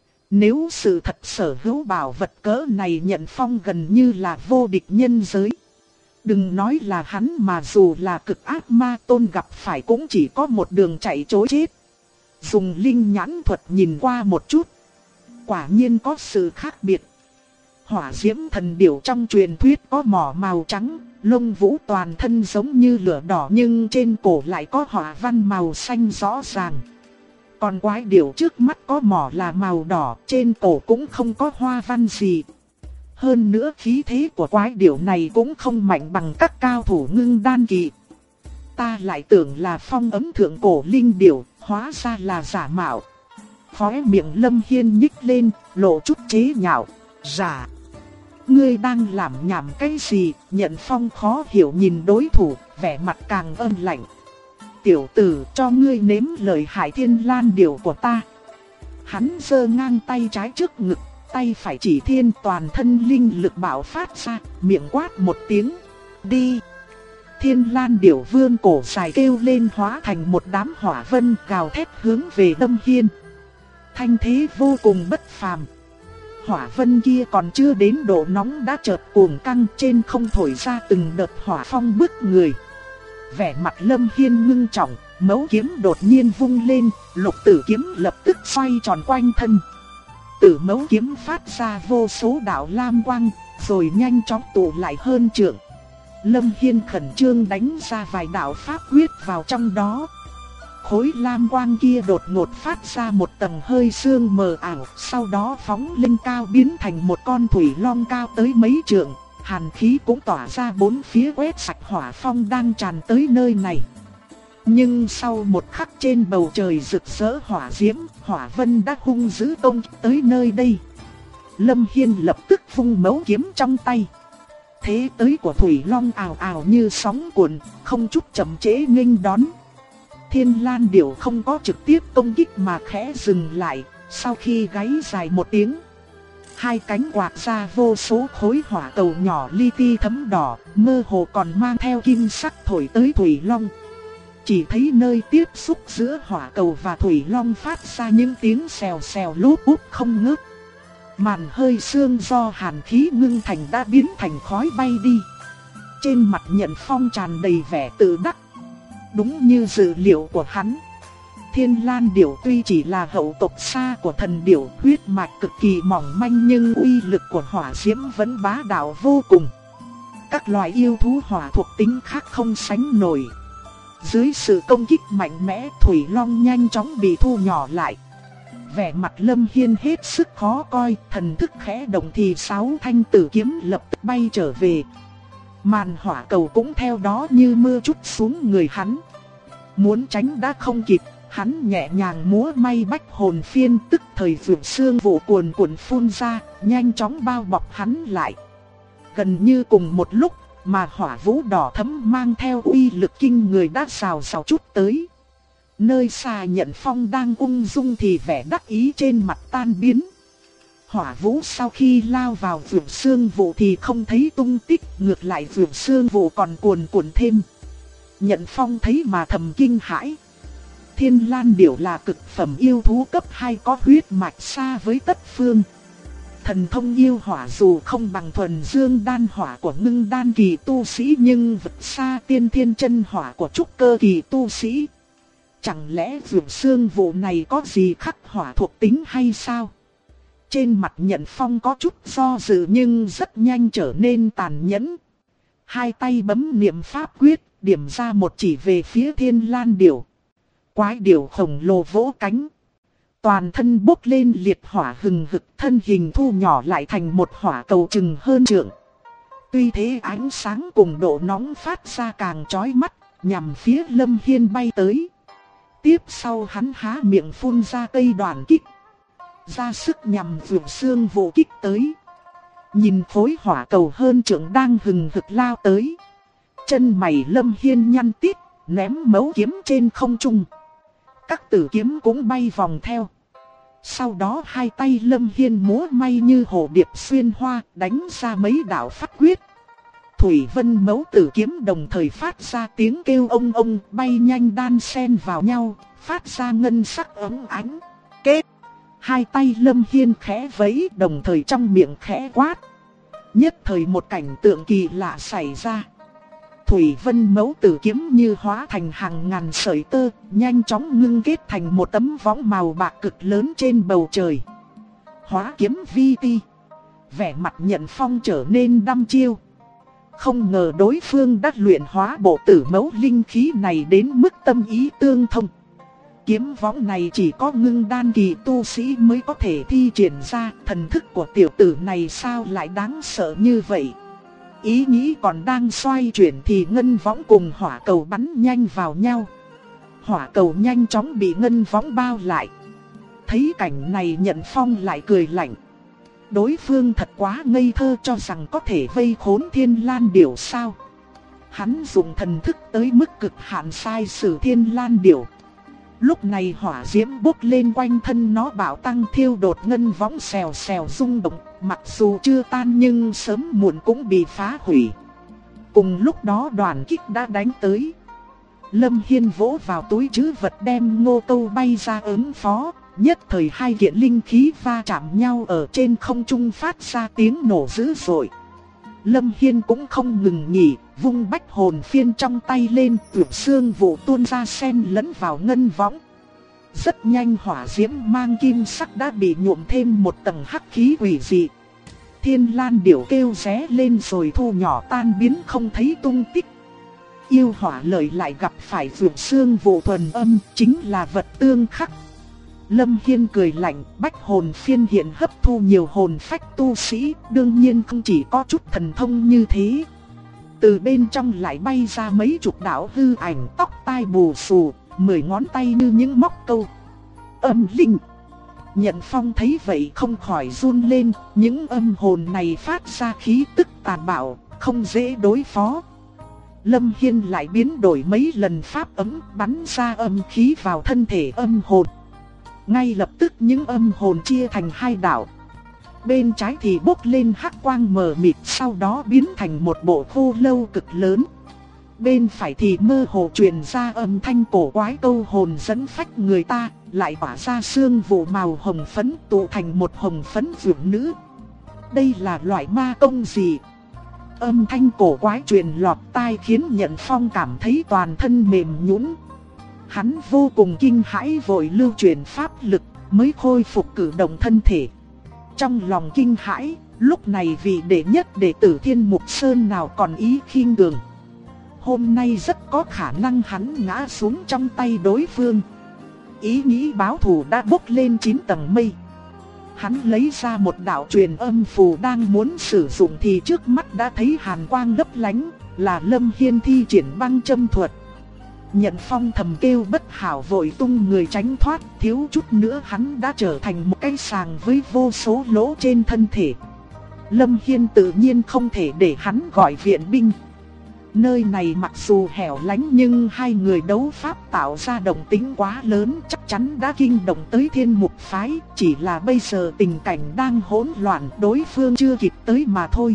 Nếu sự thật sở hữu bảo vật cỡ này, Nhận Phong gần như là vô địch nhân giới. Đừng nói là hắn, mà dù là Cực Ác Ma Tôn gặp phải cũng chỉ có một đường chạy trối chết. Dùng linh nhãn thuật nhìn qua một chút, quả nhiên có sự khác biệt. Hỏa diễm thần điểu trong truyền thuyết có mỏ màu trắng, lông vũ toàn thân giống như lửa đỏ nhưng trên cổ lại có hỏa văn màu xanh rõ ràng. Còn quái điểu trước mắt có mỏ là màu đỏ, trên cổ cũng không có hoa văn gì. Hơn nữa khí thế của quái điểu này cũng không mạnh bằng các cao thủ ngưng đan kỳ. Ta lại tưởng là phong ấm thượng cổ linh điểu, hóa ra là giả mạo. Khóe miệng Lâm Hiên nhích lên, lộ chút chế nhạo. Giả. Ngươi đang làm nhảm cái gì? Nhận Phong khó hiểu nhìn đối thủ, vẻ mặt càng âm lạnh. Tiểu tử, cho ngươi nếm lời Hải Thiên Lan điểu của ta. Hắn giơ ngang tay trái trước ngực, tay phải chỉ thiên, toàn thân linh lực bạo phát ra, miệng quát một tiếng. Đi! Thiên Lan điểu vươn cổ dài kêu lên, hóa thành một đám hỏa vân gào thét hướng về Lâm Hiên. Thanh thế vô cùng bất phàm. hỏa vân kia còn chưa đến độ nóng đã chợt cuồng căng, trên không thổi ra từng đợt hỏa phong bức người. Vẻ mặt Lâm Hiên ngưng trọng, mấu kiếm đột nhiên vung lên, lục tử kiếm lập tức xoay tròn quanh thân. Tử mấu kiếm phát ra vô số đạo lam quang, rồi nhanh chóng tụ lại hơn trượng. Lâm Hiên khẩn trương đánh ra vài đạo pháp quyết vào trong đó. Khối lam quang kia đột ngột phát ra một tầng hơi sương mờ ảo, sau đó phóng lên cao biến thành một con thủy long cao tới mấy trượng. Hàn khí cũng tỏa ra bốn phía quét sạch hỏa phong đang tràn tới nơi này. Nhưng sau một khắc trên bầu trời rực rỡ hỏa diễm, hỏa vân đã hung dữ công tới nơi đây. Lâm Hiên lập tức vung mấu kiếm trong tay. Thế tới của thủy long ào ào như sóng cuộn, không chút chậm trễ nghênh đón. Thiên Lan Điểu không có trực tiếp công kích mà khẽ dừng lại, sau khi gáy dài một tiếng. Hai cánh quạt ra vô số khối hỏa cầu nhỏ li ti thấm đỏ, mơ hồ còn mang theo kim sắc thổi tới thủy long. Chỉ thấy nơi tiếp xúc giữa hỏa cầu và thủy long phát ra những tiếng xèo xèo lúp búp không ngớt. Màn hơi sương do hàn khí ngưng thành đã biến thành khói bay đi. Trên mặt Nhận Phong tràn đầy vẻ tự đắc. Đúng như dự liệu của hắn, Thiên Lan Điểu tuy chỉ là hậu tộc xa của thần điểu, huyết mạch cực kỳ mỏng manh, nhưng uy lực của hỏa diễm vẫn bá đạo vô cùng. Các loài yêu thú hỏa thuộc tính khác không sánh nổi. Dưới sự công kích mạnh mẽ, thủy long nhanh chóng bị thu nhỏ lại. Vẻ mặt Lâm Hiên hết sức khó coi, thần thức khẽ động thì 6 thanh tử kiếm lập tức bay trở về. Màn hỏa cầu cũng theo đó như mưa trút xuống người hắn. Muốn tránh đã không kịp, hắn nhẹ nhàng múa may bách hồn phiên, tức thời vượt xương vụ cuồn cuộn phun ra, nhanh chóng bao bọc hắn lại. Gần như cùng một lúc mà hỏa vũ đỏ thẫm mang theo uy lực kinh người đã xào xào chút tới. Nơi xa Nhận Phong đang ung dung thì vẻ đắc ý trên mặt tan biến. Hỏa vũ sau khi lao vào vượt xương vụ thì không thấy tung tích, ngược lại vượt xương vụ còn cuồn cuộn thêm. Nhận Phong thấy mà thầm kinh hãi. Thiên Lan Điểu là cực phẩm yêu thú cấp 2 có huyết mạch xa với tất phương. Thần thông yêu hỏa dù không bằng thuần dương đan hỏa của ngưng đan kỳ tu sĩ, nhưng vượt xa tiên thiên chân hỏa của trúc cơ kỳ tu sĩ. Chẳng lẽ vượt xương vụ này có gì khắc hỏa thuộc tính hay sao? Trên mặt Nhận Phong có chút do dự nhưng rất nhanh trở nên tàn nhẫn. Hai tay bấm niệm pháp quyết, điểm ra một chỉ về phía Thiên Lan Điểu. Quái điểu khổng lồ vỗ cánh. Toàn thân bốc lên liệt hỏa hừng hực, thân hình thu nhỏ lại thành một hỏa cầu chừng hơn trượng. Tuy thế ánh sáng cùng độ nóng phát ra càng chói mắt, nhằm phía Lâm Hiên bay tới. Tiếp sau hắn há miệng phun ra cây đoàn kích, ra sức nhằm vượt xương vụ kích tới. Nhìn khối hỏa cầu hơn trượng đang hừng hực lao tới, chân mày Lâm Hiên nhăn tít, ném mấu kiếm trên không trung. Các tử kiếm cũng bay vòng theo. Sau đó hai tay Lâm Hiên múa may như hồ điệp xuyên hoa, đánh ra mấy đạo pháp quyết. Thủy vân mấu tử kiếm đồng thời phát ra tiếng kêu ông ông, bay nhanh đan xen vào nhau, phát ra ngân sắc óng ánh. Kết! Hai tay Lâm Hiên khẽ vẫy, đồng thời trong miệng khẽ quát. Nhất thời một cảnh tượng kỳ lạ xảy ra. Thủy vân mấu tử kiếm như hóa thành hàng ngàn sợi tơ, nhanh chóng ngưng kết thành một tấm võng màu bạc cực lớn trên bầu trời. Hóa kiếm vi ti. Vẻ mặt Nhận Phong trở nên đăm chiêu. Không ngờ đối phương đã luyện hóa bộ tử mấu linh khí này đến mức tâm ý tương thông. Kiếm võng này chỉ có ngưng đan kỳ tu sĩ mới có thể thi triển ra, thần thức của tiểu tử này sao lại đáng sợ như vậy. Ý nghĩ còn đang xoay chuyển thì ngân võng cùng hỏa cầu bắn nhanh vào nhau. Hỏa cầu nhanh chóng bị ngân võng bao lại. Thấy cảnh này Nhận Phong lại cười lạnh. Đối phương thật quá ngây thơ cho rằng có thể vây khốn Thiên Lan Điểu sao. Hắn dùng thần thức tới mức cực hạn sai sử Thiên Lan Điểu. Lúc này hỏa diễm bốc lên quanh thân nó bạo tăng thiêu đột, ngân võng xèo xèo rung động. Mặc dù chưa tan nhưng sớm muộn cũng bị phá hủy. Cùng lúc đó đoàn kích đã đánh tới. Lâm Hiên vỗ vào túi trữ vật đem Ngô Câu bay ra ứng phó. nhất thời hai kiện linh khí va chạm nhau ở trên không trung phát ra tiếng nổ dữ dội. Lâm Hiên cũng không ngừng nghỉ, vung bách hồn phiên trong tay lên, tuyệt xương vụ tuôn ra xen lẫn vào ngân võng. Rất nhanh hỏa diễm mang kim sắc đã bị nhuộm thêm một tầng hắc khí quỷ dị. Thiên Lan điểu kêu ré lên rồi thu nhỏ tan biến không thấy tung tích. Yêu hỏa lợi lại gặp phải vượt xương vụ thuần âm, chính là vật tương khắc. Lâm Hiên cười lạnh, bách hồn phiên hiện hấp thu nhiều hồn phách tu sĩ, đương nhiên không chỉ có chút thần thông như thế. Từ bên trong lại bay ra mấy chục đạo hư ảnh tóc tai bù xù, 10 ngón tay như những móc câu. Âm linh. Nhận Phong thấy vậy không khỏi run lên, những âm hồn này phát ra khí tức tàn bạo, không dễ đối phó. Lâm Hiên lại biến đổi mấy lần pháp ấm, bắn ra âm khí vào thân thể âm hồn. Ngay lập tức những âm hồn chia thành hai đạo. Bên trái thì bốc lên hắc quang mờ mịt, sau đó biến thành một bộ khô lâu cực lớn. Bên phải thì mơ hồ truyền ra âm thanh cổ quái câu hồn dẫn phách người ta, lại tỏa ra sương vụ màu hồng phấn tụ thành một hồng phấn dược nữ. Đây là loại ma công gì? Âm thanh cổ quái truyền lọt tai khiến Nhận Phong cảm thấy toàn thân mềm nhũn. Hắn vô cùng kinh hãi, vội lưu chuyển pháp lực mới khôi phục cử động thân thể. Trong lòng kinh hãi, lúc này vị đệ nhất đệ tử Thiên Mục Sơn nào còn ý khinh thường. Hôm nay rất có khả năng hắn ngã xuống trong tay đối phương. Ý nghĩ báo thù đã bốc lên 9 tầng mây. Hắn lấy ra một đạo truyền âm phù đang muốn sử dụng thì trước mắt đã thấy hàn quang lấp lánh, là Lâm Hiên thi triển băng châm thuật. Nhận Phong thầm kêu bất hảo, vội tung người tránh thoát, thiếu chút nữa hắn đã trở thành một cái sàng với vô số lỗ trên thân thể. Lâm Hiên tự nhiên không thể để hắn gọi viện binh. Nơi này mặc dù hẻo lánh nhưng hai người đấu pháp tạo ra động tĩnh quá lớn, chắc chắn đã kinh động tới Thiên Mục phái, chỉ là bây giờ tình cảnh đang hỗn loạn, đối phương chưa kịp tới mà thôi.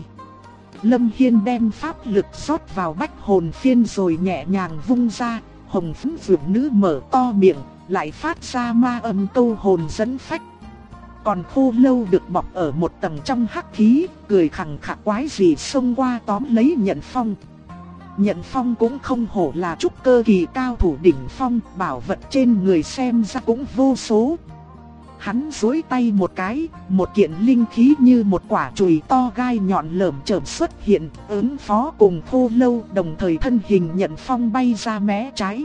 Lâm Hiên đem pháp lực rót vào bách hồn phiên rồi nhẹ nhàng vung ra, hồng phấn vượt nữ mở to miệng, lại phát ra ma âm câu hồn dẫn phách. Còn khô lâu được bọc ở một tầng trong hắc khí, cười khẳng khạc quái gì xông qua tóm lấy Nhận Phong. Nhận Phong cũng không hổ là trúc cơ kỳ cao thủ đỉnh phong, bảo vật trên người xem ra cũng vô số. Hắn duỗi tay một cái, một kiện linh khí như một quả chùy to gai nhọn lởm chởm xuất hiện, ứng phó cùng khô lâu, đồng thời thân hình Nhận Phong bay ra mé trái.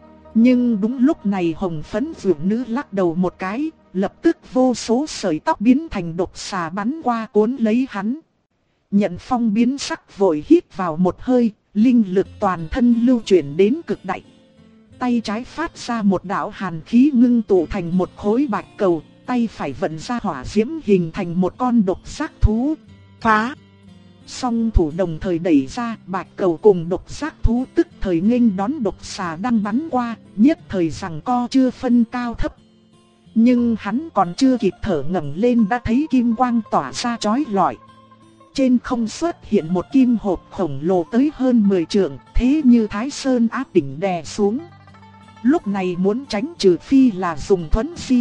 Nhưng đúng lúc này hồng phấn vượt nữ lắc đầu một cái, lập tức vô số sợi tóc biến thành độc xà bắn qua cuốn lấy hắn. Nhận Phong biến sắc vội hít vào một hơi, linh lực toàn thân lưu chuyển đến cực đại. Tay trái phát ra một đạo hàn khí ngưng tụ thành một khối bạch cầu, tay phải vận ra hỏa diễm hình thành một con độc giác thú. Phá! Song thủ đồng thời đẩy ra, bạch cầu cùng độc giác thú tức thời nghênh đón độc xà đang bắn qua, nhất thời giằng co chưa phân cao thấp. Nhưng hắn còn chưa kịp thở ngẩng lên đã thấy kim quang tỏa ra chói lọi. Trên không xuất hiện một kim hộp khổng lồ tới hơn 10 trượng, thế như Thái Sơn áp đỉnh đè xuống. Lúc này muốn tránh trừ phi là dùng thuấn phi.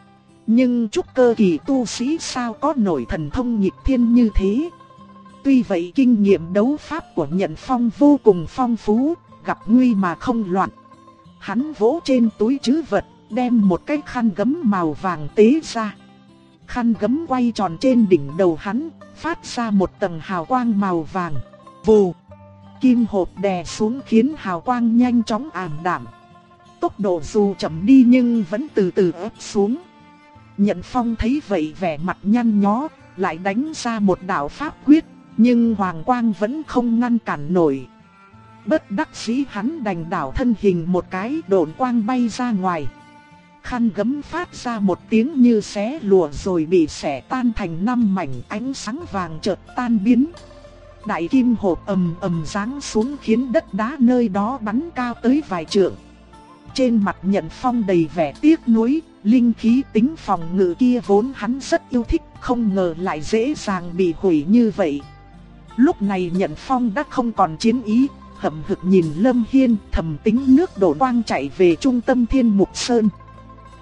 Nhưng trúc cơ kỳ tu sĩ sao có nổi thần thông nghịch thiên như thế. Tuy vậy kinh nghiệm đấu pháp của Nhận Phong vô cùng phong phú, gặp nguy mà không loạn. Hắn vỗ trên túi trữ vật, đem một cái khăn gấm màu vàng tế ra. Khăn gấm quay tròn trên đỉnh đầu hắn, phát ra một tầng hào quang màu vàng. Vù! Kim hộp đè xuống khiến hào quang nhanh chóng ảm đạm. Tốc độ dù chậm đi nhưng vẫn từ từ ép xuống. Nhận Phong thấy vậy vẻ mặt nhăn nhó, lại đánh ra một đạo pháp quyết, nhưng hoàng quang vẫn không ngăn cản nổi. Bất đắc dĩ hắn đành đảo thân hình một cái, độn quang bay ra ngoài. Khăn gấm phát ra một tiếng như xé lụa rồi bị xẻ tan thành 5 mảnh, ánh sáng vàng chợt tan biến. Đại kim hộp ầm ầm giáng xuống khiến đất đá nơi đó bắn cao tới vài trượng. Trên mặt Nhận Phong đầy vẻ tiếc nuối, linh khí tính phòng ngự kia vốn hắn rất yêu thích, không ngờ lại dễ dàng bị hủy như vậy. Lúc này Nhận Phong đã không còn chiến ý, hậm hực nhìn Lâm Hiên, thầm tính nước đổ quang chạy về trung tâm Thiên Mục Sơn.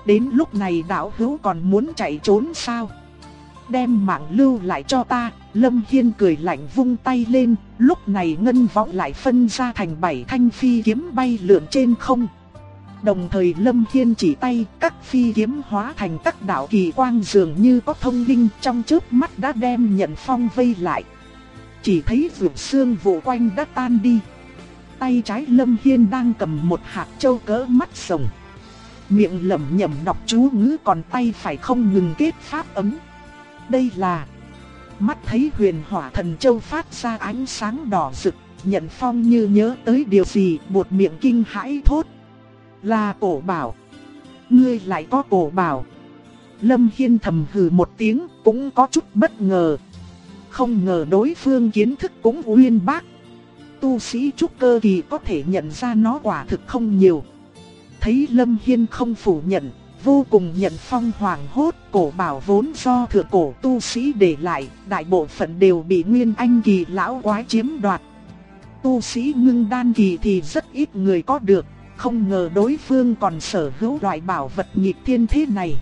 Đến lúc này đạo hữu còn muốn chạy trốn sao? Đem mạng lưu lại cho ta. Lâm Hiên cười lạnh vung tay lên, lúc này ngân võng lại phân ra thành 7 thanh phi kiếm bay lượn trên không. Đồng thời Lâm Hiên chỉ tay, các phi kiếm hóa thành các đạo kỳ quang dường như có thông linh, trong chớp mắt đã đem Nhận Phong vây lại. Chỉ thấy vượt xương vụ quanh đã tan đi. Tay trái Lâm Hiên đang cầm một hạt châu cỡ mắt rồng, miệng lẩm nhẩm đọc chú ngữ, còn tay phải không ngừng kết pháp ấm. Đây là... Mắt thấy huyền hỏa thần châu phát ra ánh sáng đỏ rực, Nhận Phong như nhớ tới điều gì, buột miệng kinh hãi thốt: là cổ bảo. Ngươi lại có cổ bảo? Lâm Hiên thầm hừ một tiếng, cũng có chút bất ngờ. Không ngờ đối phương kiến thức cũng uyên bác. Tu sĩ trúc cơ kỳ có thể nhận ra nó quả thực không nhiều. Thấy Lâm Hiên không phủ nhận, vô cùng Nhận Phong hoảng hốt. Cổ bảo vốn do thừa cổ tu sĩ để lại, đại bộ phận đều bị Nguyên Anh kỳ lão quái chiếm đoạt. Tu sĩ ngưng đan kỳ thì rất ít người có được. Không ngờ đối phương còn sở hữu loại bảo vật nghịch thiên thế này.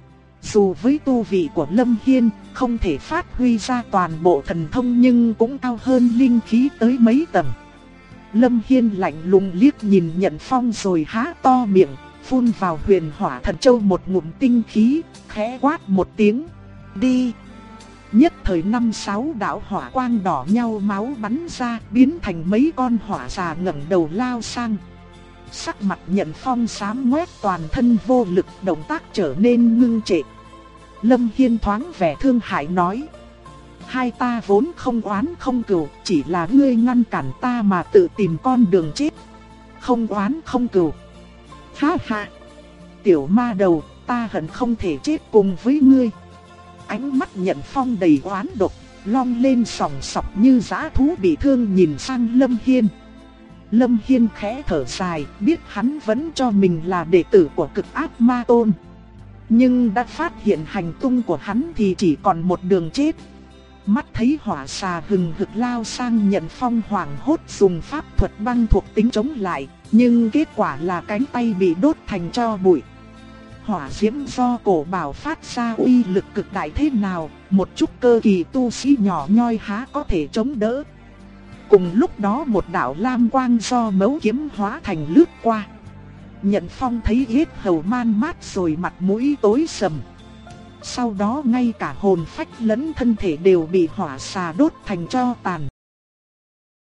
Dù với tu vị của Lâm Hiên không thể phát huy ra toàn bộ thần thông, nhưng cũng cao hơn linh khí tới mấy tầng. Lâm Hiên lạnh lùng liếc nhìn Nhận Phong rồi há to miệng, phun vào huyền hỏa thần châu một ngụm tinh khí, khẽ quát một tiếng: đi! Nhất thời 5-6 đạo hỏa quang đỏ nhau máu bắn ra, biến thành mấy con hỏa xà ngẩng đầu lao sang. Sắc mặt Nhận Phong xám ngoét, toàn thân vô lực, động tác trở nên ngưng trệ. Lâm Hiên thoáng vẻ thương hại nói: hai ta vốn không oán không cừu, chỉ là ngươi ngăn cản ta mà tự tìm con đường chết. Không oán không cừu. Ha ha! Tiểu ma đầu, ta hận không thể chết cùng với ngươi. Ánh mắt Nhận Phong đầy oán độc, long lên sòng sọc như dã thú bị thương nhìn sang Lâm Hiên. Lâm Hiên khẽ thở dài, biết hắn vẫn cho mình là đệ tử của Cực Ác Ma Tôn. Nhưng đã phát hiện hành tung của hắn thì chỉ còn một đường chết. Mắt thấy hỏa xà hừng hực lao sang, Nhận Phong hoảng hốt dùng pháp thuật băng thuộc tính chống lại, nhưng kết quả là cánh tay bị đốt thành tro bụi. Hỏa diễm do cổ bảo phát ra uy lực cực đại thế nào, một chút cơ kỳ tu sĩ nhỏ nhoi há có thể chống đỡ. Cùng lúc đó một đạo lam quang do mấu kiếm hóa thành lướt qua. Nhận Phong thấy hết hầu man mát rồi mặt mũi tối sầm. Sau đó ngay cả hồn phách lẫn thân thể đều bị hỏa xà đốt thành tro tàn.